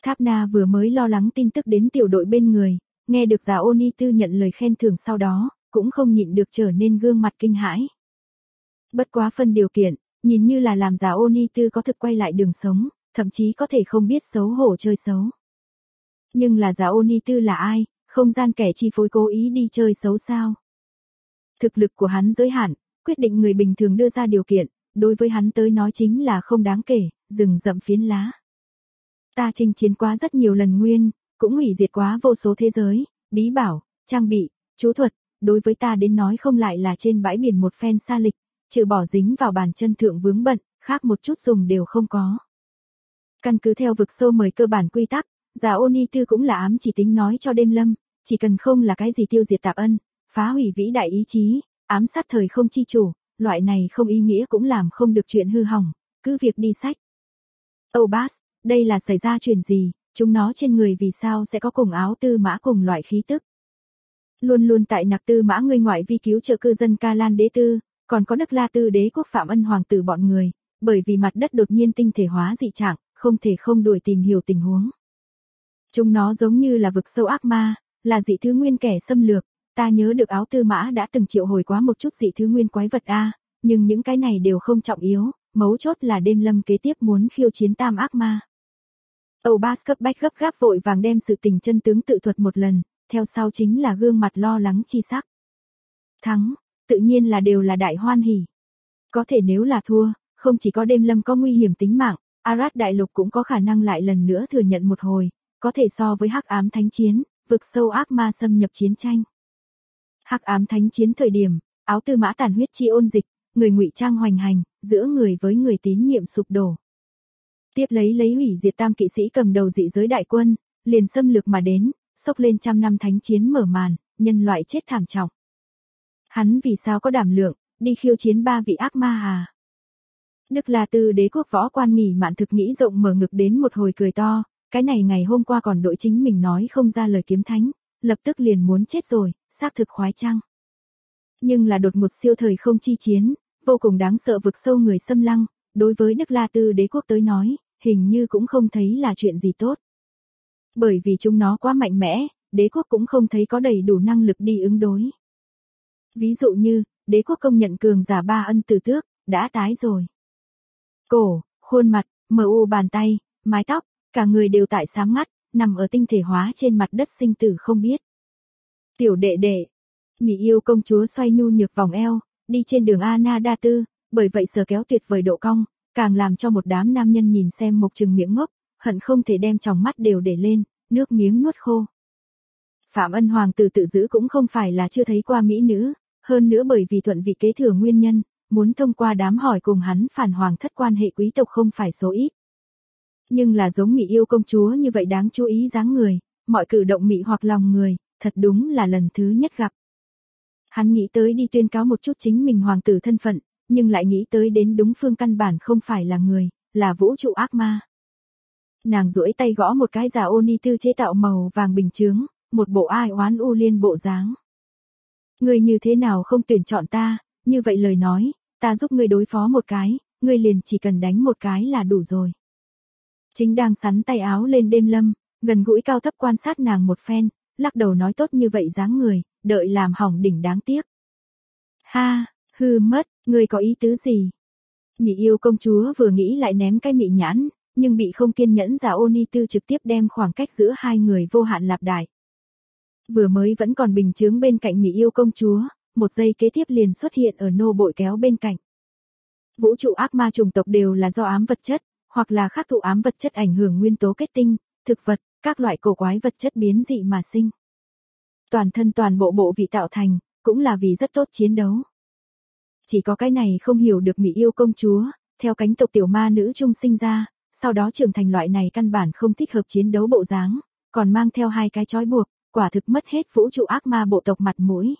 Tháp Na vừa mới lo lắng tin tức đến tiểu đội bên người, nghe được Già Oni Tư nhận lời khen thưởng sau đó, cũng không nhịn được trở nên gương mặt kinh hãi. Bất quá phân điều kiện, nhìn như là làm Già Oni Tư có thực quay lại đường sống, thậm chí có thể không biết xấu hổ chơi xấu. Nhưng là Già Oni Tư là ai, không gian kẻ chi phối cố ý đi chơi xấu sao? Thực lực của hắn giới hạn, quyết định người bình thường đưa ra điều kiện, đối với hắn tới nói chính là không đáng kể, rừng rậm phiến lá. Ta chinh chiến quá rất nhiều lần nguyên, cũng hủy diệt quá vô số thế giới, bí bảo, trang bị, chú thuật, đối với ta đến nói không lại là trên bãi biển một phen xa lịch, trừ bỏ dính vào bàn chân thượng vướng bận, khác một chút dùng đều không có. Căn cứ theo vực sâu mời cơ bản quy tắc, Già Oni Tư cũng là ám chỉ tính nói cho Đêm Lâm, chỉ cần không là cái gì tiêu diệt tạp ân, phá hủy vĩ đại ý chí, ám sát thời không chi chủ, loại này không ý nghĩa cũng làm không được chuyện hư hỏng, cứ việc đi sách. Âu Bass, đây là xảy ra chuyện gì, chúng nó trên người vì sao sẽ có cùng áo tư mã cùng loại khí tức. Luôn luôn tại nặc tư mã người ngoại vi cứu trợ cư dân Ca Lan đế tư, còn có Đức La Tư đế quốc Phạm Ân hoàng tử bọn người, bởi vì mặt đất đột nhiên tinh thể hóa dị trạng, không thể không đuổi tìm hiểu tình huống. Chúng nó giống như là vực sâu ác ma, là dị thứ nguyên kẻ xâm lược, ta nhớ được áo tư mã đã từng triệu hồi quá một chút dị thứ nguyên quái vật a, nhưng những cái này đều không trọng yếu, mấu chốt là Đêm Lâm kế tiếp muốn khiêu chiến tam ác ma. Âu Bass cấp bách gấp gáp vội vàng đem sự tình chân tướng tự thuật một lần, theo sau chính là gương mặt lo lắng chi sắc. Thắng, tự nhiên là đều là đại hoan hỉ. Có thể nếu là thua, không chỉ có Đêm Lâm có nguy hiểm tính mạng, Arad đại lục cũng có khả năng lại lần nữa thừa nhận một hồi, có thể so với Hắc Ám Thánh Chiến, vực sâu ác ma xâm nhập chiến tranh. Hắc Ám Thánh Chiến thời điểm, áo tư mã tàn huyết chi ôn dịch, người ngụy trang hoành hành, giữa người với người tín nhiệm sụp đổ. Tiếp lấy hủy diệt tam kỵ sĩ cầm đầu dị giới đại quân, liền xâm lược mà đến, xốc lên trăm năm thánh chiến mở màn, nhân loại chết thảm trọng. Hắn vì sao có đảm lượng, đi khiêu chiến ba vị ác ma à? Đức La Tư đế quốc võ quan nghỉ mạn thực nghĩ rộng mở ngực đến một hồi cười to, cái này ngày hôm qua còn đội chính mình nói không ra lời kiếm thánh, lập tức liền muốn chết rồi, xác thực khoái chăng. Nhưng là đột ngột siêu thời không chi chiến, vô cùng đáng sợ vực sâu người xâm lăng, đối với Đức La Tư đế quốc tới nói, hình như cũng không thấy là chuyện gì tốt. Bởi vì chúng nó quá mạnh mẽ, đế quốc cũng không thấy có đầy đủ năng lực đi ứng đối. Ví dụ như, đế quốc công nhận cường giả Ba Ân Tử Tước, đã tái rồi. Cổ, khuôn mặt, mờ u bàn tay, mái tóc, cả người đều tại sáng ngắt, nằm ở tinh thể hóa trên mặt đất sinh tử không biết. Tiểu đệ đệ, Mỹ yêu công chúa xoay nhu nhược vòng eo, đi trên đường Ana Đa Tư, bởi vậy sờ kéo tuyệt vời độ cong, càng làm cho một đám nam nhân nhìn xem mộc trừng miệng ngốc, hận không thể đem tròng mắt đều để lên, nước miếng nuốt khô. Phạm Ân hoàng tử tự giữ cũng không phải là chưa thấy qua mỹ nữ, hơn nữa bởi vì thuận vị kế thừa nguyên nhân, muốn thông qua đám hỏi cùng hắn phản hoàng thất quan hệ quý tộc không phải số ít. Nhưng là giống Mỹ yêu công chúa như vậy đáng chú ý dáng người, mọi cử động mị hoặc lòng người, thật đúng là lần thứ nhất gặp. Hắn nghĩ tới đi tuyên cáo một chút chính mình hoàng tử thân phận, nhưng lại nghĩ tới đến đúng phương căn bản không phải là người, là vũ trụ ác ma. Nàng duỗi tay gõ một cái Già Oni Tư chế tạo màu vàng bình chướng, một bộ ai oán u liên bộ dáng. Ngươi như thế nào không tuyển chọn ta, như vậy lời nói, ta giúp ngươi đối phó một cái, ngươi liền chỉ cần đánh một cái là đủ rồi. Chính đang sắn tay áo lên Đêm Lâm, gần gũi cao thấp quan sát nàng một phen, lắc đầu nói tốt như vậy dáng người, đợi làm hỏng đỉnh đáng tiếc. Ha, hư mất, ngươi có ý tứ gì? Mỹ yêu công chúa vừa nghĩ lại ném cái mị nhãn, nhưng bị không kiên nhẫn Già Oni Tư trực tiếp đem khoảng cách giữa hai người vô hạn lạp đại. Vừa mới vẫn còn bình chướng bên cạnh Mỹ yêu công chúa, một giây kế tiếp liền xuất hiện ở nô bội kéo bên cạnh. Vũ trụ ác ma chủng tộc đều là do ám vật chất, hoặc là khắc thụ ám vật chất ảnh hưởng nguyên tố kết tinh, thực vật, các loại cổ quái vật chất biến dị mà sinh. Toàn thân toàn bộ vị tạo thành, cũng là vì rất tốt chiến đấu. Chỉ có cái này không hiểu được Mỹ yêu công chúa, theo cánh tộc tiểu ma nữ trung sinh ra, sau đó trưởng thành loại này căn bản không thích hợp chiến đấu bộ dáng, còn mang theo hai cái trói buộc, quả thực mất hết vũ trụ ác ma bộ tộc mặt mũi.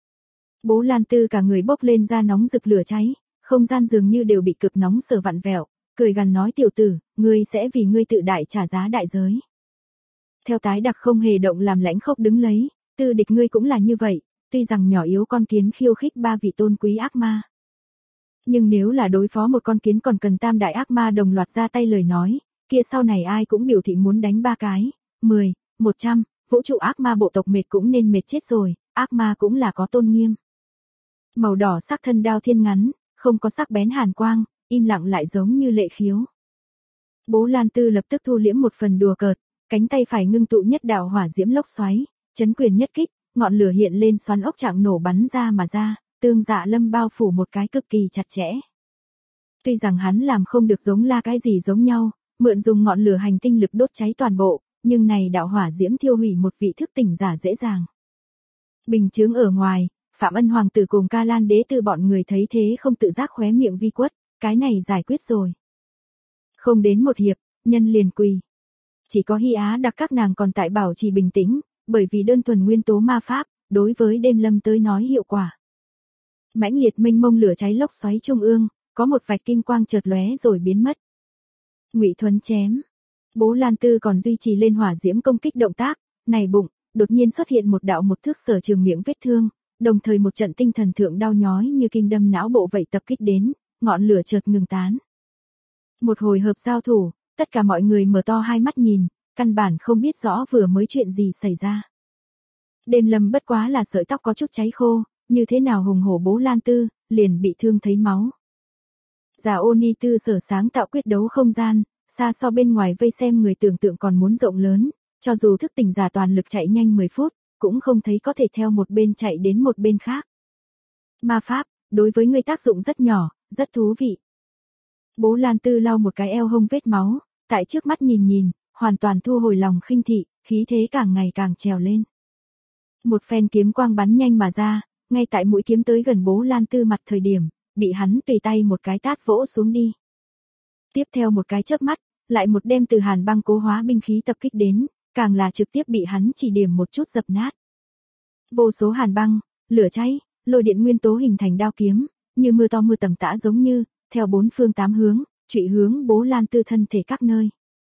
Bố Lan Tư cả người bốc lên ra nóng rực lửa cháy, không gian dường như đều bị cực nóng sờ vặn vẹo, cười gằn nói tiểu tử, ngươi sẽ vì ngươi tự đại trả giá đại giới. Theo tái đặc không hề động làm lãnh khốc đứng lấy, Tư địch ngươi cũng là như vậy, tuy rằng nhỏ yếu con kiến khiêu khích ba vị tôn quý ác ma. Nhưng nếu là đối phó một con kiến còn cần tam đại ác ma đồng loạt ra tay lời nói, kia sau này ai cũng biểu thị muốn đánh 3 cái, 10, 100, vũ trụ ác ma bộ tộc mệt cũng nên mệt chết rồi, ác ma cũng là có tôn nghiêm. Màu đỏ sắc thân đao thiên ngắn, không có sắc bén hàn quang, im lặng lại giống như lệ khiếu. Bố Lan Tư lập tức thu liễm một phần đùa cợt, cánh tay phải ngưng tụ nhất đạo hỏa diễm lốc xoáy, chấn quyền nhất kích, ngọn lửa hiện lên xoắn ốc trạng nổ bắn ra mà ra, Tương Dạ Lâm bao phủ một cái cực kỳ chặt chẽ. Tuy rằng hắn làm không được giống la cái gì giống nhau, mượn dùng ngọn lửa hành tinh lực đốt cháy toàn bộ, nhưng này đạo hỏa diễm thiêu hủy một vị thức tỉnh giả dễ dàng. Bình chướng ở ngoài, Phạm Ân hoàng tử cùng Ca Lan đế tư bọn người thấy thế không tự giác khóe miệng vi quất, cái này giải quyết rồi. Không đến một hiệp, nhân liền quỳ. Chỉ có Hy Á đặc các nàng còn tại bảo trì bình tĩnh, bởi vì đơn thuần nguyên tố ma pháp, đối với đêm lâm tới nói hiệu quả. Mãnh liệt mênh mông lửa cháy lốc xoáy trung ương, có một vạch kim quang chợt lóe rồi biến mất. Ngụy Thuấn chém. Bố Lan Tư còn duy trì lên hỏa diễm công kích động tác, này bụng, đột nhiên xuất hiện một đạo một thước sở trường miệng vết thương, đồng thời một trận tinh thần thượng đau nhói như kim đâm não bộ vậy tập kích đến, ngọn lửa chợt ngừng tán. Một hồi hợp giao thủ, tất cả mọi người mở to hai mắt nhìn, căn bản không biết rõ vừa mới chuyện gì xảy ra. Đêm lâm bất quá là sợi tóc có chút cháy khô, như thế nào hùng hổ bố Lan Tư, liền bị thương thấy máu. Giả Oni Tư sở sáng tạo quyết đấu không gian, xa so bên ngoài vây xem người tưởng tượng còn muốn rộng lớn, cho dù thức tỉnh giả toàn lực chạy nhanh 10 phút, cũng không thấy có thể theo một bên chạy đến một bên khác. Ma pháp, đối với người tác dụng rất nhỏ, rất thú vị. Bố Lan Tư lau một cái eo hông vết máu, tại trước mắt nhìn nhìn, hoàn toàn thu hồi lòng khinh thị, khí thế càng ngày càng trèo lên. Một phen kiếm quang bắn nhanh mà ra, ngay tại mũi kiếm tới gần bố Lan Tư mặt thời điểm, bị hắn tùy tay một cái tát vỗ xuống đi. Tiếp theo một cái chớp mắt, lại một đêm từ hàn băng cố hóa binh khí tập kích đến, càng là trực tiếp bị hắn chỉ điểm một chút dập nát. Vô số hàn băng, lửa cháy, lôi điện nguyên tố hình thành đao kiếm, như mưa to mưa tầm tã giống như, theo bốn phương tám hướng, trụy hướng bố Lan Tư thân thể các nơi.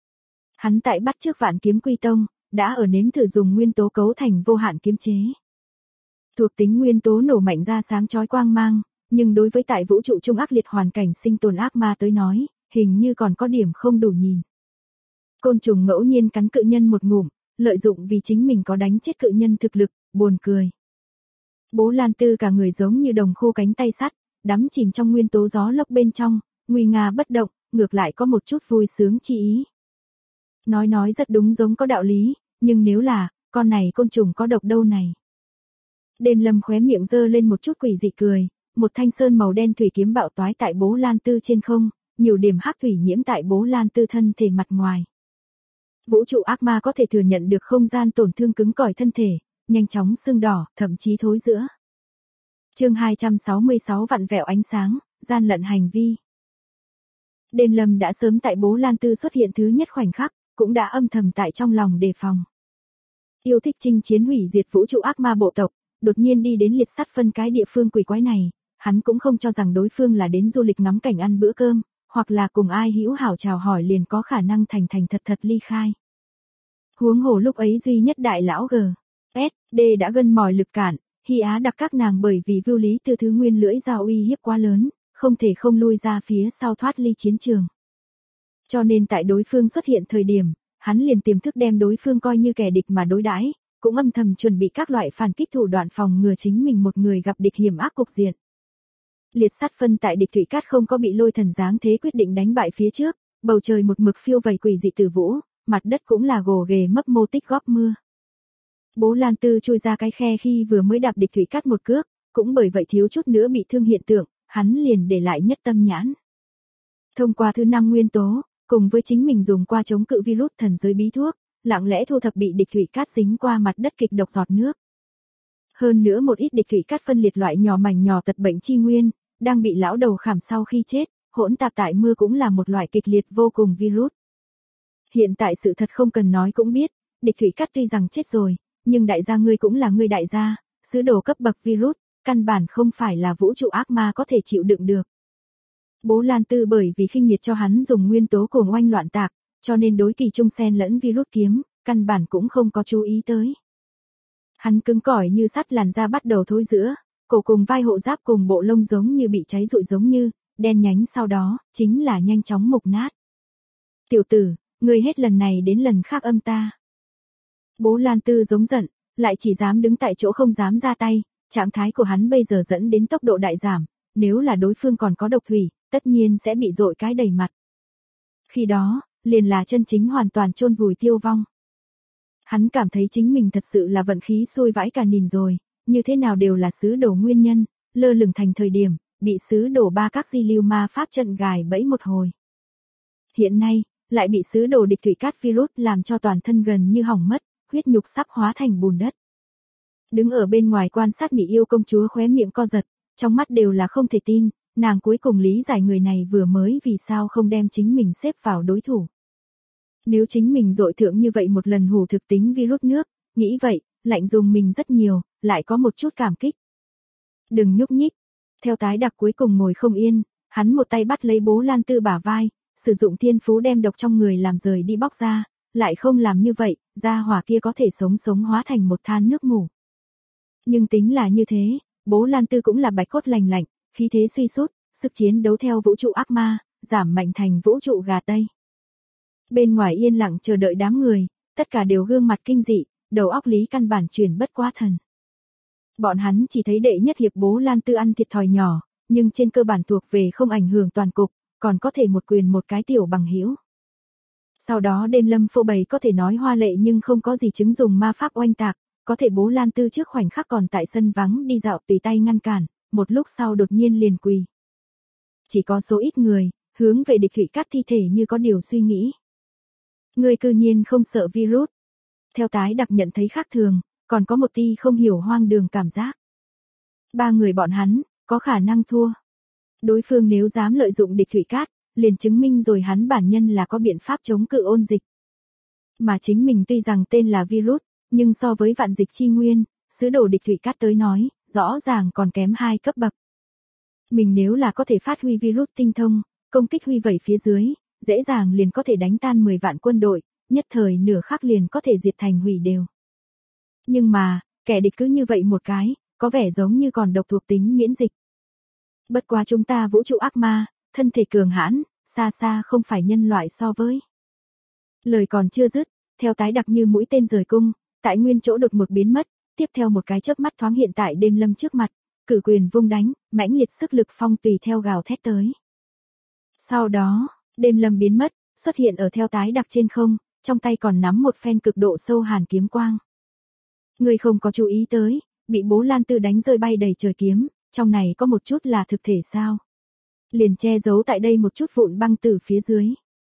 Hắn tại bắt trước vạn kiếm quy tông, đã ở nếm thử dùng nguyên tố cấu thành vô hạn kiếm chế. Thuộc tính nguyên tố nổ mạnh ra sáng chói quang mang, nhưng đối với tại vũ trụ trung ác liệt hoàn cảnh sinh tồn ác ma tới nói, hình như còn có điểm không đủ nhìn. Côn trùng ngẫu nhiên cắn cự nhân một ngụm, lợi dụng vì chính mình có đánh chết cự nhân thực lực, buồn cười. Bố Lan Tư cả người giống như đồng khô cánh tay sắt, đắm chìm trong nguyên tố gió lốc bên trong, nguy nga bất động, ngược lại có một chút vui sướng chi ý. Nói rất đúng giống có đạo lý, nhưng nếu là, con này côn trùng có độc đâu này. Đêm lâm khóe miệng giơ lên một chút quỷ dị cười, một thanh sơn màu đen thủy kiếm bạo toái tại bố Lan Tư trên không, nhiều điểm hắc thủy nhiễm tại bố Lan Tư thân thể mặt ngoài. Vũ trụ ác ma có thể thừa nhận được không gian tổn thương cứng cỏi thân thể, nhanh chóng sưng đỏ, thậm chí thối rữa. Chương 266 vặn vẹo ánh sáng, gian lận hành vi. Đêm lâm đã sớm tại bố Lan Tư xuất hiện thứ nhất khoảnh khắc, cũng đã âm thầm tại trong lòng đề phòng. Yêu thích chinh chiến hủy diệt vũ trụ ác ma bộ tộc, đột nhiên đi đến liệt sắt phân cái địa phương quỷ quái này, hắn cũng không cho rằng đối phương là đến du lịch ngắm cảnh ăn bữa cơm, hoặc là cùng ai hữu hảo chào hỏi liền có khả năng thành thật ly khai. Huống hồ lúc ấy duy nhất đại lão G.S.D đã gân mỏi lực cản, Hy Á đặc các nàng bởi vì Vưu Lý Tư thứ nguyên lưỡi dao uy hiếp quá lớn, không thể không lui ra phía sau thoát ly chiến trường. Cho nên tại đối phương xuất hiện thời điểm, hắn liền tiềm thức đem đối phương coi như kẻ địch mà đối đãi, cũng âm thầm chuẩn bị các loại phản kích thủ đoạn phòng ngừa chính mình một người gặp địch hiểm ác cục diện. Liệt sắt phân tại địch thủy cát không có bị lôi thần giáng thế quyết định đánh bại phía trước, bầu trời một mực phiêu vầy quỷ dị từ vũ, mặt đất cũng là gồ ghề mấp mô tích góp mưa. Bố Lan Tư chui ra cái khe khi vừa mới đạp địch thủy cát một cước, cũng bởi vậy thiếu chút nữa bị thương hiện tượng, hắn liền để lại nhất tâm nhãn. Thông qua thứ 5 nguyên tố, cùng với chính mình dùng qua chống cự virus thần giới bí thuốc, lặng lẽ thu thập bị địch thủy cát dính qua mặt đất kịch độc giọt nước. Hơn nữa một ít địch thủy cát phân liệt loại nhỏ mảnh nhỏ tật bệnh chi nguyên, đang bị lão đầu khảm sau khi chết, hỗn tạp tại mưa cũng là một loại kịch liệt vô cùng virus. Hiện tại sự thật không cần nói cũng biết, địch thủy cát tuy rằng chết rồi, nhưng đại gia ngươi cũng là ngươi đại gia, sứ đồ cấp bậc virus, căn bản không phải là vũ trụ ác ma có thể chịu đựng được. Bố Lan Tư bởi vì khinh miệt cho hắn dùng nguyên tố cuồng oanh loạn tạc, cho nên đối kỳ trung xen lẫn virus kiếm, căn bản cũng không có chú ý tới. Hắn cứng cỏi như sắt làn da bắt đầu thối rữa, cổ cùng vai hộ giáp cùng bộ lông giống như bị cháy rụi giống như, đen nhánh sau đó, chính là nhanh chóng mục nát. Tiểu tử, Ngươi hết lần này đến lần khác âm ta. Bố Lan Tư giống giận, lại chỉ dám đứng tại chỗ không dám ra tay, trạng thái của hắn bây giờ dẫn đến tốc độ đại giảm, nếu là đối phương còn có độc thủy, tất nhiên sẽ bị dội cái đầy mặt. Khi đó, liền là chân chính hoàn toàn chôn vùi tiêu vong. Hắn cảm thấy chính mình thật sự là vận khí xui vãi cả nìn rồi, như thế nào đều là sứ đồ nguyên nhân, lơ lửng thành thời điểm, bị sứ đồ ba các di lưu ma pháp trận gài bẫy một hồi. Hiện nay, lại bị sứ đồ địch thủy cát virus làm cho toàn thân gần như hỏng mất, huyết nhục sắp hóa thành bùn đất. Đứng ở bên ngoài quan sát Mỹ yêu công chúa khóe miệng co giật, trong mắt đều là không thể tin, nàng cuối cùng lý giải người này vừa mới vì sao không đem chính mình xếp vào đối thủ. Nếu chính mình dội thượng như vậy một lần hủ thực tính virus nước, nghĩ vậy, lạnh dùng mình rất nhiều, lại có một chút cảm kích. Đừng nhúc nhích. Theo tái đặc cuối cùng ngồi không yên, hắn một tay bắt lấy bố Lan Tư bả vai, sử dụng thiên phú đem độc trong người làm rời đi bóc ra, lại không làm như vậy, gia hỏa kia có thể sống hóa thành một than nước mủ. Nhưng tính là như thế, bố Lan Tư cũng là bạch cốt lành lạnh, khí thế suy sút, sức chiến đấu theo vũ trụ ác ma, giảm mạnh thành vũ trụ gà tây. Bên ngoài yên lặng chờ đợi đám người, tất cả đều gương mặt kinh dị, đầu óc lý căn bản chuyển bất quá thần. Bọn hắn chỉ thấy đệ nhất hiệp bố Lan Tư ăn thiệt thòi nhỏ, nhưng trên cơ bản thuộc về không ảnh hưởng toàn cục, còn có thể một quyền một cái tiểu bằng hữu. Sau đó đêm lâm phô bày có thể nói hoa lệ nhưng không có gì chứng dùng ma pháp oanh tạc, có thể bố Lan Tư trước khoảnh khắc còn tại sân vắng đi dạo tùy tay ngăn cản, một lúc sau đột nhiên liền quỳ. Chỉ có số ít người, hướng về địch thủy cát thi thể như có điều suy nghĩ. Người cư nhiên không sợ virus. Theo tái đặc nhận thấy khác thường, còn có một tia không hiểu hoang đường cảm giác. Ba người bọn hắn, có khả năng thua. Đối phương nếu dám lợi dụng địch thủy cát, liền chứng minh rồi hắn bản nhân là có biện pháp chống cự ôn dịch. Mà chính mình tuy rằng tên là virus, nhưng so với vạn dịch chi nguyên, sứ đồ địch thủy cát tới nói, rõ ràng còn kém 2 cấp bậc. Mình nếu là có thể phát huy virus tinh thông, công kích huy vẩy phía dưới, dễ dàng liền có thể đánh tan 10 vạn quân đội, nhất thời nửa khắc liền có thể diệt thành hủy đều. Nhưng mà, kẻ địch cứ như vậy một cái, có vẻ giống như còn độc thuộc tính miễn dịch. Bất quá chúng ta vũ trụ ác ma, thân thể cường hãn, xa xa không phải nhân loại so với. Lời còn chưa dứt, theo tái đặc như mũi tên rời cung, tại nguyên chỗ đột một biến mất, tiếp theo một cái chớp mắt thoáng hiện tại đêm lâm trước mặt, cử quyền vung đánh, mãnh liệt sức lực phong tùy theo gào thét tới. Sau đó, đêm lâm biến mất, xuất hiện ở theo tái đặc trên không, trong tay còn nắm một phen cực độ sâu hàn kiếm quang. Người không có chú ý tới, bị bố Lan Tư đánh rơi bay đầy trời kiếm, trong này có một chút là thực thể sao. Liền che giấu tại đây một chút vụn băng từ phía dưới.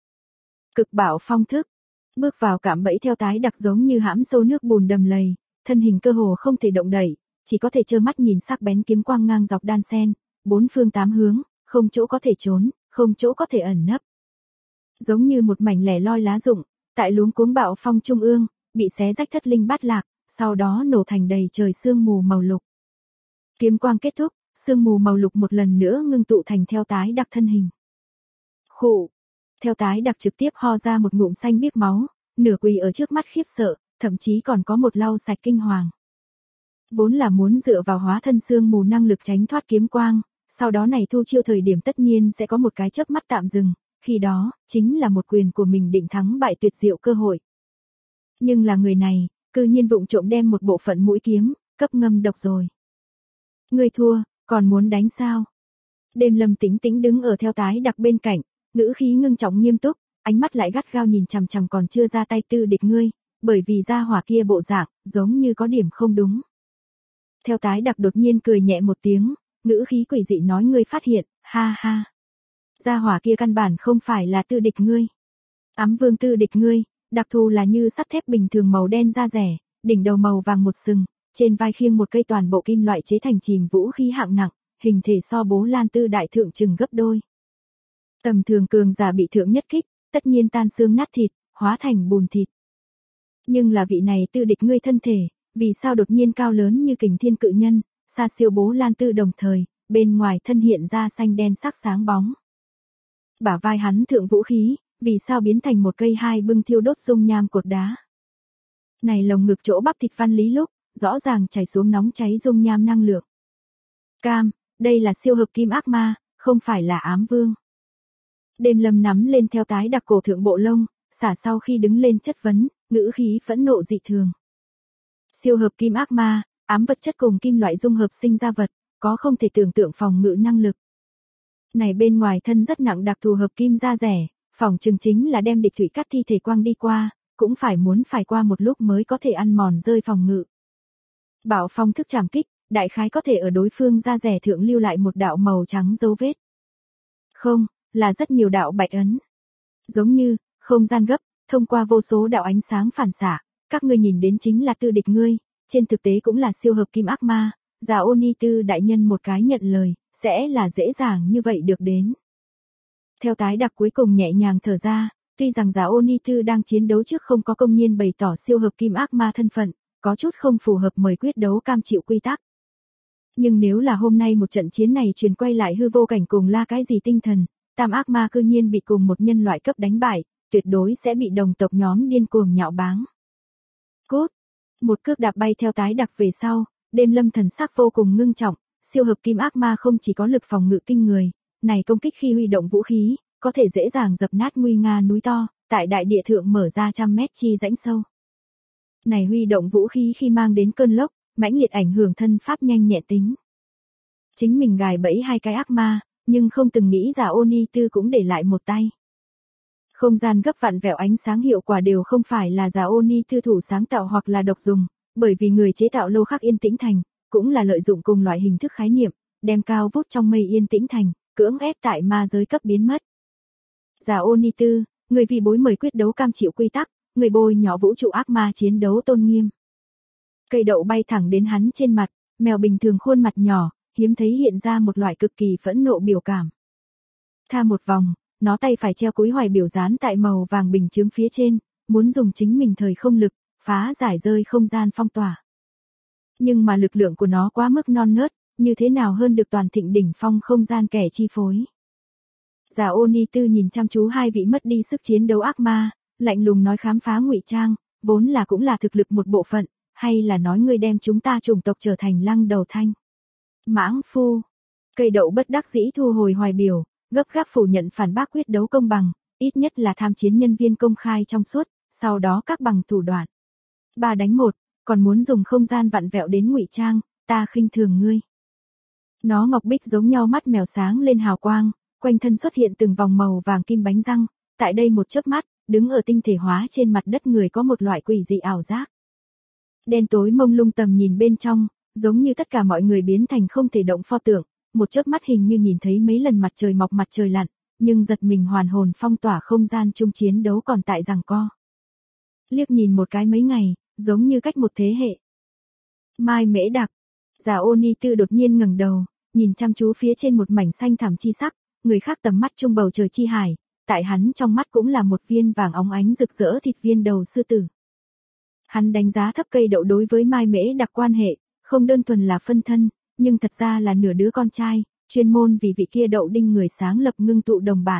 Cực bạo phong thức, bước vào cạm bẫy theo tái đặc giống như hãm sâu nước bùn đầm lầy, thân hình cơ hồ không thể động đẩy, chỉ có thể trơ mắt nhìn sắc bén kiếm quang ngang dọc đan sen, bốn phương tám hướng, không chỗ có thể trốn, không chỗ có thể ẩn nấp. Giống như một mảnh lẻ loi lá rụng, tại luống cuống bạo phong trung ương, bị xé rách thất linh bát lạc, sau đó nổ thành đầy trời sương mù màu lục. Kiếm quang kết thúc, sương mù màu lục một lần nữa ngưng tụ thành theo tái đặc thân hình. Khụ, theo tái đặc trực tiếp ho ra một ngụm xanh biếc máu, nửa quỳ ở trước mắt khiếp sợ, thậm chí còn có một lau sạch kinh hoàng. Vốn là muốn dựa vào hóa thân sương mù năng lực tránh thoát kiếm quang, sau đó này thu chiêu thời điểm tất nhiên sẽ có một cái chớp mắt tạm dừng, khi đó, chính là một quyền của mình định thắng bại tuyệt diệu cơ hội. Nhưng là người này, cư nhiên vụng trộm đem một bộ phận mũi kiếm, cấp ngâm độc rồi. Ngươi thua, còn muốn đánh sao? Đêm lâm tĩnh tĩnh đứng ở theo tái đặc bên cạnh, ngữ khí ngưng trọng nghiêm túc, ánh mắt lại gắt gao nhìn chằm chằm còn chưa ra tay tư địch ngươi, bởi vì gia hỏa kia bộ dạng, giống như có điểm không đúng. Theo tái đặc đột nhiên cười nhẹ một tiếng, ngữ khí quỷ dị nói ngươi phát hiện, ha ha. Gia hỏa kia căn bản không phải là tư địch ngươi. Ám vương tư địch ngươi, đặc thù là như sắt thép bình thường màu đen da rẻ, đỉnh đầu màu vàng một sừng, trên vai khiêng một cây toàn bộ kim loại chế thành chìm vũ khí hạng nặng, hình thể so bố Lan Tư đại thượng chừng gấp đôi. Tầm thường cường giả bị thượng nhất kích, tất nhiên tan xương nát thịt, hóa thành bùn thịt. Nhưng là vị này tư địch ngươi thân thể, vì sao đột nhiên cao lớn như kình thiên cự nhân, xa siêu bố Lan Tư đồng thời, bên ngoài thân hiện ra xanh đen sắc sáng bóng. Bả vai hắn thượng vũ khí, vì sao biến thành một cây hai bưng thiêu đốt dung nham cột đá. Này lồng ngực chỗ bắp thịt văn lý lúc, rõ ràng chảy xuống nóng cháy dung nham năng lượng. Cam, đây là siêu hợp kim ác ma, không phải là ám vương. Đêm lâm nắm lên theo tái đặc cổ thượng bộ lông, xả sau khi đứng lên chất vấn, ngữ khí phẫn nộ dị thường. Siêu hợp kim ác ma, ám vật chất cùng kim loại dung hợp sinh ra vật, có không thể tưởng tượng phòng ngự năng lực. Này bên ngoài thân rất nặng đặc thù hợp kim da rẻ, phòng chừng chính là đem địch thủy cắt thi thể quang đi qua, cũng phải qua một lúc mới có thể ăn mòn rơi phòng ngự. Bạo phong thức chạm kích, đại khái có thể ở đối phương da rẻ thượng lưu lại một đạo màu trắng dấu vết. Không, là rất nhiều đạo bạch ấn. Giống như, không gian gấp, thông qua vô số đạo ánh sáng phản xạ, các ngươi nhìn đến chính là tư địch ngươi, trên thực tế cũng là siêu hợp kim ác ma, Già Oni Tư đại nhân một cái nhận lời, sẽ là dễ dàng như vậy được đến. Theo tái đặc cuối cùng nhẹ nhàng thở ra, tuy rằng Già Oni Tư đang chiến đấu trước không có công nhiên bày tỏ siêu hợp kim ác ma thân phận, có chút không phù hợp mời quyết đấu cam chịu quy tắc. Nhưng nếu là hôm nay một trận chiến này truyền quay lại hư vô cảnh cùng la cái gì tinh thần, tam ác ma cư nhiên bị cùng một nhân loại cấp đánh bại, tuyệt đối sẽ bị đồng tộc nhóm điên cuồng nhạo báng. Cốt, một cước đạp bay theo tái đặc về sau, Đêm Lâm thần sắc vô cùng ngưng trọng, siêu hợp kim ác ma không chỉ có lực phòng ngự kinh người, này công kích khi huy động vũ khí, có thể dễ dàng dập nát nguy nga núi to, tại đại địa thượng mở ra trăm mét chi rãnh sâu. Này huy động vũ khí khi mang đến cơn lốc, mãnh liệt ảnh hưởng thân pháp nhanh nhẹn tính. Chính mình gài bẫy hai cái ác ma, nhưng không từng nghĩ Già Oni Tư cũng để lại một tay. Không gian gấp vặn vẹo ánh sáng hiệu quả đều không phải là Già Oni Tư thủ sáng tạo hoặc là độc dùng, bởi vì người chế tạo lô khắc yên tĩnh thành, cũng là lợi dụng cùng loại hình thức khái niệm, đem cao vút trong mây yên tĩnh thành, cưỡng ép tại ma giới cấp biến mất. Già Oni Tư, người vì bối mời quyết đấu cam chịu quy tắc, người bôi nhỏ vũ trụ ác ma chiến đấu tôn nghiêm. Cây đậu bay thẳng đến hắn trên mặt, mèo bình thường khuôn mặt nhỏ, hiếm thấy hiện ra một loại cực kỳ phẫn nộ biểu cảm. Tha một vòng, nó tay phải treo cúi hoài biểu dán tại màu vàng bình chướng phía trên, muốn dùng chính mình thời không lực, phá giải rơi không gian phong tỏa. Nhưng mà lực lượng của nó quá mức non nớt, như thế nào hơn được toàn thịnh đỉnh phong không gian kẻ chi phối. Già Oni Tư nhìn chăm chú hai vị mất đi sức chiến đấu ác ma, lạnh lùng nói khám phá ngụy trang, vốn là cũng là thực lực một bộ phận, hay là nói ngươi đem chúng ta chủng tộc trở thành lăng đầu thanh. Mãng phu. Cây đậu bất đắc dĩ thu hồi hoài biểu, gấp gáp phủ nhận phản bác quyết đấu công bằng, ít nhất là tham chiến nhân viên công khai trong suốt, sau đó các bằng thủ đoạn. 3 đánh 1, còn muốn dùng không gian vặn vẹo đến ngụy trang, ta khinh thường ngươi. Nó ngọc bích giống nhau mắt mèo sáng lên hào quang, quanh thân xuất hiện từng vòng màu vàng kim bánh răng, tại đây một chớp mắt, đứng ở tinh thể hóa trên mặt đất người có một loại quỷ dị ảo giác. Đen tối mông lung tầm nhìn bên trong, giống như tất cả mọi người biến thành không thể động pho tượng, một chớp mắt hình như nhìn thấy mấy lần mặt trời mọc mặt trời lặn, nhưng giật mình hoàn hồn phong tỏa không gian chung chiến đấu còn tại giằng co. Liếc nhìn một cái mấy ngày, giống như cách một thế hệ. Mai Mễ Đặc, Già Oni Tư đột nhiên ngẩng đầu, nhìn chăm chú phía trên một mảnh xanh thẳm chi sắc, người khác tầm mắt chung bầu trời chi hải, tại hắn trong mắt cũng là một viên vàng óng ánh rực rỡ thịt viên đầu sư tử. Hắn đánh giá thấp cây đậu đối với Mai Mễ Đặc quan hệ, không đơn thuần là phân thân, nhưng thật ra là nửa đứa con trai, chuyên môn vì vị kia đậu đinh người sáng lập ngưng tụ đồng bạn.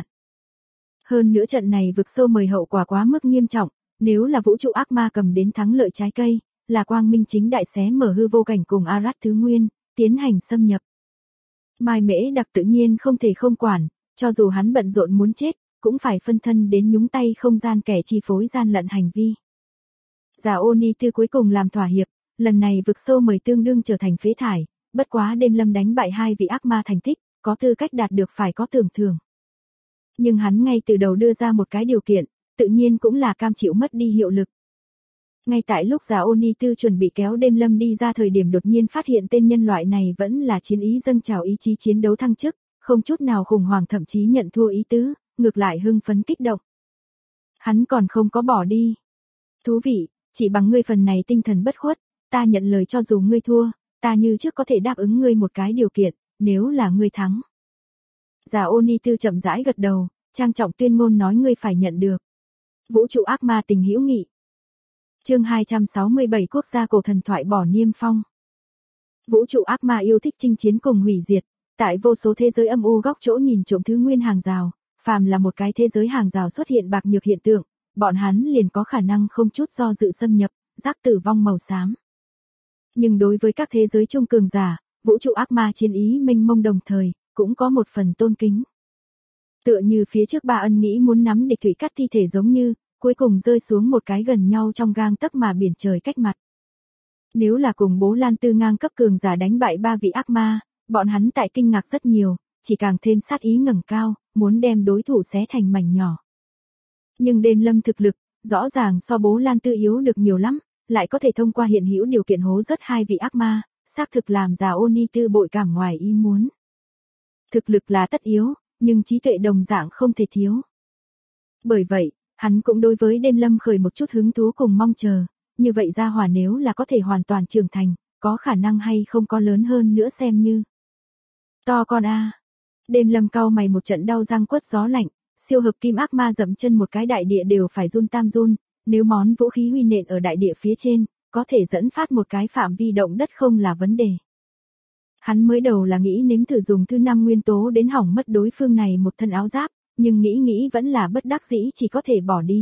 Hơn nữa trận này vực sâu mời hậu quả quá mức nghiêm trọng, nếu là vũ trụ ác ma cầm đến thắng lợi trái cây, là quang minh chính đại xé mở hư vô cảnh cùng Arat Thứ Nguyên, tiến hành xâm nhập. Mai Mễ Đặc tự nhiên không thể không quản, cho dù hắn bận rộn muốn chết, cũng phải phân thân đến nhúng tay không gian kẻ chi phối gian lận hành vi. Già Oni Tư cuối cùng làm thỏa hiệp, lần này vực sâu mời tương đương trở thành phế thải, bất quá Đêm Lâm đánh bại hai vị ác ma thành tích, có tư cách đạt được phải có tưởng thưởng. Nhưng hắn ngay từ đầu đưa ra một cái điều kiện, tự nhiên cũng là cam chịu mất đi hiệu lực. Ngay tại lúc Già Oni Tư chuẩn bị kéo Đêm Lâm đi ra thời điểm đột nhiên phát hiện tên nhân loại này vẫn là chiến ý dâng trào ý chí chiến đấu thăng chức, không chút nào khủng hoảng thậm chí nhận thua ý tứ, ngược lại hưng phấn kích động. Hắn còn không có bỏ đi. Thú vị, chỉ bằng ngươi phần này tinh thần bất khuất, ta nhận lời cho dù ngươi thua, ta như trước có thể đáp ứng ngươi một cái điều kiện, nếu là ngươi thắng. Già Oni Tư chậm rãi gật đầu, trang trọng tuyên ngôn nói ngươi phải nhận được. Vũ trụ ác ma tình hữu nghị. Chương 267 Quốc gia cổ thần thoại bỏ niêm phong. Vũ trụ ác ma yêu thích chinh chiến cùng hủy diệt, tại vô số thế giới âm u góc chỗ nhìn trộm thứ nguyên hàng rào, phàm là một cái thế giới hàng rào xuất hiện bạc nhược hiện tượng, bọn hắn liền có khả năng không chút do dự xâm nhập, rác tử vong màu xám. Nhưng đối với các thế giới trung cường giả, vũ trụ ác ma chiến ý mênh mông đồng thời, cũng có một phần tôn kính. Tựa như phía trước Ba Ân nghĩ muốn nắm địch thủy cắt thi thể giống như, cuối cùng rơi xuống một cái gần nhau trong gang tấc mà biển trời cách mặt. Nếu là cùng Bố Lan Tư ngang cấp cường giả đánh bại 3 vị ác ma, bọn hắn tại kinh ngạc rất nhiều, chỉ càng thêm sát ý ngẩng cao, muốn đem đối thủ xé thành mảnh nhỏ. Nhưng Đêm Lâm thực lực, rõ ràng so Bố Lan Tư yếu được nhiều lắm, lại có thể thông qua hiện hữu điều kiện hố rất 2 vị ác ma, xác thực làm già Oni Tư bội cảm ngoài ý muốn. Thực lực là tất yếu, nhưng trí tuệ đồng dạng không thể thiếu. Bởi vậy, hắn cũng đối với Đêm Lâm khởi một chút hứng thú cùng mong chờ, như vậy gia hỏa nếu là có thể hoàn toàn trưởng thành, có khả năng hay không có lớn hơn nữa xem như. To con a. Đêm Lâm cau mày một trận đau răng quất gió lạnh, siêu hợp kim ác ma dậm chân một cái đại địa đều phải run tam run, nếu món vũ khí huy nện ở đại địa phía trên, có thể dẫn phát một cái phạm vi động đất không là vấn đề. Hắn mới đầu là nghĩ nếm thử dùng thứ 5 nguyên tố đến hỏng mất đối phương này một thân áo giáp, nhưng nghĩ vẫn là bất đắc dĩ chỉ có thể bỏ đi.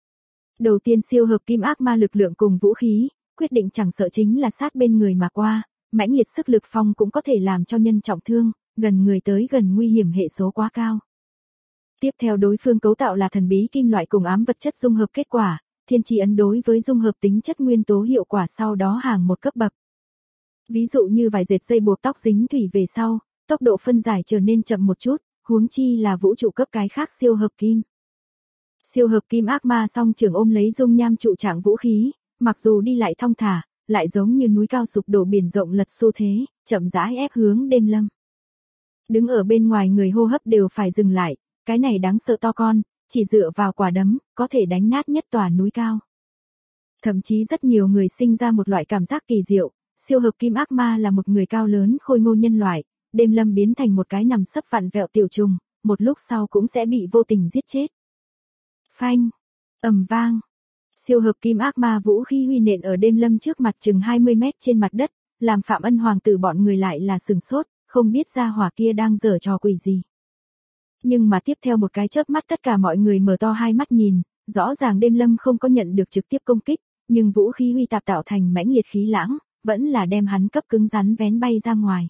Đầu tiên siêu hợp kim ác ma lực lượng cùng vũ khí, quyết định chẳng sợ chính là sát bên người mà qua, mãnh liệt sức lực phong cũng có thể làm cho nhân trọng thương, gần người tới gần nguy hiểm hệ số quá cao. Tiếp theo đối phương cấu tạo là thần bí kim loại cùng ám vật chất dung hợp kết quả, thiên tri ấn đối với dung hợp tính chất nguyên tố hiệu quả sau đó hàng một cấp bậc. Ví dụ như vài dệt dây buộc tóc dính thủy về sau, tốc độ phân giải trở nên chậm một chút, huống chi là vũ trụ cấp cái khác siêu hợp kim. Siêu hợp kim ác ma song trường ôm lấy dung nham trụ trạng vũ khí, mặc dù đi lại thong thả, lại giống như núi cao sụp đổ biển rộng lật xu thế, chậm rãi ép hướng Đêm Lâm. Đứng ở bên ngoài người hô hấp đều phải dừng lại, cái này đáng sợ to con, chỉ dựa vào quả đấm, có thể đánh nát nhất tòa núi cao. Thậm chí rất nhiều người sinh ra một loại cảm giác kỳ diệu, siêu hợp kim ác ma là một người cao lớn khôi ngô nhân loại, Đêm Lâm biến thành một cái nằm sấp vặn vẹo tiểu trùng, một lúc sau cũng sẽ bị vô tình giết chết. Phanh, ầm vang. Siêu hợp kim ác ma vũ khí huy nện ở Đêm Lâm trước mặt chừng 20 mét trên mặt đất, làm Phạm Ân hoàng tử bọn người lại là sừng sốt, không biết gia hỏa kia đang giở trò quỷ gì. Nhưng mà tiếp theo một cái chớp mắt tất cả mọi người mở to hai mắt nhìn, rõ ràng Đêm Lâm không có nhận được trực tiếp công kích, nhưng vũ khí huy tạp tạo thành mãnh liệt khí lãng, vẫn là đem hắn cấp cứng rắn vén bay ra ngoài.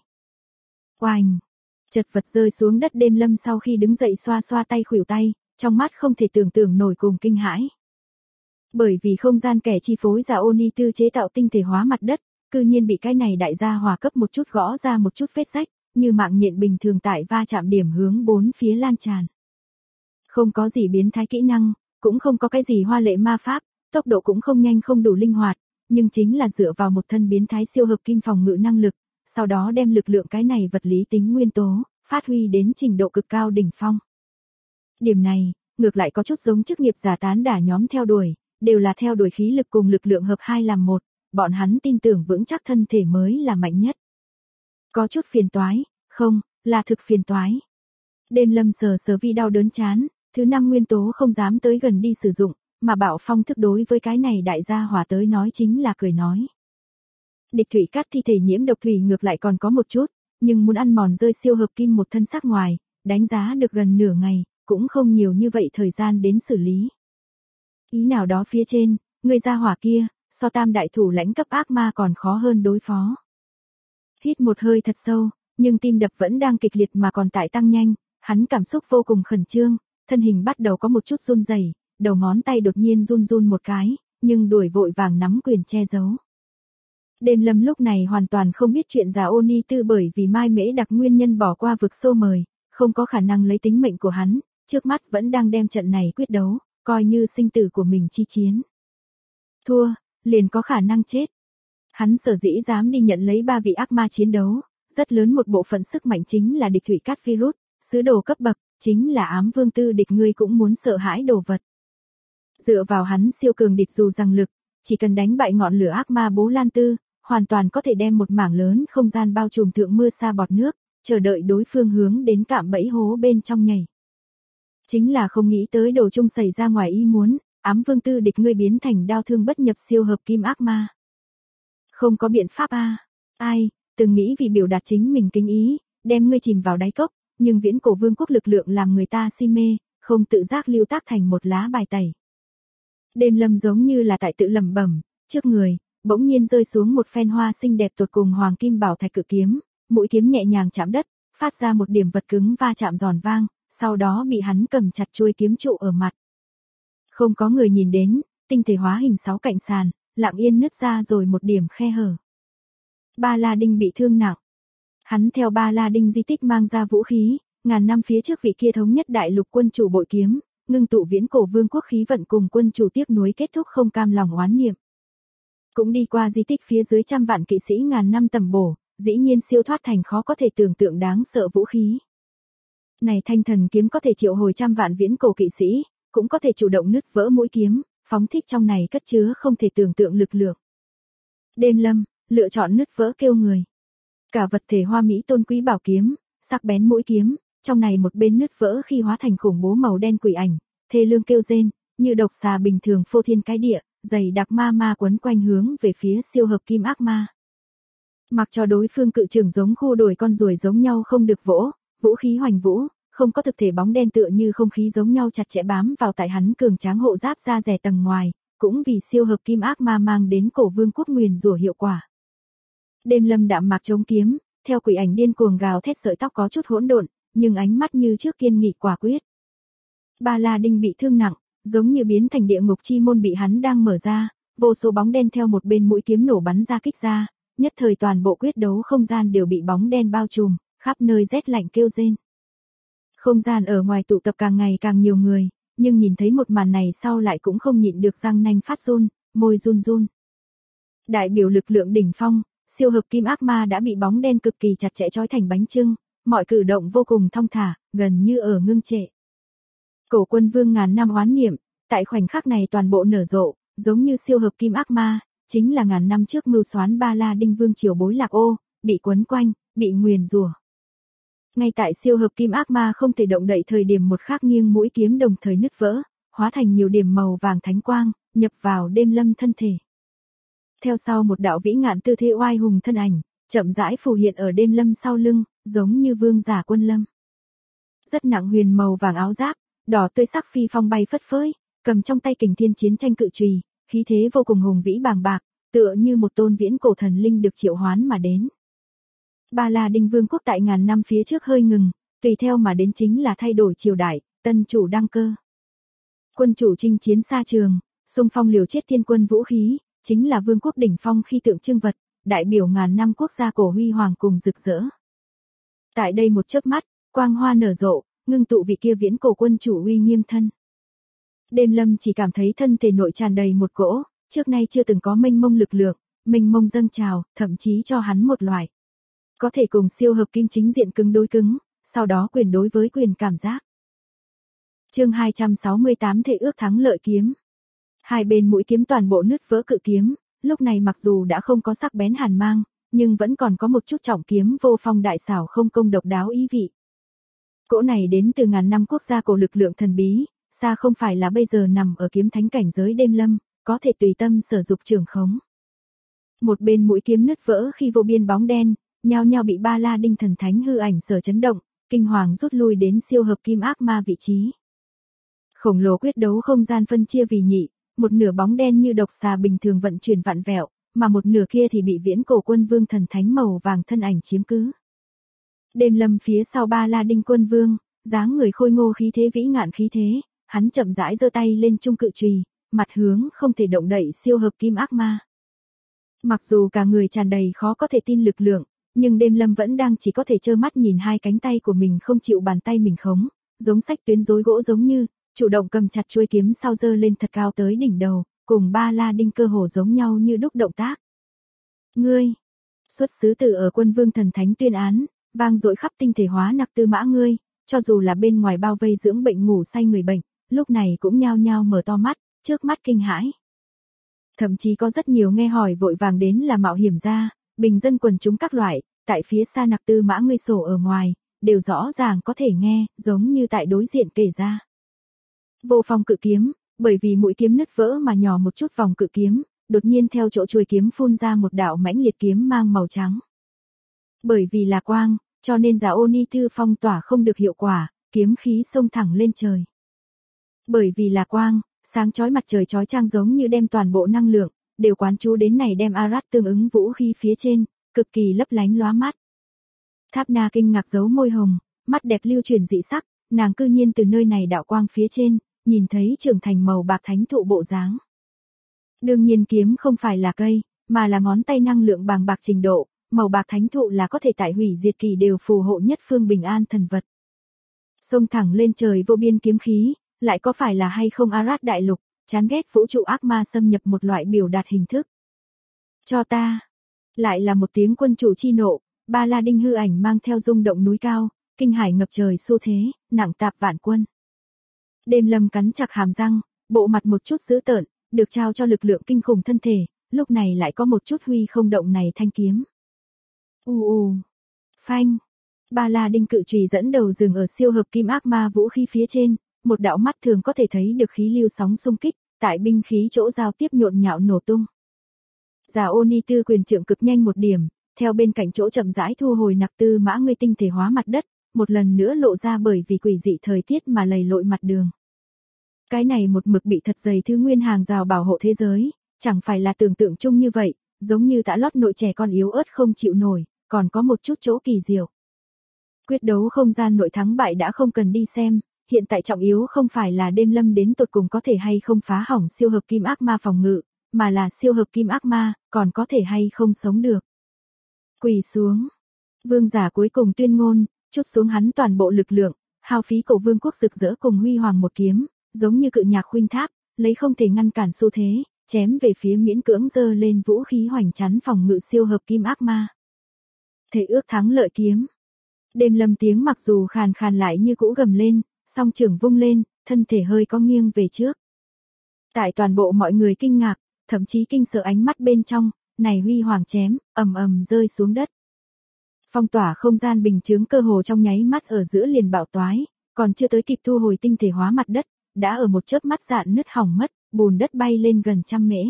Oành, chật vật rơi xuống đất. Đêm Lâm sau khi đứng dậy xoa xoa tay khuỷu tay, trong mắt không thể tưởng tượng nổi cùng kinh hãi. Bởi vì không gian kẻ chi phối giả Oni Tư chế tạo tinh thể hóa mặt đất, cư nhiên bị cái này đại gia hỏa cấp một chút gõ ra một chút vết rách, như mạng nhện bình thường tại va chạm điểm hướng bốn phía lan tràn. Không có gì biến thái kỹ năng, cũng không có cái gì hoa lệ ma pháp, tốc độ cũng không nhanh không đủ linh hoạt, nhưng chính là dựa vào một thân biến thái siêu hợp kim phòng ngự năng lực, sau đó đem lực lượng cái này vật lý tính nguyên tố, phát huy đến trình độ cực cao đỉnh phong. Điểm này, ngược lại có chút giống chức nghiệp giả tán đả nhóm theo đuổi, đều là theo đuổi khí lực cùng lực lượng hợp hai làm một, bọn hắn tin tưởng vững chắc thân thể mới là mạnh nhất. Có chút phiền toái, không, là thực phiền toái. Đêm Lâm sờ vi đau đớn chán, thứ 5 nguyên tố không dám tới gần đi sử dụng, mà Bạo Phong thức đối với cái này đại gia hỏa tới nói chính là cười nói. Địch thủy cắt thi thể nhiễm độc thủy ngược lại còn có một chút, nhưng muốn ăn mòn rơi siêu hợp kim một thân sắc ngoài, đánh giá được gần nửa ngày, cũng không nhiều như vậy thời gian đến xử lý. Ý nào đó phía trên, người gia hỏa kia, so tam đại thủ lãnh cấp ác ma còn khó hơn đối phó. Hít một hơi thật sâu, nhưng tim đập vẫn đang kịch liệt mà còn tại tăng nhanh, hắn cảm xúc vô cùng khẩn trương, thân hình bắt đầu có một chút run rẩy, đầu ngón tay đột nhiên run một cái, nhưng đuổi vội vàng nắm quyền che giấu. Đêm Lâm lúc này hoàn toàn không biết chuyện già Oni Tư bởi vì Mai Mễ Đặc nguyên nhân bỏ qua vực sâu mời, không có khả năng lấy tính mệnh của hắn, trước mắt vẫn đang đem trận này quyết đấu, coi như sinh tử của mình chi chiến. Thua, liền có khả năng chết. Hắn sở dĩ dám đi nhận lấy 3 vị ác ma chiến đấu, rất lớn một bộ phận sức mạnh chính là địch thủy cát virus, sứ đồ cấp bậc, chính là ám vương tư địch ngươi cũng muốn sợ hãi đồ vật. Dựa vào hắn siêu cường địch dù rằng lực, chỉ cần đánh bại ngọn lửa ác ma Bố Lan Tư, hoàn toàn có thể đem một mảng lớn không gian bao trùm thượng mưa sa bọt nước, chờ đợi đối phương hướng đến cạm bẫy hố bên trong nhảy. Chính là không nghĩ tới đồ chung xảy ra ngoài ý muốn, ám vương tư địch ngươi biến thành đao thương bất nhập siêu hợp kim ác ma. Không có biện pháp a. Ai, từng nghĩ vì biểu đạt chính mình kính ý, đem ngươi chìm vào đáy cốc, nhưng viễn cổ vương quốc lực lượng làm người ta si mê, không tự giác lưu tác thành một lá bài tẩy. Đêm Lâm giống như là tại tự lẩm bẩm, trước người, bỗng nhiên rơi xuống một phen hoa xinh đẹp tột cùng hoàng kim bảo thạch cự kiếm, mũi kiếm nhẹ nhàng chạm đất, phát ra một điểm vật cứng va chạm giòn vang, sau đó bị hắn cầm chặt chuôi kiếm trụ ở mặt. Không có người nhìn đến, tinh thể hóa hình 6 cạnh sàn, lặng yên nứt ra rồi một điểm khe hở. Ba La Đinh bị thương nặng. Hắn theo Ba La Đinh di tích mang ra vũ khí, ngàn năm phía trước vị kia thống nhất đại lục quân chủ bội kiếm, ngưng tụ viễn cổ vương quốc khí vận cùng quân chủ tiếc nuối kết thúc không cam lòng oán niệm. Cũng đi qua di tích phía dưới trăm vạn kỵ sĩ ngàn năm tầm bổ, dĩ nhiên siêu thoát thành khó có thể tưởng tượng đáng sợ vũ khí. Này thanh thần kiếm có thể triệu hồi trăm vạn viễn cổ kỵ sĩ, cũng có thể chủ động nứt vỡ mũi kiếm, phóng thích trong này cất chứa không thể tưởng tượng lực lượng. Đêm Lâm, lựa chọn nứt vỡ kêu người. Cả vật thể hoa mỹ tôn quý bảo kiếm, sắc bén mũi kiếm, trong này một bên nứt vỡ khi hóa thành khủng bố màu đen quỷ ảnh, thê lương kêu rên, như độc xà bình thường phô thiên cái địa, dày đặc ma quấn quanh hướng về phía siêu hợp kim ác ma. Mặc cho đối phương cự trường giống khu đồi con ruồi giống nhau không được vỗ, vũ khí hoành vũ, không có thực thể bóng đen tựa như không khí giống nhau chặt chẽ bám vào tại hắn cường tráng hộ giáp da rẻ tầng ngoài, cũng vì siêu hợp kim ác ma mang đến cổ vương quốc nguyền rủa hiệu quả. Đêm Lâm đạm mạc chống kiếm, theo quỷ ảnh điên cuồng gào thét sợi tóc có chút hỗn độn, nhưng ánh mắt như trước kiên nghị quả quyết. Ba La Đinh bị thương nặng, giống như biến thành địa ngục chi môn bị hắn đang mở ra, vô số bóng đen theo một bên mũi kiếm nổ bắn ra kích ra, nhất thời toàn bộ quyết đấu không gian đều bị bóng đen bao trùm, khắp nơi rét lạnh kêu rên. Không gian ở ngoài tụ tập càng ngày càng nhiều người, nhưng nhìn thấy một màn này sau lại cũng không nhịn được răng nanh phát run, môi run run. Đại biểu lực lượng đỉnh phong, siêu hợp kim ác ma đã bị bóng đen cực kỳ chặt chẽ trói thành bánh chưng, mọi cử động vô cùng thong thả, gần như ở ngưng trệ. Cổ quân vương ngàn năm oán niệm, tại khoảnh khắc này toàn bộ nở rộ, giống như siêu hợp kim ác ma, chính là ngàn năm trước mưu soán Ba La Đinh vương triều bối lạc ô, bị quấn quanh, bị nguyền rủa. Ngay tại siêu hợp kim ác ma không thể động đậy thời điểm một khắc nghiêng mũi kiếm đồng thời nứt vỡ, hóa thành nhiều điểm màu vàng thánh quang, nhập vào Đêm Lâm thân thể. Theo sau một đạo vĩ ngạn tư thế oai hùng thân ảnh, chậm rãi phù hiện ở Đêm Lâm sau lưng, giống như vương giả quân lâm. Rất nặng huyền màu vàng áo giáp, đỏ tươi sắc phi phong bay phất phới, cầm trong tay kình thiên chiến tranh cự chùy, khí thế vô cùng hùng vĩ bàng bạc, tựa như một tôn viễn cổ thần linh được triệu hoán mà đến. Ba La Đinh vương quốc tại ngàn năm phía trước hơi ngừng, tùy theo mà đến chính là thay đổi triều đại, tân chủ đăng cơ. Quân chủ chinh chiến xa trường, xung phong liều chết thiên quân vũ khí, chính là vương quốc đỉnh phong khi tượng trưng vật, đại biểu ngàn năm quốc gia cổ huy hoàng cùng rực rỡ. Tại đây một chớp mắt, quang hoa nở rộ, ngưng tụ vị kia viễn cổ quân chủ uy nghiêm thân. Đêm Lâm chỉ cảm thấy thân thể nội tràn đầy một cỗ, trước nay chưa từng có mênh mông lực lượng, mênh mông dâng trào, thậm chí cho hắn một loại có thể cùng siêu hợp kim chính diện cứng đối cứng, sau đó quyền đối với quyền cảm giác. Chương 268 Thể ước thắng lợi kiếm. Hai bên mũi kiếm toàn bộ nứt vỡ cự kiếm, lúc này mặc dù đã không có sắc bén hàn mang, nhưng vẫn còn có một chút trọng kiếm vô phong đại xảo không công độc đáo ý vị. Cỗ này đến từ ngàn năm quốc gia cổ lực lượng thần bí, xa không phải là bây giờ nằm ở kiếm thánh cảnh giới Đêm Lâm, có thể tùy tâm sử dụng trường khống. Một bên mũi kiếm nứt vỡ khi vô biên bóng đen, nhao nhao bị Ba La Đinh thần thánh hư ảnh sở chấn động, kinh hoàng rút lui đến siêu hợp kim ác ma vị trí. Khổng lồ quyết đấu không gian phân chia vì nhị, một nửa bóng đen như độc xà bình thường vận chuyển vặn vẹo, mà một nửa kia thì bị viễn cổ quân vương thần thánh màu vàng thân ảnh chiếm cứ. Đêm Lâm phía sau Ba La Đinh quân vương, dáng người khôi ngô khí thế vĩ ngạn khí thế, hắn chậm rãi giơ tay lên trung cự chùy, mặt hướng không thể động đậy siêu hợp kim ác ma. Mặc dù cả người tràn đầy khó có thể tin lực lượng, nhưng Đêm Lâm vẫn đang chỉ có thể trơ mắt nhìn hai cánh tay của mình không chịu bàn tay mình khống, giống sách tuyến rối gỗ giống như, chủ động cầm chặt chuôi kiếm sau giơ lên thật cao tới đỉnh đầu, cùng Ba La Đinh cơ hồ giống nhau như đúc động tác. Ngươi, xuất xứ từ ở quân vương thần thánh tuyên án, vang dội khắp tinh thể hóa nặc tư mã ngươi, cho dù là bên ngoài bao vây dưỡng bệnh ngủ say người bệnh, lúc này cũng nhao nhao mở to mắt, trước mắt kinh hãi. Thậm chí có rất nhiều nghe hỏi vội vàng đến là mạo hiểm ra, bình dân quần chúng các loại, tại phía xa nặc tư mã ngươi sổ ở ngoài, đều rõ ràng có thể nghe, giống như tại đối diện kể ra. Vô phong cự kiếm, bởi vì mũi kiếm nứt vỡ mà nhỏ một chút vòng cự kiếm, đột nhiên theo chỗ chuôi kiếm phun ra một đạo mãnh liệt kiếm mang màu trắng. Bởi vì là quang, cho nên giả ô ni thư phong tỏa không được hiệu quả, kiếm khí xông thẳng lên trời. Bởi vì là quang, sáng chói mặt trời chói chang giống như đem toàn bộ năng lượng, đều quán chú đến này đem Arat tương ứng vũ khí phía trên, cực kỳ lấp lánh lóa mắt. Tháp Na kinh ngạc giấu môi hồng, mắt đẹp lưu chuyển dị sắc, nàng cư nhiên từ nơi này đạo quang phía trên, nhìn thấy trưởng thành màu bạc thánh thụ bộ dáng. Đương nhiên kiếm không phải là cây, mà là ngón tay năng lượng bàng bạc trình độ, màu bạc thánh thụ là có thể tại hủy diệt kỳ đều phù hộ nhất phương bình an thần vật. Xông thẳng lên trời vô biên kiếm khí, lại có phải là hay không Arad đại lục, chán ghét vũ trụ ác ma xâm nhập một loại biểu đạt hình thức. Cho ta. Lại là một tiếng quân chủ chi nộ, Ba La Đinh hư ảnh mang theo rung động núi cao, kinh hải ngập trời xu thế, nặng tạp vạn quân. Đêm Lâm cắn chặt hàm răng, bộ mặt một chút dữ tợn, được trao cho lực lượng kinh khủng thân thể, lúc này lại có một chút huy không động này thanh kiếm. Phanh. Ba La Đinh cự chùy dẫn đầu dừng ở siêu hợp kim ác ma vũ khí phía trên, một đạo mắt thường có thể thấy được khí lưu sóng xung kích, tại binh khí chỗ giao tiếp nhộn nhạo nổ tung. Già Oni Tư quyền trượng cực nhanh một điểm, theo bên cạnh chỗ chậm rãi thu hồi nặc tư mã ngươi tinh thể hóa mặt đất, một lần nữa lộ ra bởi vì quỷ dị thời tiết mà lầy lội mặt đường. Cái này một mực bị thật dày thứ nguyên hàng rào bảo hộ thế giới, chẳng phải là tưởng tượng chung như vậy, giống như tã lót nội trẻ con yếu ớt không chịu nổi, còn có một chút chỗ kỳ diệu. Quyết đấu không gian nội thắng bại đã không cần đi xem, hiện tại trọng yếu không phải là Đêm Lâm đến tột cùng có thể hay không phá hỏng siêu hợp kim ác ma phòng ngự, mà là siêu hợp kim ác ma, còn có thể hay không sống được. Quỳ xuống. Vương giả cuối cùng tuyên ngôn, chút xuống hắn toàn bộ lực lượng, hao phí cổ vương quốc rực rỡ cùng huy hoàng một kiếm, giống như cự nhạc khuynh tháp, lấy không thể ngăn cản xu thế, chém về phía miễn cưỡng giơ lên vũ khí hoành chắn phòng ngự siêu hợp kim ác ma. Thể ước thắng lợi kiếm. Đêm Lâm tiếng mặc dù khàn khàn lại như cũ gầm lên, song trưởng vung lên, thân thể hơi có nghiêng về trước. Tại toàn bộ mọi người kinh ngạc, thậm chí kinh sợ ánh mắt bên trong, này huy hoàng chém, ầm ầm rơi xuống đất. Phong tỏa không gian bình chướng cơ hồ trong nháy mắt ở giữa liền bạo toái, còn chưa tới kịp thu hồi tinh thể hóa mặt đất, đã ở một chớp mắt dạn nứt hỏng mất, bùn đất bay lên gần 100 mễ.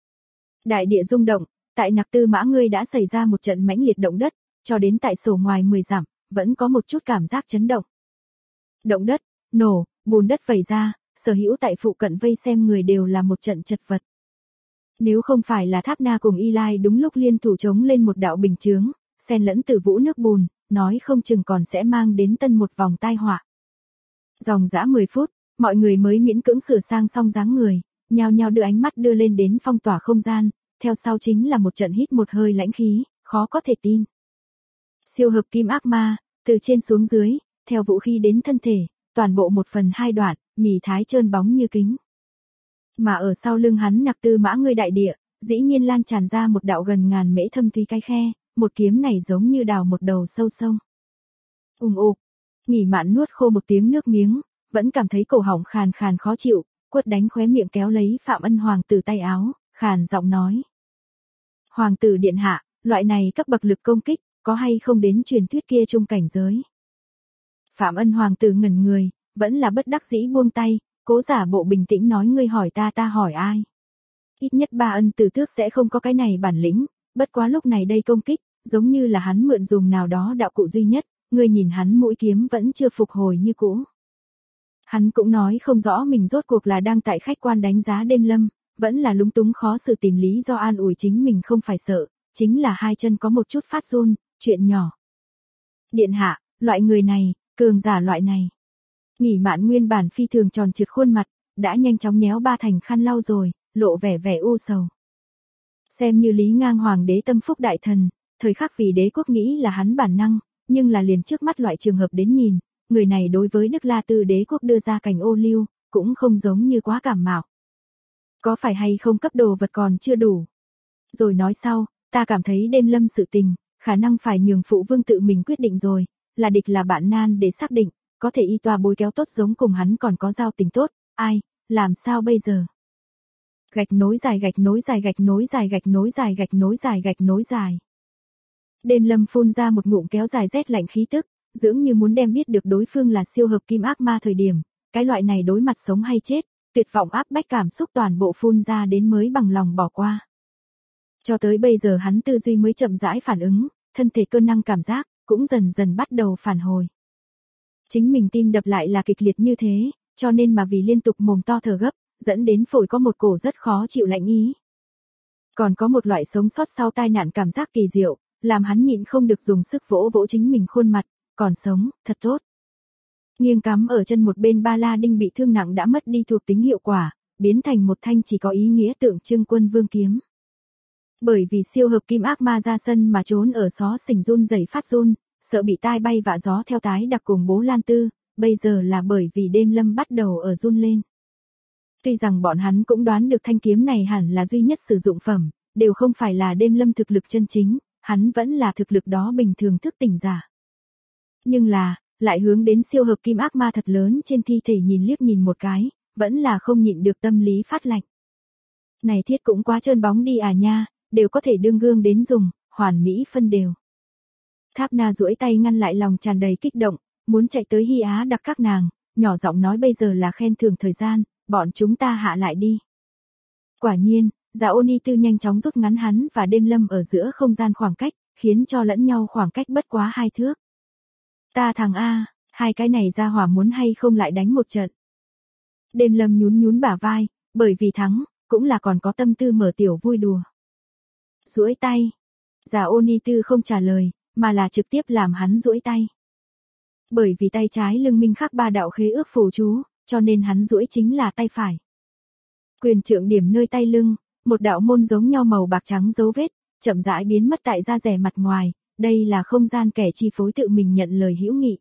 Đại địa rung động, tại nặc tư mã ngươi đã xảy ra một trận mãnh liệt động đất, cho đến tại sổ ngoài 10 dặm, vẫn có một chút cảm giác chấn động. Động đất, nổ, bùn đất vẩy ra, sở hữu tại phụ cận vây xem người đều là một trận chật vật. Nếu không phải là Tháp Na cùng Y Lai đúng lúc liên thủ chống lên một đạo bình chướng, xen lẫn tử vũ nước bùn, nói không chừng còn sẽ mang đến tân một vòng tai họa. Dòng dã 10 phút, mọi người mới miễn cưỡng sửa sang xong dáng người, nhao nhao đưa ánh mắt đưa lên đến phong tỏa không gian, theo sau chính là một trận hít một hơi lãnh khí, khó có thể tin. Siêu hợp kim ác ma, từ trên xuống dưới, theo vũ khí đến thân thể, toàn bộ 1/2 đoạn, mì thái trơn bóng như kính. Mà ở sau lưng hắn nặc tư mã ngươi đại địa, dĩ nhiên lan tràn ra một đạo gần ngàn mễ thâm thúy cái khe, một kiếm này giống như đào một đầu sâu sông. Ục, Nghỉ Mạn nuốt khô một tiếng nước miếng, vẫn cảm thấy cổ họng khàn khàn khó chịu, quất đánh khóe miệng kéo lấy Phạm Ân hoàng tử tay áo, khàn giọng nói: "Hoàng tử điện hạ, loại này cấp bậc lực công kích, có hay không đến truyền thuyết kia trung cảnh giới?" Phạm Ân hoàng tử ngẩn người, vẫn là bất đắc dĩ buông tay, cố giả bộ bình tĩnh nói: "Ngươi hỏi ta hỏi ai? Ít nhất Ba Ân tử tước sẽ không có cái này bản lĩnh, bất quá lúc này đây công kích, giống như là hắn mượn dùng nào đó đạo cụ duy nhất, ngươi nhìn hắn mũi kiếm vẫn chưa phục hồi như cũ." Hắn cũng nói không rõ mình rốt cuộc là đang tại khách quan đánh giá Đêm Lâm, vẫn là lúng túng khó xử tìm lý do an ủi chính mình không phải sợ, chính là hai chân có một chút phát run, chuyện nhỏ. "Điện hạ, loại người này, cường giả loại này." Nghỉ Mạn nguyên bản phi thường tròn trượt khuôn mặt, đã nhanh chóng nhéo ba thành khăn lau rồi, lộ vẻ vẻ u sầu. Xem như Lý Ngang hoàng đế tâm phúc đại thần, thời khắc vì đế quốc nghĩ là hắn bản năng, nhưng là liền trước mắt loại trường hợp đến nhìn, người này đối với Đức La Tư đế quốc đưa ra cảnh ô liu, cũng không giống như quá cảm mạo. Có phải hay không cấp đồ vật còn chưa đủ? Rồi nói sau, ta cảm thấy Đêm Lâm sự tình, khả năng phải nhường phụ vương tự mình quyết định rồi, là địch là bạn nan để xác định, có thể y toa bối kéo tốt giống cùng hắn còn có giao tình tốt, ai, làm sao bây giờ? Gạch nối dài gạch nối dài gạch nối dài gạch nối dài gạch nối dài gạch nối dài. Đêm Lâm phun ra một ngụm kéo dài rét lạnh khí tức, dưỡng như muốn đem biết được đối phương là siêu hợp kim ác ma thời điểm, cái loại này đối mặt sống hay chết, tuyệt vọng áp bách cảm xúc toàn bộ phun ra đến mới bằng lòng bỏ qua. Cho tới bây giờ hắn tư duy mới chậm rãi phản ứng, thân thể cơ năng cảm giác, cũng dần dần bắt đầu phản hồi. Chính mình tim đập lại là kịch liệt như thế, cho nên mà vì liên tục mồm to thở gấp, dẫn đến phổi có một cổ rất khó chịu lạnh ý. Còn có một loại sống sót sau tai nạn cảm giác kỳ diệu, làm hắn nhịn không được dùng sức vỗ vỗ chính mình khuôn mặt, còn sống, thật tốt. Nghiêng cắm ở chân một bên ba la đinh bị thương nặng đã mất đi thuộc tính hiệu quả, biến thành một thanh chỉ có ý nghĩa tượng trưng quân vương kiếm. Bởi vì siêu hợp kim ác ma ra sân mà trốn ở xó xỉnh run rẩy phát run, sợ bị tai bay vạ gió theo tái đặc cùng bố Lan Tư, bây giờ là bởi vì đêm lâm bắt đầu ở run lên. Tuy rằng bọn hắn cũng đoán được thanh kiếm này hẳn là duy nhất sử dụng phẩm, đều không phải là đêm lâm thực lực chân chính, hắn vẫn là thực lực đó bình thường thức tỉnh giả. Nhưng là, lại hướng đến siêu hợp kim ác ma thật lớn trên thi thể nhìn liếc nhìn một cái, vẫn là không nhịn được tâm lý phát lạnh. Này thiết cũng quá trơn bóng đi à nha, đều có thể đương gương đến dùng, hoàn mỹ phân đều. Tháp Na duỗi tay ngăn lại lòng tràn đầy kích động, muốn chạy tới Hy Á đặc các nàng, nhỏ giọng nói bây giờ là khen thưởng thời gian, bọn chúng ta hạ lại đi. Quả nhiên, Dạ Ô Ni Tư nhanh chóng rút ngắn hắn và đêm lâm ở giữa không gian khoảng cách, khiến cho lẫn nhau khoảng cách bất quá 2 thước. Ta thằng A, hai cái này ra hỏa muốn hay không lại đánh một trận. Đêm lâm nhún nhún bả vai, bởi vì thắng, cũng là còn có tâm tư mở tiểu vui đùa. Duỗi tay. Dạ Ô Ni Tư không trả lời, mà là trực tiếp làm hắn duỗi tay. Bởi vì tay trái lưng minh khắc 3 đạo khế ước phù chú, cho nên hắn duỗi chính là tay phải. Quyền trượng điểm nơi tay lưng, một đạo môn giống nho màu bạc trắng dấu vết, chậm rãi biến mất tại da rẻ mặt ngoài, đây là không gian kẻ chi phối tự mình nhận lời hữu nghị.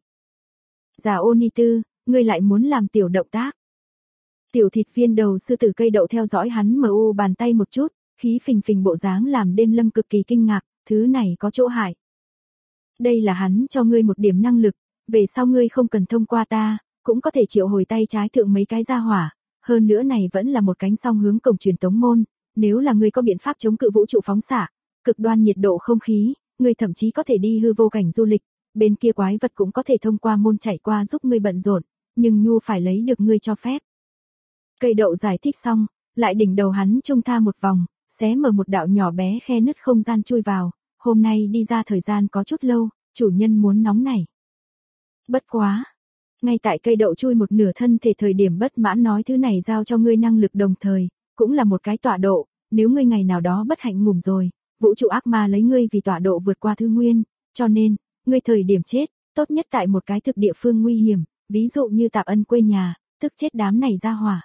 Dạ Ô Ni Tư, ngươi lại muốn làm tiểu động tác. Tiểu thịt viên đầu sư tử cây đậu theo dõi hắn mu bàn tay một chút, khí phình phình bộ dáng làm đêm lâm cực kỳ kinh ngạc, thứ này có chỗ hại. Đây là hắn cho ngươi một điểm năng lực, về sau ngươi không cần thông qua ta, cũng có thể triệu hồi tay trái thượng mấy cái gia hỏa, hơn nữa này vẫn là một cánh song hướng cổng truyền tống môn, nếu là ngươi có biện pháp chống cự vũ trụ phóng xạ, cực đoan nhiệt độ không khí, ngươi thậm chí có thể đi hư vô cảnh du lịch, bên kia quái vật cũng có thể thông qua môn chạy qua giúp ngươi bận rộn, nhưng nhu phải lấy được ngươi cho phép. Cây đậu giải thích xong, lại đỉnh đầu hắn trung tha một vòng, xé mở một đạo nhỏ bé khe nứt không gian chui vào, hôm nay đi ra thời gian có chút lâu, chủ nhân muốn nóng này. Bất quá. Ngay tại cây đậu chui một nửa thân thể thời điểm bất mãn nói thứ này giao cho ngươi năng lực đồng thời, cũng là một cái tọa độ, nếu ngươi ngày nào đó bất hạnh ngủm rồi, vũ trụ ác ma lấy ngươi vì tọa độ vượt qua thứ nguyên, cho nên, ngươi thời điểm chết, tốt nhất tại một cái thực địa phương nguy hiểm, ví dụ như Tạp Ân quê nhà, tức chết đám này ra hỏa.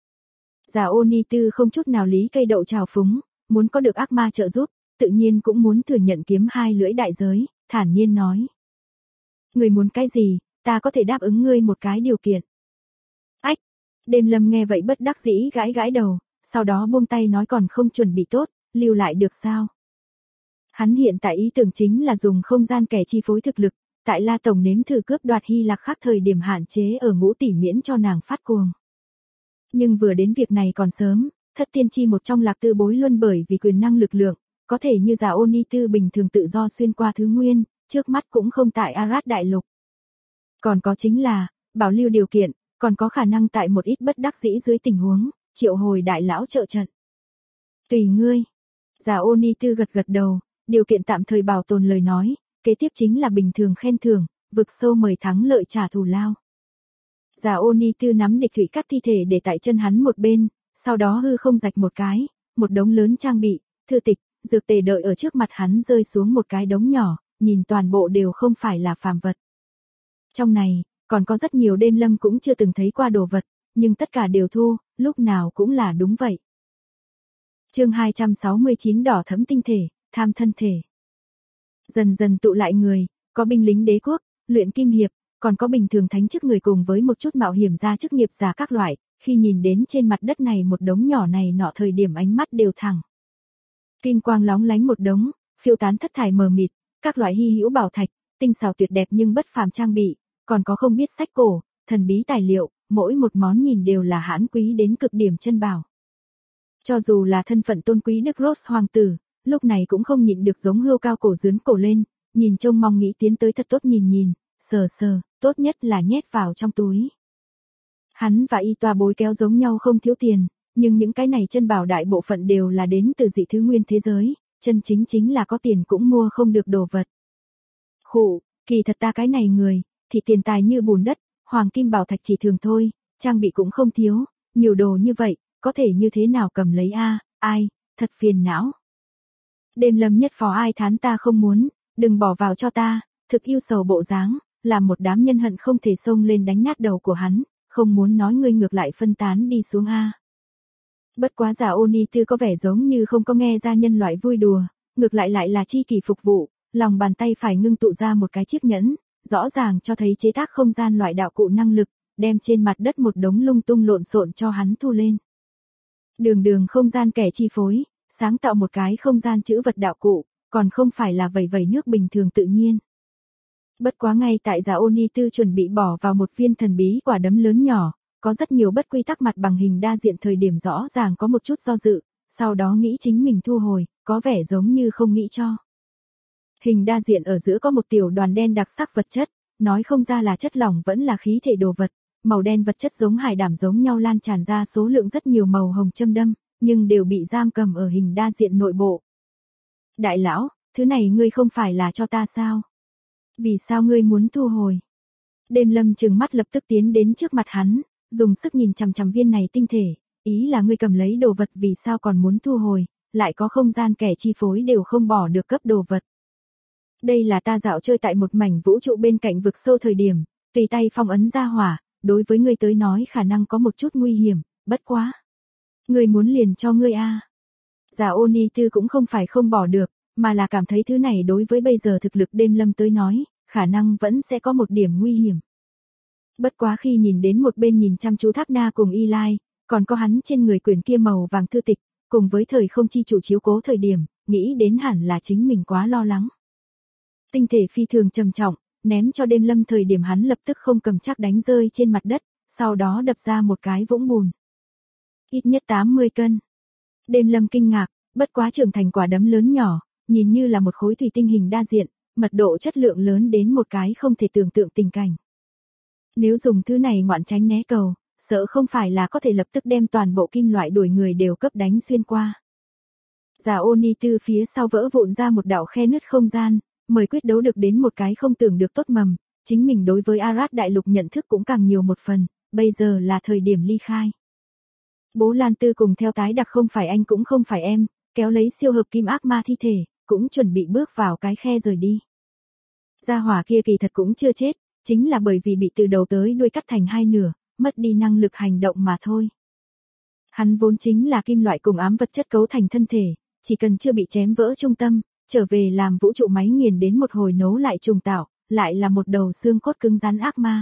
Dạ Ô Ni Tư không chút nào lý cây đậu trào phúng, muốn có được ác ma trợ giúp, tự nhiên cũng muốn thừa nhận kiếm 2 lưỡi đại giới, thản nhiên nói. Ngươi muốn cái gì, ta có thể đáp ứng ngươi một cái điều kiện. Ách, đêm lâm nghe vậy bất đắc dĩ gãi gãi đầu, sau đó buông tay nói còn không chuẩn bị tốt, lưu lại được sao? Hắn hiện tại ý tưởng chính là dùng không gian kẻ chi phối thực lực, tại La Tổng nếm thử cướp đoạt Hy Lạc khác thời điểm hạn chế ở Ngũ tỷ miễn cho nàng phát cuồng. Nhưng vừa đến việc này còn sớm, thất tiên chi một trong Lạc Tư bối luân bởi vì quyền năng lực lượng, có thể như Dạ Ô Ni Tư bình thường tự do xuyên qua thứ nguyên, trước mắt cũng không tại Arad đại lục. Còn có chính là, bảo lưu điều kiện, còn có khả năng tại một ít bất đắc dĩ dưới tình huống, triệu hồi đại lão trợ trận. Tùy ngươi. Dạ Ô Ni Tư gật gật đầu, điều kiện tạm thời bảo tồn lời nói, kế tiếp chính là bình thường khen thưởng, vực sâu mời thắng lợi trả thù lao. Dạ Ô Ni Tư nắm địch thủy cắt thi thể để tại chân hắn một bên, sau đó hư không rạch một cái, một đống lớn trang bị, thư tịch, dược tề đợi ở trước mặt hắn rơi xuống một cái đống nhỏ, nhìn toàn bộ đều không phải là phàm vật. Trong này, còn có rất nhiều đêm lâm cũng chưa từng thấy qua đồ vật, nhưng tất cả đều thu, lúc nào cũng là đúng vậy. Chương 269 đỏ thẫm tinh thể, tham thân thể. Dần dần tụ lại người, có binh lính đế quốc, luyện kim hiệp, còn có bình thường thánh chức người cùng với một chút mạo hiểm gia chức nghiệp giả các loại, khi nhìn đến trên mặt đất này một đống nhỏ này nọ thời điểm ánh mắt đều thẳng. Kim quang lóng lánh một đống, phiêu tán thất thải mờ mịt, các loại hy hữu bảo thạch, tinh xảo tuyệt đẹp nhưng bất phàm trang bị, còn có không biết sách cổ, thần bí tài liệu, mỗi một món nhìn đều là hãn quý đến cực điểm chân bảo. Cho dù là thân phận tôn quý Đức Rose hoàng tử, lúc này cũng không nhịn được giống hươu cao cổ dướn cổ lên, nhìn trông mong nghĩ tiến tới thật tốt nhìn, sờ sờ, tốt nhất là nhét vào trong túi. Hắn và y toa bối kéo giống nhau không thiếu tiền, nhưng những cái này chân bảo đại bộ phận đều là đến từ dị thứ nguyên thế giới, chân chính là có tiền cũng mua không được đồ vật. Khụ, kỳ thật ta cái này người, thì tiền tài như bùn đất, hoàng kim bảo thạch chỉ thường thôi, trang bị cũng không thiếu, nhiều đồ như vậy, có thể như thế nào cầm lấy a, ai, thật phiền não. Đêm lâm nhất phó ai thán ta không muốn, đừng bỏ vào cho ta, thực yêu sầu bộ dáng, làm một đám nhân hận không thể xông lên đánh nát đầu của hắn, không muốn nói ngươi ngược lại phân tán đi xuống a. Bất quá giả Oni Tư có vẻ giống như không có nghe ra nhân loại vui đùa, ngược lại lại là chi kỷ phục vụ, lòng bàn tay phải ngưng tụ ra một cái chiếc nhẫn, rõ ràng cho thấy chế tác không gian loại đạo cụ năng lực, đem trên mặt đất một đống lung tung lộn xộn cho hắn thu lên. Đường đường không gian kẻ chi phối, sáng tạo một cái không gian chữ vật đạo cụ, còn không phải là vẩy vẩy nước bình thường tự nhiên. Bất quá ngay tại giả Oni Tư chuẩn bị bỏ vào một viên thần bí quả đấm lớn nhỏ, có rất nhiều bất quy tắc mặt bằng hình đa diện thời điểm rõ ràng có một chút do dự, sau đó nghĩ chính mình thu hồi, có vẻ giống như không nghĩ cho. Hình đa diện ở giữa có một tiểu đoàn đen đặc sắc vật chất, nói không ra là chất lỏng vẫn là khí thể đồ vật, màu đen vật chất giống hải đảm giống nhau lan tràn ra số lượng rất nhiều màu hồng châm đâm, nhưng đều bị giam cầm ở hình đa diện nội bộ. Đại lão, thứ này ngươi không phải là cho ta sao? Vì sao ngươi muốn thu hồi? Đêm Lâm trừng mắt lập tức tiến đến trước mặt hắn, dùng sức nhìn chằm chằm viên này tinh thể, ý là ngươi cầm lấy đồ vật vì sao còn muốn thu hồi, lại có không gian kẻ chi phối đều không bỏ được cấp đồ vật. Đây là ta dạo chơi tại một mảnh vũ trụ bên cạnh vực sâu thời điểm, tùy tay phong ấn ra hỏa, đối với ngươi tới nói khả năng có một chút nguy hiểm, bất quá. Ngươi muốn liền cho ngươi a. Giả Oni Tư cũng không phải không bỏ được, mà là cảm thấy thứ này đối với bây giờ thực lực Đêm Lâm tới nói, khả năng vẫn sẽ có một điểm nguy hiểm. Bất quá khi nhìn đến một bên nhìn chăm chú Tháp Na cùng Y Lai, còn có hắn trên người quyển kia màu vàng thư tịch, cùng với thời không chi chủ chiếu cố thời điểm, nghĩ đến hẳn là chính mình quá lo lắng. Tinh thể phi thường trầm trọng, ném cho Đêm Lâm thời điểm hắn lập tức không cầm chắc đánh rơi trên mặt đất, sau đó đập ra một cái vũng bùn. Ít nhất 80 cân. Đêm Lâm kinh ngạc, bất quá trưởng thành quả đấm lớn nhỏ, nhìn như là một khối thủy tinh hình đa diện, mật độ chất lượng lớn đến một cái không thể tưởng tượng tình cảnh. Nếu dùng thứ này ngoạn tránh né cầu, sợ không phải là có thể lập tức đem toàn bộ kim loại đuổi người đều cấp đánh xuyên qua. Giả Oni Tư phía sau vỡ vụn ra một đạo khe nứt không gian, mời quyết đấu được đến một cái không tưởng được tốt mầm, chính mình đối với Arad đại lục nhận thức cũng càng nhiều một phần, bây giờ là thời điểm ly khai. Bố Lan Tư cùng theo tái đặc không phải anh cũng không phải em, kéo lấy siêu hợp kim ác ma thi thể, cũng chuẩn bị bước vào cái khe rời đi. Gia hỏa kia kỳ thật cũng chưa chết, chính là bởi vì bị từ đầu tới đuôi cắt thành hai nửa, mất đi năng lực hành động mà thôi. Hắn vốn chính là kim loại cùng ám vật chất cấu thành thân thể, chỉ cần chưa bị chém vỡ trung tâm, trở về làm vũ trụ máy nghiền đến một hồi nấu lại trùng tạo, lại là một đầu xương cốt cứng rắn ác ma.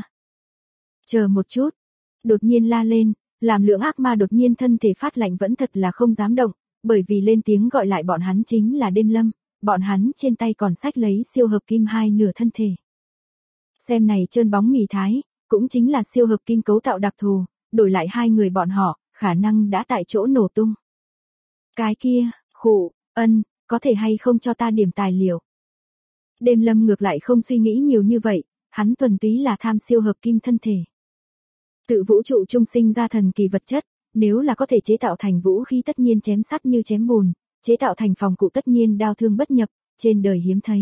Chờ một chút, đột nhiên la lên, làm lượng ác ma đột nhiên thân thể phát lạnh vẫn thật là không dám động, bởi vì lên tiếng gọi lại bọn hắn chính là Đêm Lâm, bọn hắn trên tay còn xách lấy siêu hợp kim hai nửa thân thể. Xem này trơn bóng mì thái, cũng chính là siêu hợp kim cấu tạo đặc thù, đổi lại hai người bọn họ, khả năng đã tại chỗ nổ tung. Cái kia, khụ, có thể hay không cho ta điểm tài liệu. Đêm Lâm ngược lại không suy nghĩ nhiều như vậy, hắn thuần túy là tham siêu hợp kim thân thể. Tự vũ trụ trung sinh ra thần kỳ vật chất, nếu là có thể chế tạo thành vũ khí tất nhiên chém sắt như chém bùn, chế tạo thành phòng cụ tất nhiên đao thương bất nhập, trên đời hiếm thấy.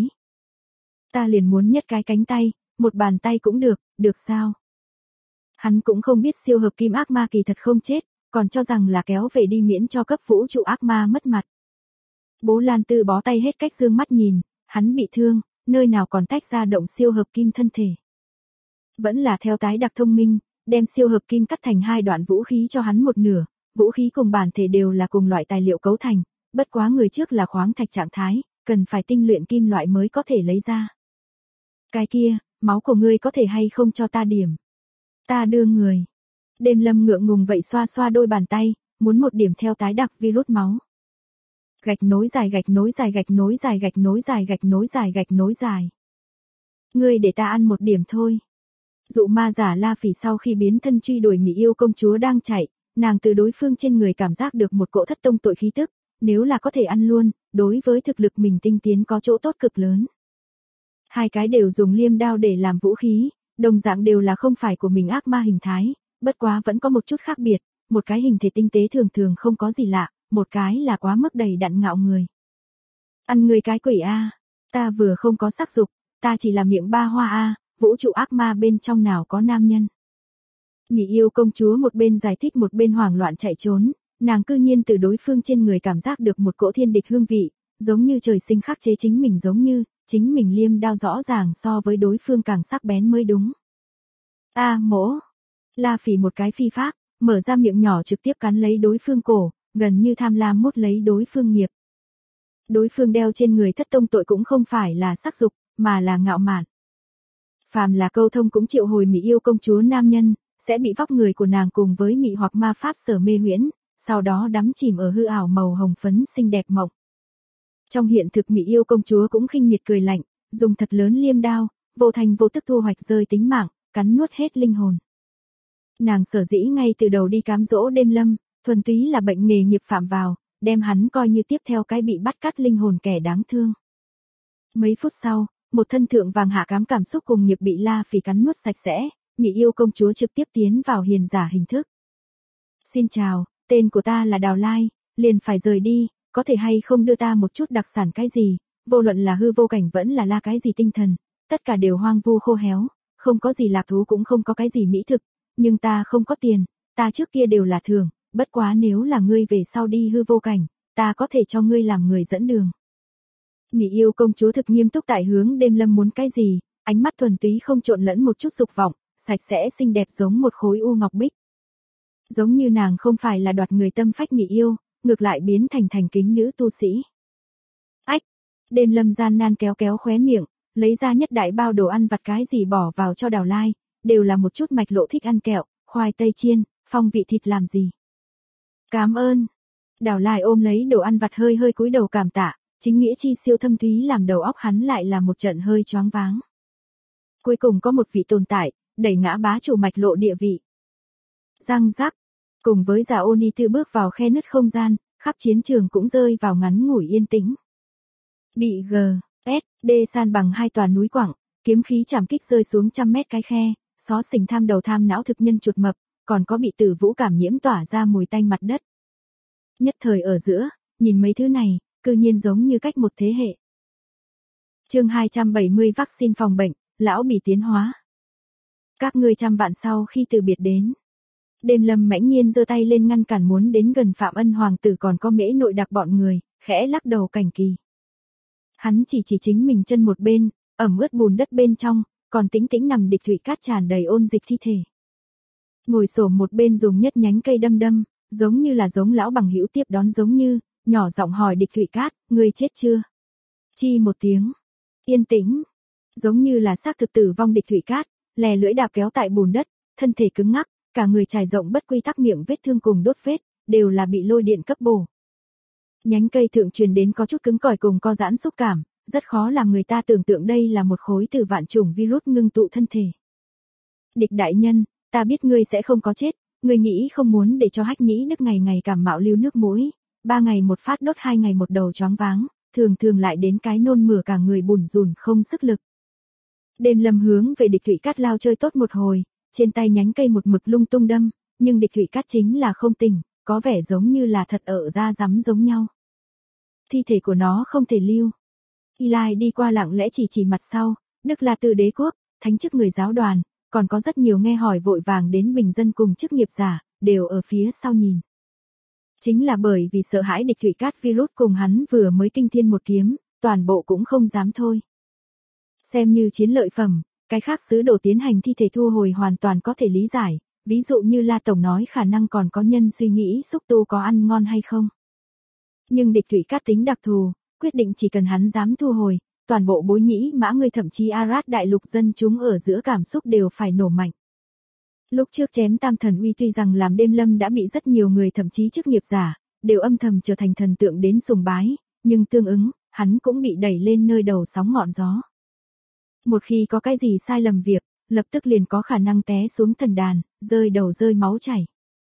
Ta liền muốn nhất cái cánh tay, một bàn tay cũng được sao? Hắn cũng không biết siêu hợp kim ác ma kỳ thật không chết, còn cho rằng là kéo về đi miễn cho cấp vũ trụ ác ma mất mặt. Bố Lan Tư bó tay hết cách dương mắt nhìn, hắn bị thương, nơi nào còn tách ra động siêu hợp kim thân thể. Vẫn là theo tái đặc thông minh, đem siêu hợp kim cắt thành hai đoạn vũ khí cho hắn một nửa, vũ khí cùng bản thể đều là cùng loại tài liệu cấu thành, bất quá người trước là khoáng thạch trạng thái, cần phải tinh luyện kim loại mới có thể lấy ra. Cái kia, máu của ngươi có thể hay không cho ta điểm? Ta đưa người. Đêm Lâm ngượng ngùng vậy xoa xoa đôi bàn tay, muốn một điểm theo tái đặc virus máu. Gạch nối dài gạch nối dài gạch nối dài gạch nối dài gạch nối dài gạch nối dài. Ngươi để ta ăn một điểm thôi. Dụ ma giả La Phỉ sau khi biến thân truy đuổi Mỹ yêu công chúa đang chạy, nàng từ đối phương trên người cảm giác được một cỗ thất tông tội khí tức, nếu là có thể ăn luôn, đối với thực lực mình tinh tiến có chỗ tốt cực lớn. Hai cái đều dùng liêm đao để làm vũ khí, đồng dạng đều là không phải của mình ác ma hình thái, bất quá vẫn có một chút khác biệt, một cái hình thể tinh tế thường thường không có gì lạ, một cái là quá mức đầy đặn ngạo người. Ăn người cái quỷ a, ta vừa không có sắc dục, ta chỉ là miệng ba hoa a, vũ trụ ác ma bên trong nào có nam nhân. Mỹ yêu công chúa một bên giải thích một bên hoảng loạn chạy trốn, nàng cư nhiên từ đối phương trên người cảm giác được một cỗ thiên địch hương vị, giống như trời sinh khắc chế chính mình giống như, chính mình liêm đao rõ ràng so với đối phương càng sắc bén mới đúng. Mỗ. La Phỉ một cái phi phác, mở ra miệng nhỏ trực tiếp cắn lấy đối phương cổ, gần như tham lam mút lấy đối phương nghiệp. Đối phương đeo trên người thất tông tội cũng không phải là sắc dục, mà là ngạo mạn. Phàm là câu thông cũng triệu hồi Mỹ yêu công chúa nam nhân, sẽ bị vóc người của nàng cùng với mị hoặc ma pháp sở mê huyễn, sau đó đắm chìm ở hư ảo màu hồng phấn xinh đẹp mộng. Trong hiện thực Mỹ yêu công chúa cũng khinh miệt cười lạnh, dùng thật lớn liêm đao, vô thành vô tức thu hoạch rơi tính mạng, cắn nuốt hết linh hồn. Nàng sở dĩ ngay từ đầu đi cám dỗ Đêm Lâm, thuần túy là bệnh nghề nghiệp phạm vào, đem hắn coi như tiếp theo cái bị bắt cắt linh hồn kẻ đáng thương. Mấy phút sau, một thân thượng vàng hạ cám cảm xúc cùng nghiệp bị La Phỉ cắn nuốt sạch sẽ, Mỹ yêu công chúa trực tiếp tiến vào hiền giả hình thức. Xin chào, tên của ta là Đào Lai, liền phải rời đi, có thể hay không đưa ta một chút đặc sản cái gì, vô luận là hư vô cảnh vẫn là la cái gì tinh thần, tất cả đều hoang vu khô héo, không có gì lạc thú cũng không có cái gì mỹ thực, nhưng ta không có tiền, ta trước kia đều là thường, bất quá nếu là ngươi về sau đi hư vô cảnh, ta có thể cho ngươi làm người dẫn đường. Mỹ yêu công chúa thực nghiêm túc tại hướng Đêm Lâm muốn cái gì, ánh mắt thuần túy không trộn lẫn một chút dục vọng, sạch sẽ xinh đẹp giống một khối u ngọc bích. Giống như nàng không phải là đoạt người tâm phách Mỹ yêu, ngược lại biến thành thành kính nữ tu sĩ. Ách, Đêm Lâm gian nan kéo kéo khóe miệng, lấy ra nhất đại bao đồ ăn vặt cái gì bỏ vào cho Đào Lai, đều là một chút mạch lộ thích ăn kẹo, khoai tây chiên, phong vị thịt làm gì. Cảm ơn. Đào Lai ôm lấy đồ ăn vặt hơi hơi cúi đầu cảm tạ, chính nghĩa chi siêu thâm thúy làm đầu óc hắn lại là một trận hơi choáng váng. Cuối cùng có một vị tồn tại, đẩy ngã bá chủ mạch lộ địa vị. Răng rắc, cùng với Già Oni Tư bước vào khe nứt không gian, khắp chiến trường cũng rơi vào ngắn ngủi yên tĩnh. Bị D san bằng hai tòa núi quặng, kiếm khí chạm kích rơi xuống trăm mét cái khe, xó xỉnh tham đầu tham não thực nhân chuột mập, còn có bị tử vũ cảm nhiễm tỏa ra mùi tanh mặt đất. Nhất thời ở giữa, nhìn mấy thứ này, cư nhiên giống như cách một thế hệ. Chương 270 vaccine phòng bệnh, lão bỉ tiến hóa. Các ngươi trăm vạn sau khi từ biệt đến. Đêm Lâm mãnh nhiên giơ tay lên ngăn cản muốn đến gần Phạm Ân hoàng tử còn có Mễ Nội Đặc bọn người, khẽ lắc đầu cảnh kỳ. Hắn chỉ chính mình chân một bên, ẩm ướt bùn đất bên trong, còn tĩnh tĩnh nằm địch thủy cát tràn đầy ôn dịch thi thể. Ngồi xổm một bên dùng nhất nhánh cây đâm, giống như là giống lão bằng hữu tiếp đón giống như, nhỏ giọng hỏi địch thủy cát, ngươi chết chưa? Chi một tiếng. Yên tĩnh. Giống như là xác thực tử vong địch thủy cát, lè lưỡi đạp kéo tại bùn đất, thân thể cứng ngắc, cả người trải rộng bất quy tắc miệng vết thương cùng đốt vết, đều là bị lôi điện cấp bổ. Nhánh cây thượng truyền đến có chút cứng cỏi cùng co giãn xúc cảm, rất khó làm người ta tưởng tượng đây là một khối từ vạn chủng virus ngưng tụ thân thể. Địch đại nhân, ta biết ngươi sẽ không có chết, ngươi nghĩ không muốn để cho Hách Nhĩ Đức ngày ngày cảm mạo lưu nước mũi, 3 ngày một phát đốt 2 ngày một đầu choáng váng, thường lại đến cái nôn mửa cả người bùn rùn không sức lực. Đêm Lâm hướng về địch thủy cát lao chơi tốt một hồi, trên tay nhánh cây một mực lung tung đâm, nhưng địch thủy cát chính là không tỉnh, có vẻ giống như là thật ở da rắm giống nhau. Thi thể của nó không thể lưu. Eli đi qua lặng lẽ chỉ mặt sau, Đức là từ đế quốc, thánh chức người giáo đoàn, còn có rất nhiều nghe hỏi vội vàng đến bình dân cùng chức nghiệp giả, đều ở phía sau nhìn. Chính là bởi vì sợ hãi địch thủy cát virus cùng hắn vừa mới kinh thiên một kiếm, toàn bộ cũng không dám thôi. Xem như chiến lợi phẩm, cái khác sứ đồ tiến hành thi thể thu hồi hoàn toàn có thể lý giải, ví dụ như La Tổng nói khả năng còn có nhân suy nghĩ xúc tu có ăn ngon hay không. Nhưng địch thủy cát tính đặc thù, quyết định chỉ cần hắn dám thu hồi, toàn bộ Bối Nhĩ Mã người thậm chí Arad đại lục dân chúng ở giữa cảm xúc đều phải nổ mạnh. Lúc trước chém Tam Thần Uy tuy rằng làm Đêm Lâm đã bị rất nhiều người thậm chí chức nghiệp giả, đều âm thầm trở thành thần tượng đến sùng bái, nhưng tương ứng, hắn cũng bị đẩy lên nơi đầu sóng ngọn gió. Một khi có cái gì sai lầm việc, lập tức liền có khả năng té xuống thần đàn, rơi đầu rơi máu chảy.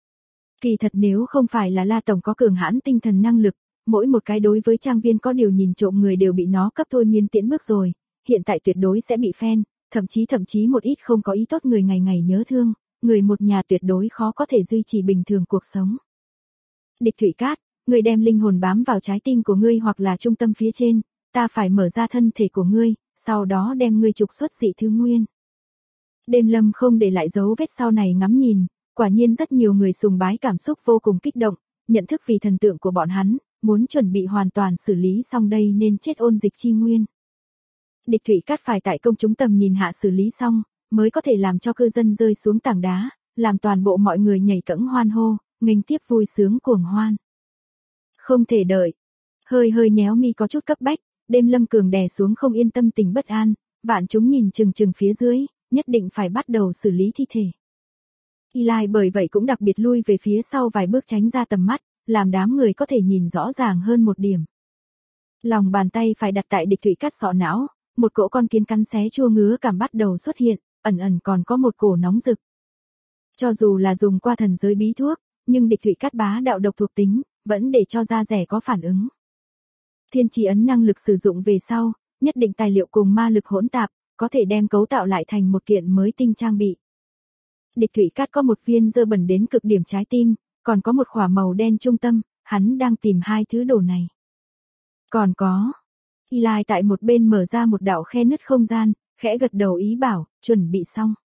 Kỳ thật nếu không phải là La Tổng có cường hãn tinh thần năng lực, mỗi một cái đối với trang viên có điều nhìn trộm người đều bị nó cấp thôi miên tiễn bước rồi, hiện tại tuyệt đối sẽ bị fan, thậm chí một ít không có ý tốt người ngày ngày nhớ thương, người một nhà tuyệt đối khó có thể duy trì bình thường cuộc sống. Địch thủy cát, người đem linh hồn bám vào trái tim của ngươi hoặc là trung tâm phía trên, ta phải mở ra thân thể của ngươi, sau đó đem ngươi trục xuất dị thứ nguyên. Đêm Lâm không để lại dấu vết sau này ngắm nhìn, quả nhiên rất nhiều người sùng bái cảm xúc vô cùng kích động, nhận thức vì thần tượng của bọn hắn, muốn chuẩn bị hoàn toàn xử lý xong đây nên chết ôn dịch chi nguyên. Địch Thủy Cát phải tại công chúng tầm nhìn hạ xử lý xong, mới có thể làm cho cư dân rơi xuống tảng đá, làm toàn bộ mọi người nhảy cẫng hoan hô, nghênh tiếp vui sướng cuồng hoan. Không thể đợi. Hơi hơi nhéo mi có chút cấp bách, đêm Lâm Cường đè xuống không yên tâm tình bất an, vạn chúng nhìn chừng chừng phía dưới, nhất định phải bắt đầu xử lý thi thể. Eli bởi vậy cũng đặc biệt lui về phía sau vài bước tránh ra tầm mắt, làm đám người có thể nhìn rõ ràng hơn một điểm. Lòng bàn tay phải đặt tại Địch Thủy Cát sọ não, một cỗ con kiến cắn xé chua ngứa cảm bắt đầu xuất hiện, ẩn ẩn còn có một cổ nóng rực. Cho dù là dùng qua thần giới bí thuốc, nhưng Địch Thủy Cát bá đạo độc thuộc tính, vẫn để cho da rẻ có phản ứng. Thiên chi ấn năng lực sử dụng về sau, nhất định tài liệu cùng ma lực hỗn tạp, có thể đem cấu tạo lại thành một kiện mới tinh trang bị. Địch Thủy Cát có một viên dơ bẩn đến cực điểm trái tim, còn có một khỏa màu đen trung tâm, hắn đang tìm hai thứ đồ này. Còn có. Eli tại một bên mở ra một đạo khe nứt không gian, khẽ gật đầu ý bảo, chuẩn bị xong.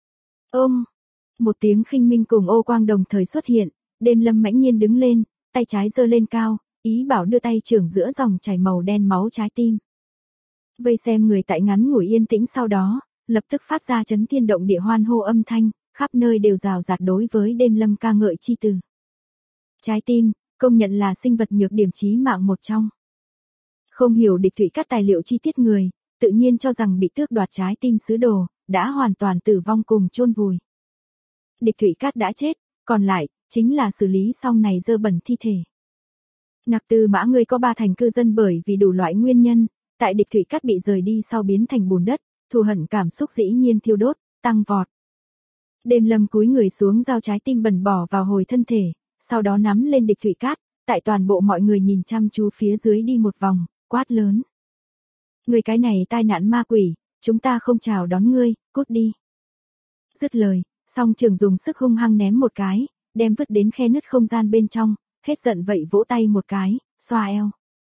Một tiếng khinh minh cùng ô quang đồng thời xuất hiện, đêm Lâm mãnh nhiên đứng lên, tay trái giơ lên cao, ý bảo đưa tay trưởng giữa dòng chảy màu đen máu trái tim. Vây xem người tại ngắn ngủi yên tĩnh sau đó, lập tức phát ra chấn thiên động địa hoan hô âm thanh, khắp nơi đều rào rạt đối với đêm Lâm ca ngợi chi từ. Trái tim, công nhận là sinh vật nhược điểm chí mạng một trong. Không hiểu Địch Thủy Cát tài liệu chi tiết người, tự nhiên cho rằng bị tước đoạt trái tim sứ đồ, đã hoàn toàn tử vong cùng chôn vùi. Địch Thủy Cát đã chết, còn lại, chính là xử lý xong này dơ bẩn thi thể. Nặc Tư Mã ngươi có 3 thành cư dân bởi vì đủ loại nguyên nhân, tại Địch Thủy Cát bị rời đi sau biến thành bùn đất, thù hận cảm xúc dĩ nhiên thiêu đốt, tăng vọt. Đêm Lâm cúi người xuống giao trái tim bẩn bỏ vào hồi thân thể, sau đó nắm lên Địch Thủy Cát, tại toàn bộ mọi người nhìn chăm chú phía dưới đi một vòng, quát lớn. Người cái này tai nạn ma quỷ, chúng ta không chào đón ngươi, cút đi. Dứt lời, song trường dùng sức hung hăng ném một cái, đem vứt đến khe nứt không gian bên trong, hết giận vậy vỗ tay một cái, xoa eo.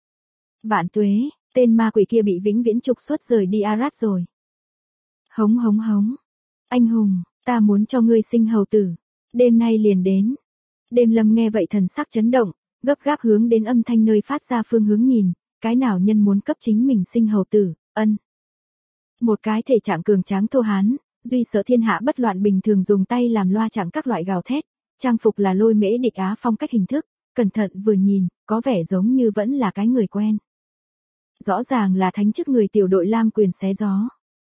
Vạn tuế, tên ma quỷ kia bị vĩnh viễn trục xuất rời đi Arad rồi. Hống hống hống. Anh hùng, ta muốn cho ngươi sinh hầu tử. Đêm nay liền đến. Đêm Lâm nghe vậy thần sắc chấn động, gấp gáp hướng đến âm thanh nơi phát ra phương hướng nhìn, cái nào nhân muốn cấp chính mình sinh hầu tử, ân. Một cái thể trạng cường tráng thô hán, duy sợ thiên hạ bất loạn bình thường dùng tay làm loa chẳng các loại gào thét, trang phục là Lôi Mễ Địch Á phong cách hình thức, cẩn thận vừa nhìn, có vẻ giống như vẫn là cái người quen. Rõ ràng là thánh chức người tiểu đội Lam Quyền xé gió.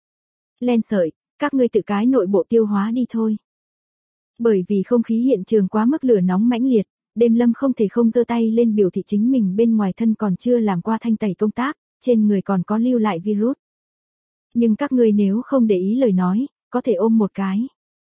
Len sợi, các ngươi tự cái nội bộ tiêu hóa đi thôi. Bởi vì không khí hiện trường quá mức lửa nóng mãnh liệt, đêm Lâm không thể không giơ tay lên biểu thị chính mình bên ngoài thân còn chưa làm qua thanh tẩy công tác, trên người còn có lưu lại virus. Nhưng các ngươi nếu không để ý lời nói, có thể ôm một cái.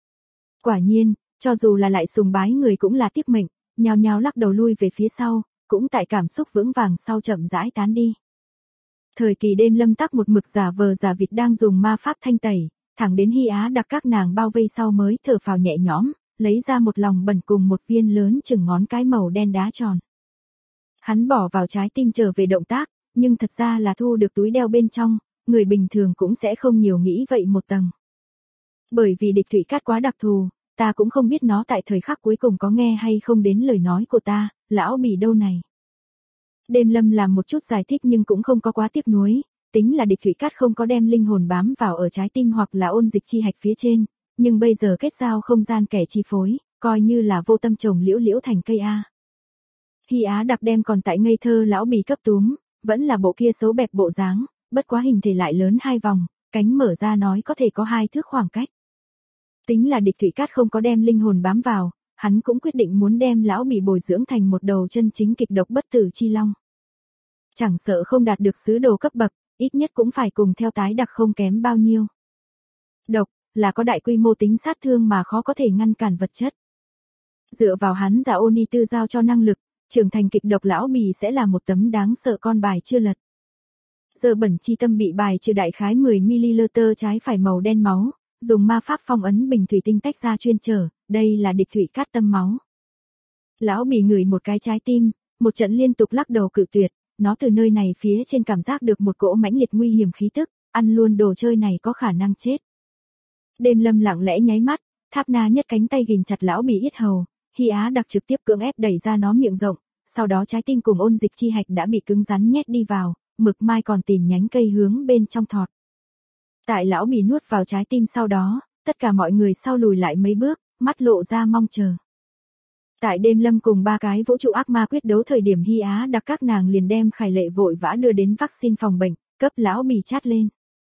Quả nhiên, cho dù là lại sùng bái người cũng là tiếc mệnh, nhao nhao lắc đầu lui về phía sau, cũng tại cảm xúc vững vàng sau chậm rãi tán đi. Thời kỳ đêm Lâm tắc một mực giả vờ giả vịt đang dùng ma pháp thanh tẩy, thẳng đến Hy Á đặc các nàng bao vây sau mới thở phào nhẹ nhõm, lấy ra một lòng bẩn cùng một viên lớn chừng ngón cái màu đen đá tròn. Hắn bỏ vào trái tim trở về động tác, nhưng thật ra là thu được túi đeo bên trong, người bình thường cũng sẽ không nhiều nghĩ vậy một tầng. Bởi vì Địch Thủy Cát quá đặc thù, ta cũng không biết nó tại thời khắc cuối cùng có nghe hay không đến lời nói của ta, lão bỉ đâu này. Đêm Lâm làm một chút giải thích nhưng cũng không có quá tiếc nuối, tính là Địch Thủy Cát không có đem linh hồn bám vào ở trái tim hoặc là ôn dịch chi hạch phía trên, nhưng bây giờ kết giao không gian kẻ chi phối, coi như là vô tâm trồng liễu liễu thành cây A. Hy Á đặc đem còn tại ngây thơ lão bì cấp túm, vẫn là bộ kia xấu bẹp bộ dáng, bất quá hình thể lại lớn 2 vòng, cánh mở ra nói có thể có 2 thước khoảng cách. Tính là Địch Thủy Cát không có đem linh hồn bám vào, hắn cũng quyết định muốn đem lão bì bồi dưỡng thành một đầu chân chính kịch độc bất tử chi long. Chẳng sợ không đạt được sứ đồ cấp bậc, ít nhất cũng phải cùng theo tái đặc không kém bao nhiêu. Độc, là có đại quy mô tính sát thương mà khó có thể ngăn cản vật chất. Dựa vào hắn giả Oni Tư giao cho năng lực, trưởng thành kịch độc lão bì sẽ là một tấm đáng sợ con bài chưa lật. Giờ bẩn chi tâm bị bài trừ đại khái 10ml trái phải màu đen máu, dùng ma pháp phong ấn bình thủy tinh tách ra chuyên trở, đây là Địch Thủy Cát tâm máu. Lão bì ngửi một cái trái tim, một trận liên tục lắc đầu cự tuyệt, nó từ nơi này phía trên cảm giác được một cỗ mãnh liệt nguy hiểm khí tức, ăn luôn đồ chơi này có khả năng chết. Đêm Lâm lặng lẽ nháy mắt, Tháp Na nhất cánh tay ghìm chặt lão bì yết hầu, Hy Á đặc trực tiếp cưỡng ép đẩy ra nó miệng rộng, sau đó trái tim cùng ôn dịch chi hạch đã bị cứng rắn nhét đi vào, mực mai còn tìm nhánh cây hướng bên trong thọt. Tại lão bị nuốt vào trái tim sau đó, tất cả mọi người sau lùi lại mấy bước, mắt lộ ra mong chờ. Tại đêm lâm cùng ba cái vũ trụ ác ma quyết đấu thời điểm Hy Á đặc các nàng liền đem Khải Lệ vội vã đưa đến vaccine phòng bệnh, cấp lão bì chát lên.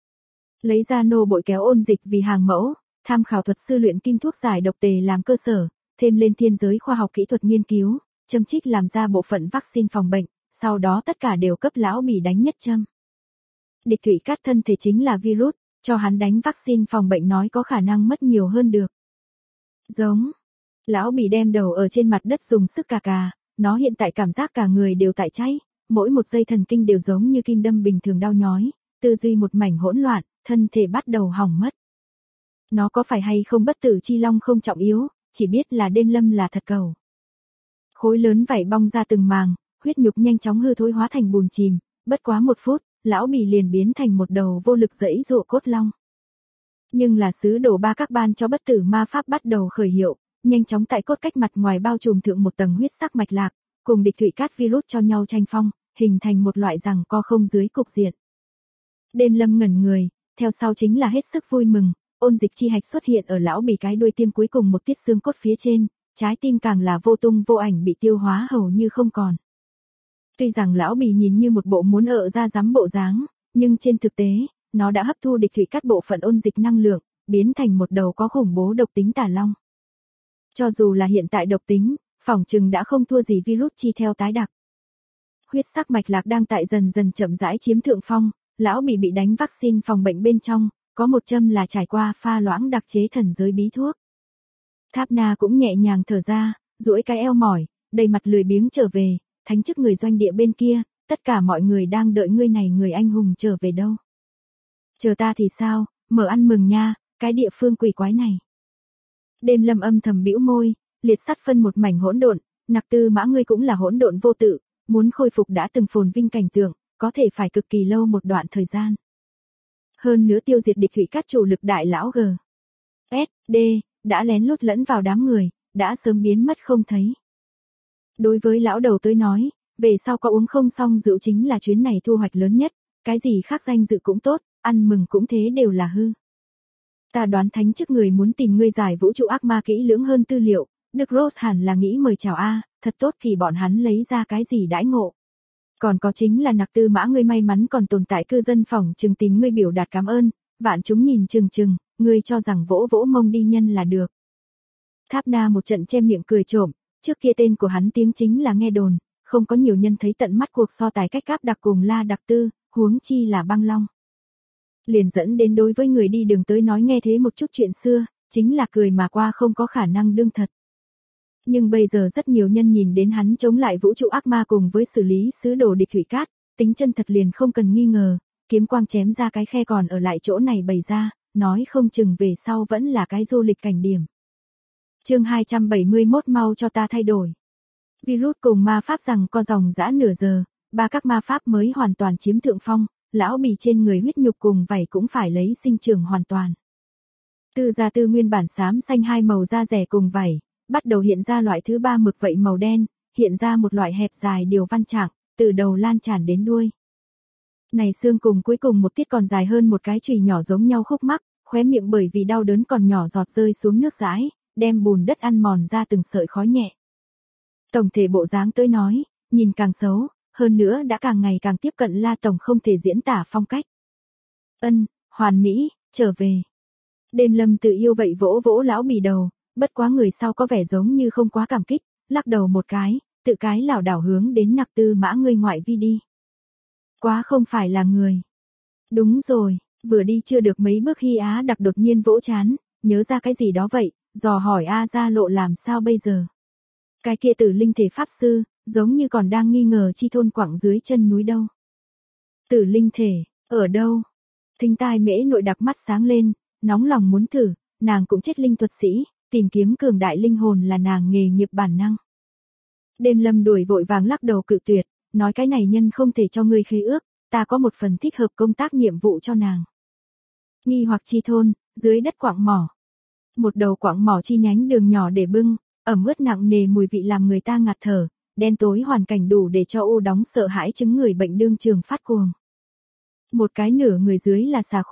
Lấy ra nô bội kéo ôn dịch vì hàng mẫu, tham khảo thuật sư luyện kim thuốc giải độc tề làm cơ sở, thêm lên thiên giới khoa học kỹ thuật nghiên cứu, châm trích làm ra bộ phận vaccine phòng bệnh, sau đó tất cả đều cấp lão bì đánh nhất châm. Địch Thủy Cát thân thể chính là virus, cho hắn đánh vaccine phòng bệnh nói có khả năng mất nhiều hơn được. Giống. Lão bì đem đầu ở trên mặt đất dùng sức cà, nó hiện tại cảm giác cả người đều tại cháy, mỗi một dây thần kinh đều giống như kim đâm bình thường đau nhói, tư duy một mảnh hỗn loạn, thân thể bắt đầu hỏng mất. Nó có phải hay không bất tử chi long không trọng yếu, chỉ biết là đêm lâm là thật cầu. Khối lớn vảy bong ra từng màng, huyết nhục nhanh chóng hư thối hóa thành bùn chìm, bất quá 1 phút, lão bì liền biến thành một đầu vô lực giãy giụa cốt long. Nhưng là sứ đồ ba các ban cho bất tử ma pháp bắt đầu khởi hiệu, nhanh chóng tại cốt cách mặt ngoài bao trùm thượng một tầng huyết sắc mạch lạc, cùng địch thủy cát virus cho nhau tranh phong, hình thành một loại giằng co không dưới cục diện. Đêm lâm ngẩn người, theo sau chính là hết sức vui mừng, ôn dịch chi hạch xuất hiện ở lão bì cái đuôi tiêm cuối cùng một tiết xương cốt phía trên, trái tim càng là vô tung vô ảnh bị tiêu hóa hầu như không còn. Tuy rằng lão bì nhìn như một bộ muốn ợ ra dám bộ dáng, nhưng trên thực tế, nó đã hấp thu địch thủy cát bộ phận ôn dịch năng lượng, biến thành một đầu có khủng bố độc tính tà long. Cho dù là hiện tại độc tính, phỏng chừng đã không thua gì virus chi theo tái đặc. Huyết sắc mạch lạc đang tại dần dần chậm rãi chiếm thượng phong, lão bị đánh vaccine phòng bệnh bên trong, có một châm là trải qua pha loãng đặc chế thần giới bí thuốc. Tháp Na cũng nhẹ nhàng thở ra, duỗi cái eo mỏi, đầy mặt lười biếng trở về, thánh chức người doanh địa bên kia, tất cả mọi người đang đợi ngươi này người anh hùng trở về đâu. Chờ ta thì sao, mở ăn mừng nha, cái địa phương quỷ quái này. Đêm lâm âm thầm bĩu môi, liệt sắt phân một mảnh hỗn độn, nặc tư mã ngươi cũng là hỗn độn vô tự, muốn khôi phục đã từng phồn vinh cảnh tượng, có thể phải cực kỳ lâu một đoạn thời gian. Hơn nữa tiêu diệt địch thủy cát chủ lực đại lão G. S. D. đã lén lút lẫn vào đám người, đã sớm biến mất không thấy. Đối với lão đầu tới nói, về sau có uống không xong rượu chính là chuyến này thu hoạch lớn nhất, cái gì khác danh dự cũng tốt, ăn mừng cũng thế đều là hư. Ta đoán thánh chức người muốn tìm ngươi giải vũ trụ ác ma kỹ lưỡng hơn tư liệu, Đức Rose hẳn là nghĩ mời chào a, thật tốt kỳ bọn hắn lấy ra cái gì đãi ngộ. Còn có chính là nặc tư mã ngươi may mắn còn tồn tại cư dân phòng chừng tìm ngươi biểu đạt cảm ơn, vạn chúng nhìn chừng, ngươi cho rằng vỗ vỗ mông đi nhân là được. Tháp Na một trận che miệng cười trộm, trước kia tên của hắn tiếng chính là nghe đồn, không có nhiều nhân thấy tận mắt cuộc so tài cách cáp đặc cùng La Đặc Tư, huống chi là băng long. Liền dẫn đến đối với người đi đường tới nói nghe thế một chút chuyện xưa, chính là cười mà qua không có khả năng đương thật. Nhưng bây giờ rất nhiều nhân nhìn đến hắn chống lại vũ trụ ác ma cùng với xử lý sứ đồ địch thủy cát, tính chân thật liền không cần nghi ngờ, kiếm quang chém ra cái khe còn ở lại chỗ này bày ra, nói không chừng về sau vẫn là cái du lịch cảnh điểm. Chương 271 mau cho ta thay đổi. Virus cùng ma pháp rằng co dòng dã nửa giờ, ba các ma pháp mới hoàn toàn chiếm thượng phong, lão bì trên người huyết nhục cùng vảy cũng phải lấy sinh trưởng hoàn toàn. Tư gia tư nguyên bản xám xanh hai màu da rẻ cùng vảy, bắt đầu hiện ra loại thứ ba mực vậy màu đen, hiện ra một loại hẹp dài điều văn trạng, từ đầu lan tràn đến đuôi. Này xương cùng cuối cùng một tiết còn dài hơn một cái chùy nhỏ giống nhau khúc mắc, khóe miệng bởi vì đau đớn còn nhỏ giọt rơi xuống nước dãi, đem bùn đất ăn mòn ra từng sợi khói nhẹ. Tổng thể bộ dáng tới nói, nhìn càng xấu, hơn nữa đã càng ngày càng tiếp cận La Tổng không thể diễn tả phong cách. Hoàn mỹ, trở về. Đêm lâm tự yêu vậy vỗ vỗ lão bì đầu, bất quá người sau có vẻ giống như không quá cảm kích, lắc đầu một cái, tự cái lảo đảo hướng đến nặc tư mã ngươi ngoại vi đi. Quá không phải là người. Đúng rồi, vừa đi chưa được mấy bước Hy Á đặc đột nhiên vỗ chán, nhớ ra cái gì đó vậy, dò hỏi A Gia Lộ làm sao bây giờ. Cái kia Tử Linh thể pháp sư, giống như còn đang nghi ngờ chi thôn quặng dưới chân núi đâu. Tử Linh thể, ở đâu? Thính tai mễ nội đặc mắt sáng lên, nóng lòng muốn thử, nàng cũng chết linh thuật sĩ, tìm kiếm cường đại linh hồn là nàng nghề nghiệp bản năng. Đêm lâm đuổi vội vàng lắc đầu cự tuyệt, nói cái này nhân không thể cho ngươi khế ước, ta có một phần thích hợp công tác nhiệm vụ cho nàng. Nghi hoặc chi thôn, dưới đất quặng mỏ. Một đầu quặng mỏ chi nhánh đường nhỏ để bưng, ẩm ướt nặng nề mùi vị làm người ta ngạt thở, đen tối hoàn cảnh đủ để cho u đóng sợ hãi chứng người bệnh đương trường phát cuồng. Một cái nửa người dưới là xà khô,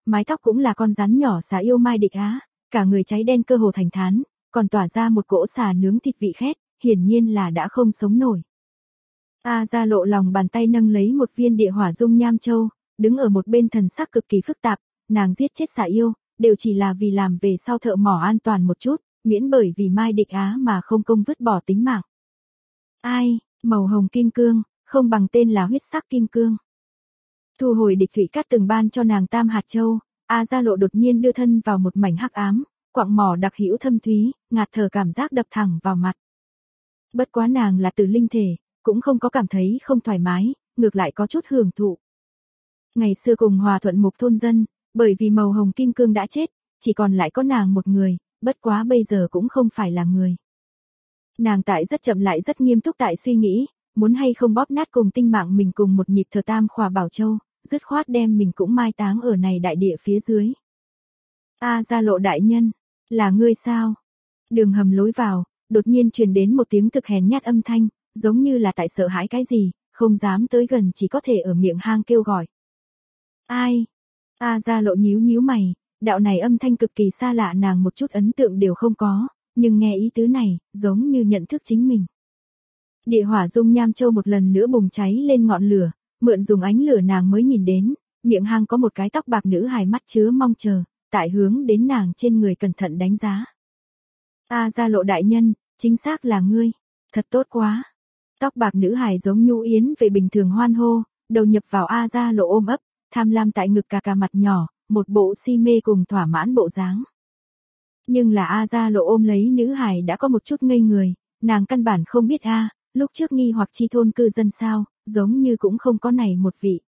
mái tóc cũng là con rắn nhỏ xà yêu Mai Địch Á, cả người cháy đen cơ hồ thành than, còn tỏa ra một cỗ xà nướng thịt vị khét, hiển nhiên là đã không sống nổi. A Gia Lộ lòng bàn tay nâng lấy một viên địa hỏa dung nham châu, đứng ở một bên thần sắc cực kỳ phức tạp, nàng giết chết xà yêu, đều chỉ là vì làm về sau thợ mỏ an toàn một chút, miễn bởi vì Mai Địch Á mà không công vứt bỏ tính mạng. Ai, màu hồng kim cương, không bằng tên là huyết sắc kim cương. Thu hồi Địch Thủy Cát từng ban cho nàng tam hạt châu, A Gia Lộ đột nhiên đưa thân vào một mảnh hắc ám, quặng mỏ đặc hữu thâm thúy, ngạt thở cảm giác đập thẳng vào mặt. Bất quá nàng là tử linh thể, cũng không có cảm thấy không thoải mái, ngược lại có chút hưởng thụ. Ngày xưa cùng hòa thuận mục thôn dân, bởi vì màu hồng kim cương đã chết, chỉ còn lại có nàng một người, bất quá bây giờ cũng không phải là người. Nàng tại rất chậm lại rất nghiêm túc tại suy nghĩ, muốn hay không bóp nát cùng tinh mạng mình cùng một nhịp thờ tam khỏa bảo châu, dứt khoát đem mình cũng mai táng ở này đại địa phía dưới. A Gia Lộ đại nhân, là ngươi sao? Đường hầm lối vào, đột nhiên truyền đến một tiếng thực hèn nhát âm thanh, giống như là tại sợ hãi cái gì, không dám tới gần chỉ có thể ở miệng hang kêu gọi. Ai? A Gia Lộ nhíu nhíu mày, đạo này âm thanh cực kỳ xa lạ nàng một chút ấn tượng đều không có, nhưng nghe ý tứ này, giống như nhận thức chính mình. Địa hỏa dung nham châu một lần nữa bùng cháy lên ngọn lửa, mượn dùng ánh lửa nàng mới nhìn đến, miệng hang có một cái tóc bạc nữ hài mắt chứa mong chờ, tại hướng đến nàng trên người cẩn thận đánh giá. A Gia Lộ đại nhân, chính xác là ngươi, thật tốt quá. Tóc bạc nữ hài giống nhu yến về bình thường hoan hô, đầu nhập vào A Gia Lộ ôm ấp, tham lam tại ngực cà mặt nhỏ, một bộ si mê cùng thỏa mãn bộ dáng. Nhưng là A Gia Lộ ôm lấy nữ hài đã có một chút ngây người, nàng căn bản không biết lúc trước nghi hoặc chi thôn cư dân sao, giống như cũng không có này một vị.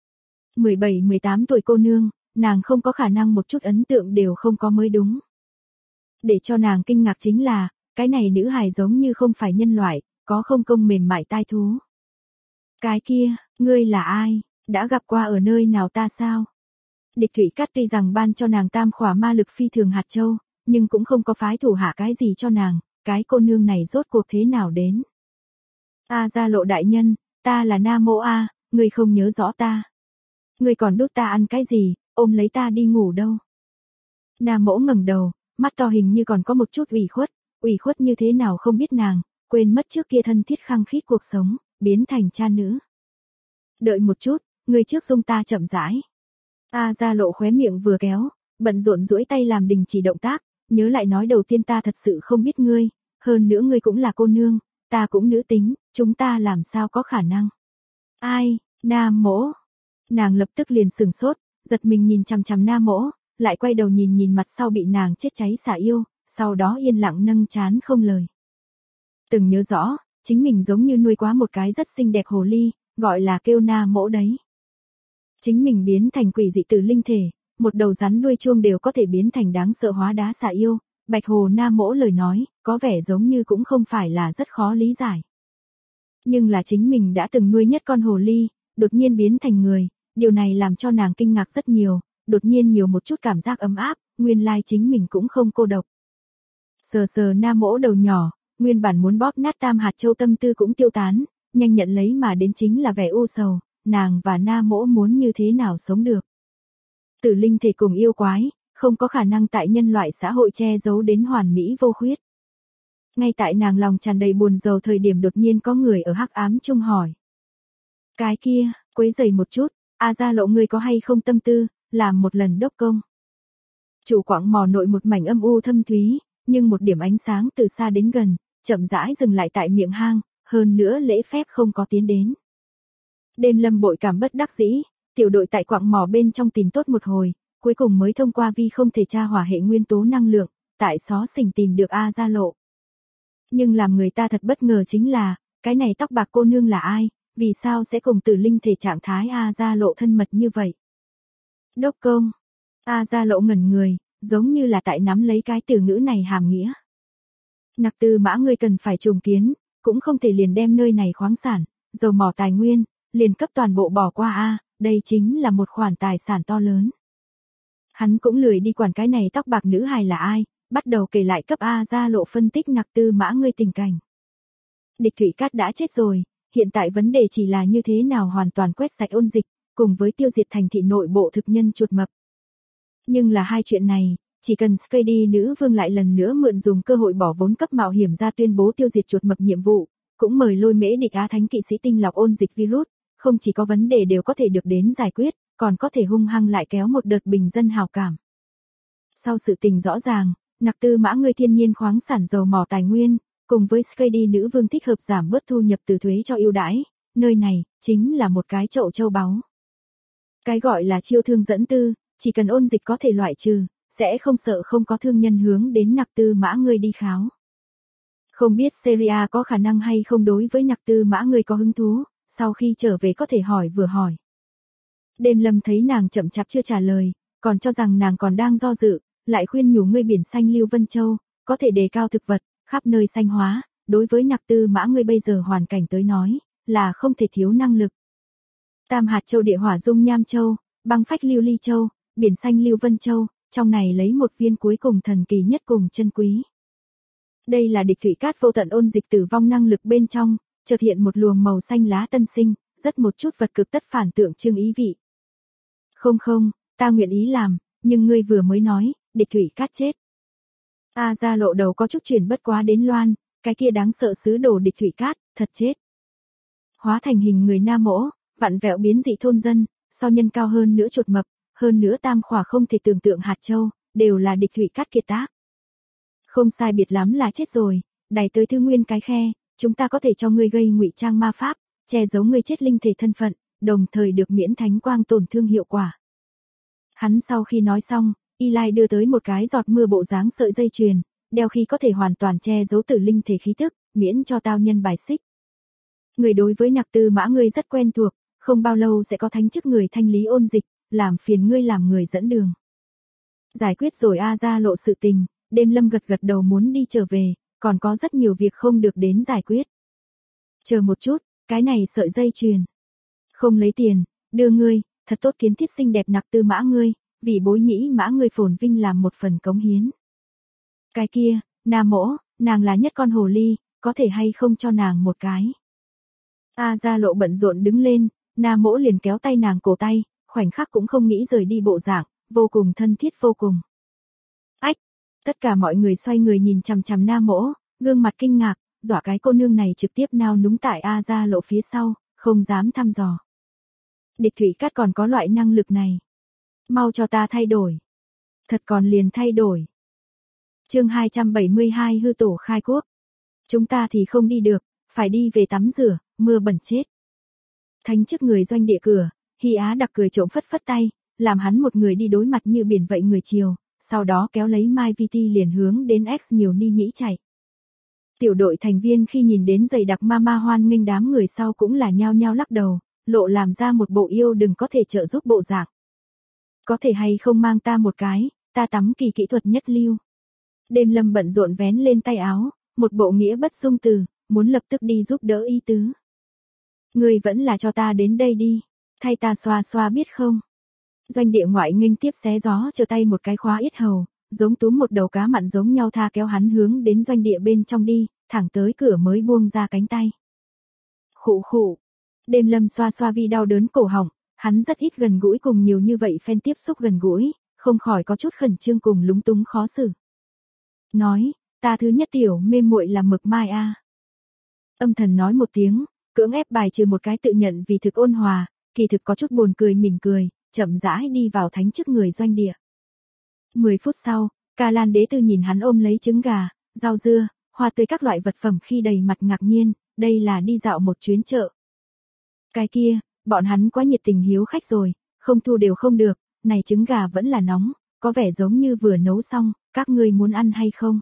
17-18 tuổi cô nương, nàng không có khả năng một chút ấn tượng đều không có mới đúng. Để cho nàng kinh ngạc chính là, cái này nữ hài giống như không phải nhân loại, có không công mềm mại tai thú. Cái kia, ngươi là ai, đã gặp qua ở nơi nào ta sao? Địch Thủy Cát tuy rằng ban cho nàng tam khỏa ma lực phi thường hạt châu, nhưng cũng không có phái thủ hạ cái gì cho nàng, cái cô nương này rốt cuộc thế nào đến. A Gia Lộ đại nhân, ta là Nam Mỗ A, ngươi không nhớ rõ ta. Ngươi còn đút ta ăn cái gì, ôm lấy ta đi ngủ đâu. Nam Mỗ ngẩng đầu, mắt to hình như còn có một chút ủy khuất như thế nào không biết nàng, quên mất trước kia thân thiết khăng khít cuộc sống, biến thành cha nữ. Đợi một chút, ngươi trước dung ta chậm rãi. A Gia Lộ khóe miệng vừa kéo, bận rộn duỗi tay làm đình chỉ động tác, nhớ lại nói đầu tiên ta thật sự không biết ngươi, hơn nữa ngươi cũng là cô nương, ta cũng nữ tính, chúng ta làm sao có khả năng. Ai, Nam Mỗ. Nàng lập tức liền sửng sốt, giật mình nhìn chằm chằm Nam Mỗ, lại quay đầu nhìn mặt sau bị nàng chết cháy xả yêu, sau đó yên lặng nâng trán không lời. Từng nhớ rõ, chính mình giống như nuôi quá một cái rất xinh đẹp hồ ly, gọi là kêu Nam Mỗ đấy. Chính mình biến thành quỷ dị tử linh thể, một đầu rắn đuôi chuông đều có thể biến thành đáng sợ hóa đá xả yêu, Bạch Hồ Nam Mỗ lời nói, có vẻ giống như cũng không phải là rất khó lý giải. Nhưng là chính mình đã từng nuôi nhất con hồ ly, đột nhiên biến thành người, điều này làm cho nàng kinh ngạc rất nhiều, đột nhiên nhiều một chút cảm giác ấm áp, nguyên lai chính mình cũng không cô độc. Sờ sờ Nam Mỗ đầu nhỏ, nguyên bản muốn bóp nát tam hạt châu tâm tư cũng tiêu tán, nhanh nhận lấy mà đến chính là vẻ u sầu, nàng và Nam Mỗ muốn như thế nào sống được. Tử linh thể cùng yêu quái, không có khả năng tại nhân loại xã hội che giấu đến hoàn mỹ vô khuyết. Ngay tại nàng lòng tràn đầy buồn rầu thời điểm đột nhiên có người ở hắc ám chung hỏi. Cái kia, quấy rầy một chút, A Gia Lộ ngươi có hay không tâm tư, làm một lần đốc công. Chủ quặng mỏ nội một mảnh âm u thâm thúy, nhưng một điểm ánh sáng từ xa đến gần, chậm rãi dừng lại tại miệng hang, hơn nữa lễ phép không có tiến đến. Đêm Lâm bội cảm bất đắc dĩ, tiểu đội tại quặng mỏ bên trong tìm tốt một hồi, cuối cùng mới thông qua vi không thể tra hỏa hệ nguyên tố năng lượng, tại xó xỉnh tìm được A Gia Lộ. Nhưng làm người ta thật bất ngờ chính là, cái này tóc bạc cô nương là ai, vì sao sẽ cùng tử linh thể trạng thái A Gia Lộ thân mật như vậy. Đốc công, A Gia Lộ ngẩn người, giống như là tại nắm lấy cái từ ngữ này hàm nghĩa. Nặc Tư Mã ngươi cần phải trùng kiến, cũng không thể liền đem nơi này khoáng sản, dầu mỏ tài nguyên, liền cấp toàn bộ bỏ qua A, đây chính là một khoản tài sản to lớn. Hắn cũng lười đi quản cái này tóc bạc nữ hài là ai, bắt đầu kể lại cấp A Gia Lộ phân tích Nặc Tư Mã ngươi tình cảnh. Địch Thủy Cát đã chết rồi, hiện tại vấn đề chỉ là như thế nào hoàn toàn quét sạch ôn dịch, cùng với tiêu diệt thành thị nội bộ thực nhân chuột mập. Nhưng là hai chuyện này, chỉ cần Skady nữ vương lại lần nữa mượn dùng cơ hội bỏ vốn cấp mạo hiểm ra tuyên bố tiêu diệt chuột mập nhiệm vụ, cũng mời lôi mễ địch Á thánh kỵ sĩ tinh lọc ôn dịch virus, không chỉ có vấn đề đều có thể được đến giải quyết, còn có thể hung hăng lại kéo một đợt bình dân hào cảm. Sau sự tình rõ ràng, Nặc Tư Mã Ngươi thiên nhiên khoáng sản dầu mỏ tài nguyên, cùng với Skady nữ vương thích hợp giảm bớt thu nhập từ thuế cho ưu đãi, nơi này chính là một cái chậu châu báu. Cái gọi là chiêu thương dẫn tư, chỉ cần ôn dịch có thể loại trừ, sẽ không sợ không có thương nhân hướng đến Nặc Tư Mã Ngươi đi kháo. Không biết Syria có khả năng hay không đối với Nặc Tư Mã Ngươi có hứng thú, sau khi trở về có thể hỏi vừa hỏi. Đêm Lâm thấy nàng chậm chạp chưa trả lời, còn cho rằng nàng còn đang do dự, lại khuyên nhủ ngươi biển xanh Lưu Vân Châu, có thể đề cao thực vật, khắp nơi xanh hóa, đối với Nặc Tư Mã Ngươi bây giờ hoàn cảnh tới nói, là không thể thiếu năng lực. Tam hạt châu địa hỏa dung Nham Châu, băng phách Lưu Ly Châu, biển xanh Lưu Vân Châu, trong này lấy một viên cuối cùng thần kỳ nhất cùng chân quý. Đây là địch thủy cát vô tận ôn dịch tử vong năng lực bên trong, chợt hiện một luồng màu xanh lá tân sinh, rất một chút vật cực tất phản tượng trưng ý vị. Không không, ta nguyện ý làm, nhưng ngươi vừa mới nói, địch thủy cát chết. Ra Lộ đầu có chút chuyển bất quá đến Loan, cái kia đáng sợ sứ đồ địch thủy cát, thật chết. Hóa thành hình người Nam Mỗ, vặn vẹo biến dị thôn dân, so nhân cao hơn nữa chuột mập, hơn nữa tam khỏa không thể tưởng tượng hạt châu, đều là địch thủy cát kiệt tác. Không sai biệt lắm là chết rồi, đẩy tới thư nguyên cái khe, chúng ta có thể cho ngươi gây ngụy trang ma pháp, che giấu ngươi chết linh thể thân phận, đồng thời được miễn thánh quang tổn thương hiệu quả. Hắn sau khi nói xong, Eli đưa tới một cái giọt mưa bộ dáng sợi dây chuyền, đeo khi có thể hoàn toàn che giấu tử linh thể khí tức, miễn cho tao nhân bài xích. Người đối với Nặc Tư Mã Ngươi rất quen thuộc, không bao lâu sẽ có thánh chức người thanh lý ôn dịch, làm phiền ngươi làm người dẫn đường. Giải quyết rồi Ra Lộ sự tình, Đêm Lâm gật gật đầu muốn đi trở về, còn có rất nhiều việc không được đến giải quyết. Chờ một chút, cái này sợi dây chuyền. Không lấy tiền, đưa ngươi, thật tốt kiến thiết xinh đẹp Nặc Tư Mã Ngươi, vì bối nhĩ Mã Ngươi phồn vinh làm một phần cống hiến. Cái kia, Nam Mỗ, nàng là nhất con hồ ly, có thể hay không cho nàng một cái. Ra Lộ bận rộn đứng lên, Nam Mỗ liền kéo tay nàng cổ tay, khoảnh khắc cũng không nghĩ rời đi bộ dạng, vô cùng thân thiết vô cùng. Ách, tất cả mọi người xoay người nhìn chằm chằm Nam Mỗ, gương mặt kinh ngạc, dọa cái cô nương này trực tiếp nao núng tại Ra Lộ phía sau, không dám thăm dò. Địch thủy cát còn có loại năng lực này. Mau cho ta thay đổi. Thật còn liền thay đổi. Chương 272 hư tổ khai quốc. Chúng ta thì không đi được, phải đi về tắm rửa, mưa bẩn chết. Thánh chức người doanh địa cửa, Hy Á đặc cười trộm phất phất tay, làm hắn một người đi đối mặt như biển vậy người chiều, sau đó kéo lấy Mai VT liền hướng đến X nhiều ni nhĩ chạy. Tiểu đội thành viên khi nhìn đến dày đặc ma hoan nghênh đám người sau cũng là nhao nhao lắc đầu, lộ làm ra một bộ yêu đừng có thể trợ giúp bộ dạng. Có thể hay không mang ta một cái, ta tắm kỳ kỹ thuật nhất lưu. Đêm Lâm bận rộn vén lên tay áo, một bộ nghĩa bất dung từ, muốn lập tức đi giúp đỡ ý tứ. Người vẫn là cho ta đến đây đi, thay ta xoa xoa biết không. Doanh địa ngoại nghênh tiếp xé gió chờ tay một cái khóa yết hầu, giống túm một đầu cá mặn giống nhau tha kéo hắn hướng đến doanh địa bên trong đi, thẳng tới cửa mới buông ra cánh tay. Khụ khụ. Đêm Lâm xoa xoa vi đau đớn cổ họng, hắn rất ít gần gũi cùng nhiều như vậy fan tiếp xúc gần gũi, không khỏi có chút khẩn trương cùng lúng túng khó xử. Nói, ta thứ nhất tiểu mê muội là Mực Mai a. Âm thầm nói một tiếng, cưỡng ép bài trừ một cái tự nhận vì thực ôn hòa, kỳ thực có chút buồn cười mỉm cười, chậm rãi đi vào thánh chức người doanh địa. 10 phút sau, Ca Lan đế tư nhìn hắn ôm lấy trứng gà, rau dưa, hoa tươi các loại vật phẩm khi đầy mặt ngạc nhiên, đây là đi dạo một chuyến chợ. Cái kia, bọn hắn quá nhiệt tình hiếu khách rồi, không thu đều không được, này trứng gà vẫn là nóng, có vẻ giống như vừa nấu xong, các ngươi muốn ăn hay không?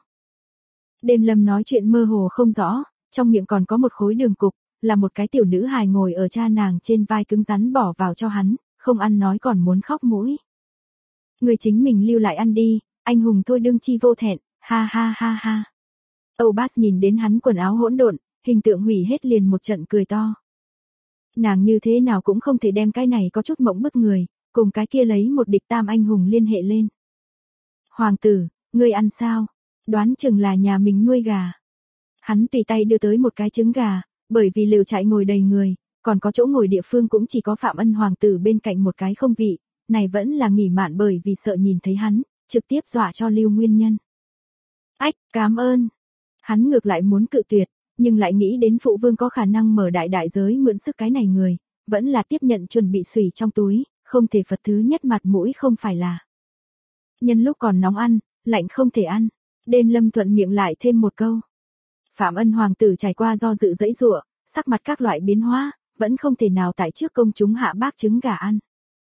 Đêm Lâm nói chuyện mơ hồ không rõ, trong miệng còn có một khối đường cục, là một cái tiểu nữ hài ngồi ở cha nàng trên vai cứng rắn bỏ vào cho hắn, không ăn nói còn muốn khóc mũi. Người chính mình lưu lại ăn đi, anh hùng thôi đương chi vô thẹn, ha ha ha ha. Âu Bass nhìn đến hắn quần áo hỗn độn, hình tượng hủy hết liền một trận cười to. Nàng như thế nào cũng không thể đem cái này có chút mộng bức người, cùng cái kia lấy một địch tam anh hùng liên hệ lên. Hoàng tử, ngươi ăn sao? Đoán chừng là nhà mình nuôi gà. Hắn tùy tay đưa tới một cái trứng gà, bởi vì lều trại ngồi đầy người, còn có chỗ ngồi địa phương cũng chỉ có Phạm Ân hoàng tử bên cạnh một cái không vị, này vẫn là nghỉ mạn bởi vì sợ nhìn thấy hắn, trực tiếp dọa cho Lưu Nguyên Nhân. Ách, cảm ơn. Hắn ngược lại muốn cự tuyệt, nhưng lại nghĩ đến phụ vương có khả năng mở đại đại giới mượn sức cái này người, vẫn là tiếp nhận chuẩn bị xùy trong túi, không thể phật thứ nhất mặt mũi không phải là. Nhân lúc còn nóng ăn, lạnh không thể ăn. Đêm Lâm thuận miệng lại thêm một câu. Phạm Ân hoàng tử trải qua do dự dãy giụa, sắc mặt các loại biến hóa, vẫn không thể nào tại trước công chúng hạ bác trứng gà ăn.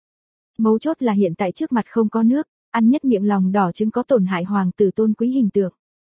Mấu chốt là hiện tại trước mặt không có nước, ăn nhất miệng lòng đỏ trứng có tổn hại hoàng tử tôn quý hình tượng.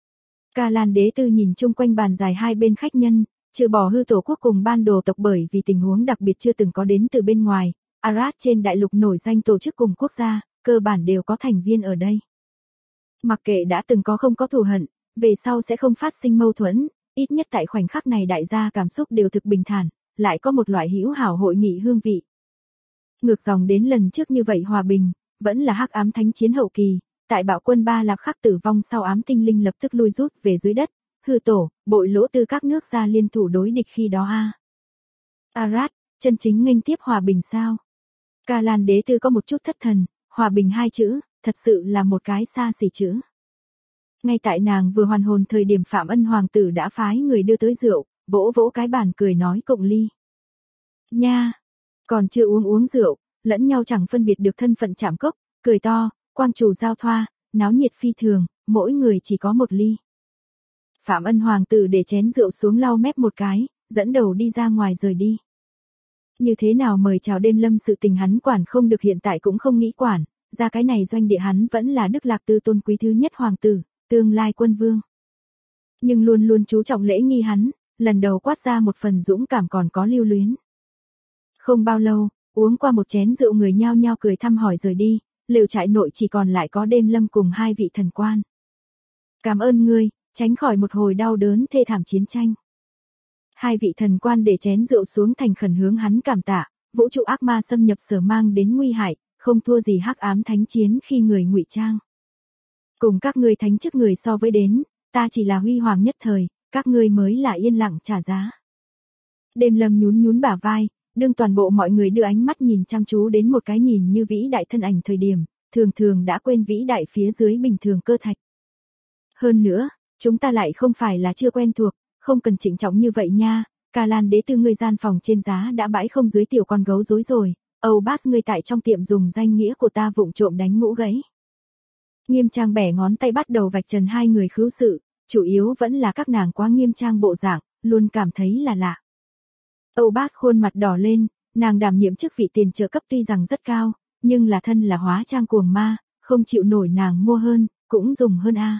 Ca Lan đế tư nhìn chung quanh bàn dài hai bên khách nhân, trừ bỏ hư tổ quốc cùng ban đồ tộc bởi vì tình huống đặc biệt chưa từng có đến từ bên ngoài, Arad trên đại lục nổi danh tổ chức cùng quốc gia, cơ bản đều có thành viên ở đây. Mặc kệ đã từng có không có thù hận, về sau sẽ không phát sinh mâu thuẫn, ít nhất tại khoảnh khắc này đại gia cảm xúc đều thực bình thản, lại có một loại hữu hảo hội nghị hương vị. Ngược dòng đến lần trước như vậy hòa bình, vẫn là hắc ám thánh chiến hậu kỳ, tại bạo quân Ba Lạc Khắc tử vong sau ám tinh linh lập tức lui rút về dưới đất, hư tổ, bội lỗ từ các nước ra liên thủ đối địch khi đó a. Arad, chân chính nghênh tiếp hòa bình sao? Ca Lan đế tư có một chút thất thần, hòa bình hai chữ, thật sự là một cái xa xỉ chữ. Ngay tại nàng vừa hoàn hồn thời điểm Phạm Ân hoàng tử đã phái người đưa tới rượu, vỗ vỗ cái bàn cười nói cộng ly. Nha, còn chưa uống rượu, lẫn nhau chẳng phân biệt được thân phận chạm cốc, cười to, quang chủ giao thoa, náo nhiệt phi thường, mỗi người chỉ có một ly. Phạm Ân hoàng tử để chén rượu xuống lau mép một cái, dẫn đầu đi ra ngoài rời đi. Như thế nào mời chào đêm Lâm sự tình hắn quản không được hiện tại cũng không nghĩ quản, ra cái này doanh địa hắn vẫn là Đức Lạc Tư tôn quý thứ nhất hoàng tử, tương lai quân vương. Nhưng luôn luôn chú trọng lễ nghi hắn, lần đầu quát ra một phần dũng cảm còn có lưu luyến. Không bao lâu, uống qua một chén rượu người nhao nhao cười thăm hỏi rời đi, lều trại nội chỉ còn lại có đêm Lâm cùng hai vị thần quan. Cảm ơn ngươi, tránh khỏi một hồi đau đớn thê thảm chiến tranh. Hai vị thần quan để chén rượu xuống thành khẩn hướng hắn cảm tạ, vũ trụ ác ma xâm nhập sở mang đến nguy hại, không thua gì hắc ám thánh chiến khi người ngụy trang. Cùng các ngươi thánh chức người so với đến, ta chỉ là huy hoàng nhất thời, các ngươi mới là yên lặng trả giá. Đêm Lâm nhún nhún bả vai, đương toàn bộ mọi người đưa ánh mắt nhìn chăm chú đến một cái nhìn như vĩ đại thân ảnh thời điểm, thường thường đã quên vĩ đại phía dưới bình thường cơ thạch. Hơn nữa, chúng ta lại không phải là chưa quen thuộc, không cần trịnh trọng như vậy nha, Ca Lan đế tư ngươi gian phòng trên giá đã bãi không dưới tiểu con gấu rối rồi, Âu Bát ngươi tại trong tiệm dùng danh nghĩa của ta vụng trộm đánh ngũ gãy. Nghiêm trang bẻ ngón tay bắt đầu vạch trần hai người khứu sự, chủ yếu vẫn là các nàng quá nghiêm trang bộ dạng, luôn cảm thấy là lạ. Âu Bát khuôn mặt đỏ lên, nàng đảm nhiệm chức vị tiền trợ cấp tuy rằng rất cao, nhưng là thân là hóa trang cuồng ma, không chịu nổi nàng mua hơn, cũng dùng hơn a.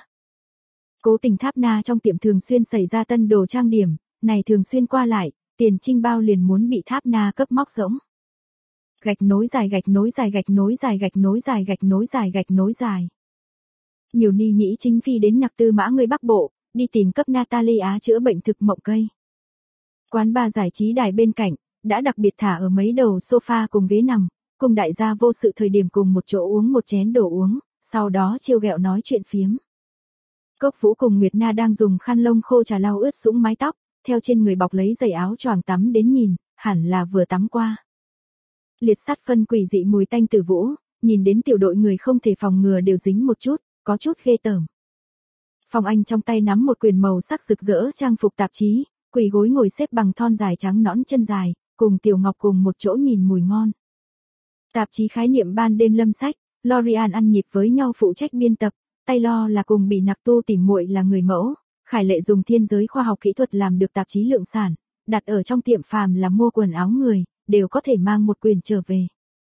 Cố Tình Tháp Na trong tiệm thường xuyên xảy ra tân đồ trang điểm, này thường xuyên qua lại, tiền trinh bao liền muốn bị Tháp Na cấp móc rỗng. Gạch nối dài gạch nối dài gạch nối dài gạch nối dài gạch nối dài gạch nối dài. Nhiều ni nhĩ chính phi đến Nặc Tư Mã người Bắc Bộ, đi tìm cấp Natalia chữa bệnh thực mộng cây. Quán bar giải trí đài bên cạnh, đã đặc biệt thả ở mấy đầu sofa cùng ghế nằm, cùng đại gia vô sự thời điểm cùng một chỗ uống một chén đồ uống, sau đó trêu ghẹo nói chuyện phiếm. Cốc Vũ cùng Nguyệt Na đang dùng khăn lông khô trà lau ướt sũng mái tóc, theo trên người bọc lấy giày áo choàng tắm đến nhìn, hẳn là vừa tắm qua. Liệt sát phân quỷ dị mùi tanh từ Vũ, nhìn đến tiểu đội người không thể phòng ngừa đều dính một chút, có chút ghê tởm. Phong Anh trong tay nắm một quyển màu sắc rực rỡ trang phục tạp chí, quỳ gối ngồi xếp bằng thon dài trắng nõn chân dài, cùng Tiểu Ngọc cùng một chỗ nhìn mùi ngon. Tạp chí khái niệm ban đêm Lâm sách, Lorian ăn nhịp với nhau phụ trách biên tập, Taylor là cùng bị Nặc Tu tỉ muội là người mẫu, Khải Lệ dùng thiên giới khoa học kỹ thuật làm được tạp chí lượng sản, đặt ở trong tiệm phàm là mua quần áo người, đều có thể mang một quyển trở về.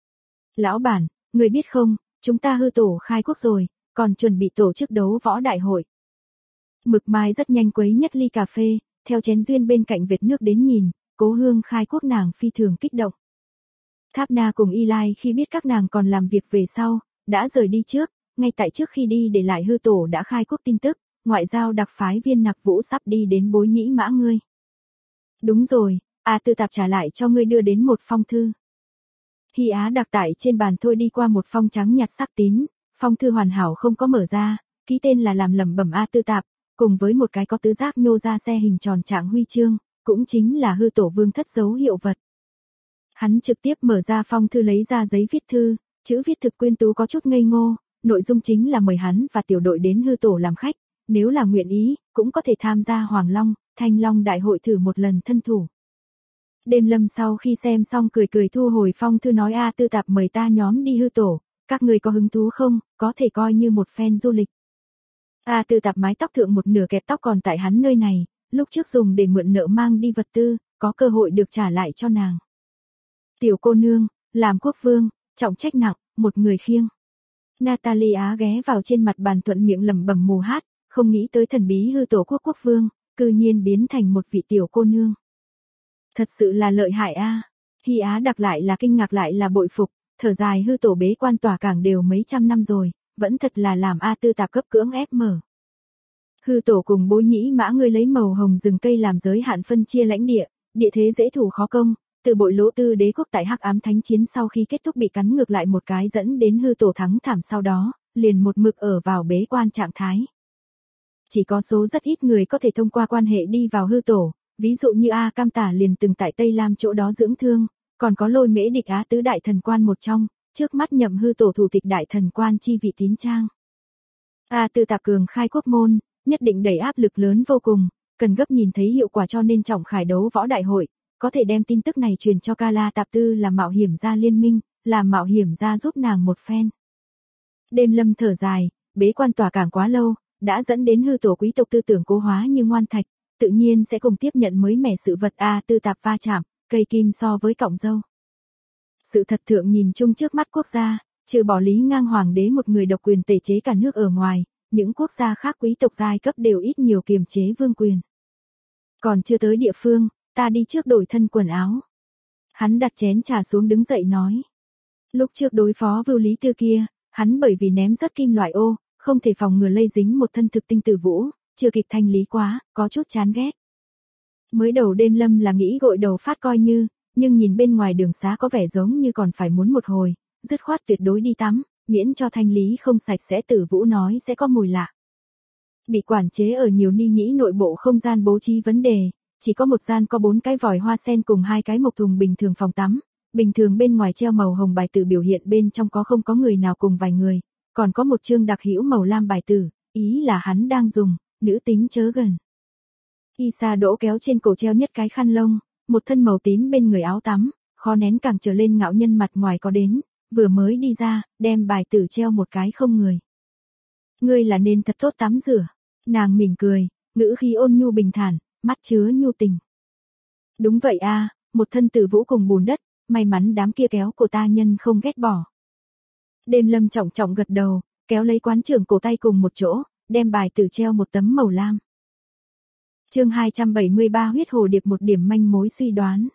Lão bản, người biết không, chúng ta hư tổ khai quốc rồi, còn chuẩn bị tổ chức đấu võ đại hội. Mực Mai rất nhanh quấy nhất ly cà phê, theo chén duyên bên cạnh vệt nước đến nhìn, Cố Hương khai quốc nàng phi thường kích động. Tháp Na cùng Eli khi biết các nàng còn làm việc về sau, đã rời đi trước, ngay tại trước khi đi để lại hư tổ đã khai quốc tin tức, ngoại giao đặc phái viên Nặc Vũ sắp đi đến Bối Nhĩ Mã ngươi. Đúng rồi, Tư Tạp trả lại cho ngươi đưa đến một phong thư. Hy Á đặt tại trên bàn thôi đi qua một phong trắng nhạt sắc tín, phong thư hoàn hảo không có mở ra, ký tên là làm lẩm bẩm Tư Tạp, cùng với một cái có tứ giác nhô ra xe hình tròn trạng huy chương, cũng chính là hư tổ vương thất dấu hiệu vật. Hắn trực tiếp mở ra phong thư lấy ra giấy viết thư, Chữ viết thực quyến tú có chút ngây ngô, nội dung chính là mời hắn và tiểu đội đến hư tổ làm khách, nếu là nguyện ý, cũng có thể tham gia Hoàng Long, Thanh Long đại hội thử một lần thân thủ. Đêm Lâm sau khi xem xong cười cười thu hồi phong thư nói Tư Tạp mời ta nhóm đi hư tổ, các người có hứng thú không, có thể coi như một phen du lịch. Tư Tạp mái tóc thượng một nửa kẹp tóc còn tại hắn nơi này, lúc trước dùng để mượn nợ mang đi vật tư, có cơ hội được trả lại cho nàng. Tiểu cô nương, làm quốc vương, trọng trách nặng, một người khiêng. Natalia ghé vào trên mặt bàn thuận miệng lẩm bẩm mù hát, không nghĩ tới thần bí hư tổ quốc vương, cư nhiên biến thành một vị tiểu cô nương. Thật sự là lợi hại a. Hy Á đặc lại là kinh ngạc lại là bội phục, thở dài hư tổ bế quan tỏa cảng đều mấy trăm năm rồi, vẫn thật là làm Tư Tạp cấp cưỡng ép mở. Hư tổ cùng Bối Nhĩ Mã ngươi lấy màu hồng rừng cây làm giới hạn phân chia lãnh địa, địa thế dễ thủ khó công, từ bội lỗ tư đế quốc tại Hắc Ám Thánh Chiến sau khi kết thúc bị cắn ngược lại một cái dẫn đến hư tổ thắng thảm sau đó, liền một mực ở vào bế quan trạng thái. Chỉ có số rất ít người có thể thông qua quan hệ đi vào hư tổ, ví dụ như Cam Tả liền từng tại Tây Lam chỗ đó dưỡng thương, còn có Lôi Mễ Địch Á tứ đại thần quan một trong, trước mắt nhậm hư tổ thủ tịch đại thần quan chi vị tín trang. Tư Tạp cường khai quốc môn, nhất định đẩy áp lực lớn vô cùng, cần gấp nhìn thấy hiệu quả cho nên trọng khải đấu võ đại hội, có thể đem tin tức này truyền cho Kala Tạp Tư là mạo hiểm gia liên minh, làm mạo hiểm gia giúp nàng một phen. Đêm Lâm thở dài, bế quan tỏa cảng quá lâu, đã dẫn đến hư tổ quý tộc tư tưởng cố hóa như ngoan thạch, tự nhiên sẽ cùng tiếp nhận mới mẻ sự vật Tư Tạp va chạm, cây kim so với cọng dâu. Sự thật thượng nhìn chung trước mắt quốc gia, trừ bỏ Lý Ngang hoàng đế một người độc quyền tể chế cả nước ở ngoài, những quốc gia khác quý tộc giai cấp đều ít nhiều kiềm chế vương quyền. Còn chưa tới địa phương, ta đi trước đổi thân quần áo. Hắn đặt chén trà xuống đứng dậy nói. Lúc trước đối phó Vưu Lý Tư kia, hắn bởi vì ném rất kim loại ô, không thể phòng ngừa lây dính một thân thực tinh tử vũ, chưa kịp thanh lý quá, có chút chán ghét. Mới đầu Đêm Lâm là nghĩ gội đầu phát coi như, nhưng nhìn bên ngoài đường xá có vẻ giống như còn phải muốn một hồi, dứt khoát tuyệt đối đi tắm, miễn cho thanh lý không sạch sẽ Tử Vũ nói sẽ có mùi lạ. Bị quản chế ở nhiều ni nhĩ nội bộ không gian bố trí vấn đề, chỉ có một gian có 4 cái vòi hoa sen cùng 2 cái mộc thùng bình thường phòng tắm, bình thường bên ngoài treo màu hồng bài tử biểu hiện bên trong có không có người nào cùng vài người, còn có một chương đặc hữu màu lam bài tử, ý là hắn đang dùng, nữ tính chớ gần. Isa Đỗ kéo trên cổ treo nhất cái khăn lông, một thân màu tím bên người áo tắm, khó nén càng trở lên ngạo nhân mặt ngoài có đến, vừa mới đi ra, đem bài tử treo một cái không người. Ngươi là nên thật tốt tắm rửa. Nàng mỉm cười, ngữ khí ôn nhu bình thản, mắt chứa nhu tình. Đúng vậy một thân Tử Vũ cùng bùn đất, may mắn đám kia kéo của ta nhân không ghét bỏ. Đêm Lâm trọng trọng gật đầu, kéo lấy quán trưởng cổ tay cùng một chỗ, đem bài tử treo một tấm màu lam. Chương 273 huyết hồ điệp một điểm manh mối suy đoán.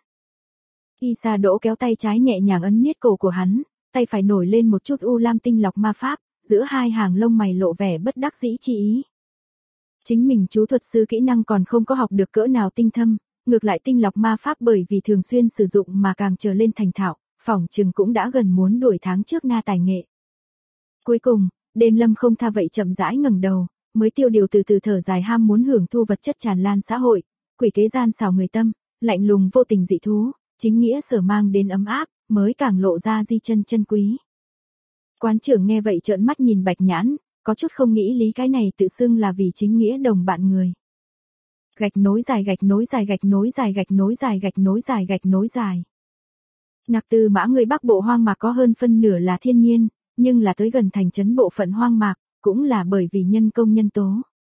Isa Đỗ kéo tay trái nhẹ nhàng ấn niết cổ của hắn, tay phải nổi lên một chút u lam tinh lọc ma pháp, giữa hai hàng lông mày lộ vẻ bất đắc dĩ chi ý. Chính mình chú thuật sư kỹ năng còn không có học được cỡ nào tinh thâm, ngược lại tinh lọc ma pháp bởi vì thường xuyên sử dụng mà càng trở lên thành thạo, phỏng chừng cũng đã gần muốn đuổi tháng trước na tài nghệ. Cuối cùng, Đêm Lâm không tha vậy chậm rãi ngẩng đầu, mới tiêu điều từ từ thở dài ham muốn hưởng thu vật chất tràn lan xã hội, quỷ kế gian xảo người tâm, lạnh lùng vô tình dị thú, chính nghĩa sở mang đến ấm áp, mới càng lộ ra di chân quý. Quán trưởng nghe vậy trợn mắt nhìn Bạch Nhãn, có chút không nghĩ lý cái này tự xưng là vì chính nghĩa đồng bạn người. Gạch nối dài gạch nối dài gạch nối dài gạch nối dài gạch nối dài gạch nối dài. Nặc Tư Mã người Bắc bộ hoang mạc có hơn phân nửa là thiên nhiên, nhưng là tới gần thành trấn bộ phận hoang mạc, cũng là bởi vì nhân công nhân tố.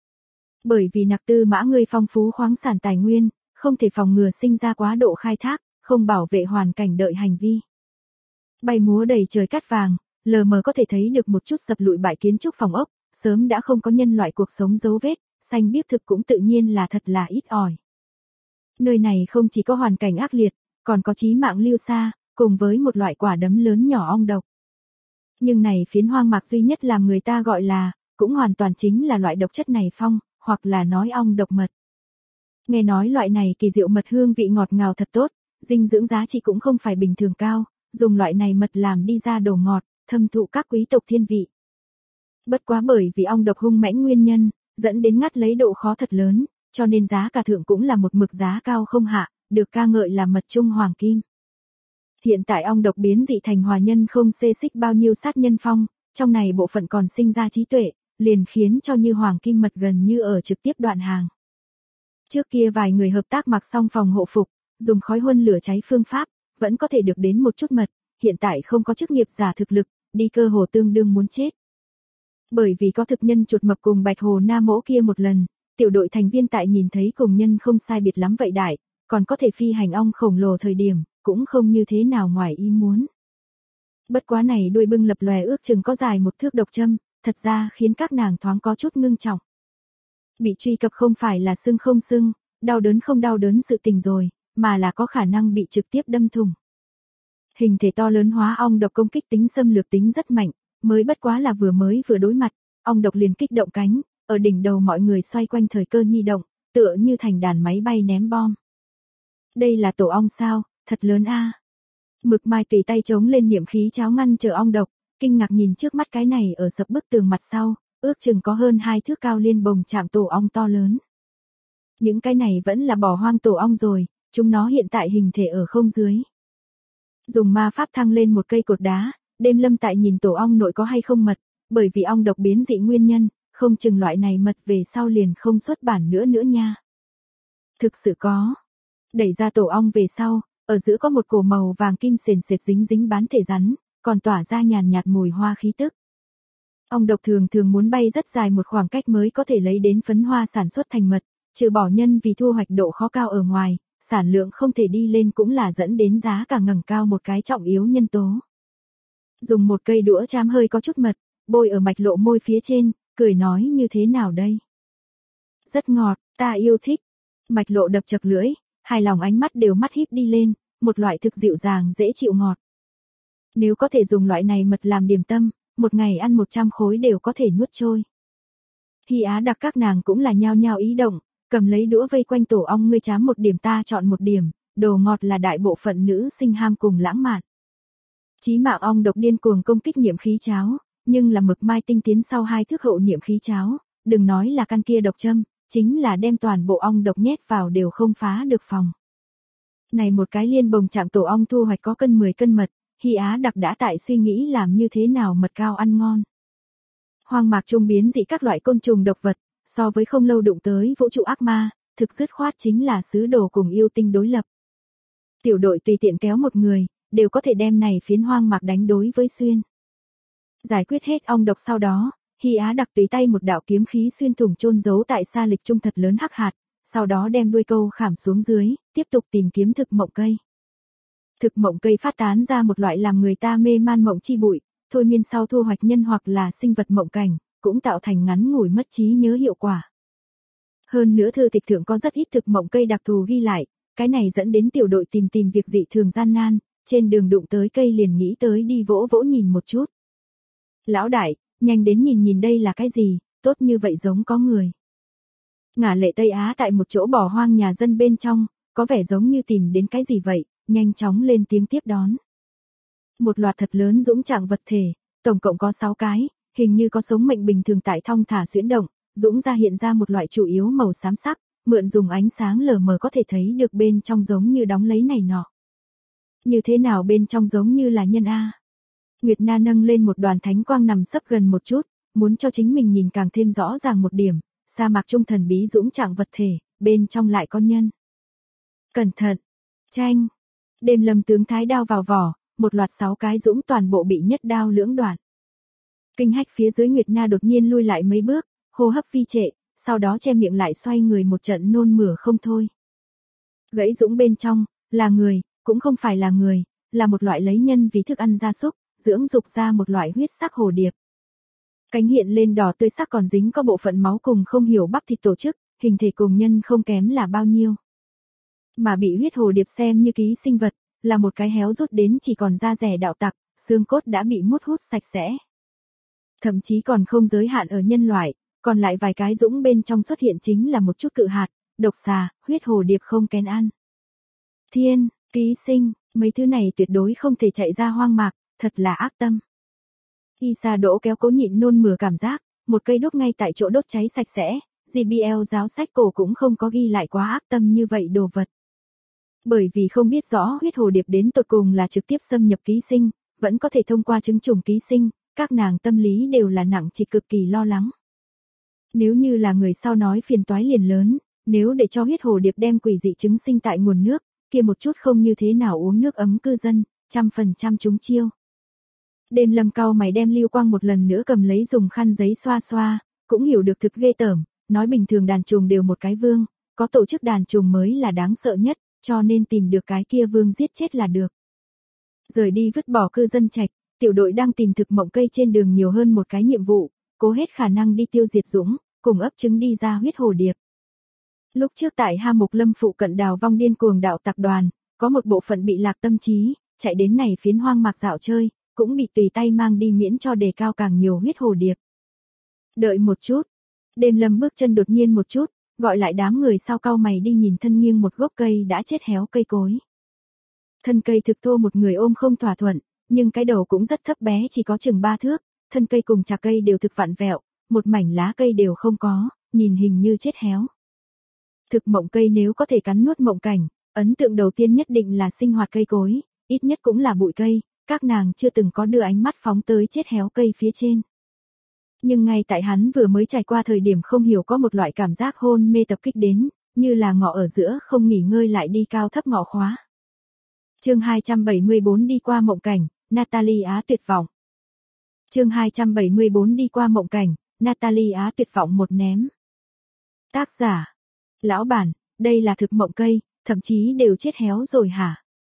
Bởi vì Nặc Tư Mã người phong phú khoáng sản tài nguyên, không thể phòng ngừa sinh ra quá độ khai thác, không bảo vệ hoàn cảnh đợi hành vi. Bay múa đầy trời cát vàng, lờ mờ có thể thấy được một chút sập lụi bại kiến trúc phòng ốc, sớm đã không có nhân loại cuộc sống dấu vết, xanh biếc thực cũng tự nhiên là thật là ít ỏi. Nơi này không chỉ có hoàn cảnh ác liệt, còn có chí mạng lưu xa, cùng với một loại quả đấm lớn nhỏ ong độc. Nhưng này phiến hoang mạc duy nhất làm người ta gọi là, cũng hoàn toàn chính là loại độc chất này phong, hoặc là nói ong độc mật. Nghe nói loại này kỳ diệu mật hương vị ngọt ngào thật tốt, dinh dưỡng giá trị cũng không phải bình thường cao, dùng loại này mật làm đi ra đồ ngọt, thâm thụ các quý tộc thiên vị. Bất quá bởi vì ong độc hung mãnh nguyên nhân, dẫn đến ngắt lấy độ khó thật lớn, cho nên giá cả thượng cũng là một mực giá cao không hạ, được ca ngợi là mật trung hoàng kim. Hiện tại ong độc biến dị thành hòa nhân không xê xích bao nhiêu sát nhân phong, trong này bộ phận còn sinh ra trí tuệ, liền khiến cho Như Hoàng Kim Mật gần như ở trực tiếp đoạn hàng. Trước kia vài người hợp tác mặc xong phòng hộ phục, dùng khói huân lửa cháy phương pháp, vẫn có thể được đến một chút mật, hiện tại không có chức nghiệp giả thực lực, đi cơ hồ tương đương muốn chết. Bởi vì có thực nhân chuột mập cùng Bạch Hồ Na Mỗ kia một lần, tiểu đội thành viên tại nhìn thấy cùng nhân không sai biệt lắm vậy đại, còn có thể phi hành ong khổng lồ thời điểm, cũng không như thế nào ngoài ý muốn. Bất quá này đuôi bưng lập lòe ước chừng có dài một thước độc châm, thật ra khiến các nàng thoáng có chút ngưng trọng. Bị truy cập không phải là sưng không sưng, đau đớn không đau đớn sự tình rồi, mà là có khả năng bị trực tiếp đâm thủng. Hình thể to lớn hóa ong độc công kích tính xâm lược tính rất mạnh, mới bất quá là vừa đối mặt, ong độc liền kích động cánh, ở đỉnh đầu mọi người xoay quanh thời cơ nhi động, tựa như thành đàn máy bay ném bom. Đây là tổ ong sao, thật lớn a. Mực Mai tùy tay chống lên niệm khí cháo ngăn chờ ong độc, kinh ngạc nhìn trước mắt cái này ở sập bức tường mặt sau, ước chừng có hơn 2 thước cao liên bồng chạm tổ ong to lớn. Những cái này vẫn là bỏ hoang tổ ong rồi, chúng nó hiện tại hình thể ở không dưới. Dùng ma pháp thăng lên một cây cột đá, đêm lâm tại nhìn tổ ong nội có hay không mật, bởi vì ong độc biến dị nguyên nhân, không chừng loại này mật về sau liền không xuất bản nữa nha. Thực sự có. Đẩy ra tổ ong về sau, ở giữa có một cổ màu vàng kim sền sệt dính bán thể rắn, còn tỏa ra nhàn nhạt mùi hoa khí tức. Ong độc thường muốn bay rất dài một khoảng cách mới có thể lấy đến phấn hoa sản xuất thành mật, trừ bỏ nhân vì thu hoạch độ khó cao ở ngoài, sản lượng không thể đi lên cũng là dẫn đến giá cả ngẩng cao một cái trọng yếu nhân tố. Dùng một cây đũa chám hơi có chút mật, bôi ở mạch lộ môi phía trên, cười nói như thế nào đây? Rất ngọt, ta yêu thích. Mạch lộ đập chật lưỡi, hài lòng ánh mắt đều mắt híp đi lên, một loại thực dịu dàng dễ chịu ngọt. Nếu có thể dùng loại này mật làm điểm tâm, một ngày ăn 100 khối đều có thể nuốt trôi. Hy Á Đặc các nàng cũng là nhao nhao ý động, cầm lấy đũa vây quanh tổ ong, ngươi chám một điểm ta chọn một điểm, đồ ngọt là đại bộ phận nữ sinh ham cùng lãng mạn. Chí mạng ong độc điên cuồng công kích niệm khí cháo, nhưng là Mực Mai tinh tiến sau 2 thước hậu niệm khí cháo, đừng nói là căn kia độc châm, chính là đem toàn bộ ong độc nhét vào đều không phá được phòng. Này một cái liên bồng chạm tổ ong thu hoạch có 10 cân mật, Hy Á Đặc đã tại suy nghĩ làm như thế nào mật cao ăn ngon. Hoang mạc trung biến dị các loại côn trùng độc vật, so với không lâu đụng tới vũ trụ ác ma, thực dứt khoát chính là sứ đồ cùng yêu tinh đối lập. Tiểu đội tùy tiện kéo một người, đều có thể đem này phiến hoang mạc đánh đối với xuyên. Giải quyết hết ong độc sau đó, Hy Á Đặc tùy tay một đạo kiếm khí xuyên thủng chôn giấu tại sa lịch trung thật lớn hắc hạt, sau đó đem đuôi câu khảm xuống dưới, tiếp tục tìm kiếm thực mộng cây. Thực mộng cây phát tán ra một loại làm người ta mê man mộng chi bụi, thôi miên sau thu hoạch nhân hoặc là sinh vật mộng cảnh, cũng tạo thành ngắn ngủi mất trí nhớ hiệu quả. Hơn nữa thư tịch thượng có rất ít thực mộng cây đặc thù ghi lại, cái này dẫn đến tiểu đội tìm việc dị thường gian nan, trên đường đụng tới cây liền nghĩ tới đi vỗ nhìn một chút. Lão đại, nhanh đến nhìn đây là cái gì, tốt như vậy giống có người. Ngả Lệ Tây Á tại một chỗ bỏ hoang nhà dân bên trong, có vẻ giống như tìm đến cái gì vậy, nhanh chóng lên tiếng tiếp đón. Một loạt thật lớn dũng trạng vật thể, tổng cộng có 6 cái, hình như có sống mệnh bình thường tại thong thả xuyễn động, dũng ra hiện ra một loại chủ yếu màu xám sắc, mượn dùng ánh sáng lờ mờ có thể thấy được bên trong giống như đóng lấy này nọ. Như thế nào bên trong giống như là nhân a? Nguyệt Na nâng lên một đoàn thánh quang nằm sấp gần một chút, muốn cho chính mình nhìn càng thêm rõ ràng một điểm, sa mạc trung thần bí dũng trạng vật thể, bên trong lại có nhân. Cẩn thận, tranh. Đêm lâm tướng thái đao vào vỏ, một loạt 6 cái dũng toàn bộ bị nhất đao lưỡng đoạn. Kinh hách phía dưới Nguyệt Na đột nhiên lui lại mấy bước, hô hấp vi trệ, sau đó che miệng lại xoay người một trận nôn mửa không thôi. Gãy dũng bên trong, là người, cũng không phải là người, là một loại lấy nhân vì thức ăn gia súc, dưỡng dục ra một loại huyết sắc hồ điệp. Cánh hiện lên đỏ tươi sắc còn dính có bộ phận máu cùng không hiểu bắp thịt tổ chức, hình thể cùng nhân không kém là bao nhiêu. Mà bị huyết hồ điệp xem như ký sinh vật, là một cái héo rút đến chỉ còn da rẻ đạo tặc, xương cốt đã bị mút hút sạch sẽ. Thậm chí còn không giới hạn ở nhân loại, còn lại vài cái dũng bên trong xuất hiện chính là một chút cự hạt, độc xà, huyết hồ điệp không kén ăn. Thiên, ký sinh, mấy thứ này tuyệt đối không thể chạy ra hoang mạc, thật là ác tâm. Isa Đỗ kéo cố nhịn nôn mửa cảm giác, một cây đốt ngay tại chỗ đốt cháy sạch sẽ, JBL giáo sách cổ cũng không có ghi lại quá ác tâm như vậy đồ vật. Bởi vì không biết rõ huyết hồ điệp đến tột cùng là trực tiếp xâm nhập ký sinh, vẫn có thể thông qua chứng trùng ký sinh, các nàng tâm lý đều là nặng trịch cực kỳ lo lắng. Nếu như là người sau nói phiền toái liền lớn, nếu để cho huyết hồ điệp đem quỷ dị trứng sinh tại nguồn nước, kia một chút không như thế nào uống nước ấm cư dân, 100% trúng chiêu. Đêm Lâm cau mày đem Lưu Quang một lần nữa cầm lấy dùng khăn giấy xoa xoa, cũng hiểu được thực ghê tởm, nói bình thường đàn trùng đều một cái vương, có tổ chức đàn trùng mới là đáng sợ nhất, cho nên tìm được cái kia vương giết chết là được. Rời đi vứt bỏ cư dân trạch, tiểu đội đang tìm thực mộng cây trên đường nhiều hơn một cái nhiệm vụ, cố hết khả năng đi tiêu diệt Dũng, cùng ấp trứng đi ra huyết hồ điệp. Lúc trước tại Ha Mục Lâm phụ cận đào vong điên cuồng đạo tặc đoàn, có một bộ phận bị lạc tâm trí, chạy đến này phiến hoang mạc dạo chơi, cũng bị tùy tay mang đi miễn cho đề cao càng nhiều huyết hồ điệp. Đợi một chút, Đêm Lâm bước chân đột nhiên một chút, gọi lại đám người sau cau mày đi nhìn thân nghiêng một gốc cây đã chết héo cây cối. Thân cây thực thô một người ôm không thỏa thuận, nhưng cái đầu cũng rất thấp bé chỉ có chừng 3 thước, thân cây cùng chạc cây đều thực vặn vẹo, một mảnh lá cây đều không có, nhìn hình như chết héo. Thực mộng cây nếu có thể cắn nuốt mộng cảnh, ấn tượng đầu tiên nhất định là sinh hoạt cây cối, ít nhất cũng là bụi cây, các nàng chưa từng có đưa ánh mắt phóng tới chết héo cây phía trên. Nhưng ngay tại hắn vừa mới trải qua thời điểm không hiểu có một loại cảm giác hôn mê tập kích đến, như là ngọ ở giữa không nghỉ ngơi lại đi cao thấp ngọ khóa. Chương 274 đi qua mộng cảnh, Natalie Á tuyệt vọng. Chương 274 đi qua mộng cảnh, Natalie Á tuyệt vọng một ném. Tác giả: Lão bản, đây là thực mộng cây, thậm chí đều chết héo rồi hả?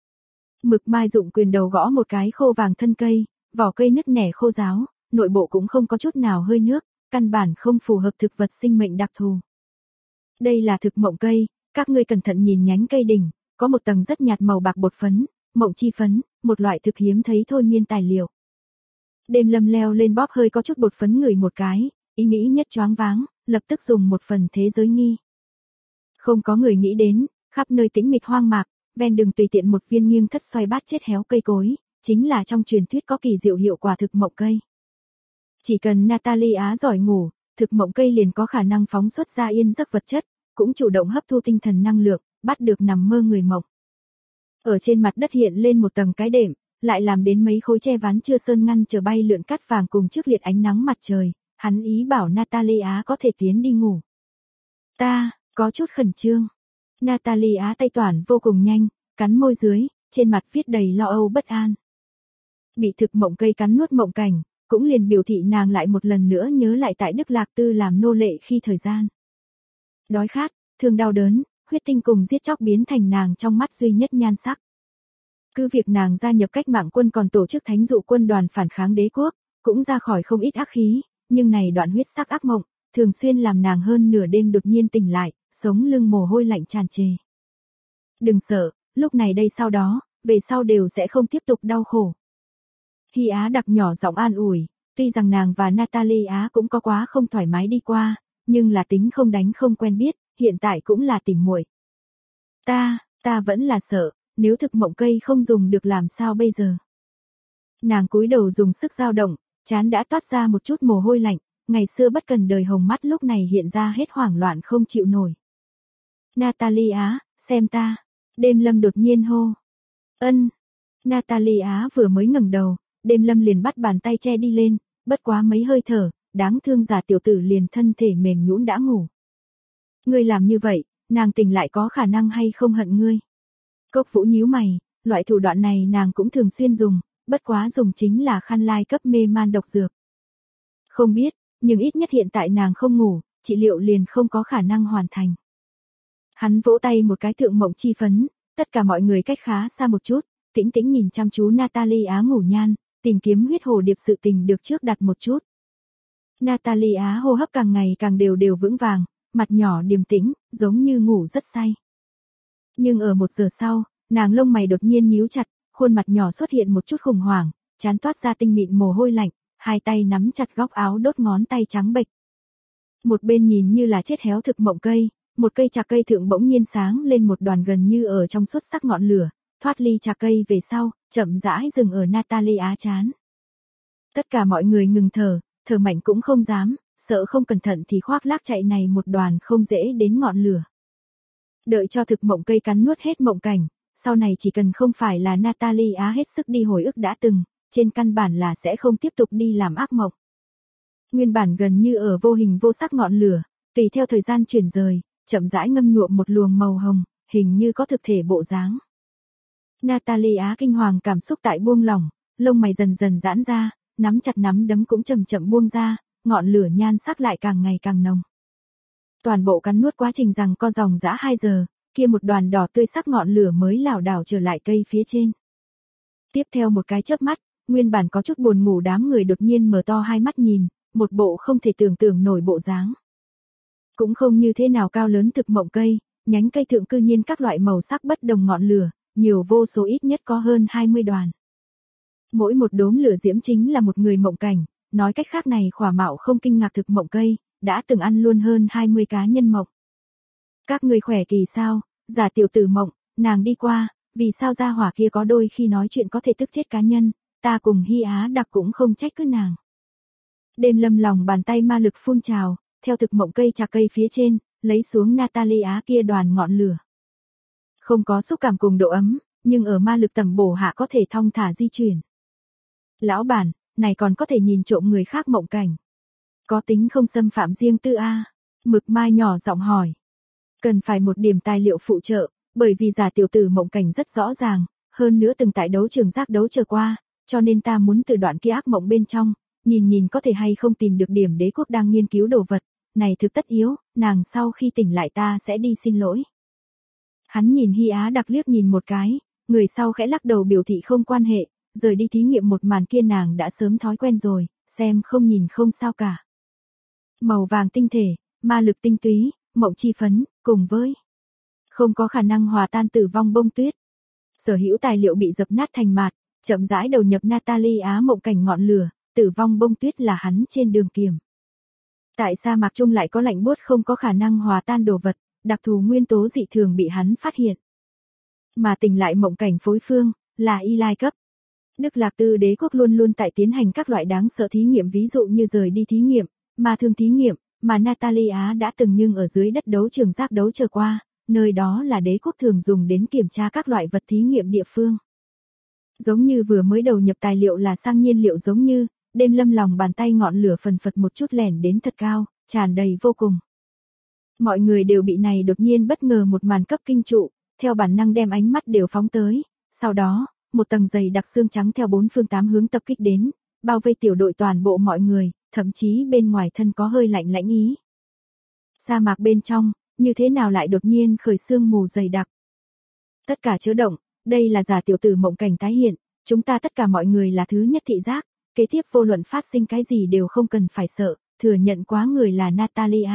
Mực Mai dụng quyền đầu gõ một cái khô vàng thân cây, vỏ cây nứt nẻ khô ráo, nội bộ cũng không có chút nào hơi nước, căn bản không phù hợp thực vật sinh mệnh đặc thù. Đây là thực mộng cây, các ngươi cẩn thận nhìn nhánh cây đỉnh, có một tầng rất nhạt màu bạc bột phấn, mộng chi phấn, một loại thực hiếm thấy thôi miên tài liệu. Đêm Lâm leo lên bóp hơi có chút bột phấn ngửi một cái, ý nghĩ nhất choáng váng, lập tức dùng một phần thế giới nghi. Không có người nghĩ đến, khắp nơi tĩnh mịch hoang mạc, ven đường tùy tiện một viên nghiêng thất xoay bát chết héo cây cối, chính là trong truyền thuyết có kỳ diệu hiệu quả thực mộng cây. Chỉ cần Natalie Á giỏi ngủ, thực mộng cây liền có khả năng phóng xuất ra yên giấc vật chất, cũng chủ động hấp thu tinh thần năng lượng, bắt được nằm mơ người mộng. Ở trên mặt đất hiện lên một tầng cái đệm, lại làm đến mấy khối che ván chưa sơn ngăn chờ bay lượn cát vàng cùng trước liệt ánh nắng mặt trời, hắn ý bảo Natalie Á có thể tiến đi ngủ. Ta, có chút khẩn trương. Natalie Á tay toản vô cùng nhanh, cắn môi dưới, trên mặt viết đầy lo âu bất an. Bị thực mộng cây cắn nuốt mộng cảnh, cũng liền biểu thị nàng lại một lần nữa nhớ lại tại Đức Lạc Tư làm nô lệ khi thời gian. Đói khát, thương đau đớn, huyết tinh cùng giết chóc biến thành nàng trong mắt duy nhất nhan sắc. Cứ việc nàng gia nhập cách mạng quân còn tổ chức thánh dụ quân đoàn phản kháng đế quốc, cũng ra khỏi không ít ác khí, nhưng này đoạn huyết sắc ác mộng, thường xuyên làm nàng hơn nửa đêm đột nhiên tỉnh lại, sống lưng mồ hôi lạnh tràn trề. Đừng sợ, lúc này đây sau đó, về sau đều sẽ không tiếp tục đau khổ. Hy Á đặc nhỏ giọng an ủi, tuy rằng nàng và Natalie Á cũng có quá không thoải mái đi qua, nhưng là tính không đánh không quen biết, hiện tại cũng là tỉ muội. Ta vẫn là sợ, nếu thực mộng cây không dùng được làm sao bây giờ. Nàng cúi đầu dùng sức dao động, trán đã toát ra một chút mồ hôi lạnh, ngày xưa bất cần đời hồng mắt lúc này hiện ra hết hoảng loạn không chịu nổi. Natalie Á, xem ta. Đêm Lâm đột nhiên hô. Ân. Natalie Á vừa mới ngẩng đầu, Đêm Lâm liền bắt bàn tay che đi lên, bất quá mấy hơi thở, đáng thương giả tiểu tử liền thân thể mềm nhũn đã ngủ. Ngươi làm như vậy, nàng tỉnh lại có khả năng hay không hận ngươi? Cốc Vũ nhíu mày, loại thủ đoạn này nàng cũng thường xuyên dùng, bất quá dùng chính là khăn lai cấp mê man độc dược. Không biết, nhưng ít nhất hiện tại nàng không ngủ, trị liệu liền không có khả năng hoàn thành. Hắn vỗ tay một cái thượng mộng chi phấn, tất cả mọi người cách khá xa một chút, tĩnh tĩnh nhìn chăm chú Natalie Á ngủ nhan, tìm kiếm huyết hồ điệp sự tình được trước đặt một chút. Natalie Á hô hấp càng ngày càng đều vững vàng, mặt nhỏ điềm tĩnh, giống như ngủ rất say. Nhưng ở 1 giờ sau, nàng lông mày đột nhiên nhíu chặt, khuôn mặt nhỏ xuất hiện một chút khủng hoảng, trán toát ra tinh mịn mồ hôi lạnh, hai tay nắm chặt góc áo đốt ngón tay trắng bệch. Một bên nhìn như là chết héo thực mộng cây, một cây trà cây thượng bỗng nhiên sáng lên một đoàn gần như ở trong suốt sắc ngọn lửa, thoát ly trà cây về sau, chậm rãi dừng ở Natalie Á trán. Tất cả mọi người ngừng thở, thở mạnh cũng không dám, sợ không cẩn thận thì khoác lác chạy này một đoàn không dễ đến ngọn lửa. Đợi cho thực mộng cây cắn nuốt hết mộng cảnh, sau này chỉ cần không phải là Natalia hết sức đi hồi ức đã từng, trên căn bản là sẽ không tiếp tục đi làm ác mộng. Nguyên bản gần như ở vô hình vô sắc ngọn lửa, tùy theo thời gian chuyển rời, chậm rãi ngâm nhuộm một luồng màu hồng, hình như có thực thể bộ dáng. Natalia kinh hoàng cảm xúc tại buông lỏng, lông mày dần dần giãn ra, nắm chặt nắm đấm cũng chậm chậm buông ra, ngọn lửa nhan sắc lại càng ngày càng nồng. Toàn bộ cắn nuốt quá trình rằng co dòng dã 2 giờ, kia một đoàn đỏ tươi sắc ngọn lửa mới lảo đảo trở lại cây phía trên. Tiếp theo một cái chớp mắt, nguyên bản có chút buồn ngủ đám người đột nhiên mở to hai mắt nhìn, một bộ không thể tưởng tượng nổi bộ dáng. Cũng không như thế nào cao lớn thực mộng cây, nhánh cây thượng cư nhiên các loại màu sắc bất đồng ngọn lửa, nhiều vô số ít nhất có hơn 20 đoàn. Mỗi một đốm lửa diễm chính là một người mộng cảnh, nói cách khác này khỏa mạo không kinh ngạc thực mộng cây, đã từng ăn luôn hơn 20 cá nhân mộng. Các người khỏe kỳ sao, giả tiểu tử mộng, nàng đi qua, vì sao gia hỏa kia có đôi khi nói chuyện có thể tức chết cá nhân, ta cùng Hy Á đặc cũng không trách cứ nàng. Đêm lâm lòng bàn tay ma lực phun trào, theo thực mộng cây chạc cây phía trên, lấy xuống Natalia kia đoàn ngọn lửa. Không có xúc cảm cùng độ ấm, nhưng ở ma lực tầm bổ hạ có thể thong thả di chuyển. Lão bản, này còn có thể nhìn trộm người khác mộng cảnh. Có tính không xâm phạm riêng tư a? Mực Mai nhỏ giọng hỏi. Cần phải một điểm tài liệu phụ trợ, bởi vì giả tiểu tử mộng cảnh rất rõ ràng, hơn nữa từng tại đấu trường giác đấu chờ qua, cho nên ta muốn từ đoạn kia ác mộng bên trong, nhìn có thể hay không tìm được điểm đế quốc đang nghiên cứu đồ vật, này thực tất yếu, nàng sau khi tỉnh lại ta sẽ đi xin lỗi. Hắn nhìn Hy Á đặc liếc nhìn một cái, người sau khẽ lắc đầu biểu thị không quan hệ, rời đi thí nghiệm một màn kia nàng đã sớm thói quen rồi, xem không nhìn không sao cả. Màu vàng tinh thể, ma lực tinh túy, mộng chi phấn, cùng với không có khả năng hòa tan tử vong bông tuyết. Sở hữu tài liệu bị dập nát thành mạt, chậm rãi đầu nhập Natalia mộng cảnh ngọn lửa, tử vong bông tuyết là hắn trên đường kiềm. Tại sa mạc trung lại có lạnh buốt không có khả năng hòa tan đồ vật, đặc thù nguyên tố dị thường bị hắn phát hiện. Mà tỉnh lại mộng cảnh phối phương, là y lai cấp. Đức Lạc Tư đế quốc luôn luôn tại tiến hành các loại đáng sợ thí nghiệm, ví dụ như rời đi thí nghiệm, ma thương thí nghiệm, mà Natalia đã từng nhưng ở dưới đất đấu trường giác đấu chờ qua, nơi đó là đế quốc thường dùng đến kiểm tra các loại vật thí nghiệm địa phương. Giống như vừa mới đầu nhập tài liệu là sang nhiên liệu, giống như đêm lâm lòng bàn tay ngọn lửa phần phật một chút lẻn đến thật cao, tràn đầy vô cùng. Mọi người đều bị này đột nhiên bất ngờ một màn cấp kinh trụ, theo bản năng đem ánh mắt đều phóng tới, sau đó, một tầng dày đặc xương trắng theo bốn phương tám hướng tập kích đến, bao vây tiểu đội toàn bộ mọi người, thậm chí bên ngoài thân có hơi lạnh lãnh ý. Sa mạc bên trong, như thế nào lại đột nhiên khởi sương mù dày đặc. Tất cả chớ động, đây là giả tiểu tử mộng cảnh tái hiện, chúng ta tất cả mọi người là thứ nhất thị giác, kế tiếp vô luận phát sinh cái gì đều không cần phải sợ, thừa nhận quá người là Natalia.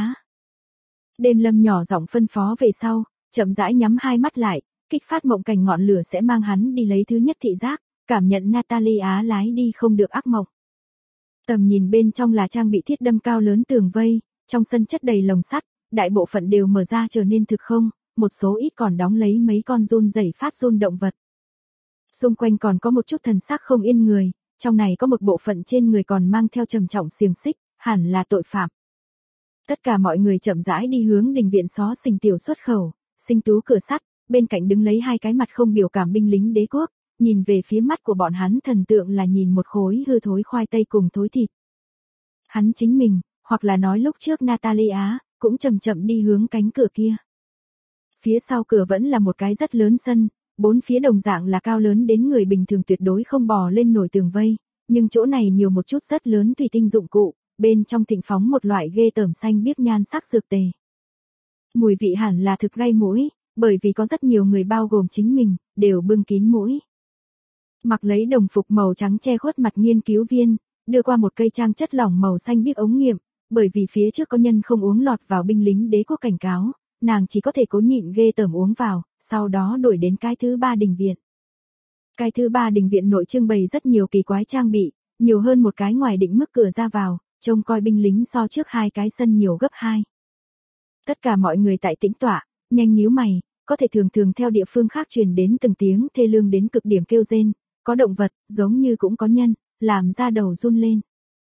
Đêm lâm nhỏ giọng phân phó về sau, chậm rãi nhắm hai mắt lại, kích phát mộng cảnh ngọn lửa sẽ mang hắn đi lấy thứ nhất thị giác, cảm nhận Natalia lái đi không được ác mộng. Tầm nhìn bên trong là trang bị thiết đâm cao lớn tường vây, trong sân chất đầy lồng sắt, đại bộ phận đều mở ra trở nên thực không, một số ít còn đóng lấy mấy con run rẩy phát run động vật. Xung quanh còn có một chút thần sắc không yên người, trong này có một bộ phận trên người còn mang theo trầm trọng xiềng xích, hẳn là tội phạm. Tất cả mọi người chậm rãi đi hướng đình viện xó xỉnh tiểu xuất khẩu, sinh tú cửa sắt, bên cạnh đứng lấy hai cái mặt không biểu cảm binh lính đế quốc, nhìn về phía mắt của bọn hắn thần tượng là nhìn một khối hư thối khoai tây cùng thối thịt. Hắn chính mình, hoặc là nói lúc trước Natalia, cũng chậm chậm đi hướng cánh cửa kia. Phía sau cửa vẫn là một cái rất lớn sân, bốn phía đồng dạng là cao lớn đến người bình thường tuyệt đối không bò lên nổi tường vây, nhưng chỗ này nhiều một chút rất lớn thủy tinh dụng cụ, bên trong thịnh phóng một loại ghê tởm xanh biếc nhan sắc dược tề. Mùi vị hẳn là thực gây mũi, bởi vì có rất nhiều người bao gồm chính mình, đều bưng kín mũi. Mặc lấy đồng phục màu trắng che khuất mặt nghiên cứu viên, đưa qua một cây trang chất lỏng màu xanh biếc ống nghiệm, bởi vì phía trước có nhân không uống lọt vào binh lính đế quốc cảnh cáo, nàng chỉ có thể cố nhịn ghê tởm uống vào, sau đó đổi đến cái thứ ba đình viện. Cái thứ ba đình viện nội trưng bày rất nhiều kỳ quái trang bị, nhiều hơn một cái ngoài định mức cửa ra vào, trông coi binh lính so trước hai cái sân nhiều gấp 2. Tất cả mọi người tại tĩnh tọa, nhanh nhíu mày, có thể thường thường theo địa phương khác truyền đến từng tiếng thê lương đến cực điểm kêu rên, có động vật, giống như cũng có nhân, làm da đầu run lên.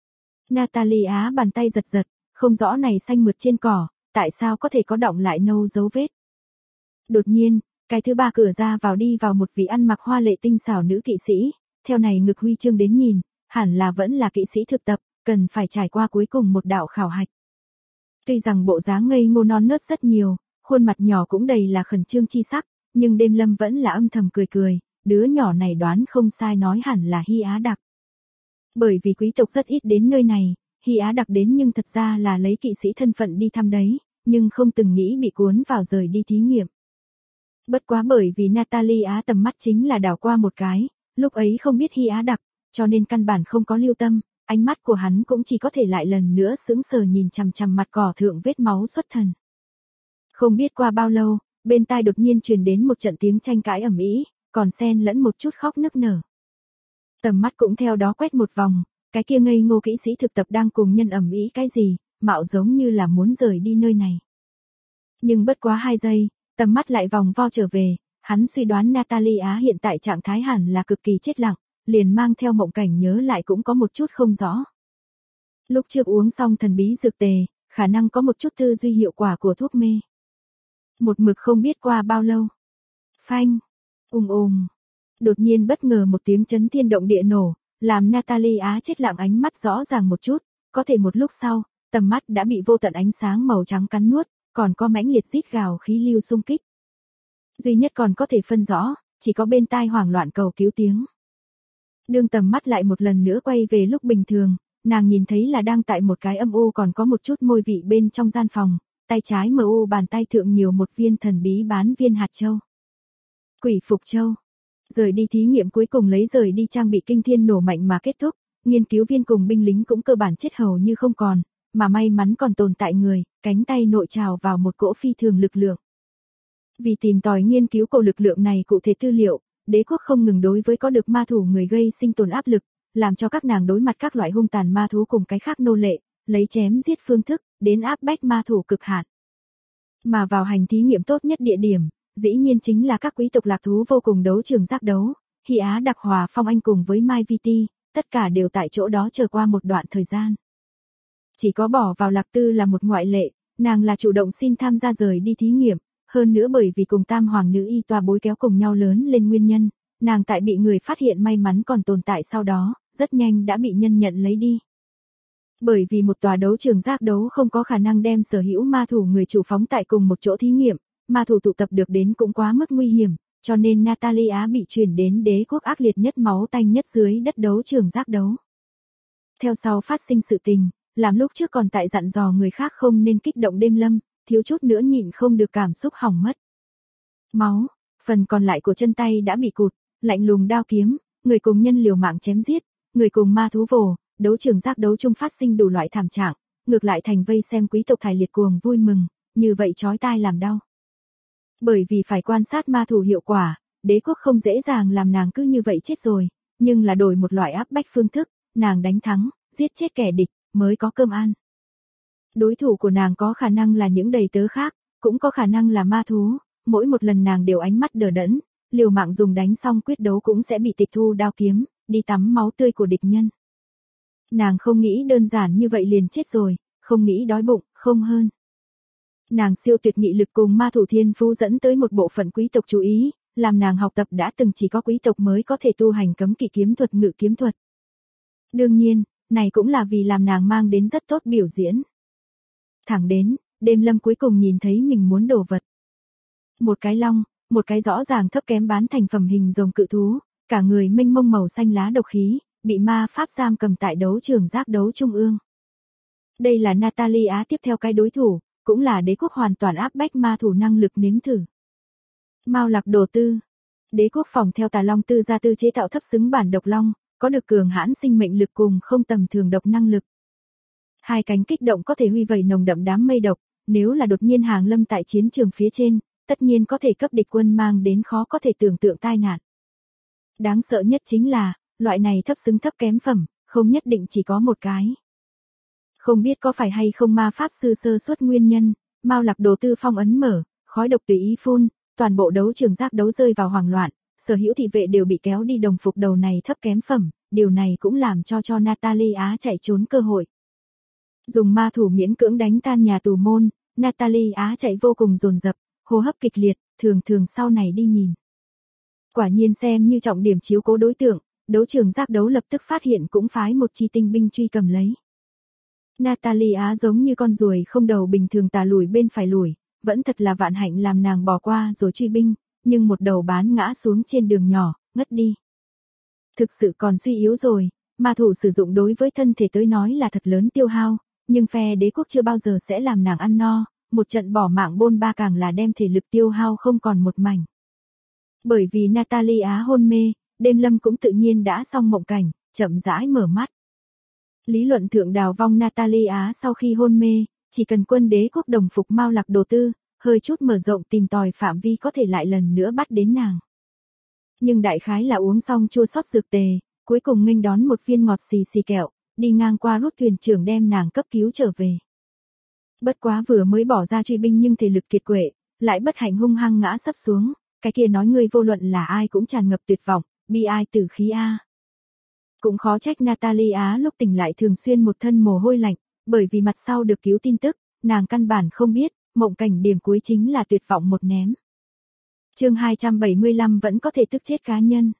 Natalia bàn tay giật giật, không rõ này xanh mượt trên cỏ, tại sao có thể có đọng lại nâu dấu vết. Đột nhiên, Cái thứ ba cửa ra vào đi vào một vị ăn mặc hoa lệ tinh xảo nữ kỵ sĩ, theo này ngực huy chương đến nhìn, hẳn là vẫn là kỵ sĩ thực tập, cần phải trải qua cuối cùng một đạo khảo hạch. Tuy rằng bộ dáng ngây ngô non nớt rất nhiều, khuôn mặt nhỏ cũng đầy là khẩn trương chi sắc, nhưng đêm lâm vẫn là âm thầm cười cười, đứa nhỏ này đoán không sai nói hẳn là Hy Á Đặc. Bởi vì quý tộc rất ít đến nơi này, Hy Á Đặc đến nhưng thật ra là lấy kỵ sĩ thân phận đi thăm đấy, nhưng không từng nghĩ bị cuốn vào rời đi thí nghiệm. Bất quá bởi vì Natalie Á tầm mắt chính là đảo qua một cái, lúc ấy không biết Hy Á Đặc, cho nên căn bản không có lưu tâm, ánh mắt của hắn cũng chỉ có thể lại lần nữa sững sờ nhìn chằm chằm mặt cỏ thượng vết máu xuất thần. Không biết qua bao lâu, bên tai đột nhiên truyền đến một trận tiếng tranh cãi ầm ĩ, còn xen lẫn một chút khóc nức nở. Tầm mắt cũng theo đó quét một vòng, cái kia ngây ngô kỹ sĩ thực tập đang cùng nhân ầm ĩ cái gì, mạo giống như là muốn rời đi nơi này. Nhưng bất quá 2 giây, tầm mắt lại vòng vo trở về, hắn suy đoán Natalie Á hiện tại trạng thái hẳn là cực kỳ chết lặng, liền mang theo mộng cảnh nhớ lại cũng có một chút không rõ. Lúc trước uống xong thần bí dược tề, khả năng có một chút tư duy hiệu quả của thuốc mê. Một mực không biết qua bao lâu. Phanh, đột nhiên bất ngờ một tiếng chấn thiên động địa nổ, làm Natalie Á chết lặng ánh mắt rõ ràng một chút, có thể một lúc sau, tầm mắt đã bị vô tận ánh sáng màu trắng cắn nuốt, còn có mãnh liệt rít gào khí lưu xung kích. Duy nhất còn có thể phân rõ, chỉ có bên tai hoảng loạn cầu cứu tiếng. Đương tầm mắt lại một lần nữa quay về lúc bình thường, nàng nhìn thấy là đang tại một cái âm u còn có một chút môi vị bên trong gian phòng, tay trái mờ u bàn tay thượng nhiều một viên thần bí bán viên hạt châu. Quỷ phục châu. Rời đi thí nghiệm cuối cùng lấy rời đi trang bị kinh thiên nổ mạnh mà kết thúc, nghiên cứu viên cùng binh lính cũng cơ bản chết hầu như không còn, mà may mắn còn tồn tại người, cánh tay nội trào vào một cỗ phi thường lực lượng. Vì tìm tòi nghiên cứu cổ lực lượng này cụ thể tư liệu, đế quốc không ngừng đối với có được ma thủ người gây sinh tồn áp lực, làm cho các nàng đối mặt các loại hung tàn ma thú cùng cái khác nô lệ, lấy chém giết phương thức, đến áp bách ma thủ cực hạn. Mà vào hành thí nghiệm tốt nhất địa điểm, dĩ nhiên chính là các quý tộc lạc thú vô cùng đấu trường giác đấu, Hy Á Đặc Hòa Phong Anh cùng với Mai Viti, tất cả đều tại chỗ đó chờ qua một đoạn thời gian. Chỉ có bỏ vào Lạc Tư là một ngoại lệ, nàng là chủ động xin tham gia rời đi thí nghiệm, hơn nữa bởi vì cùng tam hoàng nữ y tòa bối kéo cùng nhau lớn lên nguyên nhân, nàng tại bị người phát hiện may mắn còn tồn tại sau đó, rất nhanh đã bị nhân nhận lấy đi. Bởi vì một tòa đấu trường giác đấu không có khả năng đem sở hữu ma thủ người chủ phóng tại cùng một chỗ thí nghiệm, ma thủ tụ tập được đến cũng quá mức nguy hiểm, cho nên Natalie Á bị chuyển đến đế quốc ác liệt nhất máu tanh nhất dưới đất đấu trường giác đấu. Theo sau phát sinh sự tình, làm lúc trước còn tại dặn dò người khác không nên kích động đêm lâm, thiếu chút nữa nhịn không được cảm xúc hỏng mất. Máu, phần còn lại của chân tay đã bị cụt, lạnh lùng đao kiếm, người cùng nhân liều mạng chém giết, người cùng ma thú vồ, đấu trường giác đấu chung phát sinh đủ loại thảm trạng, ngược lại thành vây xem quý tộc thải liệt cuồng vui mừng, như vậy chói tai làm đau. Bởi vì phải quan sát ma thủ hiệu quả, đế quốc không dễ dàng làm nàng cứ như vậy chết rồi, nhưng là đổi một loại áp bách phương thức, nàng đánh thắng, giết chết kẻ địch, mới có cơm ăn. Đối thủ của nàng có khả năng là những đầy tớ khác, cũng có khả năng là ma thú, mỗi một lần nàng đều ánh mắt đờ đẫn, liều mạng dùng đánh xong quyết đấu cũng sẽ bị tịch thu đao kiếm, đi tắm máu tươi của địch nhân. Nàng không nghĩ đơn giản như vậy liền chết rồi, không nghĩ đói bụng, không hơn. Nàng siêu tuyệt nghị lực cùng ma thủ thiên phú dẫn tới một bộ phận quý tộc chú ý, làm nàng học tập đã từng chỉ có quý tộc mới có thể tu hành cấm kỵ kiếm thuật ngự kiếm thuật. Đương nhiên, này cũng là vì làm nàng mang đến rất tốt biểu diễn. Thẳng đến, đêm lâm cuối cùng nhìn thấy mình muốn đồ vật. Một cái long, một cái rõ ràng thấp kém bán thành phẩm hình rồng cự thú, cả người mênh mông màu xanh lá độc khí, bị ma pháp giam cầm tại đấu trường giác đấu trung ương. Đây là Natalie Á tiếp theo cái đối thủ, cũng là đế quốc hoàn toàn áp bách ma thủ năng lực nếm thử. Mao Lạc Đồ Tư. Đế quốc phòng theo Tà Long Tư gia tư chế tạo thấp xứng bản độc long, có được cường hãn sinh mệnh lực cùng không tầm thường độc năng lực. Hai cánh kích động có thể huy vẩy nồng đậm đám mây độc, nếu là đột nhiên hàng lâm tại chiến trường phía trên, tất nhiên có thể cấp địch quân mang đến khó có thể tưởng tượng tai nạn. Đáng sợ nhất chính là, loại này thấp xứng thấp kém phẩm, không nhất định chỉ có một cái. Không biết có phải hay không ma pháp sư sơ suất nguyên nhân, Mao Lạc Đồ Tư phong ấn mở, khói độc tùy ý phun, toàn bộ đấu trường giác đấu rơi vào hoảng loạn, sở hữu thị vệ đều bị kéo đi đồng phục đầu này thấp kém phẩm, điều này cũng làm cho Natalie Á chạy trốn cơ hội. Dùng ma thủ miễn cưỡng đánh tan nhà tù môn, Natalie Á chạy vô cùng dồn dập, hô hấp kịch liệt, thường thường sau này đi nhìn. Quả nhiên xem như trọng điểm chiếu cố đối tượng, đấu trường giác đấu lập tức phát hiện cũng phái một chi tinh binh truy cầm lấy. Natalia giống như con ruồi không đầu bình thường tà lùi bên phải lùi, vẫn thật là vạn hạnh làm nàng bỏ qua rồi truy binh, nhưng một đầu bán ngã xuống trên đường nhỏ, ngất đi. Thực sự còn suy yếu rồi, ma thủ sử dụng đối với thân thể tới nói là thật lớn tiêu hao, nhưng phe đế quốc chưa bao giờ sẽ làm nàng ăn no, một trận bỏ mạng bôn ba càng là đem thể lực tiêu hao không còn một mảnh. Bởi vì Natalia hôn mê, Đêm Lâm cũng tự nhiên đã xong mộng cảnh, chậm rãi mở mắt. Lý luận thượng đào vong Natalia sau khi hôn mê, chỉ cần quân đế quốc đồng phục Mao Lạc đồ tư, hơi chút mở rộng tìm tòi phạm vi có thể lại lần nữa bắt đến nàng. Nhưng đại khái là uống xong chua xót dược tề, cuối cùng nghênh đón một viên ngọt xì xì kẹo, đi ngang qua rút thuyền trưởng đem nàng cấp cứu trở về. Bất quá vừa mới bỏ ra truy binh nhưng thể lực kiệt quệ, lại bất hạnh hung hăng ngã sấp xuống, cái kia nói người vô luận là ai cũng tràn ngập tuyệt vọng, bi ai tử khí a. Cũng khó trách Natalia lúc tỉnh lại thường xuyên một thân mồ hôi lạnh, bởi vì mặt sau được cứu tin tức, nàng căn bản không biết, mộng cảnh điểm cuối chính là tuyệt vọng một ném. Chương 275 vẫn có thể tức chết cá nhân.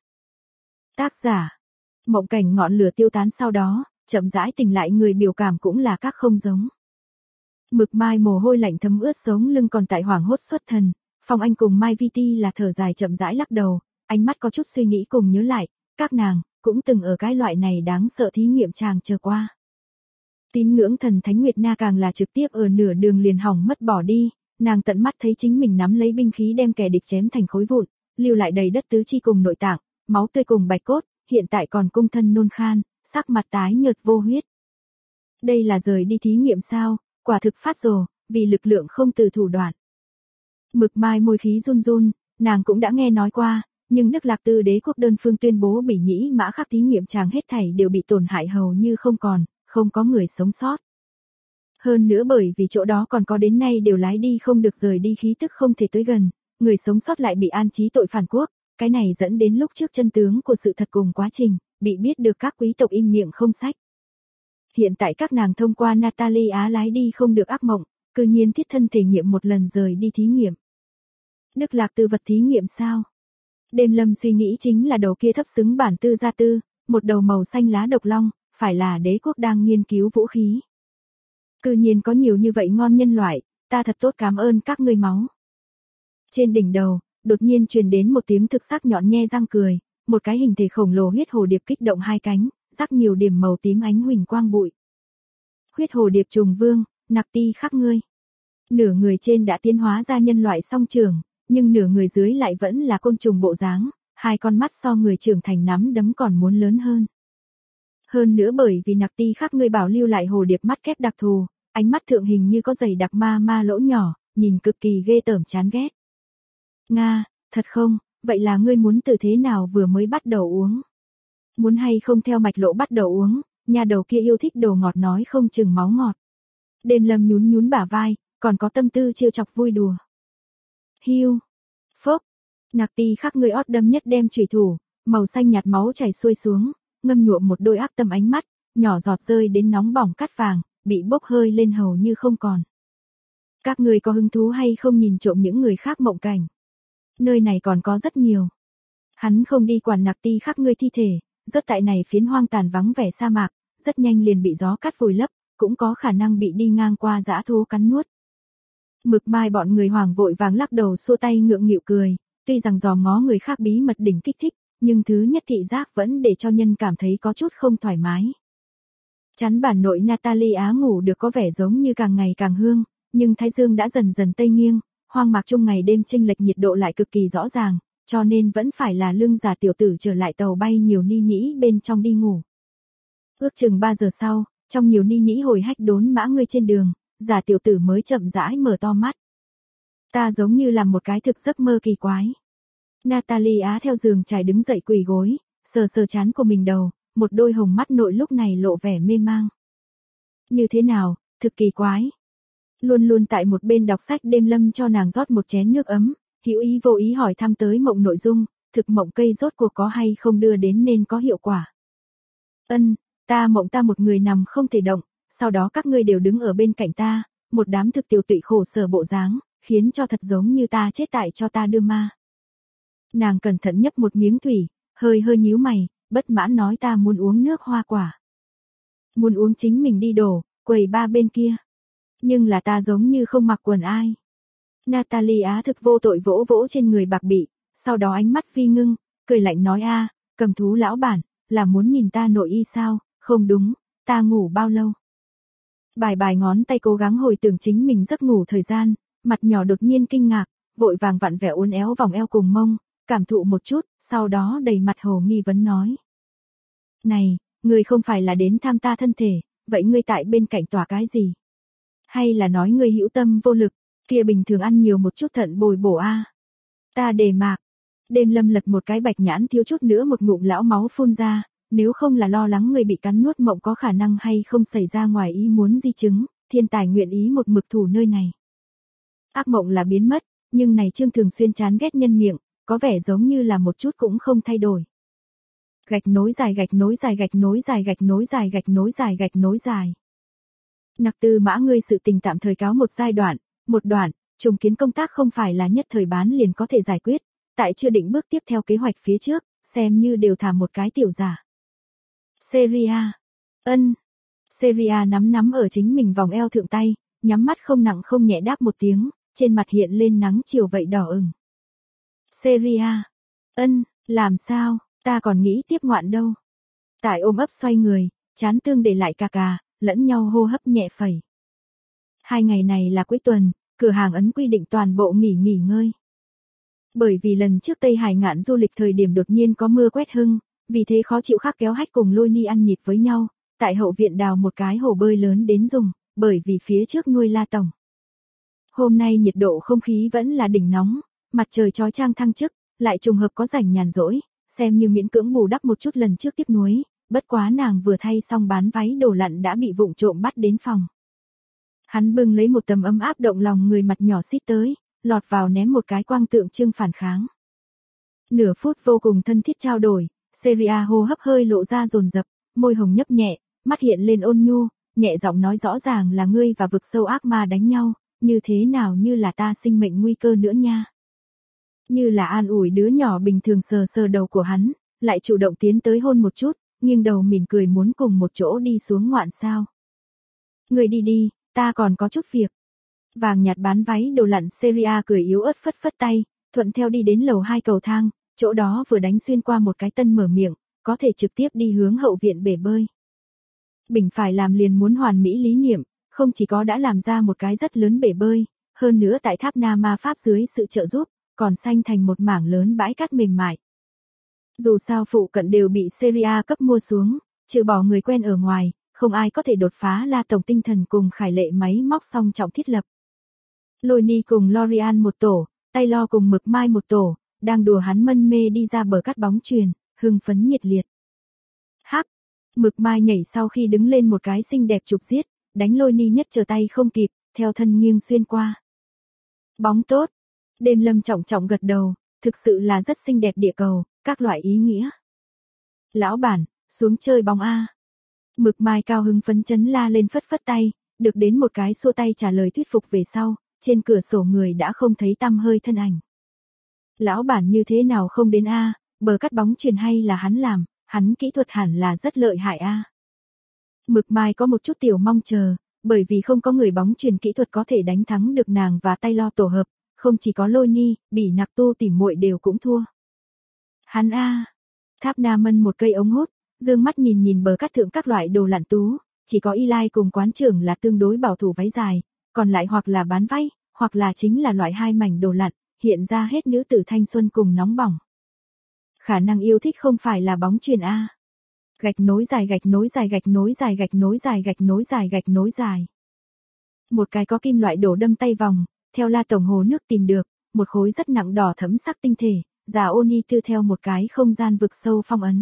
Tác giả. Mộng cảnh ngọn lửa tiêu tán sau đó, chậm rãi tỉnh lại người biểu cảm cũng là các không giống. Mực Mai mồ hôi lạnh thấm ướt sống lưng còn tại hoảng hốt xuất thần, Phong Anh cùng Mai Vi Ti là thở dài chậm rãi lắc đầu, ánh mắt có chút suy nghĩ cùng nhớ lại, các nàng cũng từng ở cái loại này đáng sợ thí nghiệm chàng chờ qua. Tín ngưỡng thần Thánh Nguyệt Na càng là trực tiếp ở nửa đường liền hỏng mất bỏ đi, nàng tận mắt thấy chính mình nắm lấy binh khí đem kẻ địch chém thành khối vụn, lưu lại đầy đất tứ chi cùng nội tạng, máu tươi cùng bạch cốt, hiện tại còn cung thân nôn khan, sắc mặt tái nhợt vô huyết. Đây là rời đi thí nghiệm sao, quả thực phát rồ, vì lực lượng không từ thủ đoạn. Mực Mai môi khí run run, nàng cũng đã nghe nói qua, nhưng Đức Lạc Tư đế quốc đơn phương tuyên bố Bỉ Nhĩ Mã Khắc thí nghiệm chàng hết thảy đều bị tổn hại hầu như không còn, không có người sống sót. Hơn nữa bởi vì chỗ đó còn có đến nay đều lái đi không được rời đi khí tức không thể tới gần, người sống sót lại bị an trí tội phản quốc, cái này dẫn đến lúc trước chân tướng của sự thật cùng quá trình, bị biết được các quý tộc im miệng không sách. Hiện tại các nàng thông qua Natalia lái đi không được ác mộng, cư nhiên thiết thân thể nghiệm một lần rời đi thí nghiệm. Đức Lạc Tư vật thí nghiệm sao? Đêm Lâm suy nghĩ chính là đầu kia thấp xứng bản tư gia tư, một đầu màu xanh lá độc long, phải là đế quốc đang nghiên cứu vũ khí. Cư nhiên có nhiều như vậy ngon nhân loại, ta thật tốt cảm ơn các ngươi máu. Trên đỉnh đầu, đột nhiên truyền đến một tiếng thực sắc nhọn nhe răng cười, một cái hình thể khổng lồ huyết hồ điệp kích động hai cánh, rắc nhiều điểm màu tím ánh huỳnh quang bụi. Huyết hồ điệp trùng vương, nặc ti khắc ngươi. Nửa người trên đã tiến hóa ra nhân loại song trường, nhưng nửa người dưới lại vẫn là côn trùng bộ dáng, hai con mắt so người trưởng thành nắm đấm còn muốn lớn hơn. Hơn nữa bởi vì nặc ti khắc ngươi bảo lưu lại hồ điệp mắt kép đặc thù, ánh mắt thượng hình như có dày đặc ma lỗ nhỏ, nhìn cực kỳ ghê tởm chán ghét. Nga, thật không, vậy là ngươi muốn từ thế nào vừa mới bắt đầu uống? Muốn hay không theo mạch lộ bắt đầu uống, nhà đầu kia yêu thích đồ ngọt nói không chừng máu ngọt. Đêm Lâm nhún nhún bả vai, còn có tâm tư trêu chọc vui đùa. Hiu, phốc, nặc ti khắc ngươi ót đâm nhất đem chủy thủ, màu xanh nhạt máu chảy xuôi xuống, ngâm nhuộm một đôi ác tâm ánh mắt, nhỏ giọt rơi đến nóng bỏng cắt vàng, bị bốc hơi lên hầu như không còn. Các người có hứng thú hay không nhìn trộm những người khác mộng cảnh? Nơi này còn có rất nhiều. Hắn không đi quản nặc ti khắc ngươi thi thể, rớt tại này phiến hoang tàn vắng vẻ sa mạc, rất nhanh liền bị gió cắt vùi lấp, cũng có khả năng bị đi ngang qua dã thú cắn nuốt. Mực Mai bọn người hoảng vội vàng lắc đầu xua tay ngượng nghịu cười, tuy rằng dòm ngó người khác bí mật đỉnh kích thích, nhưng thứ nhất thị giác vẫn để cho nhân cảm thấy có chút không thoải mái. Chắn bản nội Natalia ngủ được có vẻ giống như càng ngày càng hương, nhưng thái dương đã dần dần tây nghiêng, hoang mạc chung ngày đêm chênh lệch nhiệt độ lại cực kỳ rõ ràng, cho nên vẫn phải là lưng già tiểu tử trở lại tàu bay nhiều ni nhĩ bên trong đi ngủ. Ước chừng 3 giờ sau, trong nhiều ni nhĩ hồi hách đốn mã ngươi trên đường, già tiểu tử mới chậm rãi mở to mắt. Ta giống như là một cái thực giấc mơ kỳ quái. Natalia theo giường trải đứng dậy quỳ gối, sờ sờ trán của mình đầu, một đôi hồng mắt nội lúc này lộ vẻ mê mang. Như thế nào, thực kỳ quái. Luôn luôn tại một bên đọc sách Đêm Lâm cho nàng rót một chén nước ấm, hữu ý vô ý hỏi thăm tới mộng nội dung, thực mộng cây rốt cuộc có hay không đưa đến nên có hiệu quả. Ta mộng ta một người nằm không thể động, sau đó các ngươi đều đứng ở bên cạnh ta, một đám thực tiểu tụy khổ sở bộ dáng, khiến cho thật giống như ta chết tại cho ta đưa ma. Nàng cẩn thận nhấp một miếng thủy, hơi nhíu mày, bất mãn nói ta muốn uống nước hoa quả. Muốn uống chính mình đi đổ, quầy ba bên kia. Nhưng là ta giống như không mặc quần ai. Natalie Á thực vô tội vỗ vỗ trên người bạc bị, sau đó ánh mắt vi ngưng, cười lạnh nói cầm thú lão bản, là muốn nhìn ta nội y sao, không đúng, ta ngủ bao lâu. Bài ngón tay cố gắng hồi tưởng chính mình giấc ngủ thời gian, mặt nhỏ đột nhiên kinh ngạc, vội vàng vặn vẹo uốn éo vòng eo cùng mông, cảm thụ một chút, sau đó đầy mặt hồ nghi vấn nói. Này, ngươi không phải là đến thăm ta thân thể, vậy ngươi tại bên cạnh tòa cái gì? Hay là nói ngươi hữu tâm vô lực, kia bình thường ăn nhiều một chút thận bồi bổ Ta đề mạc. Đêm Lâm lật một cái bạch nhãn thiếu chút nữa một ngụm lão máu phun ra, nếu không là lo lắng người bị cắn nuốt mộng có khả năng hay không xảy ra ngoài ý muốn di chứng, thiên tài nguyện ý một mực thủ nơi này. Ác mộng là biến mất, nhưng này Trương thường xuyên chán ghét nhân miệng, có vẻ giống như là một chút cũng không thay đổi. Gạch nối dài gạch nối dài gạch nối dài gạch nối dài gạch nối dài gạch nối dài. Nặc Tư Mã ngươi sự tình tạm thời cáo một giai đoạn, một đoạn, trùng kiến công tác không phải là nhất thời bán liền có thể giải quyết, tại chưa định bước tiếp theo kế hoạch phía trước, xem như đều thả một cái tiểu giả. Seria. Seria nắm ở chính mình vòng eo thượng tay, nhắm mắt không nặng không nhẹ đáp một tiếng, trên mặt hiện lên nắng chiều vậy đỏ ửng. Seria. Làm sao, ta còn nghĩ tiếp ngoạn đâu. Tại ôm ấp xoay người, chán tương để lại cà, lẫn nhau hô hấp nhẹ phẩy. 2 ngày này là cuối tuần, cửa hàng ấn quy định toàn bộ nghỉ ngơi. Bởi vì lần trước Tây Hải ngạn du lịch thời điểm đột nhiên có mưa quét hưng, vì thế khó chịu khắc kéo hách cùng Lôi Ni ăn nhịp với nhau, tại hậu viện đào một cái hồ bơi lớn đến dùng, bởi vì phía trước nuôi La Tổng. Hôm nay nhiệt độ không khí vẫn là đỉnh nóng, mặt trời chói chang thăng chức, lại trùng hợp có rảnh nhàn rỗi, xem như miễn cưỡng bù đắp một chút lần trước tiếp nuối, bất quá nàng vừa thay xong bán váy đồ lặn đã bị vụng trộm bắt đến phòng. Hắn bưng lấy một tấm ấm áp động lòng người mặt nhỏ xít tới, lọt vào ném một cái quang tượng trưng phản kháng. Nửa phút vô cùng thân thiết trao đổi, Seria hô hấp hơi lộ ra dồn dập, môi hồng nhấp nhẹ, mắt hiện lên ôn nhu, nhẹ giọng nói rõ ràng là ngươi và vực sâu ác ma đánh nhau, như thế nào như là ta sinh mệnh nguy cơ nữa nha. Như là an ủi đứa nhỏ bình thường sờ đầu của hắn, lại chủ động tiến tới hôn một chút, nghiêng đầu mỉm cười muốn cùng một chỗ đi xuống ngoạn sao. Người đi, ta còn có chút việc. Vàng nhạt bán váy đồ lặn Seria cười yếu ớt phất tay, thuận theo đi đến lầu 2 cầu thang, chỗ đó vừa đánh xuyên qua một cái tân mở miệng, có thể trực tiếp đi hướng hậu viện bể bơi. Bình phải làm liền muốn hoàn mỹ lý niệm, không chỉ có đã làm ra một cái rất lớn bể bơi, hơn nữa tại tháp na ma pháp dưới sự trợ giúp, còn xanh thành một mảng lớn bãi cát mềm mại. Dù sao phụ cận đều bị Seria cấp mua xuống, trừ bỏ người quen ở ngoài, không ai có thể đột phá La Tổng tinh thần cùng Khải Lệ máy móc song trọng thiết lập. Lôi Ni cùng Lorian một tổ, Taylor cùng Mực Mai một tổ, đang đùa hắn mân mê đi ra bờ cát bóng chuyền, hưng phấn nhiệt liệt. Hắc, Mực Mai nhảy sau khi đứng lên một cái xinh đẹp chụp giết, đánh Lôi Ni nhất trở tay không kịp, theo thân nghiêng xuyên qua. Bóng tốt. Đêm Lâm trọng gật đầu, thực sự là rất xinh đẹp địa cầu, các loại ý nghĩa. Lão bản, xuống chơi bóng a. Mực Mai cao hứng phấn chấn la lên phất tay, được đến một cái xua tay trả lời thuyết phục về sau, trên cửa sổ người đã không thấy tăm hơi thân ảnh. Lão bản như thế nào không đến a, bờ cắt bóng chuyền hay là hắn làm, hắn kỹ thuật hẳn là rất lợi hại a. Mực Mai có một chút tiểu mong chờ, bởi vì không có người bóng chuyền kỹ thuật có thể đánh thắng được nàng và Taylor tổ hợp, không chỉ có Lôi Ni, Bỉ Nặc Tu tỉ muội đều cũng thua. Hắn a. Tháp Na mân một cây ống hút, dương mắt nhìn bờ cát thượng các loại đồ lặn tú, chỉ có Eli cùng quán trưởng là tương đối bảo thủ váy dài, còn lại hoặc là bán váy, hoặc là chính là loại 2 mảnh đồ lặn, hiện ra hết nữ tử thanh xuân cùng nóng bỏng. Khả năng yêu thích không phải là bóng chuyền a. Gạch nối dài gạch nối dài gạch nối dài gạch nối dài gạch nối dài gạch nối dài. Một cái có kim loại đổ đâm tay vòng, theo La Tổng hồ nước tìm được, một khối rất nặng đỏ thẫm sắc tinh thể, già Oni tư theo một cái không gian vực sâu phong ấn.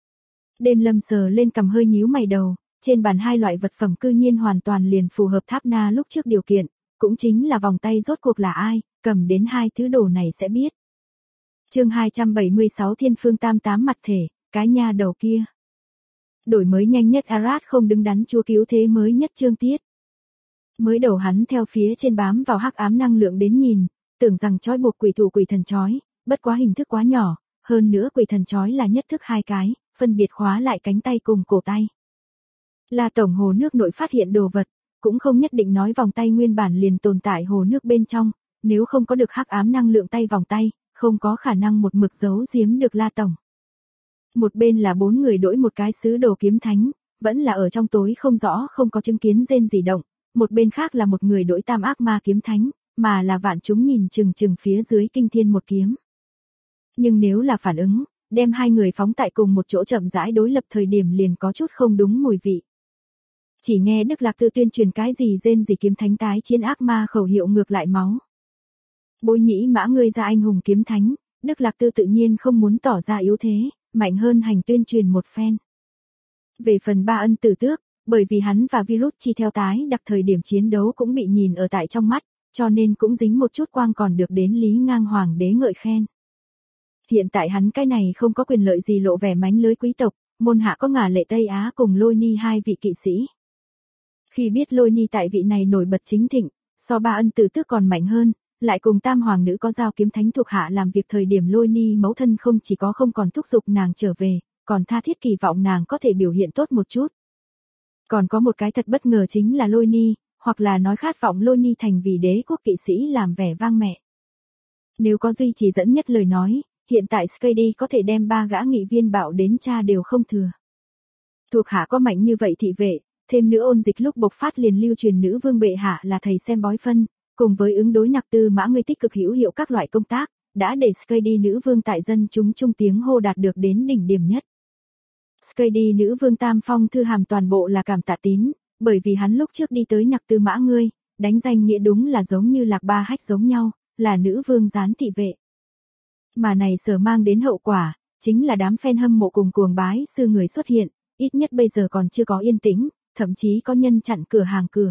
Đêm Lâm sờ lên cầm hơi nhíu mày đầu, trên bàn 2 loại vật phẩm cư nhiên hoàn toàn liền phù hợp Tháp Na lúc trước điều kiện, cũng chính là vòng tay rốt cuộc là ai, cầm đến 2 thứ đồ này sẽ biết. Chương 276 Thiên Phương Tam Tám mặt thể, cái nha đầu kia. Đổi mới nhanh nhất Arad không đứng đắn chúa cứu thế mới nhất chương tiết. Mới đầu hắn theo phía trên bám vào hắc ám năng lượng đến nhìn, tưởng rằng trói buộc quỷ thủ quỷ thần trói, bất quá hình thức quá nhỏ, hơn nữa quỷ thần trói là nhất thức hai cái, phân biệt khóa lại cánh tay cùng cổ tay. La Tổng hồ nước nội phát hiện đồ vật, cũng không nhất định nói vòng tay nguyên bản liền tồn tại hồ nước bên trong, nếu không có được hắc ám năng lượng tay vòng tay, không có khả năng một mực giấu giếm được La Tổng. Một bên là 4 người đổi một cái sứ đồ kiếm thánh, vẫn là ở trong tối không rõ không có chứng kiến rên gì động, một bên khác là một người đổi tam ác ma kiếm thánh, mà là vạn chúng nhìn chừng chừng phía dưới kinh thiên một kiếm. Nhưng nếu là phản ứng, đem hai người phóng tại cùng một chỗ chậm rãi đối lập thời điểm liền có chút không đúng mùi vị. Chỉ nghe Đức Lạc Tư tuyên truyền cái gì rên gì kiếm thánh tái chiến ác ma khẩu hiệu ngược lại máu. Bối nhĩ mã ngươi ra anh hùng kiếm thánh, Đức Lạc Tư tự nhiên không muốn tỏ ra yếu thế, mạnh hơn hành tuyên truyền một phen. Về phần Ba Ân Tử Tước, bởi vì hắn và virus chi theo tái đặc thời điểm chiến đấu cũng bị nhìn ở tại trong mắt, cho nên cũng dính một chút quang còn được đến Lý Ngang Hoàng đế ngợi khen. Hiện tại hắn cái này không có quyền lợi gì lộ vẻ mánh lưới quý tộc, môn hạ có Ngả Lệ Tây Á cùng Lôi Ni hai vị kỵ sĩ. Khi biết Lôi Ni tại vị này nổi bật chính thịnh, so Ba Ân Tử Tước còn mạnh hơn, lại cùng tam hoàng nữ có giao kiếm thánh thuộc hạ làm việc thời điểm Lôi Ni mẫu thân không chỉ có không còn thúc giục nàng trở về, còn tha thiết kỳ vọng nàng có thể biểu hiện tốt một chút. Còn có một cái thật bất ngờ chính là Lôi Ni, hoặc là nói khát vọng Lôi Ni thành vì đế quốc kỵ sĩ làm vẻ vang mẹ. Nếu có duy trì dẫn nhất lời nói, hiện tại Skady có thể đem 3 gã nghị viên bạo đến cha đều không thừa. Thuộc hạ có mạnh như vậy thị vệ, thêm nữa ôn dịch lúc bộc phát liền lưu truyền nữ vương bệ hạ là thầy xem bói phân, cùng với ứng đối nặc tư mã ngươi tích cực hữu hiệu các loại công tác, đã để Skady nữ vương tại dân chúng trung tiếng hô đạt được đến đỉnh điểm nhất. Skady nữ vương tam phong thư hàm toàn bộ là cảm tạ tín, bởi vì hắn lúc trước đi tới nặc tư mã ngươi, đánh danh nghĩa đúng là giống như lạc ba hách giống nhau, là nữ vương gián thị vệ. Mà này sở mang đến hậu quả, chính là đám fan hâm mộ cùng cuồng bái sư người xuất hiện, ít nhất bây giờ còn chưa có yên tĩnh, thậm chí có nhân chặn cửa hàng cửa.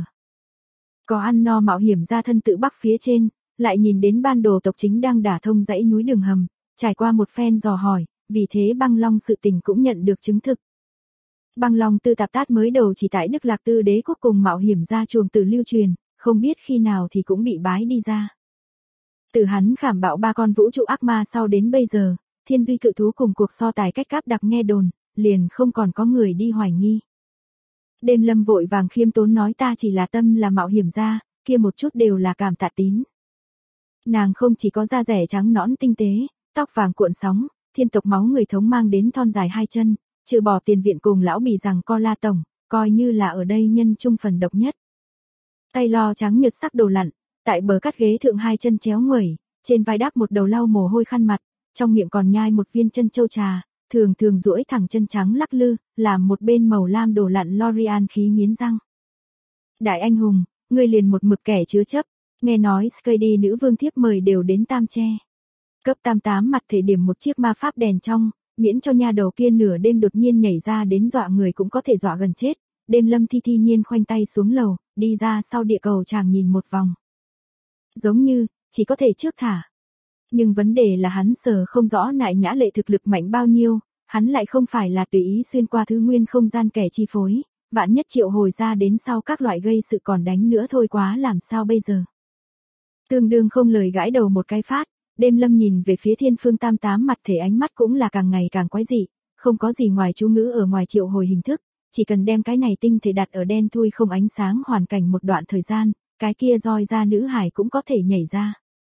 Có ăn no mạo hiểm ra thân tự bắc phía trên, lại nhìn đến ban đồ tộc chính đang đả thông dãy núi đường hầm, trải qua một phen dò hỏi, vì thế băng long sự tình cũng nhận được chứng thực. Băng long tư tạp tát mới đầu chỉ tại Đức Lạc Tư đế quốc cùng mạo hiểm ra chuồng tử lưu truyền, không biết khi nào thì cũng bị bái đi ra. Từ hắn khảm bạo 3 con vũ trụ ác ma sau đến bây giờ, thiên duy cự thú cùng cuộc so tài cách cáp đặc nghe đồn, liền không còn có người đi hoài nghi. Đêm Lâm vội vàng khiêm tốn nói ta chỉ là tâm là mạo hiểm ra, kia một chút đều là cảm tạ tín. Nàng không chỉ có da rẻ trắng nõn tinh tế, tóc vàng cuộn sóng, thiên tộc máu người thống mang đến thon dài 2 chân, trừ bỏ tiền viện cùng lão bì rằng co La Tổng, coi như là ở đây nhân trung phần độc nhất. Tay lo trắng nhợt sắc đồ lặn, tại bờ cắt ghế thượng 2 chân chéo nguẩy, trên vai đắp một đầu lau mồ hôi khăn mặt, trong miệng còn nhai một viên chân châu trà, thường thường duỗi thẳng chân trắng lắc lư, làm một bên màu lam đồ lặn Lorian khí nghiến răng. Đại anh hùng, ngươi liền một mực kẻ chứa chấp, nghe nói Skady nữ vương thiếp mời đều đến Tam Tre. Cấp 88 mặt thể điểm một chiếc ma pháp đèn trong, miễn cho nha đầu kia nửa đêm đột nhiên nhảy ra đến dọa người cũng có thể dọa gần chết. Đêm Lâm thi thi nhiên khoanh tay xuống lầu, đi ra sau địa cầu chàng nhìn một vòng. Giống như, chỉ có thể trước thả. Nhưng vấn đề là hắn sờ không rõ Nại Nhã Lệ thực lực mạnh bao nhiêu, hắn lại không phải là tùy ý xuyên qua thứ nguyên không gian kẻ chi phối, vạn nhất triệu hồi ra đến sau các loại gây sự còn đánh nữa thôi quá làm sao bây giờ. Tương đương không lời gãi đầu một cái phát, Đêm Lâm nhìn về phía Thiên Phương Tam Tám mặt thể ánh mắt cũng là càng ngày càng quái dị, không có gì ngoài chú ngữ ở ngoài triệu hồi hình thức, chỉ cần đem cái này tinh thể đặt ở đen thui không ánh sáng hoàn cảnh một đoạn thời gian, cái kia roi ra nữ hải cũng có thể nhảy ra.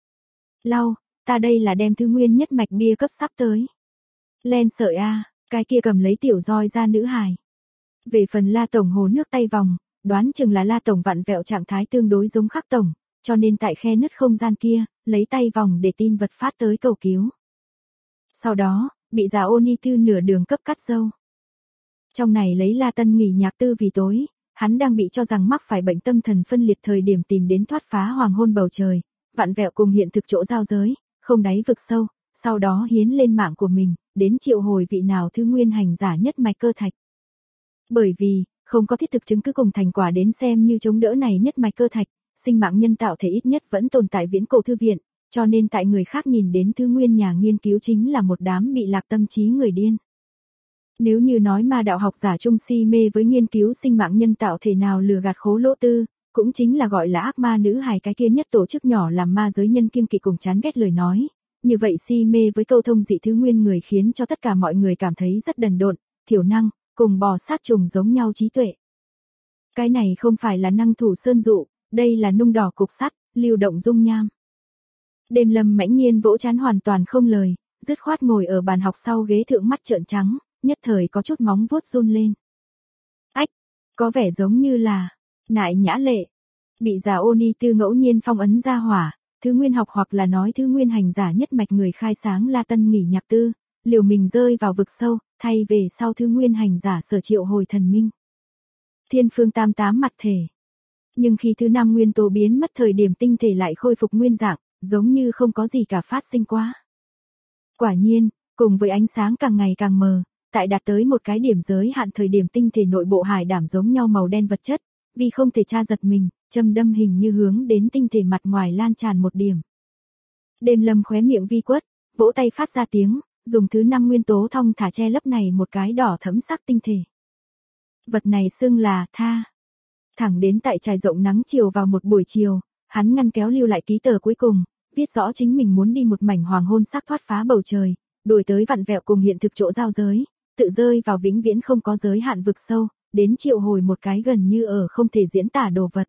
Lau, ta đây là đem thứ nguyên nhất mạch bia cấp sắp tới. Len sợi a, cái kia cầm lấy tiểu roi ra nữ hải. Về phần La Tổng hồ nước tay vòng, đoán chừng là La Tổng vặn vẹo trạng thái tương đối giống Khắc Tổng, cho nên tại khe nứt không gian kia, lấy tay vòng để tin vật phát tới cầu cứu. Sau đó, bị già Oni Tư nửa đường cấp cắt dâu. Trong này lấy La Tân nghỉ nhạc tư vì tối, hắn đang bị cho rằng mắc phải bệnh tâm thần phân liệt thời điểm tìm đến thoát phá hoàng hôn bầu trời, vặn vẹo cùng hiện thực chỗ giao giới, không đáy vực sâu, sau đó hiến lên mạng của mình, đến triệu hồi vị nào thứ nguyên hành giả nhất mạch cơ thạch. Bởi vì, không có thiết thực chứng cứ cùng thành quả đến xem như chống đỡ này nhất mạch cơ thạch, sinh mạng nhân tạo thể ít nhất vẫn tồn tại viễn cổ thư viện, cho nên tại người khác nhìn đến thứ nguyên nhà nghiên cứu chính là một đám bị lạc tâm trí người điên. Nếu như nói ma đạo học giả trung si mê với nghiên cứu sinh mạng nhân tạo thể nào lừa gạt khố lỗ tư, cũng chính là gọi là ác ma nữ hài cái kia nhất tổ chức nhỏ làm ma giới nhân kiêng kỵ cùng chán ghét lời nói. Như vậy si mê với câu thông dị thứ nguyên người khiến cho tất cả mọi người cảm thấy rất đần độn, thiểu năng, cùng bò sát trùng giống nhau trí tuệ. Cái này không phải là năng thủ sơn dụ, đây là nung đỏ cục sắt, lưu động dung nham. Đêm Lâm mãnh nhiên vỗ trán hoàn toàn không lời, dứt khoát ngồi ở bàn học sau ghế thượng mắt trợn trắng, nhất thời có chút móng vuốt run lên. Ách, có vẻ giống như là Nại Nhã Lệ, bị già ô ni tư ngẫu nhiên phong ấn ra hỏa, thứ nguyên học hoặc là nói thứ nguyên hành giả nhất mạch người khai sáng La Tân Nghỉ Nhạc Tư, liều mình rơi vào vực sâu, thay về sau thứ nguyên hành giả sở triệu hồi thần minh. Thiên phương tam tám mặt thể. Nhưng khi thứ năm nguyên tố biến mất thời điểm tinh thể lại khôi phục nguyên dạng, giống như không có gì cả phát sinh quá. Quả nhiên, cùng với ánh sáng càng ngày càng mờ, tại đạt tới một cái điểm giới hạn thời điểm tinh thể nội bộ hải đảm giống nhau màu đen vật chất, vì không thể tra giật mình, châm đâm hình như hướng đến tinh thể mặt ngoài lan tràn một điểm. Đêm Lâm khóe miệng vi quất, vỗ tay phát ra tiếng, dùng thứ năm nguyên tố thong thả che lấp này một cái đỏ thẫm sắc tinh thể. Vật này xưng là tha. Thẳng đến tại trải rộng nắng chiều vào một buổi chiều, hắn ngăn kéo lưu lại ký tờ cuối cùng, viết rõ chính mình muốn đi một mảnh hoàng hôn sắc thoát phá bầu trời, đuổi tới vặn vẹo cùng hiện thực chỗ giao giới, tự rơi vào vĩnh viễn không có giới hạn vực sâu, đến triệu hồi một cái gần như ở không thể diễn tả đồ vật.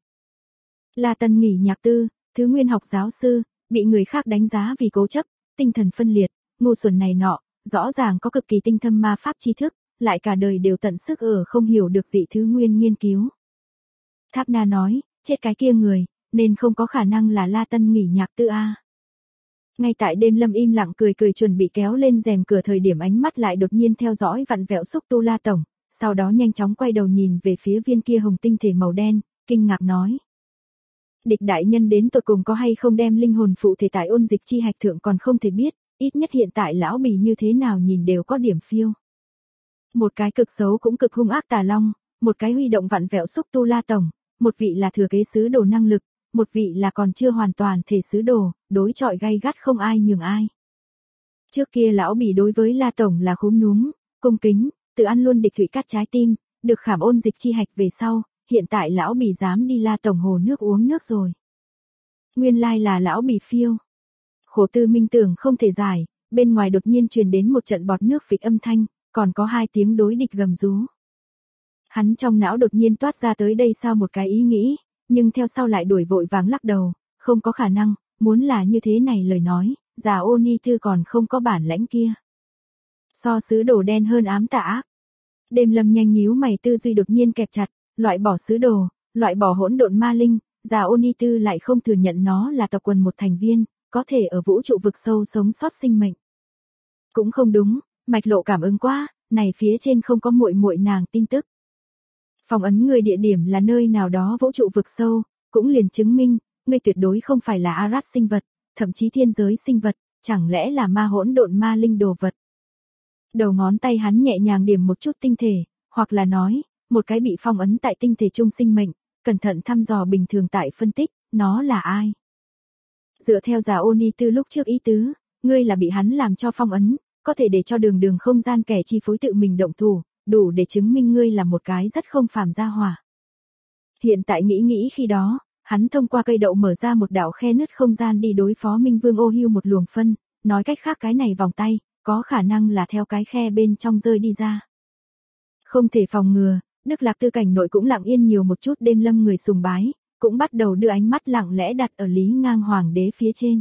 La Tân Nghỉ Nhạc Tư, thứ nguyên học giáo sư, bị người khác đánh giá vì cố chấp, tinh thần phân liệt, ngu xuẩn này nọ, rõ ràng có cực kỳ tinh thâm ma pháp tri thức, lại cả đời đều tận sức ở không hiểu được dị thứ nguyên nghiên cứu. Tháp Na nói, chết cái kia người, nên không có khả năng là La Tân Nghỉ Nhạc Tư a. Ngay tại Đêm Lâm im lặng cười cười chuẩn bị kéo lên rèm cửa thời điểm ánh mắt lại đột nhiên theo dõi vặn vẹo xúc tu La tổng, sau đó nhanh chóng quay đầu nhìn về phía viên kia hồng tinh thể màu đen, kinh ngạc nói: "Địch đại nhân đến tột cùng có hay không đem linh hồn phụ thể tại ôn dịch chi hạch thượng còn không thể biết, ít nhất hiện tại lão bì như thế nào nhìn đều có điểm phiêu." Một cái cực xấu cũng cực hung ác tà long, một cái huy động vặn vẹo xúc tu La tổng, một vị là thừa kế sứ đồ năng lực, một vị là còn chưa hoàn toàn thể sứ đồ, đối chọi gay gắt không ai nhường ai. Trước kia lão bỉ đối với La tổng là khúm núm, cung kính, tự ăn luôn địch thủy cắt trái tim, được khảm ôn dịch chi hạch về sau, hiện tại lão bỉ dám đi La tổng hồ nước uống nước rồi. Nguyên lai là lão bỉ phiêu. Khổ tư minh tưởng không thể giải, bên ngoài đột nhiên truyền đến một trận bọt nước phịch âm thanh, còn có hai tiếng đối địch gầm rú. Hắn trong não đột nhiên toát ra tới đây sao một cái ý nghĩ, nhưng theo sau lại đuổi vội vàng lắc đầu, không có khả năng, muốn là như thế này lời nói, già ô ni thư còn không có bản lãnh kia. So sứ đồ đen hơn ám tà ác. Đêm Lâm nhanh nhíu mày tư duy đột nhiên kẹp chặt, loại bỏ sứ đồ, loại bỏ hỗn độn ma linh, già ô ni tư lại không thừa nhận nó là tộc quần một thành viên, có thể ở vũ trụ vực sâu sống sót sinh mệnh. Cũng không đúng, mạch lộ cảm ứng quá, này phía trên không có muội muội nàng tin tức. Phong ấn người địa điểm là nơi nào đó vũ trụ vực sâu, cũng liền chứng minh, người tuyệt đối không phải là Arad sinh vật, thậm chí thiên giới sinh vật, chẳng lẽ là ma hỗn độn ma linh đồ vật. Đầu ngón tay hắn nhẹ nhàng điểm một chút tinh thể, hoặc là nói, một cái bị phong ấn tại tinh thể trung sinh mệnh, cẩn thận thăm dò bình thường tại phân tích, nó là ai. Dựa theo giả ô ni tư lúc trước ý tứ, ngươi là bị hắn làm cho phong ấn, có thể để cho đường đường không gian kẻ chi phối tự mình động thủ, đủ để chứng minh ngươi là một cái rất không phàm gia hỏa. Hiện tại nghĩ khi đó, hắn thông qua cây đậu mở ra một đạo khe nứt không gian đi đối phó Minh Vương ô hưu một luồng phân, nói cách khác cái này vòng tay, có khả năng là theo cái khe bên trong rơi đi ra. Không thể phòng ngừa, Đức Lạc Tư cảnh nội cũng lặng yên nhiều một chút. Đêm Lâm người sùng bái, cũng bắt đầu đưa ánh mắt lặng lẽ đặt ở Lý Ngang Hoàng đế phía trên.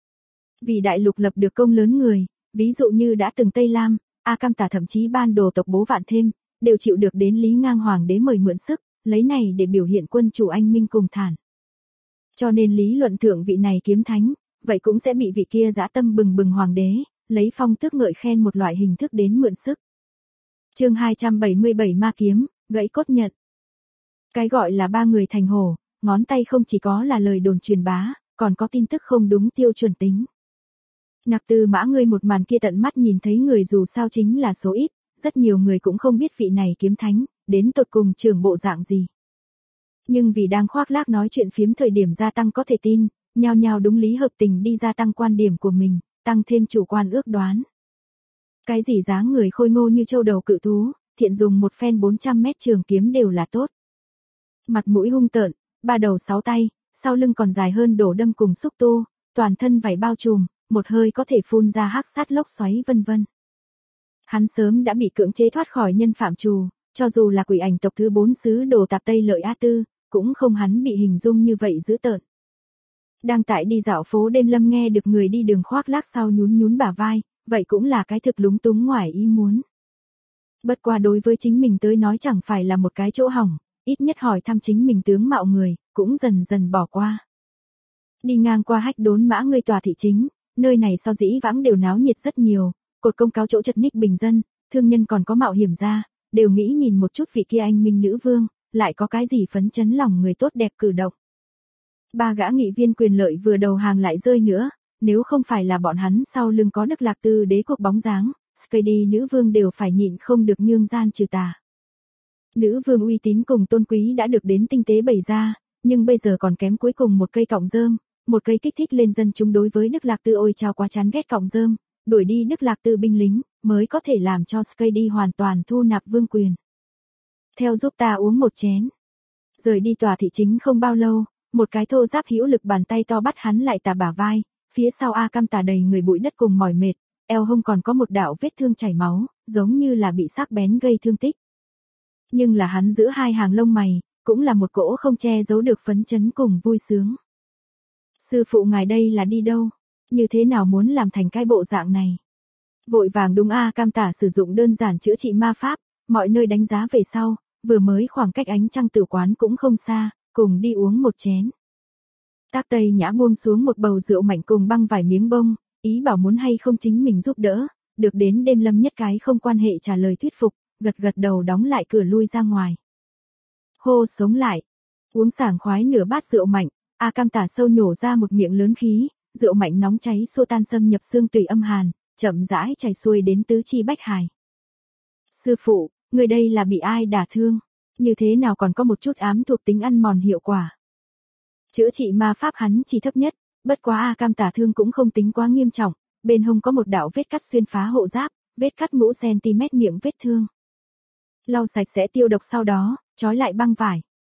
Vì đại lục lập được công lớn người, ví dụ như đã từng Tây Lam, A Cam Tả thậm chí ban đồ tộc Bố Vạn Thêm, đều chịu được đến Lý Ngang Hoàng đế mời mượn sức, lấy này để biểu hiện quân chủ anh minh cùng thản. Cho nên lý luận thượng vị này kiếm thánh, vậy cũng sẽ bị vị kia dã tâm bừng bừng hoàng đế, lấy phong tước ngợi khen một loại hình thức đến mượn sức. Chương 277 Ma kiếm, gãy cốt nhận. Cái gọi là ba người thành hổ, ngón tay không chỉ có là lời đồn truyền bá, còn có tin tức không đúng tiêu chuẩn tính. Nặc Tư Mã ngươi một màn kia tận mắt nhìn thấy người dù sao chính là số ít, rất nhiều người cũng không biết vị này kiếm thánh, đến tột cùng trưởng bộ dạng gì. Nhưng vì đang khoác lác nói chuyện phiếm thời điểm gia tăng có thể tin, nhao nhao đúng lý hợp tình đi gia tăng quan điểm của mình, tăng thêm chủ quan ước đoán. Cái gì dáng người khôi ngô như châu đầu cự thú, thiện dùng một phen 400 mét trường kiếm đều là tốt. Mặt mũi hung tợn, ba đầu sáu tay, sau lưng còn dài hơn đổ đâm cùng xúc tu, toàn thân vảy bao trùm, một hơi có thể phun ra hắc sát lốc xoáy vân vân. Hắn sớm đã bị cưỡng chế thoát khỏi nhân phạm trù, cho dù là quỷ ảnh tộc thứ 4 xứ Đồ Tạp Tây Lợi A Tư, cũng không hắn bị hình dung như vậy dữ tợn. Đang tại đi dạo phố đêm Lâm nghe được người đi đường khoác lác sau nhún nhún bả vai, vậy cũng là cái thực lúng túng ngoài ý muốn. Bất qua đối với chính mình tới nói chẳng phải là một cái chỗ hỏng, ít nhất hỏi thăm chính mình tướng mạo người, cũng dần dần bỏ qua. Đi ngang qua Hách Đốn Mã Ngươi tòa thị chính, nơi này so dĩ vãng đều náo nhiệt rất nhiều, cột công cáo chỗ chật ních bình dân, thương nhân còn có mạo hiểm ra, đều nghĩ nhìn một chút vị kia anh minh nữ vương, lại có cái gì phấn chấn lòng người tốt đẹp cử động. Ba gã nghị viên quyền lợi vừa đầu hàng lại rơi nữa, nếu không phải là bọn hắn sau lưng có Đức Lạc Tư đế quốc bóng dáng, Skady nữ vương đều phải nhịn không được nhương gian trừ tà. Nữ vương uy tín cùng tôn quý đã được đến tinh tế bày ra, nhưng bây giờ còn kém cuối cùng một cây cọng rơm, một cây kích thích lên dân chúng đối với Đức Lạc Tư ôi chao quá chán ghét cọng rơm, đuổi đi Đức Lạc Tư binh lính, mới có thể làm cho Skady hoàn toàn thu nạp vương quyền. Theo giúp ta uống một chén. Rời đi tòa thị chính không bao lâu, một cái thô giáp hữu lực bàn tay to bắt hắn lại tà bả vai, phía sau A Cam tà đầy người bụi đất cùng mỏi mệt, eo hông còn có một đạo vết thương chảy máu, giống như là bị sắc bén gây thương tích. Nhưng là hắn giữ hai hàng lông mày, cũng là một cỗ không che giấu được phấn chấn cùng vui sướng. Sư phụ ngài đây là đi đâu? Như thế nào muốn làm thành cái bộ dạng này? Vội vàng đúng A Cam tả sử dụng đơn giản chữa trị ma pháp, mọi nơi đánh giá về sau, vừa mới khoảng cách ánh trăng tử quán cũng không xa, cùng đi uống một chén. Tác Tây Nhã buông xuống một bầu rượu mạnh cùng băng vài miếng bông, ý bảo muốn hay không chính mình giúp đỡ, được đến đêm Lâm nhất cái không quan hệ trả lời thuyết phục, gật gật đầu đóng lại cửa lui ra ngoài. Hô sống lại, uống sảng khoái nửa bát rượu mạnh, A Cam tả sâu nhổ ra một miệng lớn khí, rượu mạnh nóng cháy xô tan xâm nhập xương tủy âm hàn, chậm rãi chảy xuôi đến tứ chi bách hải. Sư phụ, người đây là bị ai đả thương? Như thế nào còn có một chút ám thuộc tính ăn mòn hiệu quả? Chữa trị ma pháp hắn chỉ thấp nhất, bất quá A Cam tả thương cũng không tính quá nghiêm trọng, bên hông có một đạo vết cắt xuyên phá hộ giáp, vết cắt ngũ cm miệng vết thương. Lau sạch sẽ tiêu độc sau đó, trói lại băng vải.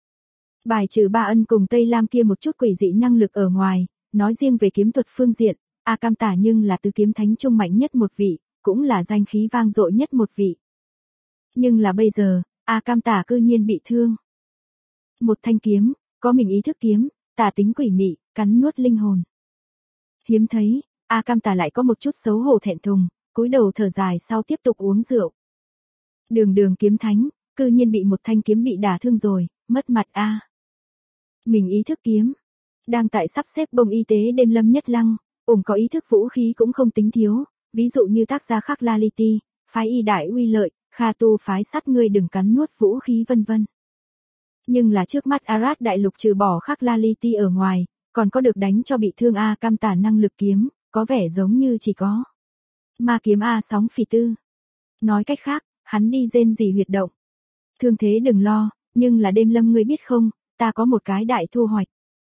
Bài trừ Ba Ân cùng Tây Lam kia một chút quỷ dị năng lực ở ngoài, nói riêng về kiếm thuật phương diện, A Cam tả nhưng là tứ kiếm thánh trung mạnh nhất một vị, cũng là danh khí vang dội nhất một vị. Nhưng là bây giờ, A Cam tả cư nhiên bị thương. Một thanh kiếm, có mình ý thức kiếm, tà tính quỷ mị, cắn nuốt linh hồn. Hiếm thấy, A Cam tả lại có một chút xấu hổ thẹn thùng, cúi đầu thở dài sau tiếp tục uống rượu. Đường kiếm thánh, cư nhiên bị một thanh kiếm bị đả thương rồi, mất mặt a. Mình ý thức kiếm, đang tại sắp xếp bông y tế đêm Lâm nhất lăng, có ý thức vũ khí cũng không tính thiếu, ví dụ như tác gia Khắc La Li Ti, phái y đại uy lợi, Kha tu phái sát ngươi đừng cắn nuốt vũ khí vân vân. Nhưng là trước mắt Arad đại lục trừ bỏ Khắc La Li Ti ở ngoài, còn có được đánh cho bị thương A Cam tả năng lực kiếm, có vẻ giống như chỉ có ma kiếm A sóng phỉ tư. Nói cách khác, hắn đi rên gì huyệt động. Thương thế đừng lo, nhưng là đêm Lâm ngươi biết không, ta có một cái đại thu hoạch.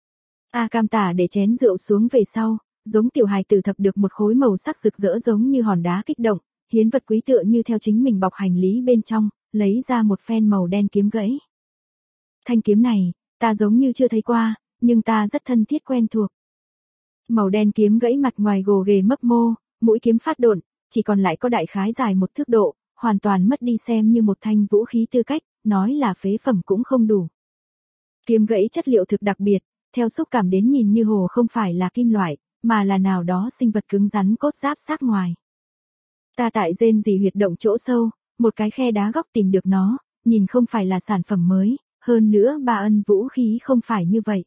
A Cam tả để chén rượu xuống về sau, giống tiểu hài tử thập được một khối màu sắc rực rỡ giống như hòn đá kích động, hiến vật quý tựa như theo chính mình bọc hành lý bên trong, lấy ra một phen màu đen kiếm gãy. Thanh kiếm này, ta giống như chưa thấy qua, nhưng ta rất thân thiết quen thuộc. Màu đen kiếm gãy mặt ngoài gồ ghề mấp mô, mũi kiếm phát độn, chỉ còn lại có đại khái dài một thước độ, hoàn toàn mất đi xem như một thanh vũ khí tư cách, nói là phế phẩm cũng không đủ. Kiếm gãy chất liệu thực đặc biệt, theo xúc cảm đến nhìn như hồ không phải là kim loại, mà là nào đó sinh vật cứng rắn cốt giáp xác ngoài. Ta tại rên rỉ huyệt động chỗ sâu, một cái khe đá góc tìm được nó, nhìn không phải là sản phẩm mới, hơn nữa Ba Ân vũ khí không phải như vậy.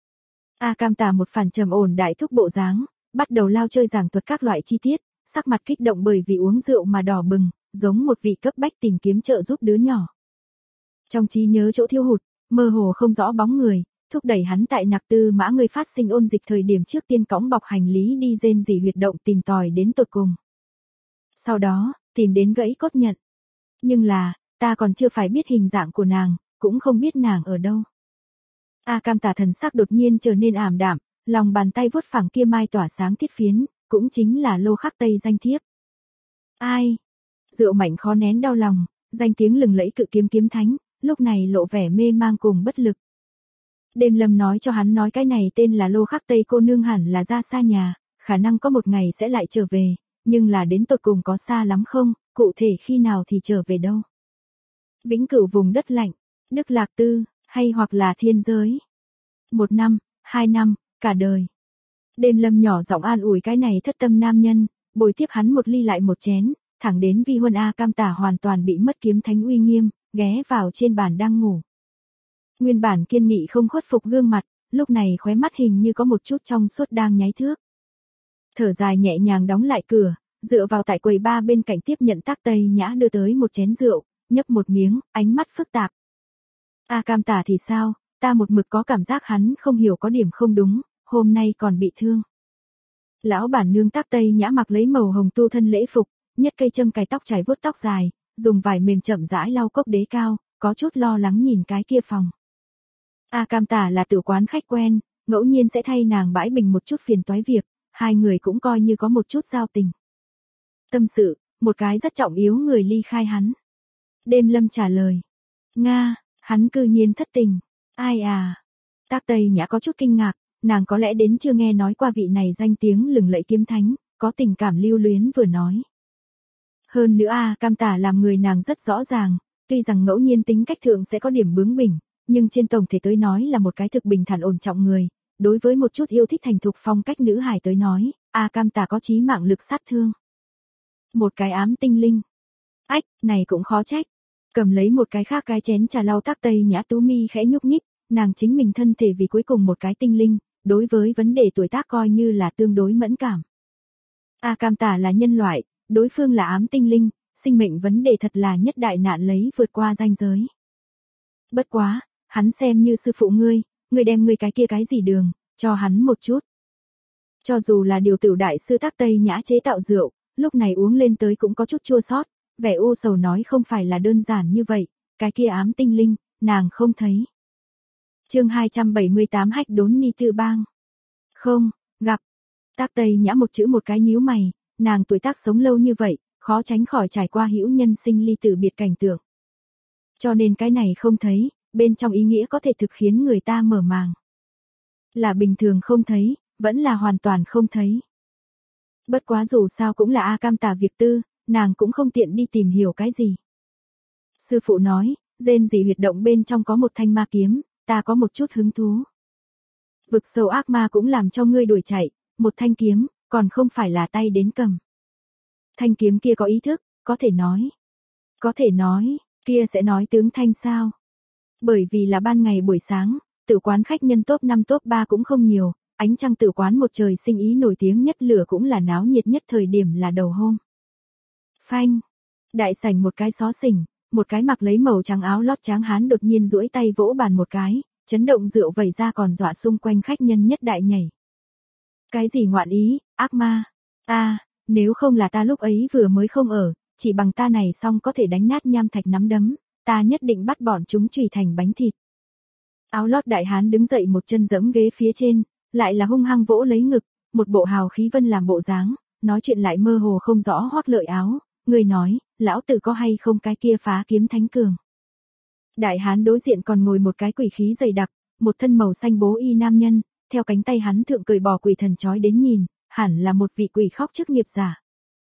A Cam tả một phản trầm ổn đại thúc bộ dáng, bắt đầu lao chơi giảng thuật các loại chi tiết, sắc mặt kích động bởi vì uống rượu mà đỏ bừng, giống một vị cấp bách tìm kiếm trợ giúp đứa nhỏ. Trong trí nhớ chỗ thiếu hụt, mơ hồ không rõ bóng người, thúc đẩy hắn tại Nặc Tư Mã Ngươi phát sinh ôn dịch thời điểm trước tiên cõng bọc hành lý đi rên rỉ huyệt động tìm tòi đến tột cùng. Sau đó, tìm đến gãy cốt nhận. Nhưng là, ta còn chưa phải biết hình dạng của nàng, cũng không biết nàng ở đâu. A Cam tả thần sắc đột nhiên trở nên ảm đạm, lòng bàn tay vuốt phẳng kia mai tỏa sáng thiết phiến, cũng chính là lô khắc tây danh thiếp. Ai? Rượu mạnh khó nén đau lòng, danh tiếng lừng lẫy cự kiếm kiếm thánh, lúc này lộ vẻ mê mang cùng bất lực. Đêm Lâm nói cho hắn nói cái này tên là Lô Khắc Tây cô nương hẳn là ra xa nhà, khả năng có một ngày sẽ lại trở về, nhưng là đến tột cùng có xa lắm không, cụ thể khi nào thì trở về đâu. Vĩnh Cửu vùng đất lạnh, Đức Lạc Tư, hay hoặc là thiên giới. 1 năm, 2 năm, cả đời. Đêm Lâm nhỏ giọng an ủi cái này thất tâm nam nhân, bồi tiếp hắn một ly lại một chén, thẳng đến Vi Huân A Cam Tả hoàn toàn bị mất kiếm thánh uy nghiêm, ghé vào trên bàn đang ngủ. Nguyên bản kiên nghị không khuất phục gương mặt, lúc này khóe mắt hình như có một chút trong suốt đang nháy thước. Thở dài nhẹ nhàng đóng lại cửa, dựa vào tại quầy ba bên cạnh tiếp nhận Tắc Tây Nhã đưa tới một chén rượu, nhấp một miếng, ánh mắt phức tạp. A Cam Tả thì sao, ta một mực có cảm giác hắn không hiểu có điểm không đúng, hôm nay còn bị thương. Lão bản nương Tắc Tây Nhã mặc lấy màu hồng tu thân lễ phục, nhất cây châm cài tóc chải vuốt tóc dài, dùng vải mềm chậm rãi lau cốc đế cao, có chút lo lắng nhìn cái kia phòng. A Cam Tả là tử quán khách quen, ngẫu nhiên sẽ thay nàng bãi bình một chút phiền toái việc, hai người cũng coi như có một chút giao tình. Tâm sự, một cái rất trọng yếu người ly khai hắn. Đêm Lâm trả lời. Nga, hắn cư nhiên thất tình. Ai à? Tắc Tây Nhã có chút kinh ngạc, nàng có lẽ đến chưa nghe nói qua vị này danh tiếng lừng lẫy kiếm thánh, có tình cảm lưu luyến vừa nói. Hơn nữa A Cam Tả làm người nàng rất rõ ràng, tuy rằng ngẫu nhiên tính cách thượng sẽ có điểm bướng bỉnh, nhưng trên tổng thể tới nói là một cái thực bình thản ổn trọng người, đối với một chút yêu thích thành thục phong cách nữ hài tới nói, A Cam Tả có chí mạng lực sát thương. Một cái ám tinh linh. Ách, này cũng khó trách. Cầm lấy một cái khác cái chén trà lau Tắc Tây Nhã tú mi khẽ nhúc nhích, nàng chính mình thân thể vì cuối cùng một cái tinh linh, đối với vấn đề tuổi tác coi như là tương đối mẫn cảm. A Cam Tả là nhân loại, đối phương là ám tinh linh, sinh mệnh vấn đề thật là nhất đại nạn lấy vượt qua ranh giới. Bất quá, hắn xem như sư phụ ngươi đem ngươi cái kia cái gì đường, cho hắn một chút. Cho dù là điều tiểu đại sư Tắc Tây Nhã chế tạo rượu, lúc này uống lên tới cũng có chút chua xót, vẻ u sầu nói không phải là đơn giản như vậy, cái kia ám tinh linh, nàng không thấy. Chương 278 Hách đốn ni tư bang. Không, gặp. Tắc Tây Nhã một chữ một cái nhíu mày, nàng tuổi tác sống lâu như vậy, khó tránh khỏi trải qua hữu nhân sinh ly tử biệt cảnh tượng. Cho nên cái này không thấy, bên trong ý nghĩa có thể thực khiến người ta mở màng. Là bình thường không thấy, vẫn là hoàn toàn không thấy. Bất quá dù sao cũng là A Cam Tả việc tư, nàng cũng không tiện đi tìm hiểu cái gì. Sư phụ nói, rên rỉ huyệt động bên trong có một thanh ma kiếm, ta có một chút hứng thú. Vực sâu ác ma cũng làm cho ngươi đuổi chạy, một thanh kiếm, còn không phải là tay đến cầm. Thanh kiếm kia có ý thức, có thể nói. Có thể nói, kia sẽ nói tướng thanh sao? Bởi vì là ban ngày buổi sáng, tử quán khách nhân top 5 top 3 cũng không nhiều, ánh trăng tử quán một trời sinh ý nổi tiếng nhất lửa cũng là náo nhiệt nhất thời điểm là đầu hôm. Phanh, đại sảnh một cái xó xỉnh, một cái mặc lấy màu trắng áo lót tráng hán đột nhiên duỗi tay vỗ bàn một cái, chấn động rượu vẩy ra còn dọa xung quanh khách nhân nhất đại nhảy. Cái gì ngoạn ý, ác ma? Nếu không là ta lúc ấy vừa mới không ở, chỉ bằng ta này xong có thể đánh nát nham thạch nắm đấm, ta nhất định bắt bọn chúng chùy thành bánh thịt. Áo lót đại hán đứng dậy một chân giẫm ghế phía trên, lại là hung hăng vỗ lấy ngực, một bộ hào khí vân làm bộ dáng, nói chuyện lại mơ hồ không rõ Hoắc Lợi Áo, người nói, lão tử có hay không cái kia phá kiếm thánh cường. Đại hán đối diện còn ngồi một cái quỷ khí dày đặc, một thân màu xanh bố y nam nhân, theo cánh tay hắn thượng cởi bỏ quỷ thần chói đến nhìn, hẳn là một vị quỷ khóc chức nghiệp giả.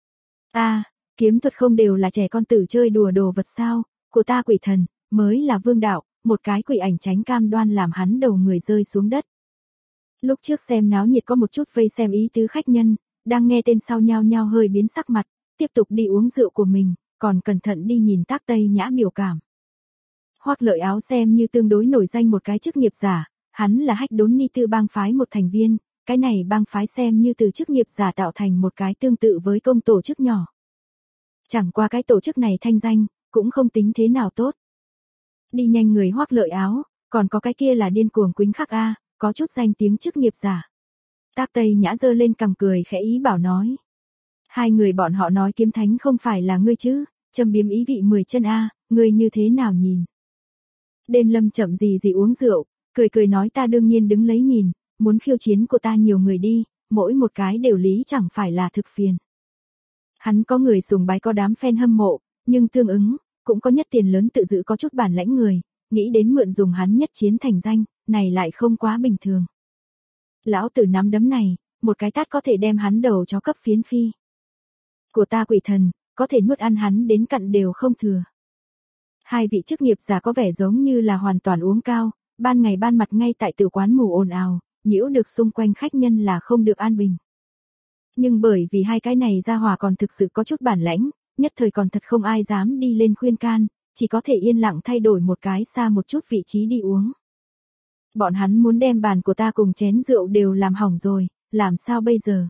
Kiếm thuật không đều là trẻ con tử chơi đùa đồ vật sao, của ta quỷ thần, mới là vương đạo, một cái quỷ ảnh tránh cam đoan làm hắn đầu người rơi xuống đất. Lúc trước xem náo nhiệt có một chút vây xem ý tứ khách nhân, đang nghe tên sau nhao nhao hơi biến sắc mặt, tiếp tục đi uống rượu của mình, còn cẩn thận đi nhìn Tắc Tây Nhã biểu cảm. Hoắc Lợi Áo xem như tương đối nổi danh một cái chức nghiệp giả, hắn là Hách đốn ni tư bang phái một thành viên, cái này bang phái xem như từ chức nghiệp giả tạo thành một cái tương tự với công tổ chức nhỏ. Chẳng qua cái tổ chức này thanh danh, cũng không tính thế nào tốt. Đi nhanh người Hoắc Lợi Áo, còn có cái kia là điên cuồng Quýnh Khắc A, có chút danh tiếng chức nghiệp giả. Tắc Tây Nhã giơ lên cằm cười khẽ ý bảo nói. Hai người bọn họ nói kiếm thánh không phải là ngươi chứ, châm biếm ý vị 10 chân A, ngươi như thế nào nhìn. Đêm Lâm chậm gì uống rượu, cười nói ta đương nhiên đứng lấy nhìn, muốn khiêu chiến của ta nhiều người đi, mỗi một cái đều lý chẳng phải là thực phiền. Hắn có người sùng bái có đám fan hâm mộ, nhưng tương ứng, cũng có nhất tiền lớn tự dự có chút bản lãnh người, nghĩ đến mượn dùng hắn nhất chiến thành danh, này lại không quá bình thường. Lão tử nắm đấm này, một cái tát có thể đem hắn đầu chó cấp phiến phi. Của ta quỷ thần, có thể nuốt ăn hắn đến cặn đều không thừa. Hai vị chức nghiệp giả có vẻ giống như là hoàn toàn uống cao, ban ngày ban mặt ngay tại tử quán mù ồn ào, nhiễu được xung quanh khách nhân là không được an bình. Nhưng bởi vì hai cái này ra hòa còn thực sự có chút bản lãnh, nhất thời còn thật không ai dám đi lên khuyên can, chỉ có thể yên lặng thay đổi một cái xa một chút vị trí đi uống. Bọn hắn muốn đem bàn của ta cùng chén rượu đều làm hỏng rồi, làm sao bây giờ?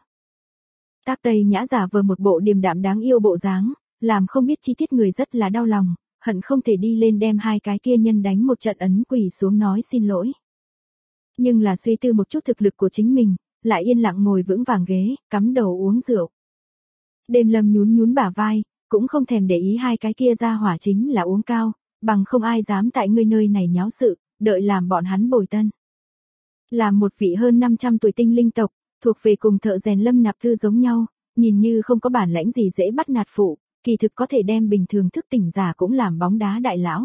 Tác Tây Nhã giả vờ một bộ điềm đạm đáng yêu bộ dáng, làm không biết chi tiết người rất là đau lòng, hận không thể đi lên đem hai cái kia nhân đánh một trận ấn quỳ xuống nói xin lỗi. Nhưng là suy tư một chút thực lực của chính mình, lại yên lặng ngồi vững vàng ghế, cắm đầu uống rượu. Đêm Lâm nhún nhún bả vai, cũng không thèm để ý hai cái kia ra hỏa chính là uống cao, bằng không ai dám tại ngươi nơi này nháo sự, đợi làm bọn hắn bồi tân. Làm một vị hơn 500 tuổi tinh linh tộc, thuộc về cùng thợ rèn Lâm Nạp Tư giống nhau, nhìn như không có bản lãnh gì dễ bắt nạt phụ, kỳ thực có thể đem bình thường thức tỉnh giả cũng làm bóng đá đại lão.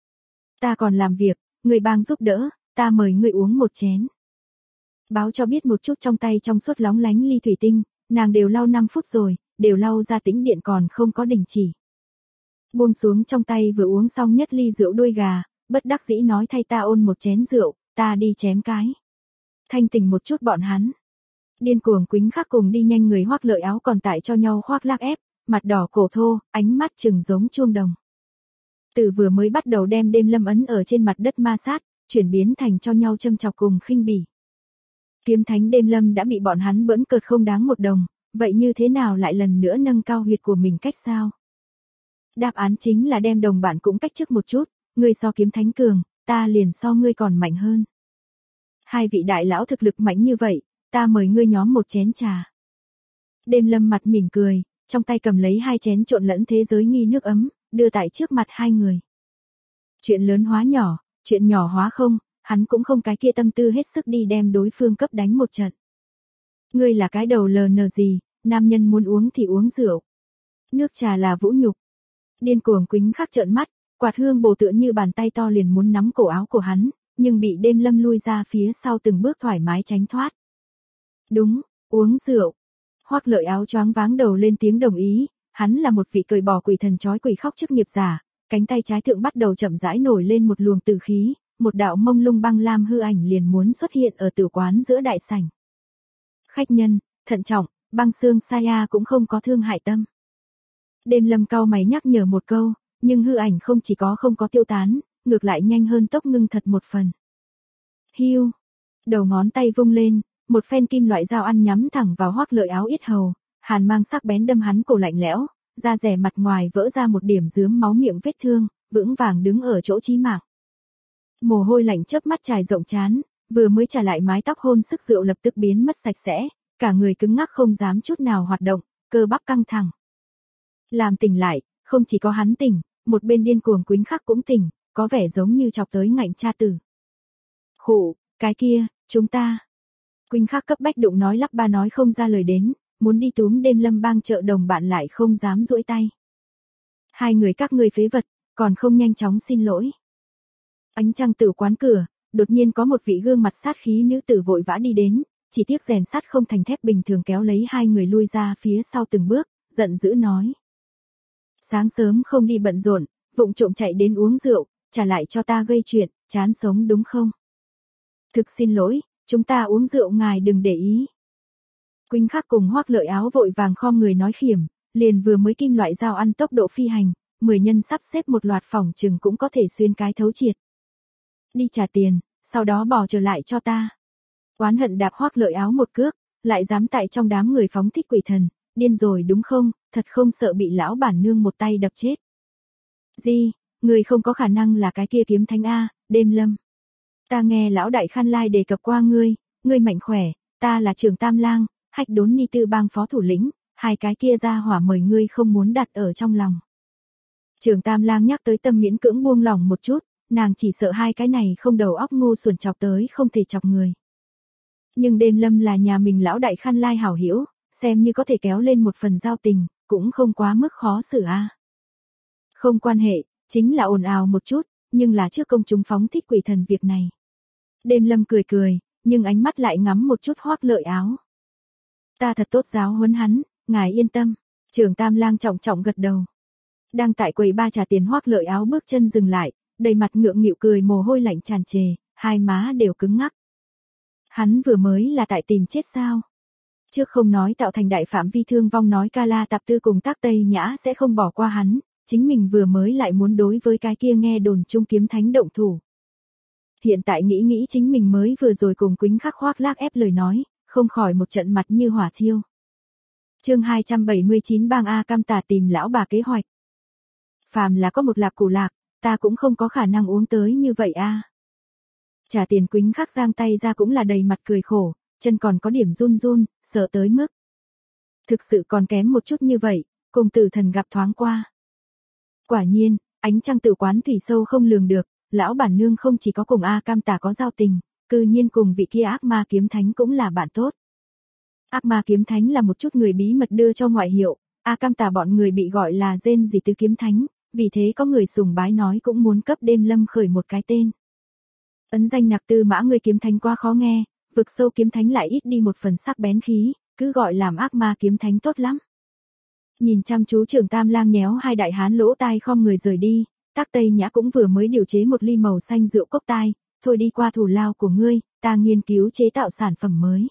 Ta còn làm việc, người bang giúp đỡ, ta mời ngươi uống một chén. Báo cho biết một chút trong tay trong suốt lóng lánh ly thủy tinh, nàng đều lau 5 phút rồi, đều lau ra tĩnh điện còn không có đình chỉ. Buông xuống trong tay vừa uống xong nhất ly rượu đuôi gà, bất đắc dĩ nói thay ta ôn một chén rượu, ta đi chém cái. Thanh tỉnh một chút bọn hắn. Điên cuồng quýnh khắc cùng đi nhanh người Hoắc Lợi Áo còn tại cho nhau khoác lác ép, mặt đỏ cổ thô, ánh mắt trừng giống chuông đồng. Từ vừa mới bắt đầu đem Đêm Lâm ấn ở trên mặt đất ma sát, chuyển biến thành cho nhau châm chọc cùng khinh bỉ. Kiếm thánh Đêm Lâm đã bị bọn hắn bỡn cợt không đáng một đồng, vậy như thế nào lại lần nữa nâng cao huyệt của mình cách sao? Đáp án chính là đem đồng bạn cũng cách chức một chút, ngươi so kiếm thánh cường, ta liền so ngươi còn mạnh hơn. Hai vị đại lão thực lực mạnh như vậy, ta mời ngươi nhóm một chén trà. Đêm Lâm mặt mỉm cười, trong tay cầm lấy hai chén trộn lẫn thế giới nghi nước ấm, đưa tại trước mặt hai người. Chuyện lớn hóa nhỏ, chuyện nhỏ hóa không, hắn cũng không cái kia tâm tư hết sức đi đem đối phương cấp đánh một trận. Ngươi là cái đầu LN gì, nam nhân muốn uống thì uống rượu. Nước trà là vũ nhục. Điên cuồng quýnh khắc trợn mắt, quạt hương bồ tựa như bàn tay to liền muốn nắm cổ áo của hắn, nhưng bị Đêm Lâm lui ra phía sau từng bước thoải mái tránh thoát. Đúng, uống rượu. Hoắc Lợi Áo choáng váng đầu lên tiếng đồng ý, hắn là một vị cởi bỏ quỷ thần chói quỷ khóc chức nghiệp giả, cánh tay trái thượng bắt đầu chậm rãi nổi lên một luồng tử khí, một đạo mông lung băng lam hư ảnh liền muốn xuất hiện ở tử quán giữa đại sảnh. Khách nhân, thận trọng, băng xương Saya cũng không có thương hại tâm. Đêm Lâm cau mày nhắc nhở một câu, nhưng hư ảnh không chỉ có không có tiêu tán, ngược lại nhanh hơn tốc ngưng thật một phần. Hiu, đầu ngón tay vung lên, một phen kim loại dao ăn nhắm thẳng vào Hoắc Lợi Áo yết hầu, hàn mang sắc bén đâm hắn cổ lạnh lẽo, da rẻ mặt ngoài vỡ ra một điểm rướm máu miệng vết thương, vững vàng đứng ở chỗ chí mạng. Mồ hôi lạnh chớp mắt trải rộng trán, vừa mới trả lại mái tóc hôn sức rượu lập tức biến mất sạch sẽ, cả người cứng ngắc không dám chút nào hoạt động, cơ bắp căng thẳng. Làm tỉnh lại, không chỉ có hắn tỉnh, một bên điên cuồng quýnh khắc cũng tỉnh, có vẻ giống như chọc tới ngạnh cha tử. Khụ, cái kia, chúng ta. Quýnh khắc cấp bách đụng nói lắp ba nói không ra lời đến, muốn đi túm Đêm Lâm bang trợ đồng bạn lại không dám duỗi tay. Hai người các ngươi phế vật, còn không nhanh chóng xin lỗi. Ánh trăng tử quán cửa, đột nhiên có một vị gương mặt sát khí nữ tử vội vã đi đến, chỉ tiếc rèn sắt không thành thép bình thường kéo lấy hai người lui ra phía sau từng bước, giận dữ nói. Sáng sớm không đi bận rộn, vụng trộm chạy đến uống rượu, trả lại cho ta gây chuyện, chán sống đúng không? Thực xin lỗi, chúng ta uống rượu ngài đừng để ý. Quýnh khắc cùng Hoắc Lợi Áo vội vàng khom người nói khiểm, liền vừa mới kim loại dao ăn tốc độ phi hành, 10 nhân sắp xếp một loạt phòng chừng cũng có thể xuyên cái thấu triệt. Đi trả tiền, sau đó bỏ trở lại cho ta. Oán hận đạp Hoắc Lợi Áo một cước, lại dám tại trong đám người phóng thích quỷ thần, điên rồi đúng không, thật không sợ bị lão bản nương một tay đập chết. Gì, người không có khả năng là cái kia kiếm thánh A, Đêm Lâm. Ta nghe lão đại Khan Lai đề cập qua ngươi mạnh khỏe, ta là trưởng Tam Lang, Hách Đốn Ni Tư bang phó thủ lĩnh, hai cái kia ra hỏa mời ngươi không muốn đặt ở trong lòng. Trưởng Tam Lang nhắc tới tâm miễn cưỡng buông lòng một chút, nàng chỉ sợ hai cái này không đầu óc ngu xuẩn chọc tới không thể chọc người. Nhưng Đêm Lâm là nhà mình lão đại Khan Lai hảo hữu, xem như có thể kéo lên một phần giao tình, cũng không quá mức khó xử a. Không quan hệ, chính là ồn ào một chút, nhưng là trước công chúng phóng thích quỷ thần việc này. Đêm Lâm cười cười, nhưng ánh mắt lại ngắm một chút Hoắc Lợi Áo. Ta thật tốt giáo huấn hắn, ngài yên tâm. Trưởng Tam Lang trọng trọng gật đầu. Đang tại quầy ba trả tiền Hoắc Lợi Áo bước chân dừng lại, đầy mặt ngượng nghịu cười, mồ hôi lạnh tràn trề, hai má đều cứng ngắc. Hắn vừa mới là tại tìm chết sao? Trước không nói tạo thành đại phạm vi thương vong, nói Ca La Tạp Tư cùng Tác Tây Nhã sẽ không bỏ qua hắn, chính mình vừa mới lại muốn đối với cái kia nghe đồn Trung Kiếm Thánh động thủ. Hiện tại nghĩ chính mình mới vừa rồi cùng Quýnh Khắc khoác lác ép lời nói, không khỏi một trận mặt như hỏa thiêu. Chương 279, bang A Cam Tà tìm lão bà kế hoạch. Phàm là có một lạp củ lạc, ta cũng không có khả năng uống tới như vậy a. Trả tiền Quýnh Khắc giang tay ra cũng là đầy mặt cười khổ, chân còn có điểm run run, sợ tới mức. Thực sự còn kém một chút như vậy, cùng Tử Thần gặp thoáng qua. Quả nhiên, ánh trăng tử quán thủy sâu không lường được, lão bản nương không chỉ có cùng A Cam Tà có giao tình, cư nhiên cùng vị kia ác ma kiếm thánh cũng là bạn tốt. Ác ma kiếm thánh là một chút người bí mật đưa cho ngoại hiệu, A Cam Tà bọn người bị gọi là rên gì tứ kiếm thánh, vì thế có người sùng bái nói cũng muốn cấp Đêm Lâm khởi một cái tên. Ấn danh nặc tư mã người kiếm thánh quá khó nghe, vực sâu kiếm thánh lại ít đi một phần sắc bén khí, cứ gọi làm ác ma kiếm thánh tốt lắm. Nhìn chăm chú Trưởng Tam Lang nhéo hai đại hán lỗ tai khom người rời đi, Tác Tây Nhã cũng vừa mới điều chế một ly màu xanh rượu cốc tai, thôi đi qua thủ lao của ngươi, ta nghiên cứu chế tạo sản phẩm mới.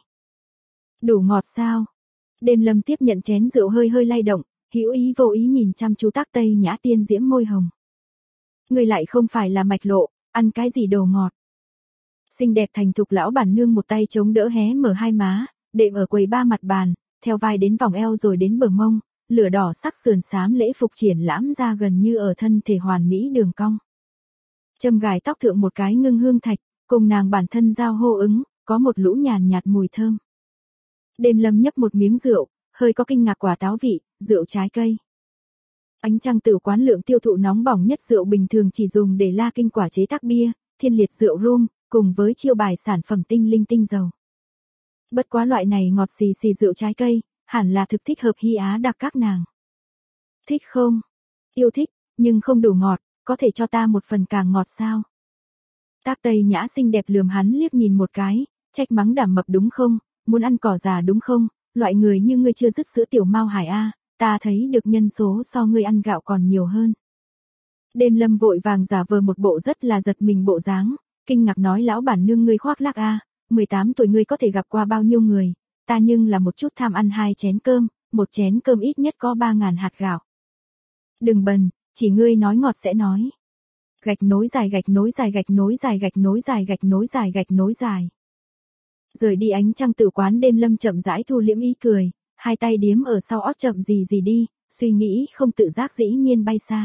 Đủ ngọt sao? Đêm Lâm tiếp nhận chén rượu hơi hơi lay động, hữu ý vô ý nhìn chăm chú Tác Tây Nhã tiên diễm môi hồng. Ngươi lại không phải là mạch lộ, ăn cái gì đồ ngọt. Xinh đẹp thành thục lão bản nương một tay chống đỡ hé mở hai má, đệm ở quầy ba mặt bàn, theo vai đến vòng eo rồi đến bờ mông, lửa đỏ sắc sườn xám lễ phục triển lãm ra gần như ở thân thể hoàn mỹ đường cong. Châm gài tóc thượng một cái ngưng hương thạch, cùng nàng bản thân giao hô ứng, có một lũ nhàn nhạt mùi thơm. Đêm Lâm nhấp một miếng rượu, hơi có kinh ngạc quả táo vị, rượu trái cây. Ánh trăng tử quán lượng tiêu thụ nóng bỏng nhất rượu bình thường chỉ dùng để la kinh quả chế tác bia, thiên liệt rượu rum, cùng với chiêu bài sản phẩm tinh linh tinh dầu. Bất quá loại này ngọt xì xì rượu trái cây, hẳn là thực thích hợp Hy Á đặc các nàng. Thích không? Yêu thích, nhưng không đủ ngọt, có thể cho ta một phần càng ngọt sao? Tác Tây Nhã xinh đẹp lườm hắn liếc nhìn một cái, trách mắng đảm mập đúng không, muốn ăn cỏ già đúng không, loại người như ngươi chưa dứt sữa tiểu mao hải a, ta thấy được nhân số so ngươi ăn gạo còn nhiều hơn. Đêm Lâm vội vàng giả vờ một bộ rất là giật mình bộ dáng, kinh ngạc nói lão bản nương ngươi khoác lác a, 18 tuổi ngươi có thể gặp qua bao nhiêu người, ta nhưng là một chút tham ăn 2 chén cơm, một chén cơm ít nhất có 3.000 hạt gạo. Đừng bần, chỉ ngươi nói ngọt sẽ nói. Gạch nối dài gạch nối dài gạch nối dài gạch nối dài gạch nối dài gạch nối dài. Rời đi ánh trăng tử quán Đêm Lâm chậm rãi thu liễm ý cười, hai tay điếm ở sau ót chậm gì gì đi, suy nghĩ không tự giác dĩ nhiên bay xa.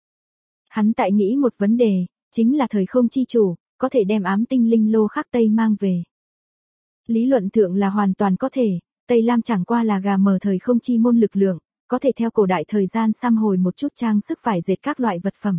Hắn tại nghĩ một vấn đề, chính là thời không chi chủ, có thể đem ám tinh linh lô khắc Tây mang về. Lý luận thượng là hoàn toàn có thể, Tây Lam chẳng qua là gà mờ thời không chi môn lực lượng, có thể theo cổ đại thời gian săm hồi một chút trang sức vải dệt các loại vật phẩm.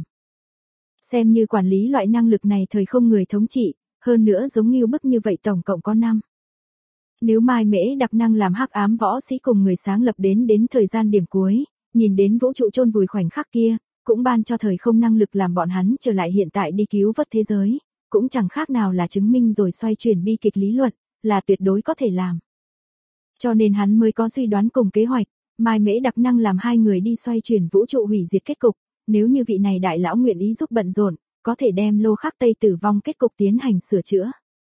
Xem như quản lý loại năng lực này thời không người thống trị, hơn nữa giống Ngưu Bức như vậy tổng cộng có 5. Nếu Mai Mễ đặc năng làm hắc ám võ sĩ cùng người sáng lập đến thời gian điểm cuối, nhìn đến vũ trụ chôn vùi khoảnh khắc kia, cũng ban cho thời không năng lực làm bọn hắn trở lại hiện tại đi cứu vớt thế giới, cũng chẳng khác nào là chứng minh rồi xoay chuyển bi kịch lý luận, là tuyệt đối có thể làm. Cho nên hắn mới có suy đoán cùng kế hoạch, Mai Mễ đặc năng làm 2 người đi xoay chuyển vũ trụ hủy diệt kết cục, nếu như vị này đại lão nguyện ý giúp bận rộn, có thể đem lô khắc Tây tử vong kết cục tiến hành sửa chữa.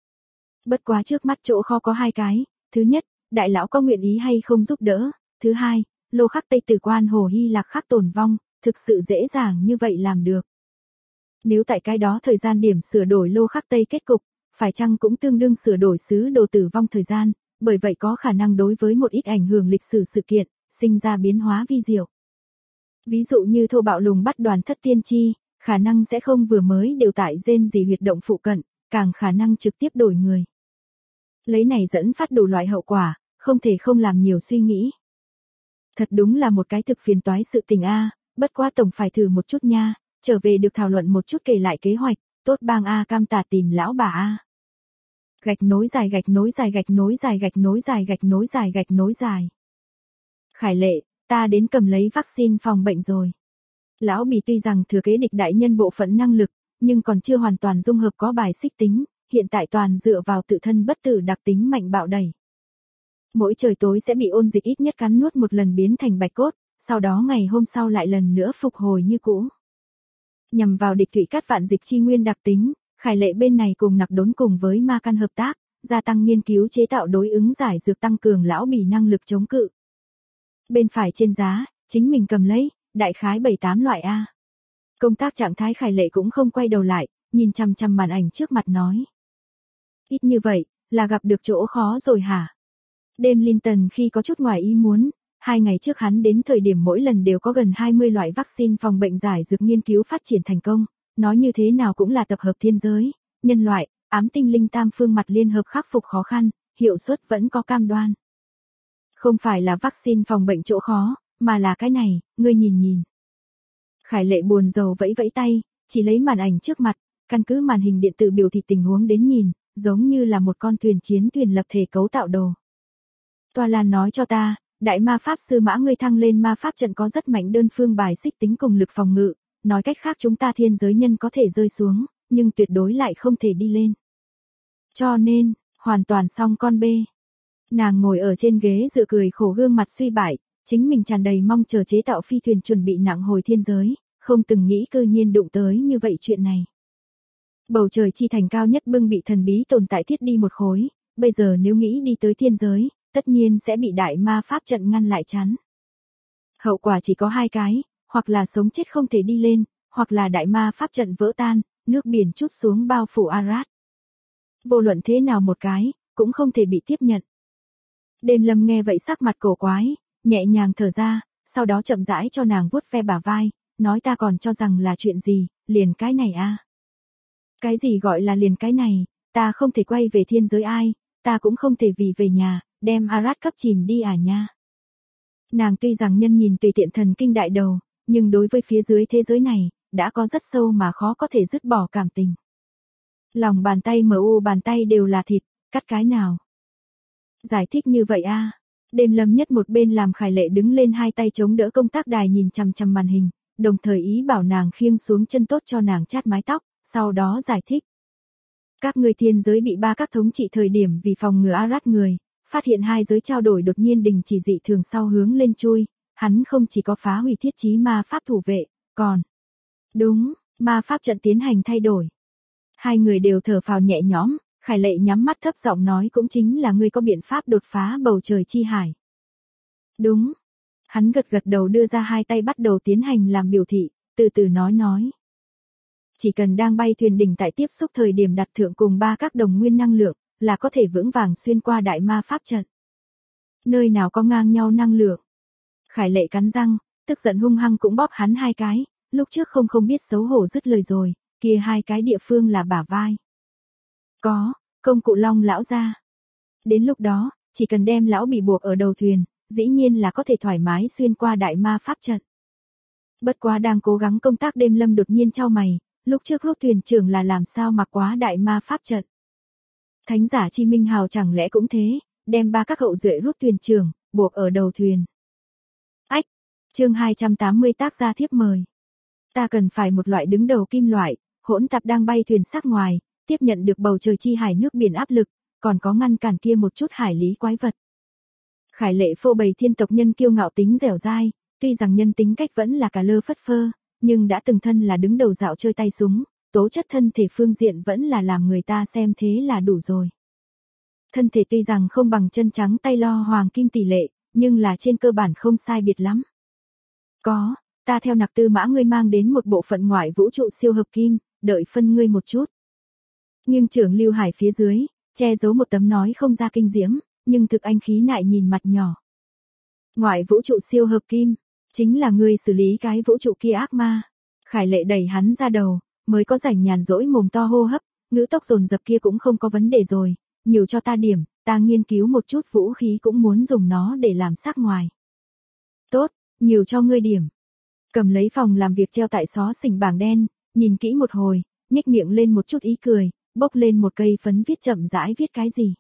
Bất quá trước mắt chỗ kho có 2 cái, thứ nhất, đại lão có nguyện ý hay không giúp đỡ, thứ hai, lô khắc Tây tử quan hồ Hy Lạc khắc tồn vong, thực sự dễ dàng như vậy làm được. Nếu tại cái đó thời gian điểm sửa đổi lô khắc Tây kết cục, phải chăng cũng tương đương sửa đổi sứ đồ tử vong thời gian, bởi vậy có khả năng đối với một ít ảnh hưởng lịch sử sự kiện, sinh ra biến hóa vi diệu. Ví dụ như thô bạo lùng bắt đoàn thất tiên tri, khả năng sẽ không vừa mới đều tại gen gì huyệt động phụ cận, càng khả năng trực tiếp đổi người. Lấy này dẫn phát đủ loại hậu quả, không thể không làm nhiều suy nghĩ. Thật đúng là một cái thực phiền toái sự tình a, bất quá tổng phải thử một chút nha, trở về được thảo luận một chút kể lại kế hoạch, tốt bang A Cam Tà tìm lão bà a. Gạch nối dài gạch nối dài gạch nối dài gạch nối dài gạch nối dài gạch nối dài. Khải Lệ, ta đến cầm lấy vaccine phòng bệnh rồi. Lão Bì tuy rằng thừa kế địch đại nhân bộ phận năng lực, nhưng còn chưa hoàn toàn dung hợp có bài xích tính, hiện tại toàn dựa vào tự thân bất tử đặc tính mạnh bạo đẩy. Mỗi trời tối sẽ bị ôn dịch ít nhất cắn nuốt một lần biến thành bạch cốt, sau đó ngày hôm sau lại lần nữa phục hồi như cũ. Nhằm vào địch thủy cắt vạn dịch chi nguyên đặc tính, Khải Lệ bên này cùng Nặc Đốn cùng với Ma Căn hợp tác, gia tăng nghiên cứu chế tạo đối ứng giải dược tăng cường lão bỉ năng lực chống cự. Bên phải trên giá, chính mình cầm lấy, đại khái 7-8 loại A. Công tác trạng thái Khải Lệ cũng không quay đầu lại, nhìn chằm chằm màn ảnh trước mặt nói. Ít như vậy, là gặp được chỗ khó rồi hả? Đêm Linton khi có chút ngoài ý muốn, 2 ngày trước hắn đến thời điểm mỗi lần đều có gần 20 loại vaccine phòng bệnh giải dược nghiên cứu phát triển thành công, nói như thế nào cũng là tập hợp thiên giới, nhân loại, ám tinh linh tam phương mặt liên hợp khắc phục khó khăn, hiệu suất vẫn có cam đoan. Không phải là vaccine phòng bệnh chỗ khó, mà là cái này, ngươi nhìn nhìn. Khải Lệ buồn rầu vẫy vẫy tay, chỉ lấy màn ảnh trước mặt, căn cứ màn hình điện tử biểu thị tình huống đến nhìn, giống như là một con thuyền chiến thuyền lập thể cấu tạo đồ. Toa Lan nói cho ta, đại ma pháp sư mã ngươi thăng lên ma pháp trận có rất mạnh đơn phương bài xích tính cùng lực phòng ngự, nói cách khác chúng ta thiên giới nhân có thể rơi xuống, nhưng tuyệt đối lại không thể đi lên. Cho nên, hoàn toàn xong con bê. Nàng ngồi ở trên ghế dựa cười khổ gương mặt suy bại, chính mình tràn đầy mong chờ chế tạo phi thuyền chuẩn bị nặng hồi thiên giới, không từng nghĩ cơ nhiên đụng tới như vậy chuyện này. Bầu trời chi thành cao nhất bưng bị thần bí tồn tại thiết đi một khối, bây giờ nếu nghĩ đi tới thiên giới, tất nhiên sẽ bị đại ma pháp trận ngăn lại chắn. Hậu quả chỉ có 2 cái, hoặc là sống chết không thể đi lên, hoặc là đại ma pháp trận vỡ tan, nước biển trút xuống bao phủ Arad. Vô luận thế nào một cái, cũng không thể bị tiếp nhận. Đêm Lâm nghe vậy sắc mặt cổ quái, nhẹ nhàng thở ra, sau đó chậm rãi cho nàng vuốt ve bả vai, nói ta còn cho rằng là chuyện gì, liền cái này a. Cái gì gọi là liền cái này, ta không thể quay về thiên giới ai, ta cũng không thể vì về nhà, đem Arad cấp chìm đi à nha. Nàng tuy rằng nhân nhìn tùy tiện thần kinh đại đầu, nhưng đối với phía dưới thế giới này, đã có rất sâu mà khó có thể dứt bỏ cảm tình. Lòng bàn tay mu bàn tay đều là thịt, cắt cái nào. Giải thích như vậy a. Đêm Lâm nhất một bên làm Khải Lệ đứng lên 2 tay chống đỡ công tác đài nhìn chằm chằm màn hình, đồng thời ý bảo nàng khiêng xuống chân tốt cho nàng chát mái tóc, sau đó giải thích. Các ngươi thiên giới bị 3 các thống trị thời điểm vì phòng ngừa Arad người, phát hiện 2 giới trao đổi đột nhiên đình chỉ dị thường sau hướng lên chui, hắn không chỉ có phá hủy thiết chí ma pháp thủ vệ, còn đúng, ma pháp trận tiến hành thay đổi. 2 người đều thở phào nhẹ nhõm, Khải Lệ nhắm mắt thấp giọng nói cũng chính là ngươi có biện pháp đột phá bầu trời chi hải. Đúng. Hắn gật gật đầu đưa ra 2 tay bắt đầu tiến hành làm biểu thị, từ từ nói. Chỉ cần đang bay thuyền đỉnh tại tiếp xúc thời điểm đặt thượng cùng 3 các đồng nguyên năng lượng, là có thể vững vàng xuyên qua đại ma pháp trận. Nơi nào có ngang nhau năng lượng. Khải Lệ cắn răng, tức giận hung hăng cũng bóp hắn 2 cái, lúc trước không biết xấu hổ dứt lời rồi, kia 2 cái địa phương là bả vai. Có, công cụ long lão ra. Đến lúc đó, chỉ cần đem lão bị buộc ở đầu thuyền, dĩ nhiên là có thể thoải mái xuyên qua đại ma pháp trận. Bất quá đang cố gắng công tác Đêm Lâm đột nhiên chau mày, lúc trước rút thuyền trưởng là làm sao mặc quá đại ma pháp trận. Thánh giả Chi Minh Hào chẳng lẽ cũng thế, đem 3 các hậu duệ rút thuyền trưởng, buộc ở đầu thuyền. Ách, chương 280 tác gia thiếp mời. Ta cần phải một loại đứng đầu kim loại, hỗn tạp đang bay thuyền sắc ngoài, tiếp nhận được bầu trời chi hải nước biển áp lực, còn có ngăn cản kia một chút hải lý quái vật. Khải Lệ phô bày thiên tộc nhân kiêu ngạo tính dẻo dai, tuy rằng nhân tính cách vẫn là cả lơ phất phơ, nhưng đã từng thân là đứng đầu dạo chơi tay súng, tố chất thân thể phương diện vẫn là làm người ta xem thế là đủ rồi. Thân thể tuy rằng không bằng chân trắng tay lo hoàng kim tỷ lệ, nhưng là trên cơ bản không sai biệt lắm. Có, ta theo Nặc Tư Mã ngươi mang đến một bộ phận ngoại vũ trụ siêu hợp kim, đợi phân ngươi một chút. Nghiêng trưởng Lưu Hải phía dưới, che giấu một tấm nói không ra kinh diễm, nhưng thực anh khí nại nhìn mặt nhỏ. Ngoại vũ trụ siêu hợp kim, chính là ngươi xử lý cái vũ trụ kia ác ma. Khải Lệ đẩy hắn ra đầu, mới có rảnh nhàn rỗi mồm to hô hấp, ngữ tốc dồn dập kia cũng không có vấn đề rồi, nhiều cho ta điểm, ta nghiên cứu một chút vũ khí cũng muốn dùng nó để làm sắc ngoài. Tốt, nhiều cho ngươi điểm. Cầm lấy phòng làm việc treo tại xó xỉnh bảng đen, nhìn kỹ một hồi, nhếch miệng lên một chút ý cười, bốc lên một cây phấn viết chậm rãi viết cái gì.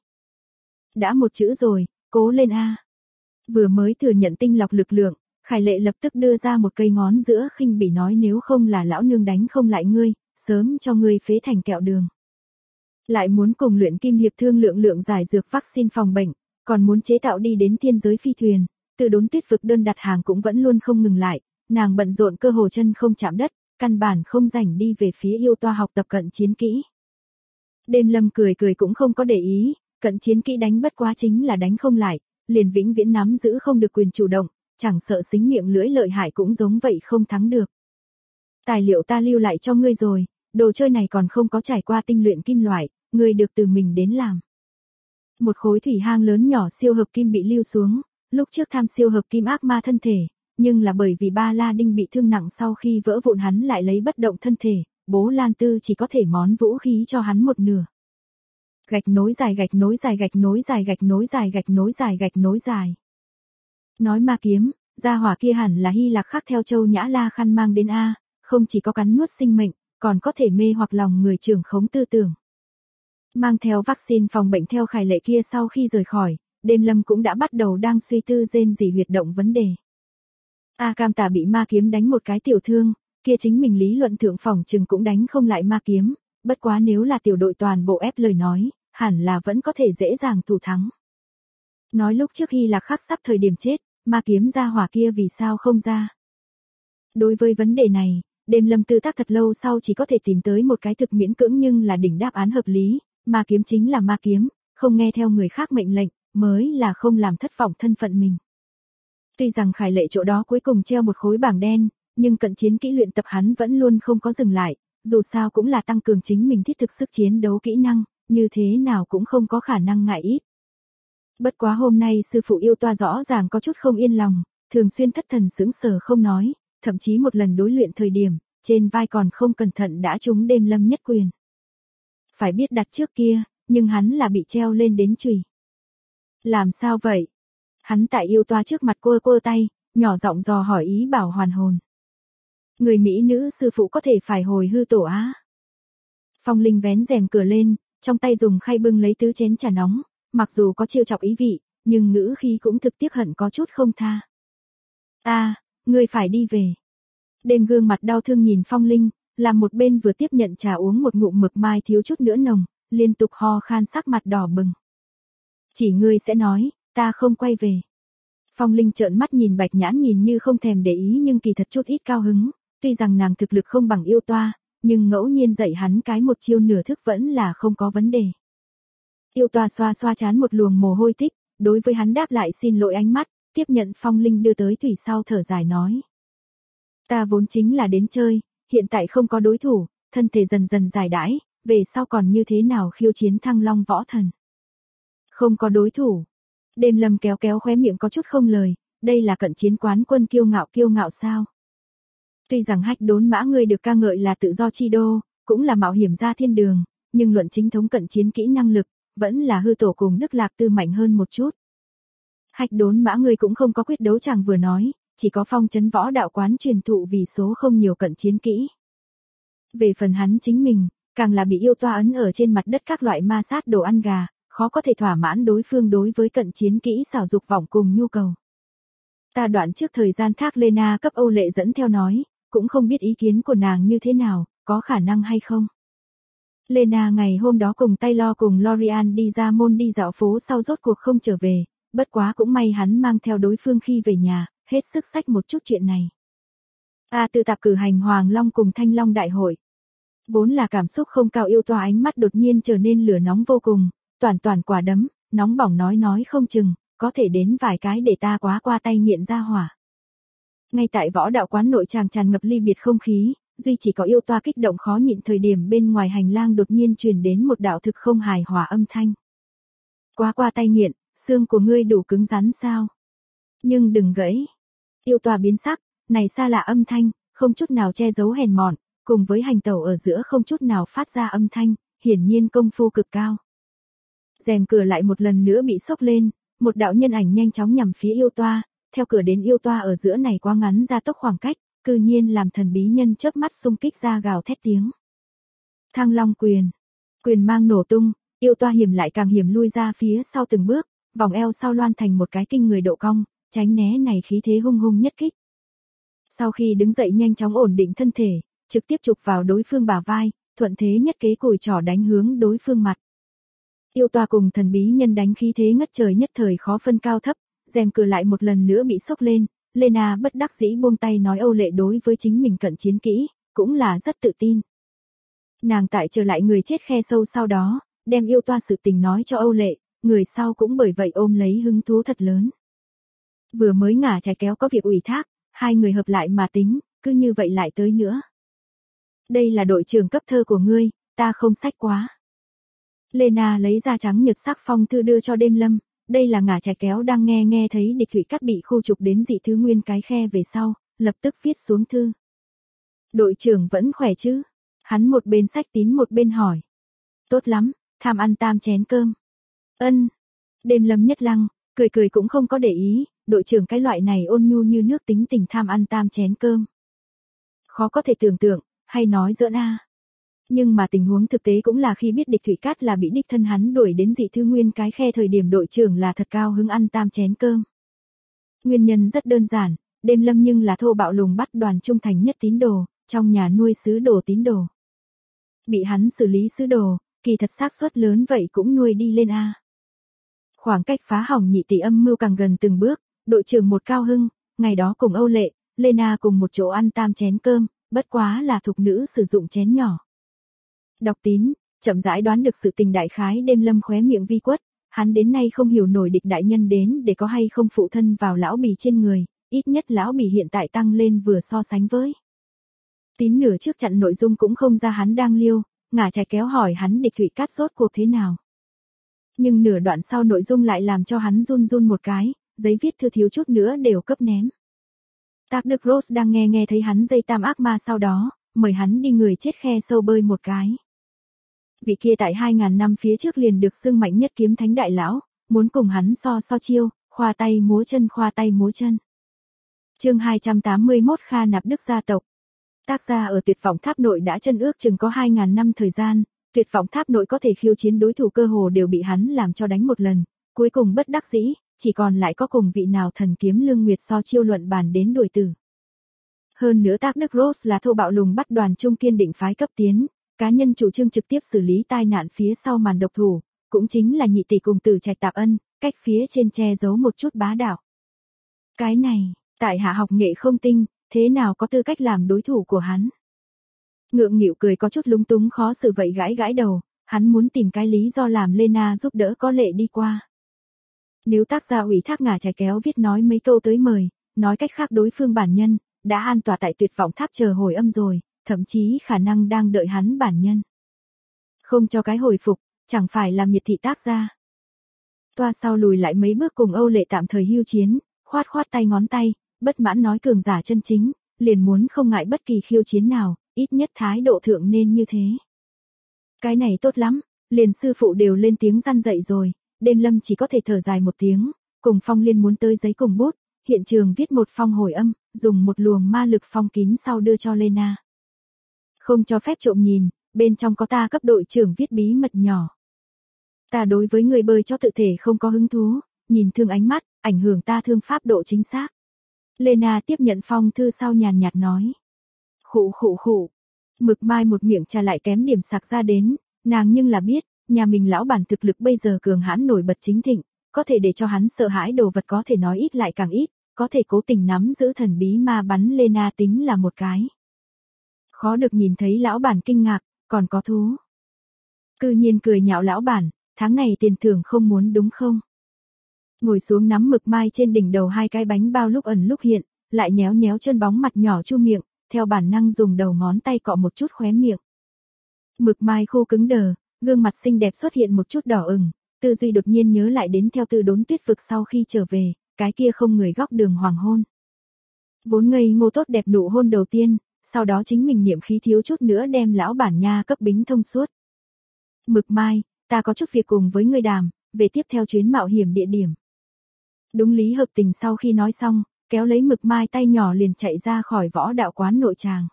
Đã một chữ rồi, cố lên a. Vừa mới thừa nhận tinh lọc lực lượng, Khải Lệ lập tức đưa ra một cây ngón giữa khinh bỉ nói nếu không là lão nương đánh không lại ngươi, sớm cho ngươi phế thành kẹo đường. Lại muốn cùng luyện kim hiệp thương lượng giải dược vaccine phòng bệnh, còn muốn chế tạo đi đến thiên giới phi thuyền, từ đốn tuyết vực đơn đặt hàng cũng vẫn luôn không ngừng lại, nàng bận rộn cơ hồ chân không chạm đất, căn bản không rảnh đi về phía yêu toa học tập cận chiến kỹ. Đêm Lâm cười cười cũng không có để ý, cận chiến kỹ đánh bất quá chính là đánh không lại, liền vĩnh viễn nắm giữ không được quyền chủ động, chẳng sợ xính miệng lưỡi lợi hại cũng giống vậy không thắng được. Tài liệu ta lưu lại cho ngươi rồi, đồ chơi này còn không có trải qua tinh luyện kim loại, ngươi được từ mình đến làm. Một khối thủy hang lớn nhỏ siêu hợp kim bị lưu xuống, lúc trước tham siêu hợp kim ác ma thân thể, nhưng là bởi vì Ba La Đinh bị thương nặng sau khi vỡ vụn hắn lại lấy bất động thân thể, Bố Lan Tư chỉ có thể món vũ khí cho hắn một nửa. Gạch nối dài gạch nối dài gạch nối dài gạch nối dài gạch nối dài gạch nối dài. Nói ma kiếm, gia hỏa kia hẳn là Hy Lạc khác theo Châu Nhã La Khăn mang đến A, không chỉ có cắn nuốt sinh mệnh, còn có thể mê hoặc lòng người trưởng khống tư tưởng. Mang theo vaccine phòng bệnh theo Khải Lệ kia sau khi rời khỏi, Đêm Lâm cũng đã bắt đầu đang suy tư rên rỉ huyệt động vấn đề. A Cam Tà bị ma kiếm đánh một cái tiểu thương, kia chính mình lý luận thượng phòng chừng cũng đánh không lại ma kiếm, bất quá nếu là tiểu đội toàn bộ ép lời nói, hẳn là vẫn có thể dễ dàng thủ thắng. Nói lúc trước Hy Lạc khắc sắp thời điểm chết, ma kiếm ra hỏa kia vì sao không ra. Đối với vấn đề này, Đêm Lâm tư tác thật lâu sau chỉ có thể tìm tới một cái thực miễn cưỡng nhưng là đỉnh đáp án hợp lý, ma kiếm chính là ma kiếm, không nghe theo người khác mệnh lệnh, mới là không làm thất vọng thân phận mình. Tuy rằng Khải Lệ chỗ đó cuối cùng treo một khối bảng đen, nhưng cận chiến kỹ luyện tập hắn vẫn luôn không có dừng lại, dù sao cũng là tăng cường chính mình thiết thực sức chiến đấu kỹ năng, như thế nào cũng không có khả năng ngại ít. Bất quá hôm nay sư phụ yêu toa rõ ràng có chút không yên lòng, thường xuyên thất thần sững sờ không nói, thậm chí một lần đối luyện thời điểm, trên vai còn không cẩn thận đã trúng Đêm Lâm nhất quyền. Phải biết đặt trước kia, nhưng hắn là bị treo lên đến chùy. Làm sao vậy? Hắn tại yêu toa trước mặt quơ quơ tay, nhỏ giọng dò hỏi ý bảo hoàn hồn. Người mỹ nữ sư phụ có thể phải hồi hư tổ á. Phong Linh vén rèm cửa lên, trong tay dùng khay bưng lấy tứ chén trà nóng, mặc dù có trêu chọc ý vị, nhưng ngữ khí cũng thực tiếc hận có chút không tha. Ngươi phải đi về. Đêm gương mặt đau thương nhìn Phong Linh, làm một bên vừa tiếp nhận trà uống một ngụm mực mai thiếu chút nữa nồng, liên tục ho khan sắc mặt đỏ bừng. Chỉ ngươi sẽ nói, ta không quay về. Phong Linh trợn mắt nhìn Bạch Nhãn nhìn như không thèm để ý nhưng kỳ thật chút ít cao hứng, tuy rằng nàng thực lực không bằng yêu toa, nhưng ngẫu nhiên dạy hắn cái một chiêu nửa thức vẫn là không có vấn đề. Yêu toa xoa xoa chán một luồng mồ hôi tích, đối với hắn đáp lại xin lỗi ánh mắt, tiếp nhận Phong Linh đưa tới thủy sau thở dài nói. Ta vốn chính là đến chơi, hiện tại không có đối thủ, thân thể dần dần giải đãi, về sau còn như thế nào khiêu chiến Thăng Long võ thần. Không có đối thủ. Đêm Lâm kéo kéo khóe miệng có chút không lời, đây là cận chiến quán quân kiêu ngạo sao. Tuy rằng Hách Đốn Mã ngươi được ca ngợi là tự do chi đô, cũng là mạo hiểm ra thiên đường, nhưng luận chính thống cận chiến kỹ năng lực, vẫn là hư tổ cùng Đức Lạc Tư mạnh hơn một chút. Hách Đốn Mã ngươi cũng không có quyết đấu chẳng vừa nói, chỉ có Phong Trấn Võ đạo quán truyền thụ vì số không nhiều cận chiến kỹ. Về phần hắn chính mình, càng là bị yêu toa ấn ở trên mặt đất các loại ma sát đồ ăn gà, khó có thể thỏa mãn đối phương đối với cận chiến kỹ xảo dục vọng cùng nhu cầu. Ta đoạn trước thời gian Thác Lena cấp Âu Lệ dẫn theo nói, cũng không biết ý kiến của nàng như thế nào, có khả năng hay không. Lena ngày hôm đó cùng Taylor cùng Lorian đi ra môn đi dạo phố sau rốt cuộc không trở về, bất quá cũng may hắn mang theo đối phương khi về nhà, hết sức xách một chút chuyện này. Tự tạp cử hành Hoàng Long cùng Thanh Long đại hội. Vốn là cảm xúc không cao yêu toa ánh mắt đột nhiên trở nên lửa nóng vô cùng, toàn quả đấm, nóng bỏng nói không chừng, có thể đến vài cái để ta quá qua tay nghiện ra hỏa. Ngay tại võ đạo quán nội tràng tràn ngập ly biệt không khí, duy chỉ có yêu toa kích động khó nhịn thời điểm bên ngoài hành lang đột nhiên truyền đến một đạo thực không hài hòa âm thanh. Quá qua tay nghiện, xương của ngươi đủ cứng rắn sao? Nhưng đừng gãy. Yêu toa biến sắc, này xa lạ âm thanh, không chút nào che giấu hèn mọn, cùng với hành tẩu ở giữa không chút nào phát ra âm thanh, hiển nhiên công phu cực cao. Rèm cửa lại một lần nữa bị xốc lên, một đạo nhân ảnh nhanh chóng nhằm phía yêu toa, theo cửa đến yêu toa ở giữa này quá ngắn ra tốc khoảng cách, cư nhiên làm thần bí nhân chớp mắt xung kích ra gào thét tiếng. Thăng Long quyền, quyền mang nổ tung, yêu toa hiểm lại càng hiểm lui ra phía sau từng bước, vòng eo sau loan thành một cái kinh người độ cong, tránh né này khí thế hung hung nhất kích. Sau khi đứng dậy nhanh chóng ổn định thân thể, trực tiếp chụp vào đối phương bả vai, thuận thế nhất kế cùi trỏ đánh hướng đối phương mặt. Yêu toa cùng thần bí nhân đánh khí thế ngất trời nhất thời khó phân cao thấp, rèm cửa lại một lần nữa bị sốc lên, Lena bất đắc dĩ buông tay nói Âu Lệ đối với chính mình cận chiến kỹ, cũng là rất tự tin. Nàng tại trở lại người chết khe sâu sau đó, đem yêu toa sự tình nói cho Âu Lệ, người sau cũng bởi vậy ôm lấy hứng thú thật lớn. Vừa mới ngả trái kéo có việc ủy thác, hai người hợp lại mà tính, cứ như vậy lại tới nữa. Đây là đội trưởng cấp thơ của ngươi, ta không sách quá. Lena lấy ra trắng nhật sắc phong thư đưa cho Đêm Lâm, đây là ngả trái kéo đang nghe thấy địch thủy cát bị khu trục đến dị thứ nguyên cái khe về sau, lập tức viết xuống thư. Đội trưởng vẫn khỏe chứ? Hắn một bên xách tín một bên hỏi. Tốt lắm, tham ăn tam chén cơm. Ân. Đêm Lâm nhất lăng, cười cũng không có để ý, đội trưởng cái loại này ôn nhu như nước tính tình tham ăn tam chén cơm. Khó có thể tưởng tượng, hay nói giỡn a. Nhưng mà tình huống thực tế cũng là khi biết địch thủy cát là bị đích thân hắn đuổi đến dị thứ nguyên cái khe thời điểm đội trưởng là thật cao hứng ăn tam chén cơm. Nguyên nhân rất đơn giản, Đêm Lâm nhưng là thô bạo lùng bắt đoàn trung thành nhất tín đồ, trong nhà nuôi sứ đồ tín đồ. Bị hắn xử lý sứ đồ, kỳ thật xác suất lớn vậy cũng nuôi đi lên a. Khoảng cách phá hỏng nhị tỷ âm mưu càng gần từng bước, đội trưởng một cao hưng, ngày đó cùng Âu Lệ, Lena cùng một chỗ ăn tam chén cơm, bất quá là thục nữ sử dụng chén nhỏ. Đọc tín, chậm rãi đoán được sự tình đại khái. Đêm Lâm khóe miệng vi quất, hắn đến nay không hiểu nổi địch đại nhân đến để có hay không phụ thân vào lão bì trên người, ít nhất lão bì hiện tại tăng lên vừa so sánh với. Tín nửa trước chặn nội dung cũng không ra hắn đang liêu, ngả trái kéo hỏi hắn địch thủy cát rốt cuộc thế nào. Nhưng nửa đoạn sau nội dung lại làm cho hắn run run một cái, giấy viết thư thiếu chút nữa đều cấp ném. Tạc Đức Rose đang nghe thấy hắn dây tam ác ma sau đó, mời hắn đi người chết khe sâu bơi một cái. Vị kia tại 2000 năm phía trước liền được xưng mạnh nhất kiếm thánh đại lão, muốn cùng hắn so chiêu, khoa tay múa chân. Chương 281 Kha Nạp Đức gia tộc. Tác gia ở Tuyệt vọng tháp nội đã chân ước chừng có 2000 năm thời gian, Tuyệt vọng tháp nội có thể khiêu chiến đối thủ cơ hồ đều bị hắn làm cho đánh một lần, cuối cùng bất đắc dĩ, chỉ còn lại có cùng vị nào thần kiếm Lương Nguyệt so chiêu luận bàn đến đuổi tử. Hơn nữa Tạc Đức Rose là thô bạo lùng bắt đoàn trung kiên định phái cấp tiến, cá nhân chủ trương trực tiếp xử lý tai nạn phía sau màn độc thủ, cũng chính là nhị tỷ cùng Tử Trạch Tạp Ân, cách phía trên che giấu một chút bá đạo. Cái này, tại hạ học nghệ không tinh, thế nào có tư cách làm đối thủ của hắn? Ngượng nghịu cười có chút lúng túng khó xử vậy gãi đầu, hắn muốn tìm cái lý do làm Lena giúp đỡ có lệ đi qua. Nếu tác gia ủy thác ngả trái kéo viết nói mấy câu tới mời, nói cách khác đối phương bản nhân, đã an tọa tại Tuyệt vọng tháp chờ hồi âm rồi, thậm chí khả năng đang đợi hắn bản nhân. Không cho cái hồi phục, chẳng phải làm miệt thị tác gia. Toa sau lùi lại mấy bước cùng Âu Lệ tạm thời hưu chiến, khoát tay ngón tay, bất mãn nói cường giả chân chính, liền muốn không ngại bất kỳ khiêu chiến nào, ít nhất thái độ thượng nên như thế. Cái này tốt lắm, liền sư phụ đều lên tiếng răn dậy rồi, Đêm Lâm chỉ có thể thở dài một tiếng, cùng Phong Liên muốn tới giấy cùng bút, hiện trường viết một phong hồi âm, dùng một luồng ma lực phong kín sau đưa cho Lena. Không cho phép trộm nhìn, bên trong có ta cấp đội trưởng viết bí mật nhỏ. Ta đối với người bơi cho tự thể không có hứng thú, nhìn thương ánh mắt, ảnh hưởng ta thương pháp độ chính xác. Lena tiếp nhận phong thư sau nhàn nhạt nói. Khụ. Mực Mai một miệng trà lại kém điểm sặc ra đến, nàng nhưng là biết, nhà mình lão bản thực lực bây giờ cường hãn nổi bật chính thịnh, có thể để cho hắn sợ hãi đồ vật có thể nói ít lại càng ít, có thể cố tình nắm giữ thần bí ma bắn Lena tính là một cái. Khó được nhìn thấy lão bản kinh ngạc, còn có thú. Cư nhiên cười nhạo lão bản, tháng này tiền thưởng không muốn đúng không? Ngồi xuống nắm Mực Mai trên đỉnh đầu hai cái bánh bao lúc ẩn lúc hiện, lại nhéo chân bóng mặt nhỏ chu miệng, theo bản năng dùng đầu ngón tay cọ một chút khóe miệng. Mực Mai khô cứng đờ, gương mặt xinh đẹp xuất hiện một chút đỏ ửng, tư duy đột nhiên nhớ lại đến theo Tư Đốn Tuyết vực sau khi trở về, cái kia không người góc đường hoàng hôn. Vốn ngây ngô tốt đẹp nụ hôn đầu tiên, sau đó chính mình niệm khí thiếu chút nữa đem lão bản nha cấp bính thông suốt. Mực Mai, ta có chút việc cùng với ngươi đàm, về tiếp theo chuyến mạo hiểm địa điểm. Đúng lý hợp tình sau khi nói xong, kéo lấy Mực Mai tay nhỏ liền chạy ra khỏi võ đạo quán nội tràng.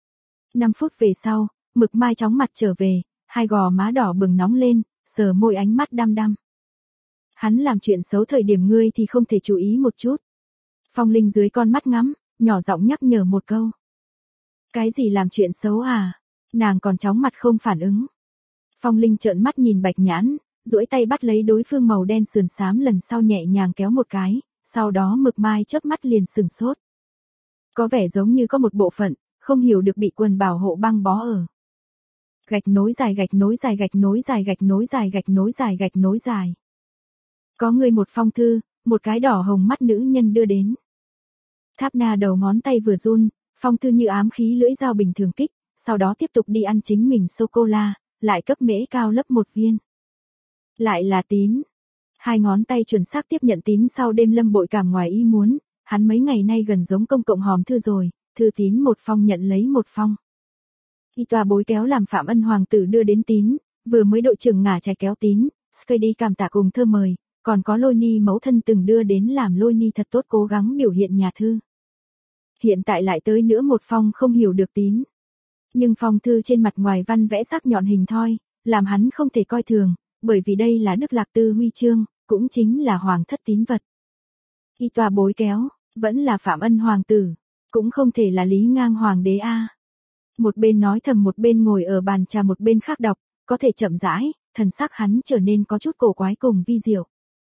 5 phút về sau, Mực Mai chóng mặt trở về, hai gò má đỏ bừng nóng lên, sờ môi ánh mắt đăm đăm. Hắn làm chuyện xấu thời điểm ngươi thì không thể chú ý một chút. Phong Linh dưới con mắt ngắm, nhỏ giọng nhắc nhở một câu. Cái gì làm chuyện xấu à? Nàng còn chóng mặt không phản ứng. Phong Linh trợn mắt nhìn Bạch Nhãn, duỗi tay bắt lấy đối phương màu đen sườn xám lần sau nhẹ nhàng kéo một cái, sau đó Mực Mai chớp mắt liền sừng sốt. Có vẻ giống như có một bộ phận, không hiểu được bị quần bảo hộ băng bó ở. Gạch nối dài gạch nối dài gạch nối dài gạch nối dài gạch nối dài gạch nối dài. Có người một phong thư, một cái đỏ hồng mắt nữ nhân đưa đến. Tháp Na đầu ngón tay vừa run, phong thư như ám khí lưỡi dao bình thường kích, sau đó tiếp tục đi ăn chính mình sô-cô-la, lại cấp mễ cao lấp một viên. Lại là tín. Hai ngón tay chuẩn xác tiếp nhận tín sau đêm Lâm bội cảm ngoài ý muốn, hắn mấy ngày nay gần giống công cộng hòm thư rồi, thư tín một phong nhận lấy một phong. Y tòa bối kéo làm Phạm Ân hoàng tử đưa đến tín, vừa mới đội trưởng ngả trái kéo tín, Skady cảm tạ cùng thơ mời, còn có Lôi Ni mẫu thân từng đưa đến làm Lôi Ni thật tốt cố gắng biểu hiện nhà thư. Hiện tại lại tới nữa một phong không hiểu được tín. Nhưng phong thư trên mặt ngoài văn vẽ sắc nhọn hình thoi, làm hắn không thể coi thường, bởi vì đây là Đức Lạc Tư huy chương, cũng chính là hoàng thất tín vật. Y tòa bối kéo, vẫn là Phạm Ân hoàng tử, cũng không thể là Lý Ngang hoàng đế a. Một bên nói thầm một bên ngồi ở bàn trà một bên khác đọc, có thể chậm rãi, thần sắc hắn trở nên có chút cổ quái cùng vi diệu.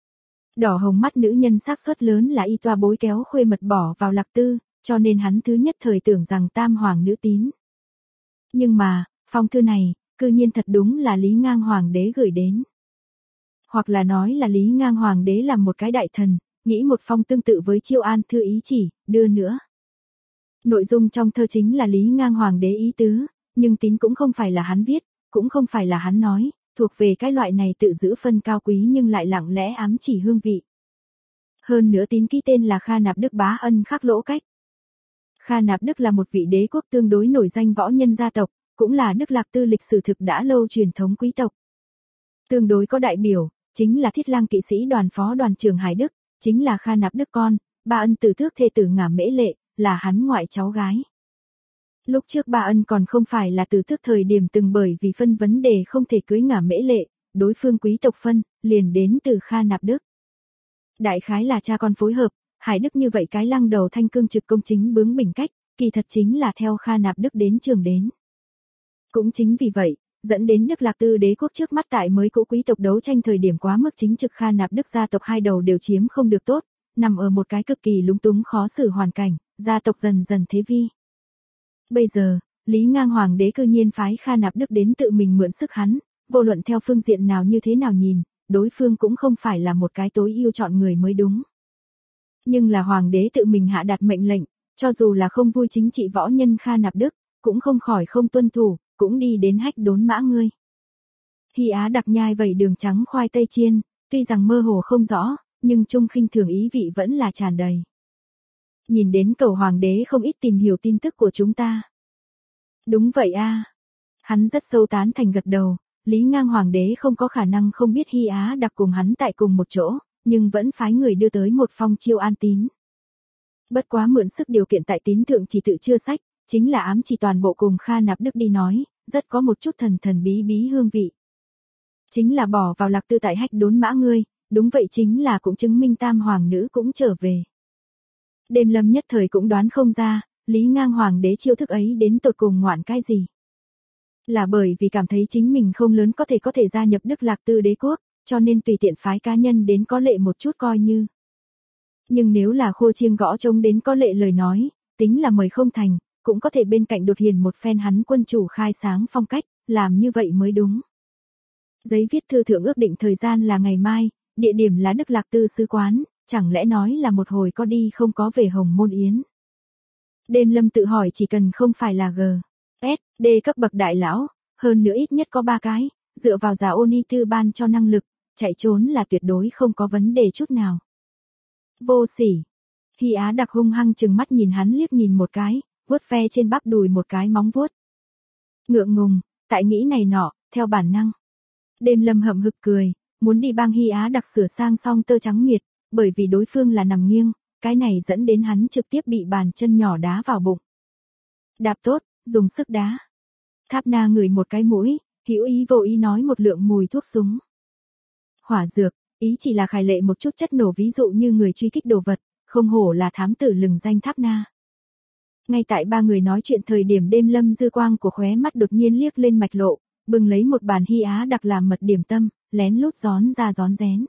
Đỏ hồng mắt nữ nhân xác suất lớn là Y tòa bối kéo khuê mật bỏ vào Lạc Tư, cho nên hắn thứ nhất thời tưởng rằng tam hoàng nữ tín. Nhưng mà, phong thư này, cư nhiên thật đúng là Lý Ngang hoàng đế gửi đến. Hoặc là nói là Lý Ngang hoàng đế làm một cái đại thần, nghĩ một phong tương tự với Chiêu An thư ý chỉ, đưa nữa. Nội dung trong thơ chính là Lý Ngang hoàng đế ý tứ, nhưng tín cũng không phải là hắn viết, cũng không phải là hắn nói, thuộc về cái loại này tự giữ phân cao quý nhưng lại lặng lẽ ám chỉ hương vị. Hơn nữa tín ký tên là Kha Nạp Đức Bá Ân Khắc Lỗ Cách. Kha Nạp Đức là một vị đế quốc tương đối nổi danh võ nhân gia tộc, cũng là Đức Lạc Tư lịch sử thực đã lâu truyền thống quý tộc. Tương đối có đại biểu, chính là Thiết Lang kỵ sĩ đoàn phó đoàn trưởng Hải Đức, chính là Kha Nạp Đức con, Ba Ân tử thước thê tử Ngả Mễ Lệ, là hắn ngoại cháu gái. Lúc trước Ba Ân còn không phải là tử thước thời điểm từng bởi vì phân vấn đề không thể cưới Ngả Mễ Lệ, đối phương quý tộc phân, liền đến từ Kha Nạp Đức. Đại khái là cha con phối hợp, Hải Đức như vậy cái lăng đầu thanh cương trực công chính bướng bỉnh cách, kỳ thật chính là theo Kha Nạp Đức đến trường đến. Cũng chính vì vậy, dẫn đến Đức Lạc Tư đế quốc trước mắt tại mới cũ quý tộc đấu tranh thời điểm quá mức chính trực Kha Nạp Đức gia tộc hai đầu đều chiếm không được tốt, nằm ở một cái cực kỳ lúng túng khó xử hoàn cảnh, gia tộc dần dần thế vi. Bây giờ, Lý Ngang hoàng đế cư nhiên phái Kha Nạp Đức đến tự mình mượn sức hắn, vô luận theo phương diện nào như thế nào nhìn, đối phương cũng không phải là một cái tối ưu chọn người mới đúng. Nhưng là hoàng đế tự mình hạ đạt mệnh lệnh, cho dù là không vui chính trị võ nhân Kha Nạp Đức, cũng không khỏi không tuân thủ, cũng đi đến hách đốn mã ngươi. Hy Á đặc nhai vẩy đường trắng khoai tây chiên, tuy rằng mơ hồ không rõ, nhưng trung khinh thường ý vị vẫn là tràn đầy. Nhìn đến cầu hoàng đế không ít tìm hiểu tin tức của chúng ta. Đúng vậy a. Hắn rất sâu tán thành gật đầu, Lý Ngang hoàng đế không có khả năng không biết Hy Á đặc cùng hắn tại cùng một chỗ, nhưng vẫn phái người đưa tới một phong chiêu an tín. Bất quá mượn sức điều kiện tại tín thượng chỉ tự chưa sách, chính là ám chỉ toàn bộ cùng Kha Nạp Đức đi nói, rất có một chút thần thần bí bí hương vị. Chính là bỏ vào Lạc Tư tại hách đốn mã ngươi, đúng vậy chính là cũng chứng minh tam hoàng nữ cũng trở về. Đêm Lâm nhất thời cũng đoán không ra, Lý Ngang hoàng đế chiêu thức ấy đến tột cùng ngoạn cái gì. Là bởi vì cảm thấy chính mình không lớn có thể gia nhập Đức Lạc Tư đế quốc, cho nên tùy tiện phái cá nhân đến có lệ một chút coi như. Nhưng nếu là khô chiêng gõ trống đến có lệ lời nói, tính là mời không thành, cũng có thể bên cạnh đột hiền một phen hắn quân chủ khai sáng phong cách, làm như vậy mới đúng. Giấy viết thư thượng ước định thời gian là ngày mai, địa điểm là Đức Lạc Tư sứ quán, chẳng lẽ nói là một hồi có đi không có về Hồng Môn Yến. Đêm Lâm tự hỏi chỉ cần không phải là G, S, D cấp bậc đại lão, hơn nữa ít nhất có 3 cái, dựa vào giả Oni Tư ban cho năng lực, chạy trốn là tuyệt đối không có vấn đề chút nào. Vô sỉ. Hy Á đặc hung hăng chừng mắt nhìn hắn liếc nhìn một cái, vuốt ve trên bắp đùi một cái móng vuốt. Ngượng ngùng, tại nghĩ này nọ, theo bản năng. Đêm Lâm hậm hực cười, muốn đi bang Hy Á đặc sửa sang xong tơ trắng miệt, bởi vì đối phương là nằm nghiêng, cái này dẫn đến hắn trực tiếp bị bàn chân nhỏ đá vào bụng. Đạp tốt, dùng sức đá. Tháp Na ngửi một cái mũi, hữu ý vô ý nói một lượng mùi thuốc súng. Hỏa dược, ý chỉ là khải lệ một chút chất nổ ví dụ như người truy kích đồ vật, không hổ là thám tử lừng danh Tháp Na. Ngay tại ba người nói chuyện thời điểm đêm lâm dư quang của khóe mắt đột nhiên liếc lên Mạch Lộ, bưng lấy một bàn Hy Á đặc làm mật điểm tâm, lén lút rón ra rón rén.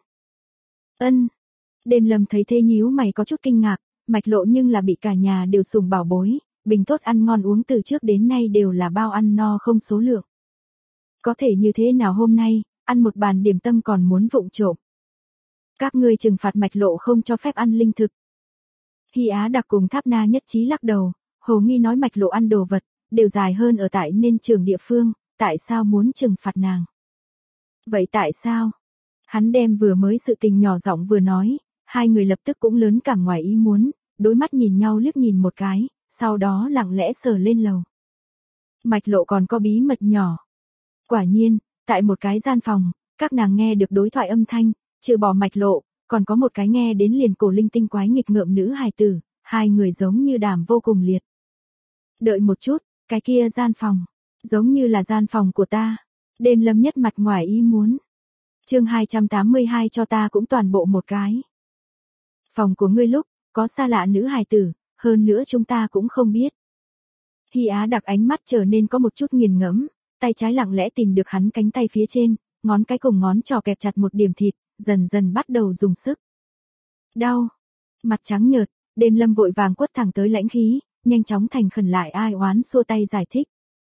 Ân. Đêm lâm thấy thế nhíu mày có chút kinh ngạc, Mạch Lộ nhưng là bị cả nhà đều sủng bảo bối, bình tốt ăn ngon uống từ trước đến nay đều là bao ăn no không số lượng. Có thể như thế nào hôm nay, ăn một bàn điểm tâm còn muốn vụng trộm. Các ngươi trừng phạt Mạch Lộ không cho phép ăn linh thực. Hy Á đặc cùng Tháp Na nhất trí lắc đầu, hồ nghi nói Mạch Lộ ăn đồ vật, đều dài hơn ở tại nên trường địa phương, tại sao muốn trừng phạt nàng? Vậy tại sao? Hắn đem vừa mới sự tình nhỏ giọng vừa nói, hai người lập tức cũng lớn cảm ngoài ý muốn, đối mắt nhìn nhau liếc nhìn một cái, sau đó lặng lẽ sờ lên lầu. Mạch Lộ còn có bí mật nhỏ. Quả nhiên, tại một cái gian phòng, các nàng nghe được đối thoại âm thanh, trừ bỏ Mạch Lộ, còn có một cái nghe đến liền cổ linh tinh quái nghịch ngợm nữ hài tử, hai người giống như đàm vô cùng liệt. Đợi một chút, cái kia gian phòng, giống như là gian phòng của ta. Đêm lâm nhất mặt ngoài ý muốn. Chương 282 cho ta cũng toàn bộ một cái. Phòng của ngươi lúc, có xa lạ nữ hài tử, hơn nữa chúng ta cũng không biết. Hy Á đặc ánh mắt trở nên có một chút nghiền ngẫm, tay trái lặng lẽ tìm được hắn cánh tay phía trên, ngón cái cùng ngón trỏ kẹp chặt một điểm thịt, dần dần bắt đầu dùng sức. Đau. Mặt trắng nhợt, đêm lâm vội vàng quất thẳng tới lãnh khí, nhanh chóng thành khẩn lại ai oán xua tay giải thích.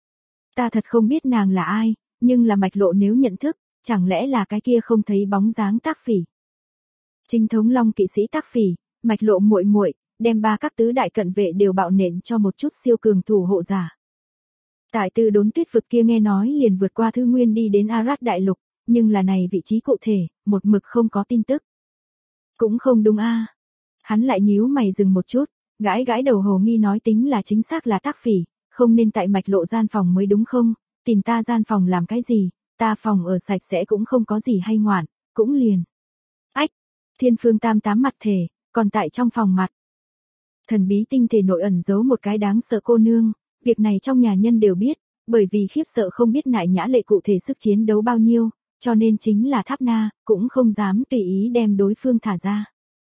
Ta thật không biết nàng là ai, nhưng là Mạch Lộ nếu nhận thức, chẳng lẽ là cái kia không thấy bóng dáng Tác Phỉ. Chính thống Long kỵ sĩ Tác Phỉ, Mạch Lộ muội muội, đem ba các tứ đại cận vệ đều bạo nện cho một chút siêu cường thủ hộ giả. Tại Tư Đốn Tuyết vực kia nghe nói liền vượt qua Thư Nguyên đi đến Arad đại lục, nhưng là này vị trí cụ thể, một mực không có tin tức. Cũng không đúng a. Hắn lại nhíu mày dừng một chút, gãi gãi đầu hồ nghi nói tính là chính xác là Tác Phỉ, không nên tại Mạch Lộ gian phòng mới đúng không, tìm ta gian phòng làm cái gì, ta phòng ở sạch sẽ cũng không có gì hay ngoạn, cũng liền. Ách, Thiên Phương Tam Tám mặt thể, còn tại trong phòng mặt. Thần bí tinh thể nội ẩn giấu một cái đáng sợ cô nương, việc này trong nhà nhân đều biết, bởi vì khiếp sợ không biết Nại Nhã Lệ cụ thể sức chiến đấu bao nhiêu, cho nên chính là Tháp Na, cũng không dám tùy ý đem đối phương thả ra.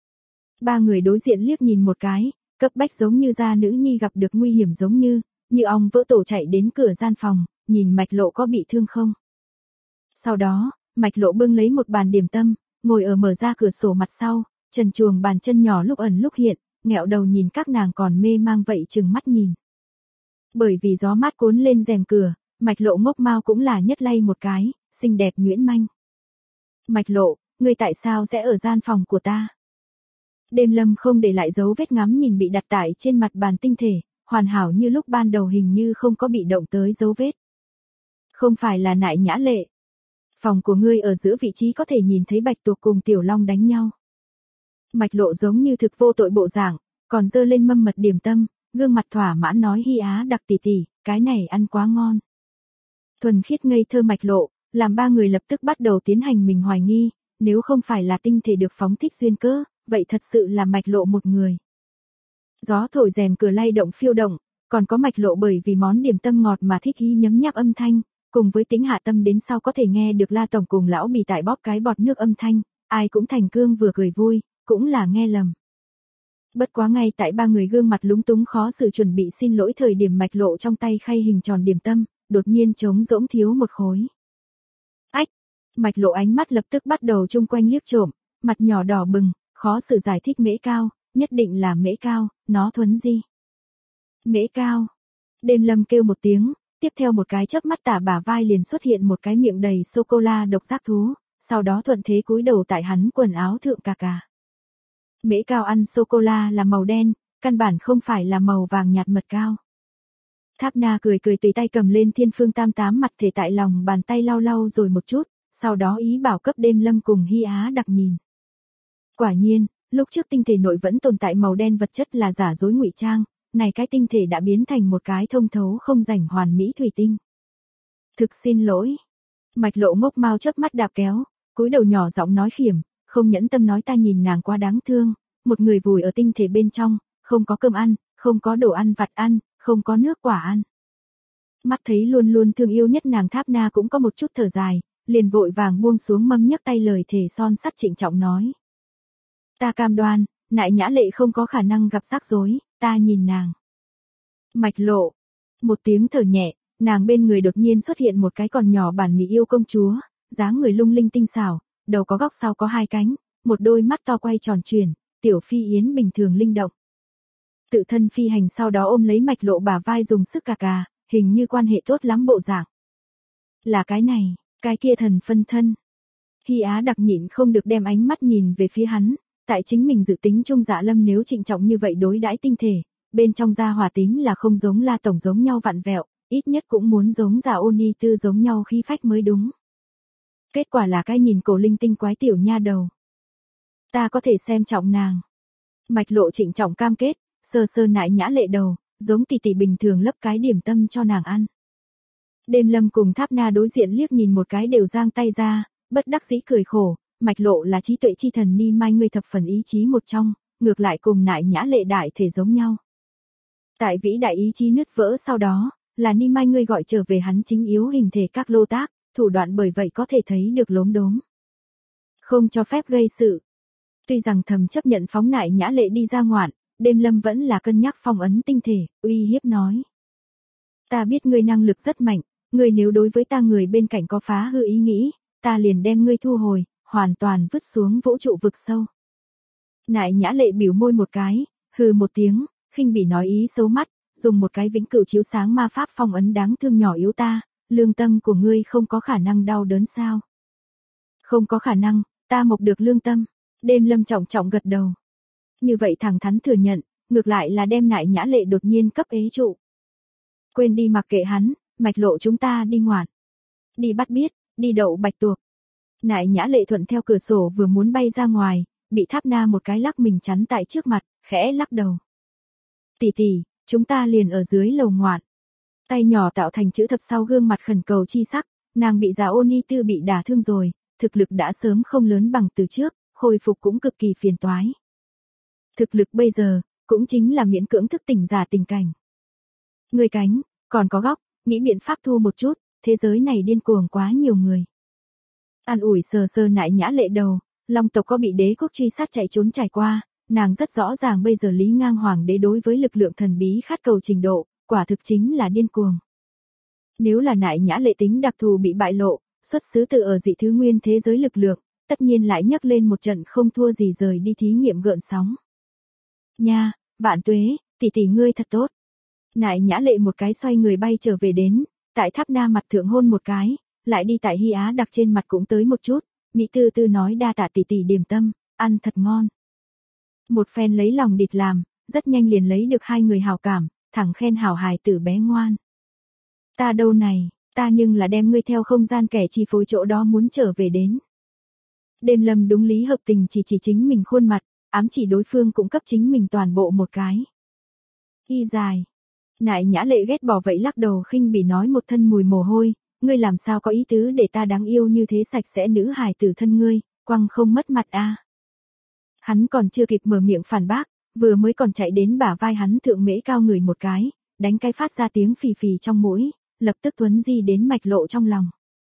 Ba người đối diện liếc nhìn một cái, cấp bách giống như gia nữ nhi gặp được nguy hiểm giống như ong vỡ tổ chạy đến cửa gian phòng, nhìn Mạch Lộ có bị thương không. Sau đó, Mạch Lộ bưng lấy một bàn điểm tâm, ngồi ở mở ra cửa sổ mặt sau, trần truồng bàn chân nhỏ lúc ẩn lúc hiện, nghẹo đầu nhìn các nàng còn mê mang vậy chừng mắt nhìn. Bởi vì gió mát cuốn lên rèm cửa, Mạch Lộ ngốc mao cũng là nhất lay một cái, xinh đẹp nhuyễn manh. Mạch Lộ, ngươi tại sao sẽ ở gian phòng của ta? Đêm lâm không để lại dấu vết ngắm nhìn bị đặt tại trên mặt bàn tinh thể, hoàn hảo như lúc ban đầu hình như không có bị động tới dấu vết. Không phải là Nại Nhã Lệ. Phòng của ngươi ở giữa vị trí có thể nhìn thấy Bạch Tuộc cùng Tiểu Long đánh nhau. Mạch Lộ giống như thực vô tội bộ dạng, còn dơ lên mâm mật điểm tâm, gương mặt thỏa mãn nói Hy Á đặc tỷ tỷ, cái này ăn quá ngon. Thuần khiết ngây thơ Mạch Lộ, làm ba người lập tức bắt đầu tiến hành mình hoài nghi, nếu không phải là tinh thể được phóng thích duyên cớ, vậy thật sự là Mạch Lộ một người. Gió thổi rèm cửa lay động phiêu động, còn có Mạch Lộ bởi vì món điểm tâm ngọt mà thích hí nhấm nháp âm thanh, cùng với tính hạ tâm đến sau có thể nghe được La tổng cùng lão bì tại bóp cái bọt nước âm thanh, ai cũng thành cương vừa cười vui, cũng là nghe lầm. Bất quá ngay tại ba người gương mặt lúng túng khó xử chuẩn bị xin lỗi thời điểm Mạch Lộ trong tay khay hình tròn điểm tâm, đột nhiên trống rỗng thiếu một khối. Ách, Mạch Lộ ánh mắt lập tức bắt đầu chung quanh liếc trộm, mặt nhỏ đỏ bừng, khó xử giải thích Mễ Cao, nhất định là Mễ Cao, nó thuấn di. Mễ Cao. Đêm lâm kêu một tiếng, tiếp theo một cái chớp mắt tả bả vai liền xuất hiện một cái miệng đầy sô-cô-la độc giác thú, sau đó thuận thế cúi đầu tại hắn quần áo thượng cà cà. Mễ Cao ăn sô-cô-la là màu đen, căn bản không phải là màu vàng nhạt mật cao. Tháp Na cười cười tùy tay cầm lên Thiên Phương Tam Tám mặt thể tại lòng bàn tay lau lau rồi một chút, sau đó ý bảo cấp đêm lâm cùng Hy Á đặc nhìn. Quả nhiên, lúc trước tinh thể nội vẫn tồn tại màu đen vật chất là giả dối ngụy trang, này cái tinh thể đã biến thành một cái thông thấu không rảnh hoàn mỹ thủy tinh. Thực xin lỗi. Mạch Lộ ngốc mau chớp mắt đạp kéo, cúi đầu nhỏ giọng nói khiểm, không nhẫn tâm nói ta nhìn nàng quá đáng thương, một người vùi ở tinh thể bên trong, không có cơm ăn, không có đồ ăn vặt ăn, không có nước quả ăn. Mắt thấy luôn luôn thương yêu nhất nàng Tháp Na cũng có một chút thở dài, liền vội vàng buông xuống mâm nhấc tay lời thề son sắt trịnh trọng nói. Ta cam đoan, Nại Nhã Lệ không có khả năng gặp rắc rối, ta nhìn nàng. Mạch Lộ. Một tiếng thở nhẹ, nàng bên người đột nhiên xuất hiện một cái còn nhỏ bản Mỹ yêu công chúa, dáng người lung linh tinh xảo, đầu có góc sau có hai cánh, một đôi mắt to quay tròn chuyển, tiểu phi yến bình thường linh động. Tự thân phi hành sau đó ôm lấy Mạch Lộ bả vai dùng sức cà, hình như quan hệ tốt lắm bộ dạng. Là cái này, cái kia thần phân thân. Hy Á đặc nhịn không được đem ánh mắt nhìn về phía hắn, tại chính mình dự tính chung Dạ Lâm nếu trịnh trọng như vậy đối đãi tinh thể, bên trong gia hòa tính là không giống La tổng giống nhau vặn vẹo, ít nhất cũng muốn giống Dạ Ôn Nhi Tư giống nhau khí phách mới đúng. Kết quả là cái nhìn cổ linh tinh quái tiểu nha đầu. Ta có thể xem trọng nàng. Mạch Lộ trịnh trọng cam kết, sờ sờ nại nhã lệ đầu, giống tỷ tỷ bình thường lấp cái điểm tâm cho nàng ăn. Đêm Lâm cùng Tháp Na đối diện liếc nhìn một cái đều giang tay ra, bất đắc dĩ cười khổ, Mạch Lộ là trí tuệ chi thần Ni Mai ngươi thập phần ý chí một trong, ngược lại cùng nại nhã lệ đại thể giống nhau. Tại vĩ đại ý chí nứt vỡ sau đó, là Ni Mai ngươi gọi trở về hắn chính yếu hình thể các lô tác, thủ đoạn bởi vậy có thể thấy được lốm đốm. Không cho phép gây sự. Tuy rằng thầm chấp nhận phóng nại nhã lệ đi ra ngoạn, Đêm Lâm vẫn là cân nhắc phong ấn tinh thể, uy hiếp nói. Ta biết ngươi năng lực rất mạnh, ngươi nếu đối với ta người bên cạnh có phá hư ý nghĩ, ta liền đem ngươi thu hồi, hoàn toàn vứt xuống vũ trụ vực sâu. Nại nhã lệ biểu môi một cái, hừ một tiếng, khinh bỉ nói ý xấu mắt, dùng một cái vĩnh cửu chiếu sáng ma pháp phong ấn đáng thương nhỏ yếu ta, lương tâm của ngươi không có khả năng đau đớn sao? Không có khả năng, ta mộc được lương tâm. Đêm Lâm trọng trọng gật đầu. Như vậy thẳng thắn thừa nhận, ngược lại là đem nại nhã lệ đột nhiên cấp ế trụ. Quên đi mặc kệ hắn, Mạch Lộ chúng ta đi ngoạn. Đi bắt biết, đi đậu bạch tuộc. Nại nhã lệ thuận theo cửa sổ vừa muốn bay ra ngoài, bị Tháp Na một cái lắc mình chắn tại trước mặt, khẽ lắc đầu. Tỷ tỷ, chúng ta liền ở dưới lầu ngoạn. Tay nhỏ tạo thành chữ thập sau gương mặt khẩn cầu chi sắc, nàng bị Dạ Ôn Nhi Tư bị đả thương rồi, thực lực đã sớm không lớn bằng từ trước, khôi phục cũng cực kỳ phiền toái. Thực lực bây giờ, cũng chính là miễn cưỡng thức tỉnh giả tình cảnh. Người cánh, còn có góc, nghĩ biện pháp thu một chút, thế giới này điên cuồng quá nhiều người. An ủi sờ sờ nại nhã lệ đầu, Long tộc có bị đế quốc truy sát chạy trốn trải qua, nàng rất rõ ràng bây giờ Lý Ngang Hoàng đế đối với lực lượng thần bí khát cầu trình độ, quả thực chính là điên cuồng. Nếu là nại nhã lệ tính đặc thù bị bại lộ, xuất xứ từ ở dị thứ nguyên thế giới lực lượng, tất nhiên lại nhấc lên một trận không thua gì rời đi thí nghiệm gợn sóng. Nha, Vạn Tuế, tỷ tỷ ngươi thật tốt. Nại nhã lệ một cái xoay người bay trở về đến, tại Tháp Na mặt thượng hôn một cái, lại đi tại Hy Á đặc trên mặt cũng tới một chút, Mỹ tư tư nói đa tạ tỷ tỷ điểm tâm, ăn thật ngon. Một phen lấy lòng địt làm, rất nhanh liền lấy được hai người hào cảm, thẳng khen hảo hài tử bé ngoan. Ta đâu này, ta nhưng là đem ngươi theo không gian kẻ chi phối chỗ đó muốn trở về đến. Đêm Lâm đúng lý hợp tình chỉ chính mình khuôn mặt, ám chỉ đối phương cũng cấp chính mình toàn bộ một cái. Y dài. Nại nhã lệ ghét bỏ vậy lắc đầu khinh bỉ nói một thân mùi mồ hôi, ngươi làm sao có ý tứ để ta đáng yêu như thế sạch sẽ nữ hài tử thân ngươi, quăng không mất mặt a. Hắn còn chưa kịp mở miệng phản bác, vừa mới còn chạy đến bả vai hắn thượng mễ cao người một cái, đánh cái phát ra tiếng phì phì trong mũi, lập tức tuấn di đến Mạch Lộ trong lòng.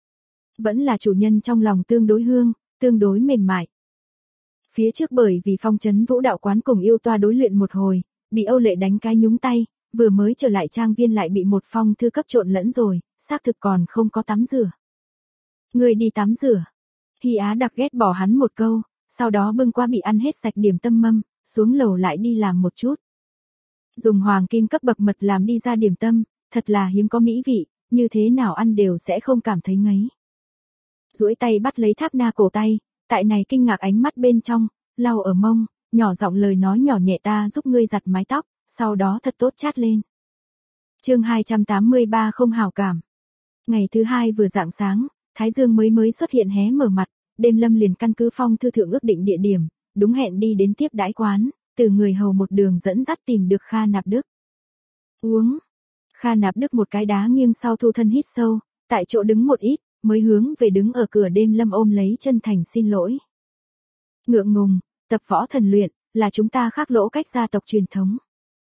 Vẫn là chủ nhân trong lòng tương đối hương, tương đối mềm mại. Phía trước bởi vì phong trấn vũ đạo quán cùng yêu toa đối luyện một hồi, bị Âu Lệ đánh cái nhúng tay, vừa mới trở lại trang viên lại bị một phong thư cấp trộn lẫn rồi, xác thực còn không có tắm rửa. Người đi tắm rửa. Hy Á đặc ghét bỏ hắn một câu, sau đó bưng qua bị ăn hết sạch điểm tâm mâm, xuống lầu lại đi làm một chút. Dùng hoàng kim cấp bậc mật làm đi ra điểm tâm, thật là hiếm có mỹ vị, như thế nào ăn đều sẽ không cảm thấy ngấy. Duỗi tay bắt lấy Tháp Na cổ tay, tại này kinh ngạc ánh mắt bên trong, lau ở mông, nhỏ giọng lời nói nhỏ nhẹ ta giúp ngươi giặt mái tóc, sau đó thật tốt chát lên. Chương 283 không hảo cảm. Ngày thứ hai vừa rạng sáng, Thái Dương mới xuất hiện hé mở mặt, Đêm Lâm liền căn cứ phong thư thượng ước định địa điểm, đúng hẹn đi đến tiếp đãi quán, từ người hầu một đường dẫn dắt tìm được Kha Nạp Đức. Uống. Kha Nạp Đức một cái đá nghiêng sau thu thân hít sâu, tại chỗ đứng một ít, mới hướng về đứng ở cửa Đêm Lâm ôm lấy chân thành xin lỗi. Ngượng ngùng, tập võ thần luyện, là chúng ta khác lỗ cách gia tộc truyền thống.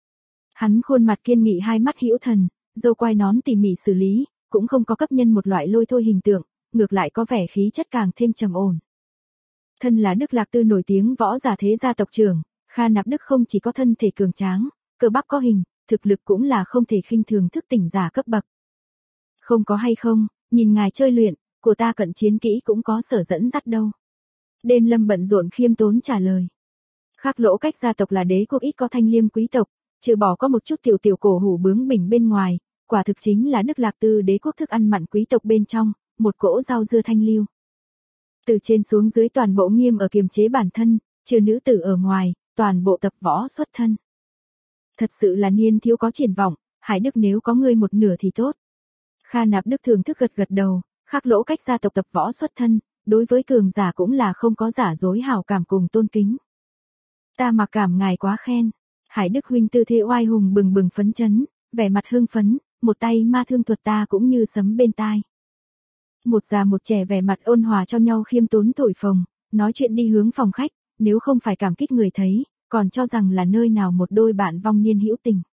Hắn khuôn mặt kiên nghị hai mắt hữu thần, râu quai nón tỉ mỉ xử lý, cũng không có cấp nhân một loại lôi thôi hình tượng, ngược lại có vẻ khí chất càng thêm trầm ổn. Thân là Đức Lạc Tư nổi tiếng võ giả thế gia tộc trưởng, Kha Nạp Đức không chỉ có thân thể cường tráng, cơ bắp có hình, thực lực cũng là không thể khinh thường thức tỉnh giả cấp bậc. Không có hay không, nhìn ngài chơi luyện, của ta cận chiến kỹ cũng có sở dẫn dắt đâu. Đêm Lâm bận rộn khiêm tốn trả lời. Khác Lỗ Cách gia tộc là đế quốc ít có thanh liêm quý tộc, trừ bỏ có một chút tiểu cổ hủ bướng bỉnh bên ngoài, quả thực chính là Đức Lạc Tư đế quốc thức ăn mặn quý tộc bên trong, một cỗ rau dưa thanh lưu. Từ trên xuống dưới toàn bộ nghiêm ở kiềm chế bản thân, trừ nữ tử ở ngoài, toàn bộ tập võ xuất thân. Thật sự là niên thiếu có triển vọng, Hải Đức nếu có ngươi một nửa thì tốt. Kha Nạp Đức thường thức gật đầu, Khác Lỗ Cách gia tộc tập võ xuất thân, đối với cường giả cũng là không có giả dối hảo cảm cùng tôn kính. Ta mặc cảm ngài quá khen. Hải Đức huynh tư thế oai hùng bừng bừng phấn chấn, vẻ mặt hưng phấn, một tay ma thương thuật ta cũng như sấm bên tai. Một già một trẻ vẻ mặt ôn hòa cho nhau khiêm tốn thổi phồng, nói chuyện đi hướng phòng khách, nếu không phải cảm kích người thấy, còn cho rằng là nơi nào một đôi bạn vong niên hữu tình.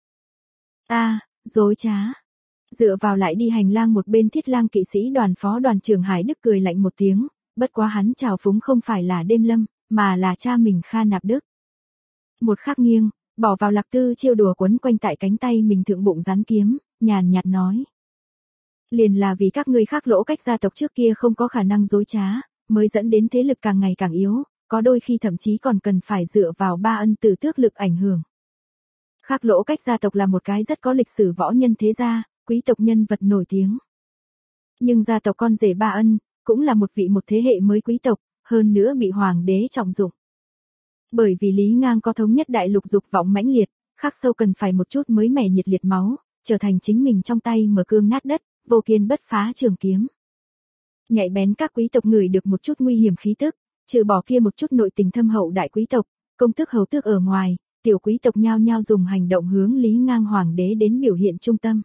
Dối trá. Dựa vào lại đi hành lang một bên Thiết Lang kỵ sĩ đoàn phó đoàn trưởng Hải Đức cười lạnh một tiếng, bất quá hắn chào phúng không phải là Đêm Lâm, mà là cha mình Kha Nạp Đức. Một khắc nghiêng, bỏ vào Lạc Tư chiêu đùa quấn quanh tại cánh tay mình thượng bụng rắn kiếm, nhàn nhạt nói. Liền là vì các ngươi Khác Lỗ Cách gia tộc trước kia không có khả năng dối trá, mới dẫn đến thế lực càng ngày càng yếu, có đôi khi thậm chí còn cần phải dựa vào Ba Ân Tử Tước lực ảnh hưởng. Khác Lỗ Cách gia tộc là một cái rất có lịch sử võ nhân thế gia, quý tộc nhân vật nổi tiếng. Nhưng gia tộc con rể Ba Ân, cũng là một thế hệ mới quý tộc, hơn nữa bị hoàng đế trọng dụng. Bởi vì Lý Ngang có thống nhất đại lục dục vọng mãnh liệt, khắc sâu cần phải một chút mới mẻ nhiệt liệt máu, trở thành chính mình trong tay mở cương nát đất, vô kiên bất phá trường kiếm. Nhạy bén các quý tộc ngửi được một chút nguy hiểm khí tức, trừ bỏ kia một chút nội tình thâm hậu đại quý tộc, công tước hầu tước ở ngoài, tiểu quý tộc nhao nhao dùng hành động hướng Lý Ngang hoàng đế đến biểu hiện trung tâm.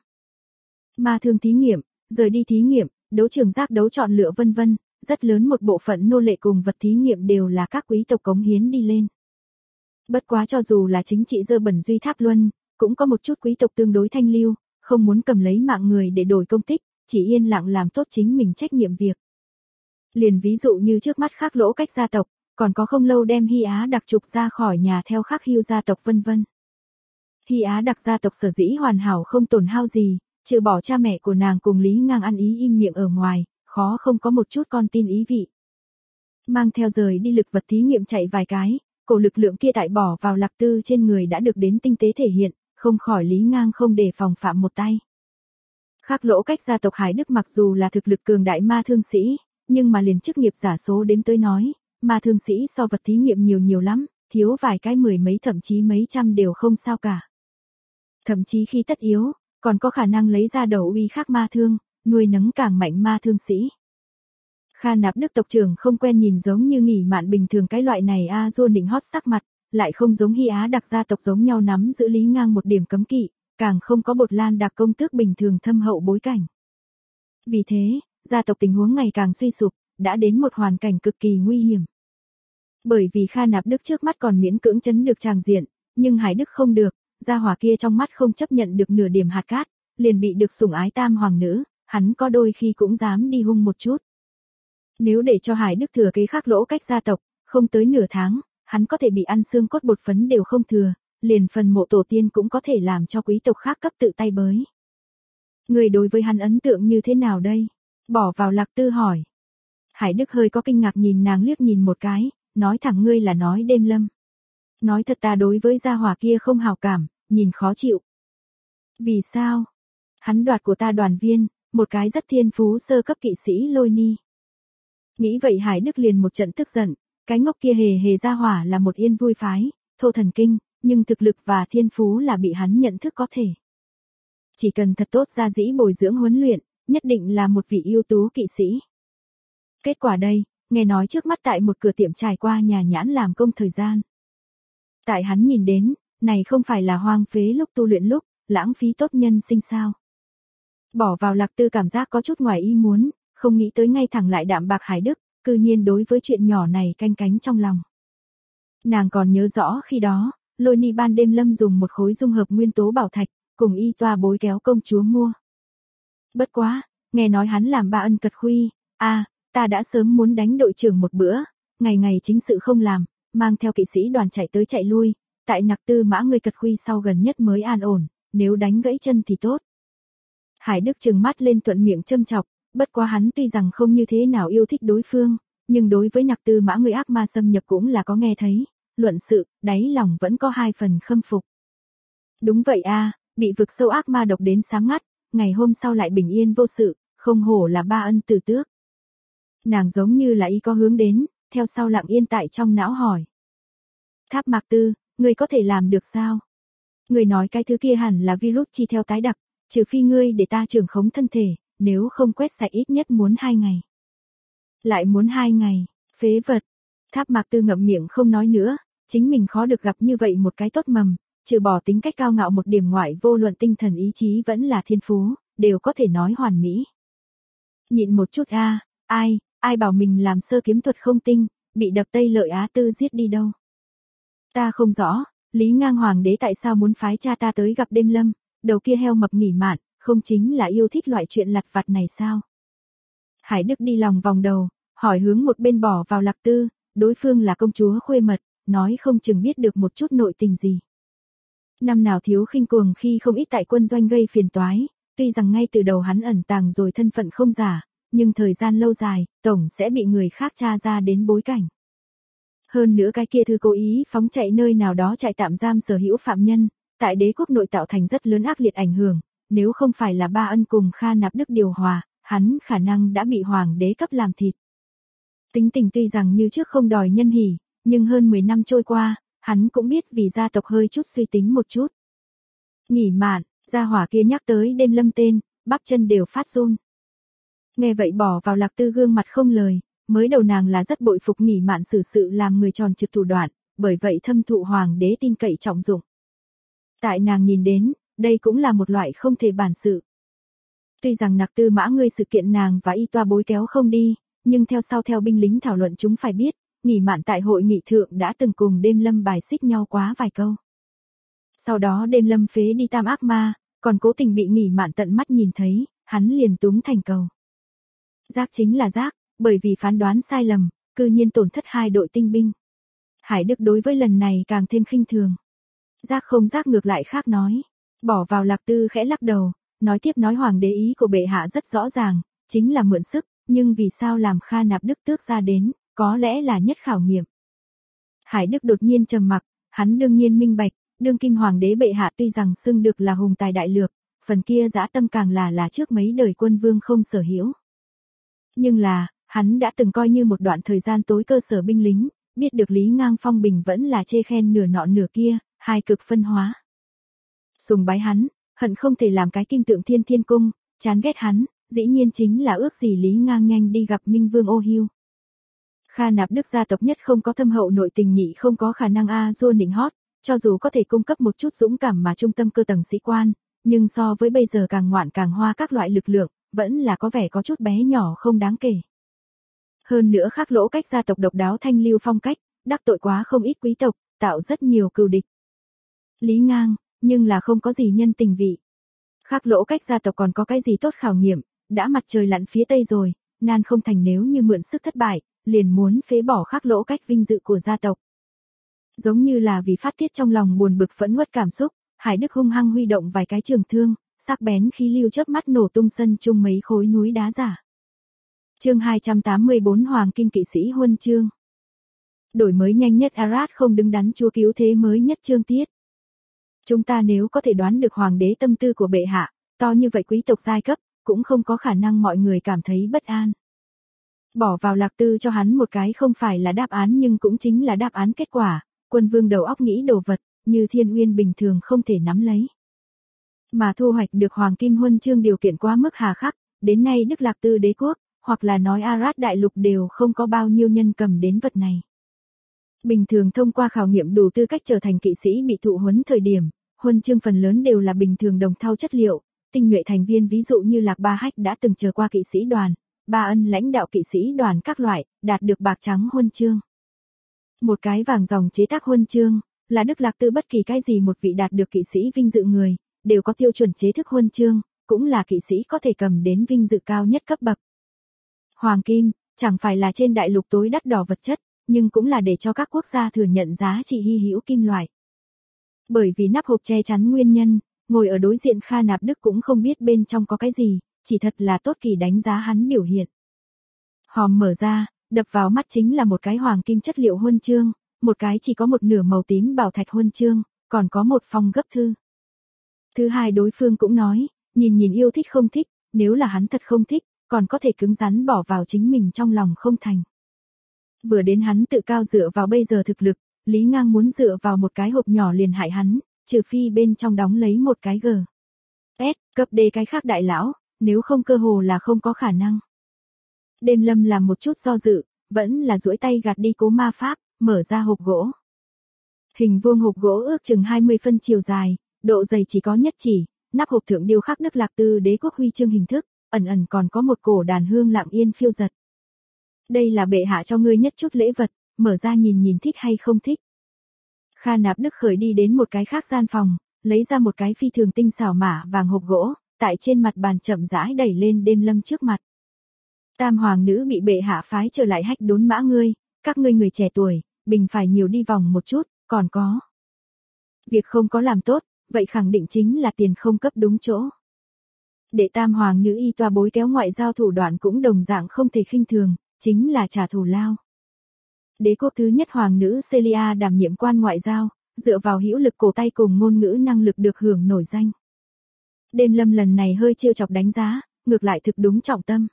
Ma thương thí nghiệm, rời đi thí nghiệm, đấu trường giác đấu chọn lựa vân vân, rất lớn một bộ phận nô lệ cùng vật thí nghiệm đều là các quý tộc cống hiến đi lên. Bất quá cho dù là chính trị dơ bẩn duy tháp luân, cũng có một chút quý tộc tương đối thanh lưu, không muốn cầm lấy mạng người để đổi công tích, chỉ yên lặng làm tốt chính mình trách nhiệm việc. Liền ví dụ như trước mắt Khác Lỗ Cách gia tộc, còn có không lâu đem Hy Á Đặc trục ra khỏi nhà theo Khác Hưu gia tộc vân vân. Hy Á Đặc gia tộc sở dĩ hoàn hảo không tổn hao gì, trừ bỏ cha mẹ của nàng cùng Lý Ngang ăn ý im miệng ở ngoài, khó không có một chút con tin ý vị. Mang theo rời đi lực vật thí nghiệm chạy vài cái, cổ lực lượng kia tại bỏ vào Lạc Tư trên người đã được đến tinh tế thể hiện, không khỏi Lý Ngang không đề phòng phạm một tay. Khác Lỗ Cách gia tộc Hải Đức mặc dù là thực lực cường đại ma thương sĩ, nhưng mà liền chức nghiệp giả số đếm tới nói, ma thương sĩ so vật thí nghiệm nhiều lắm, thiếu vài cái mười mấy thậm chí mấy trăm đều không sao cả. Thậm chí khi tất yếu, còn có khả năng lấy ra đầu uy khác ma thương, nuôi nấng càng mạnh ma thương sĩ. Kha Nạp Đức tộc trưởng không quen nhìn giống như nghỉ mạn bình thường cái loại này Dua nịnh hót sắc mặt, lại không giống Hy Á Đặc gia tộc giống nhau nắm giữ Lý Ngang một điểm cấm kỵ, càng không có Bột Lan Đặc công tước bình thường thâm hậu bối cảnh. Vì thế, gia tộc tình huống ngày càng suy sụp, đã đến một hoàn cảnh cực kỳ nguy hiểm. Bởi vì Kha Nạp Đức trước mắt còn miễn cưỡng chấn được tràng diện, nhưng Hải Đức không được, gia hỏa kia trong mắt không chấp nhận được nửa điểm hạt cát, liền bị được sủng ái tam hoàng nữ, hắn có đôi khi cũng dám đi hung một chút. Nếu để cho Hải Đức thừa kế Khác Lỗ Cách gia tộc, không tới nửa tháng, hắn có thể bị ăn xương cốt bột phấn đều không thừa, liền phần mộ tổ tiên cũng có thể làm cho quý tộc khác cấp tự tay bới. Người đối với hắn ấn tượng như thế nào đây? Bỏ vào Lạc Tư hỏi. Hải Đức hơi có kinh ngạc nhìn nàng liếc nhìn một cái, nói thẳng ngươi là nói Đêm Lâm. Nói thật ta đối với gia hỏa kia không hảo cảm, nhìn khó chịu. Vì sao? Hắn đoạt của ta đoàn viên, một cái rất thiên phú sơ cấp kỵ sĩ Lôi Ni. Nghĩ vậy Hải Đức liền một trận tức giận, cái ngốc kia hề gia hỏa là một yên vui phái, thô thần kinh, nhưng thực lực và thiên phú là bị hắn nhận thức có thể. Chỉ cần thật tốt gia dĩ bồi dưỡng huấn luyện, nhất định là một vị ưu tú kỵ sĩ. Kết quả đây, nghe nói trước mắt tại một cửa tiệm trải qua nhà nhãn làm công thời gian. Tại hắn nhìn đến, này không phải là hoang phế lúc tu luyện lúc, lãng phí tốt nhân sinh sao. Bỏ vào Lạc Tư cảm giác có chút ngoài ý muốn, không nghĩ tới ngay thẳng lại đạm bạc Hải Đức, cư nhiên đối với chuyện nhỏ này canh cánh trong lòng. Nàng còn nhớ rõ khi đó, Lôi Ni ban đêm Lâm dùng một khối dung hợp nguyên tố bảo thạch, cùng y toa bối kéo công chúa mua. Bất quá, nghe nói hắn làm Ba Ân cật khuy, ta đã sớm muốn đánh đội trưởng một bữa, ngày chính sự không làm, mang theo kỵ sĩ đoàn chạy tới chạy lui, tại Nặc Tư Mã ngươi cật khuy sau gần nhất mới an ổn, nếu đánh gãy chân thì tốt. Hải Đức trừng mắt lên thuận miệng châm chọc, bất quá hắn tuy rằng không như thế nào yêu thích đối phương, nhưng đối với Nặc Tư Mã người ác ma xâm nhập cũng là có nghe thấy, luận sự, đáy lòng vẫn có 2 phần khâm phục. Đúng vậy a, bị vực sâu ác ma độc đến sáng ngắt, ngày hôm sau lại bình yên vô sự, không hổ là ba ân tử tước. Nàng giống như là ý có hướng đến, theo sau lặng yên tại trong não hỏi. Tháp Mạc Tư, ngươi có thể làm được sao? Ngươi nói cái thứ kia hẳn là virus chi theo tái đặc, trừ phi ngươi để ta trưởng khống thân thể, nếu không quét sạch ít nhất muốn 2 ngày. Lại muốn 2 ngày, phế vật. Tháp Mạc Tư ngậm miệng không nói nữa, chính mình khó được gặp như vậy một cái tốt mầm, trừ bỏ tính cách cao ngạo một điểm ngoại, vô luận tinh thần ý chí vẫn là thiên phú, đều có thể nói hoàn mỹ. Nhịn một chút a, ai bảo mình làm sơ kiếm thuật không tinh, bị đập Tây Lợi Á Tư giết đi đâu. Ta không rõ, Lý Ngang Hoàng đế tại sao muốn phái cha ta tới gặp Đêm Lâm, đầu kia heo mập nghỉ mạn, không chính là yêu thích loại chuyện lặt vặt này sao? Hải Đức đi lòng vòng đầu, hỏi hướng một bên bỏ vào Lạc Tư, đối phương là công chúa khuê mật, nói không chừng biết được một chút nội tình gì. Năm nào thiếu khinh cuồng khi không ít tại quân doanh gây phiền toái, tuy rằng ngay từ đầu hắn ẩn tàng rồi thân phận không giả, nhưng thời gian lâu dài, tổng sẽ bị người khác tra ra đến bối cảnh. Hơn nữa cái kia thư cố ý phóng chạy nơi nào đó trại tạm giam sở hữu phạm nhân, tại đế quốc nội tạo thành rất lớn ác liệt ảnh hưởng, nếu không phải là Ba Ân cùng Kha Nạp Đức điều hòa, hắn khả năng đã bị hoàng đế cấp làm thịt. Tính tình tuy rằng như trước không đòi nhân hỉ, nhưng hơn 10 năm trôi qua, hắn cũng biết vì gia tộc hơi chút suy tính một chút. Nghỉ mạn, gia hỏa kia nhắc tới Đêm Lâm tên, bắp chân đều phát run. Nghe vậy bỏ vào Lạc Tư gương mặt không lời, mới đầu nàng là rất bội phục Nghỉ mạn xử sự làm người tròn trực thủ đoạn, bởi vậy thâm thụ hoàng đế tin cậy trọng dụng. Tại nàng nhìn đến, đây cũng là một loại không thể bản sự. Tuy rằng Nặc Tư Mã ngươi sự kiện nàng và y toa bối kéo không đi, nhưng theo binh lính thảo luận chúng phải biết, Nghỉ mạn tại hội nghị thượng đã từng cùng Đêm Lâm bài xích nhau quá vài câu. Sau đó Đêm Lâm phế đi tam ác ma, còn cố tình bị Nghỉ mạn tận mắt nhìn thấy, hắn liền túng thành cầu. Giác chính là giác, bởi vì phán đoán sai lầm, cư nhiên tổn thất 2 đội tinh binh. Hải Đức đối với lần này càng thêm khinh thường. Giác không giác ngược lại khác nói. Bỏ vào Lạc Tư khẽ lắc đầu, nói tiếp nói hoàng đế ý của bệ hạ rất rõ ràng, chính là mượn sức, nhưng vì sao làm Kha Nạp Đức tước ra đến, có lẽ là nhất khảo nghiệm. Hải Đức đột nhiên trầm mặc, hắn đương nhiên minh bạch, đương kim hoàng đế bệ hạ tuy rằng xưng được là hùng tài đại lược, phần kia dã tâm càng là trước mấy đời quân vương không sở hữu. Nhưng là, hắn đã từng coi như một đoạn thời gian tối cơ sở binh lính, biết được Lý Ngang phong bình vẫn là chê khen nửa nọ nửa kia, hai cực phân hóa. Sùng bái hắn, hận không thể làm cái kim tượng thiên cung, chán ghét hắn, dĩ nhiên chính là ước gì Lý Ngang nhanh đi gặp Minh Vương ô hiu. Kha Nạp Đức gia tộc nhất không có thâm hậu nội tình, nhị không có khả năng dua nịnh hót, cho dù có thể cung cấp một chút dũng cảm mà trung tâm cơ tầng sĩ quan, nhưng so với bây giờ càng ngoạn càng hoa các loại lực lượng, vẫn là có vẻ có chút bé nhỏ không đáng kể. Hơn nữa Khắc Lỗ Cách gia tộc độc đáo thanh lưu phong cách, đắc tội quá không ít quý tộc, tạo rất nhiều cừu địch. Lý Ngang, nhưng là không có gì nhân tình vị. Khắc Lỗ Cách gia tộc còn có cái gì tốt khảo nghiệm, đã mặt trời lặn phía tây rồi, nan không thành nếu như mượn sức thất bại, liền muốn phế bỏ Khắc Lỗ Cách vinh dự của gia tộc. Giống như là vì phát tiết trong lòng buồn bực phẫn uất cảm xúc, Hải Đức hung hăng huy động vài cái trường thương, sắc bén khí lưu chớp mắt nổ tung sân chung mấy khối núi đá giả. Chương 284 Hoàng Kim Kỵ Sĩ Huân chương. Đổi mới nhanh nhất Arad không đứng đắn chúa cứu thế mới nhất chương tiết. Chúng ta nếu có thể đoán được hoàng đế tâm tư của bệ hạ, to như vậy quý tộc giai cấp, cũng không có khả năng mọi người cảm thấy bất an. Bỏ vào Lạc Tư cho hắn một cái không phải là đáp án nhưng cũng chính là đáp án kết quả, quân vương đầu óc nghĩ đồ vật, như Thiên Uyên bình thường không thể nắm lấy. Mà thu hoạch được Hoàng Kim Huân chương điều kiện quá mức hà khắc, đến nay Đức Lạc Tư đế quốc, hoặc là nói Arad đại lục đều không có bao nhiêu nhân cầm đến vật này. Bình thường thông qua khảo nghiệm đủ tư cách trở thành kỵ sĩ bị thụ huấn thời điểm, huân chương phần lớn đều là bình thường đồng thau chất liệu, tinh nhuệ thành viên ví dụ như Lạc Ba Hách đã từng chờ qua kỵ sĩ đoàn, Ba Ân lãnh đạo kỵ sĩ đoàn các loại, đạt được bạc trắng huân chương. Một cái vàng dòng chế tác huân chương, là Đức Lạc Tư bất kỳ cái gì một vị đạt được kỵ sĩ vinh dự người, đều có tiêu chuẩn chế thức huân chương, cũng là kỵ sĩ có thể cầm đến vinh dự cao nhất cấp bậc. Hoàng kim, chẳng phải là trên đại lục tối đắt đỏ vật chất, nhưng cũng là để cho các quốc gia thừa nhận giá trị hy hữu kim loại. Bởi vì nắp hộp che chắn nguyên nhân, ngồi ở đối diện Kha Nạp Đức cũng không biết bên trong có cái gì, chỉ thật là tốt kỳ đánh giá hắn biểu hiện. Hòm mở ra, đập vào mắt chính là một cái hoàng kim chất liệu huân chương, một cái chỉ có một nửa màu tím bảo thạch huân chương, còn có một phong gấp thư. Thứ hai đối phương cũng nói, nhìn nhìn yêu thích không thích, nếu là hắn thật không thích, còn có thể cứng rắn bỏ vào chính mình trong lòng không thành. Vừa đến hắn tự cao dựa vào bây giờ thực lực, Lý Ngang muốn dựa vào một cái hộp nhỏ liền hại hắn, trừ phi bên trong đóng lấy một cái G. S, cấp D cái khác đại lão, nếu không cơ hồ là không có khả năng. Đêm Lâm làm một chút do dự, vẫn là duỗi tay gạt đi cố ma pháp, mở ra hộp gỗ. Hình vuông hộp gỗ ước chừng 20 phân chiều dài, độ dày chỉ có nhất chỉ, nắp hộp thượng điêu khắc Đức Lạc Tư đế quốc huy chương hình thức, ẩn ẩn còn có một cổ đàn hương lặng yên phiêu giật. Đây là bệ hạ cho ngươi nhất chút lễ vật, mở ra nhìn nhìn thích hay không thích. Kha Nạp Đức khởi đi đến một cái khác gian phòng, lấy ra một cái phi thường tinh xảo mạ vàng hộp gỗ, tại trên mặt bàn chậm rãi đẩy lên Đêm Lâm trước mặt. Tam hoàng nữ bị bệ hạ phái trở lại hách đốn mã ngươi, các ngươi người trẻ tuổi, bình phải nhiều đi vòng một chút, còn có. Việc không có làm tốt, vậy khẳng định chính là tiền không cấp đúng chỗ. Để tam hoàng nữ y toa bối kéo ngoại giao thủ đoạn cũng đồng dạng không thể khinh thường, chính là trả thù lao. Đế quốc thứ nhất hoàng nữ Celia đảm nhiệm quan ngoại giao, dựa vào hữu lực cổ tay cùng ngôn ngữ năng lực được hưởng nổi danh. Đêm Lâm lần này hơi trêu chọc đánh giá, ngược lại thực đúng trọng tâm.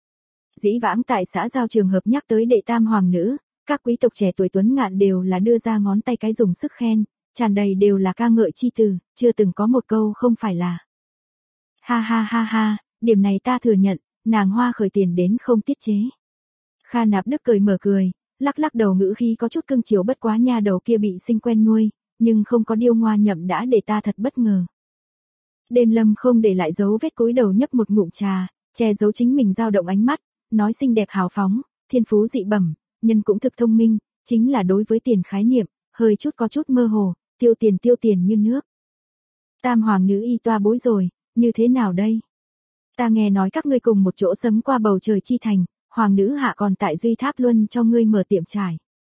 Dĩ vãng tại xã giao trường hợp nhắc tới đệ tam hoàng nữ, các quý tộc trẻ tuổi tuấn ngạn đều là đưa ra ngón tay cái dùng sức khen, tràn đầy đều là ca ngợi chi từ, chưa từng có một câu không phải là. Ha ha ha ha, điểm này ta thừa nhận, nàng hoa khởi tiền đến không tiết chế. Kha Nạp Đức cười mở cười, lắc lắc đầu ngữ khí có chút cưng chiều bất quá nha đầu kia bị sinh quen nuôi, nhưng không có điêu ngoa nhậm đã để ta thật bất ngờ. Đêm Lâm không để lại dấu vết cúi đầu nhấp một ngụm trà, che giấu chính mình dao động ánh mắt, nói xinh đẹp hào phóng, thiên phú dị bẩm, nhân cũng thực thông minh, chính là đối với tiền khái niệm, hơi chút có chút mơ hồ, tiêu tiền như nước. Tam hoàng nữ y toa bối rồi, như thế nào đây? Ta nghe nói các ngươi cùng một chỗ sấm qua bầu trời chi thành, hoàng nữ hạ còn tại Duy Tháp Luân cho ngươi mở tiệm trải.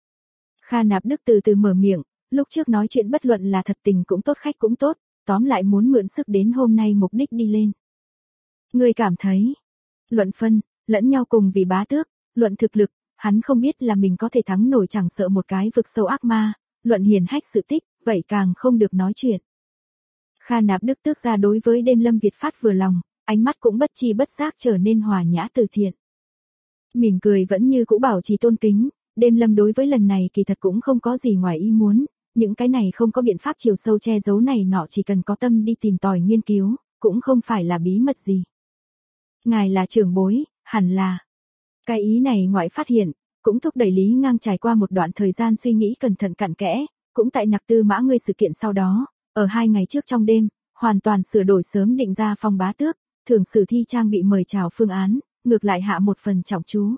Kha Nạp Đức từ từ mở miệng, lúc trước nói chuyện bất luận là thật tình cũng tốt khách cũng tốt, tóm lại muốn mượn sức đến hôm nay mục đích đi lên. Ngươi cảm thấy, luận phân, lẫn nhau cùng vì bá tước, luận thực lực, hắn không biết là mình có thể thắng nổi chẳng sợ một cái vực sâu ác ma, luận hiền hách sự tích, vậy càng không được nói chuyện. Kha Nạp Đức tước ra đối với Đêm Lâm Việt phát vừa lòng, ánh mắt cũng bất chi bất giác trở nên hòa nhã từ thiện. Mỉm cười vẫn như cũ bảo trì tôn kính, Đêm Lâm đối với lần này kỳ thật cũng không có gì ngoài ý muốn, những cái này không có biện pháp chiều sâu che giấu này nọ chỉ cần có tâm đi tìm tòi nghiên cứu, cũng không phải là bí mật gì. Ngài là trưởng bối, hẳn là. Cái ý này ngoại phát hiện, cũng thúc đẩy Lý Ngang trải qua một đoạn thời gian suy nghĩ cẩn thận cặn kẽ, cũng tại nặc tư mã ngươi sự kiện sau đó, ở 2 ngày trước trong đêm, hoàn toàn sửa đổi sớm định ra phong bá tước, thường sử thi trang bị mời chào phương án, ngược lại hạ một phần trọng chú.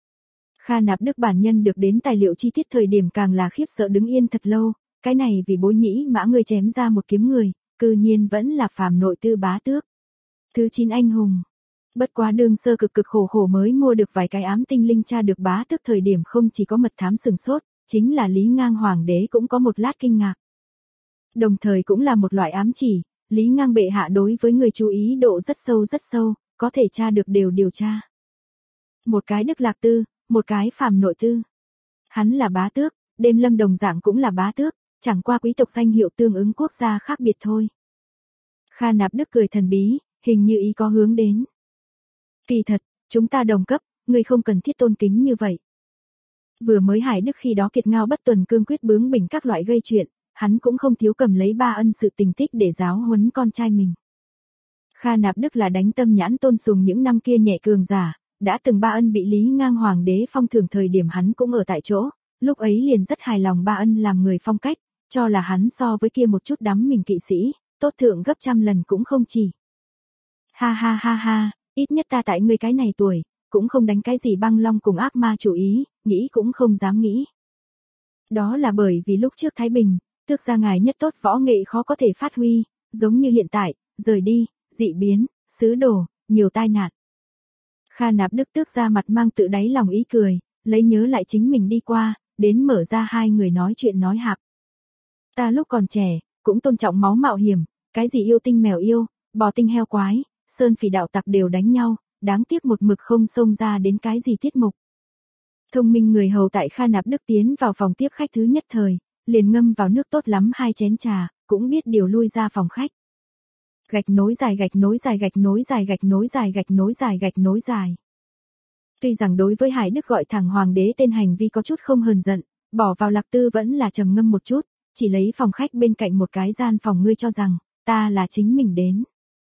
Kha Nạp Đức bản nhân được đến tài liệu chi tiết thời điểm càng là khiếp sợ đứng yên thật lâu, cái này vì bối nhĩ mã ngươi chém ra một kiếm người, cư nhiên vẫn là phàm nội tư bá tước. Thứ 9 anh hùng. Bất quá đương sơ cực khổ mới mua được vài cái ám tinh linh tra được bá tước thời điểm không chỉ có mật thám sừng sốt, chính là Lý Ngang hoàng đế cũng có một lát kinh ngạc. Đồng thời cũng là một loại ám chỉ, Lý Ngang bệ hạ đối với người chú ý độ rất sâu, có thể tra được đều điều tra. Một cái Đức Lạc Tư, một cái phàm nội tư. Hắn là bá tước, Đêm Lâm đồng dạng cũng là bá tước, chẳng qua quý tộc danh hiệu tương ứng quốc gia khác biệt thôi. Kha Nạp Đức cười thần bí, hình như ý có hướng đến. Kỳ thật, chúng ta đồng cấp, ngươi không cần thiết tôn kính như vậy. Vừa mới Hải Đức khi đó kiệt ngao bất tuần cương quyết bướng bỉnh các loại gây chuyện, hắn cũng không thiếu cầm lấy ba ân sự tình tích để giáo huấn con trai mình. Kha Nạp Đức là đánh tâm nhãn tôn sùng những năm kia nhẹ cường giả, đã từng ba ân bị Lý Ngang hoàng đế phong thưởng thời điểm hắn cũng ở tại chỗ, lúc ấy liền rất hài lòng ba ân làm người phong cách, cho là hắn so với kia một chút đắm mình kỵ sĩ, tốt thượng gấp trăm lần cũng không chỉ. Ha ha ha ha, ít nhất ta tại ngươi cái này tuổi, cũng không đánh cái gì băng long cùng ác ma chủ ý, nghĩ cũng không dám nghĩ. Đó là bởi vì lúc trước Thái Bình, tước gia ngài nhất tốt võ nghệ khó có thể phát huy, giống như hiện tại, rời đi, dị biến, sứ đồ, nhiều tai nạn. Kha Nạp Đức tước gia mặt mang tự đáy lòng ý cười, lấy nhớ lại chính mình đi qua, đến mở ra hai người nói chuyện nói hạc. Ta lúc còn trẻ, cũng tôn trọng máu mạo hiểm, cái gì yêu tinh mèo yêu, bò tinh heo quái, sơn phỉ đạo tặc đều đánh nhau, đáng tiếc một mực không xông ra đến cái gì tiết mục. Thông minh người hầu tại Kha Nạp Đức tiến vào phòng tiếp khách thứ nhất thời, liền ngâm vào nước tốt lắm 2 chén trà, cũng biết điều lui ra phòng khách. Gạch nối dài gạch nối dài gạch nối dài gạch nối dài gạch nối dài gạch nối dài. Tuy rằng đối với Hải Đức gọi thẳng hoàng đế tên hành vi có chút không hờn giận, bỏ vào Lạc Tư vẫn là trầm ngâm một chút, chỉ lấy phòng khách bên cạnh một cái gian phòng ngươi cho rằng, ta là chính mình đến.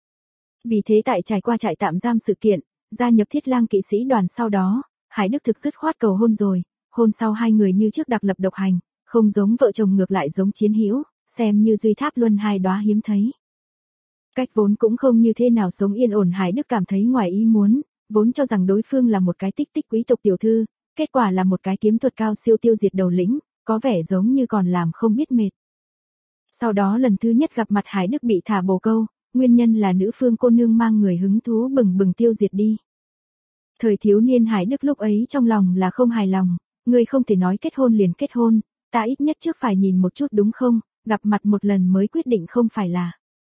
Vì thế tại trải qua trại tạm giam sự kiện, gia nhập Thiết Lang kỵ sĩ đoàn sau đó, Hải Đức thực dứt khoát cầu hôn rồi, hôn sau hai người như trước đặc lập độc hành, không giống vợ chồng ngược lại giống chiến hữu, xem như duy tháp luân hai đóa hiếm thấy. Cách vốn cũng không như thế nào sống yên ổn, Hải Đức cảm thấy ngoài ý muốn, vốn cho rằng đối phương là một cái tích tích quý tộc tiểu thư, kết quả là một cái kiếm thuật cao siêu tiêu diệt đầu lĩnh, có vẻ giống như còn làm không biết mệt. Sau đó lần thứ nhất gặp mặt Hải Đức bị thả bồ câu, nguyên nhân là nữ phương cô nương mang người hứng thú bừng bừng tiêu diệt đi. Thời thiếu niên Hải Đức lúc ấy trong lòng là không hài lòng, người không thể nói kết hôn liền kết hôn, ta ít nhất trước phải nhìn một chút đúng không, gặp mặt một lần mới quyết định không phải là.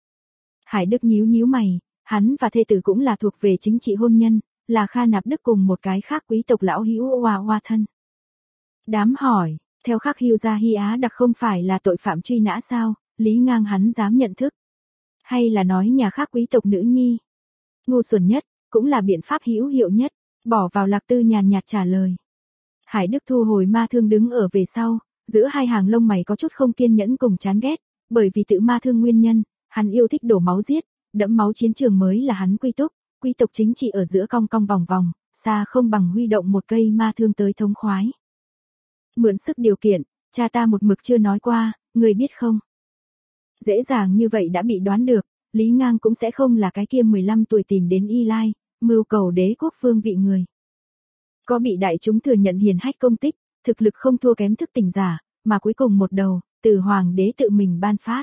Hải Đức nhíu nhíu mày, hắn và thê tử cũng là thuộc về chính trị hôn nhân, là Kha Nạp Đức cùng một cái khác quý tộc lão hữu hoa thân. Đám hỏi, theo Khắc Hưu gia Hy Á đặc không phải là tội phạm truy nã sao, Lý Ngang hắn dám nhận thức. Hay là nói nhà khác quý tộc nữ nhi. Ngu xuẩn nhất, cũng là biện pháp hữu hiệu nhất, bỏ vào Lạc Tư nhàn nhạt trả lời. Hải Đức thu hồi ma thương đứng ở về sau, giữa hai hàng lông mày có chút không kiên nhẫn cùng chán ghét, bởi vì tự ma thương nguyên nhân, hắn yêu thích đổ máu giết, đẫm máu chiến trường mới là hắn quý tộc chính trị ở giữa cong cong vòng vòng, xa không bằng huy động một cây ma thương tới thống khoái. Mượn sức điều kiện, cha ta một mực chưa nói qua, người biết không? Dễ dàng như vậy đã bị đoán được, Lý Ngang cũng sẽ không là cái kia 15 tuổi tìm đến Y Lai, mưu cầu đế quốc vương vị người. Có bị đại chúng thừa nhận hiền hách công tích, thực lực không thua kém thức tỉnh giả, mà cuối cùng một đầu, từ hoàng đế tự mình ban phát.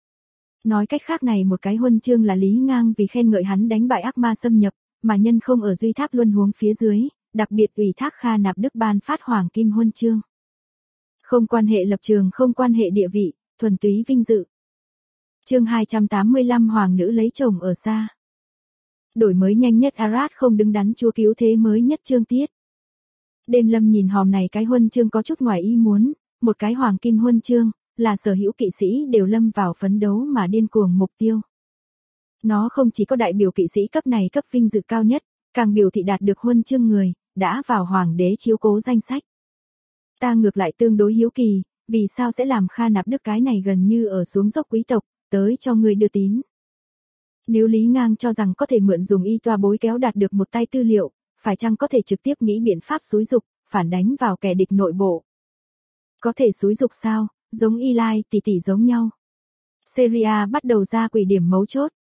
Nói cách khác này một cái huân chương là Lý Ngang vì khen ngợi hắn đánh bại ác ma xâm nhập, mà nhân không ở duy tháp luân huống phía dưới, đặc biệt ủy thác Kha Nạp Đức ban phát hoàng kim huân chương. Không quan hệ lập trường, không quan hệ địa vị, thuần túy vinh dự. Chương 285 Hoàng nữ lấy chồng ở xa. Đổi mới nhanh nhất Arad không đứng đắn chúa cứu thế mới nhất chương tiết. Đêm Lâm nhìn hòm này cái huân chương có chút ngoài ý muốn, một cái hoàng kim huân chương, là sở hữu kỵ sĩ đều lâm vào phấn đấu mà điên cuồng mục tiêu. Nó không chỉ có đại biểu kỵ sĩ cấp này cấp vinh dự cao nhất, càng biểu thị đạt được huân chương người, đã vào hoàng đế chiếu cố danh sách. Ta ngược lại tương đối hiếu kỳ, vì sao sẽ làm Kha Nạp Đức cái này gần như ở xuống dốc quý tộc, tới cho người đưa tín. Nếu Lý Ngang cho rằng có thể mượn dùng y toa bối kéo đạt được một tay tư liệu, phải chăng có thể trực tiếp nghĩ biện pháp xúi dục, phản đánh vào kẻ địch nội bộ. Có thể xúi dục sao, giống Y Lai tỷ tỷ giống nhau. Syria bắt đầu ra quỷ điểm mấu chốt,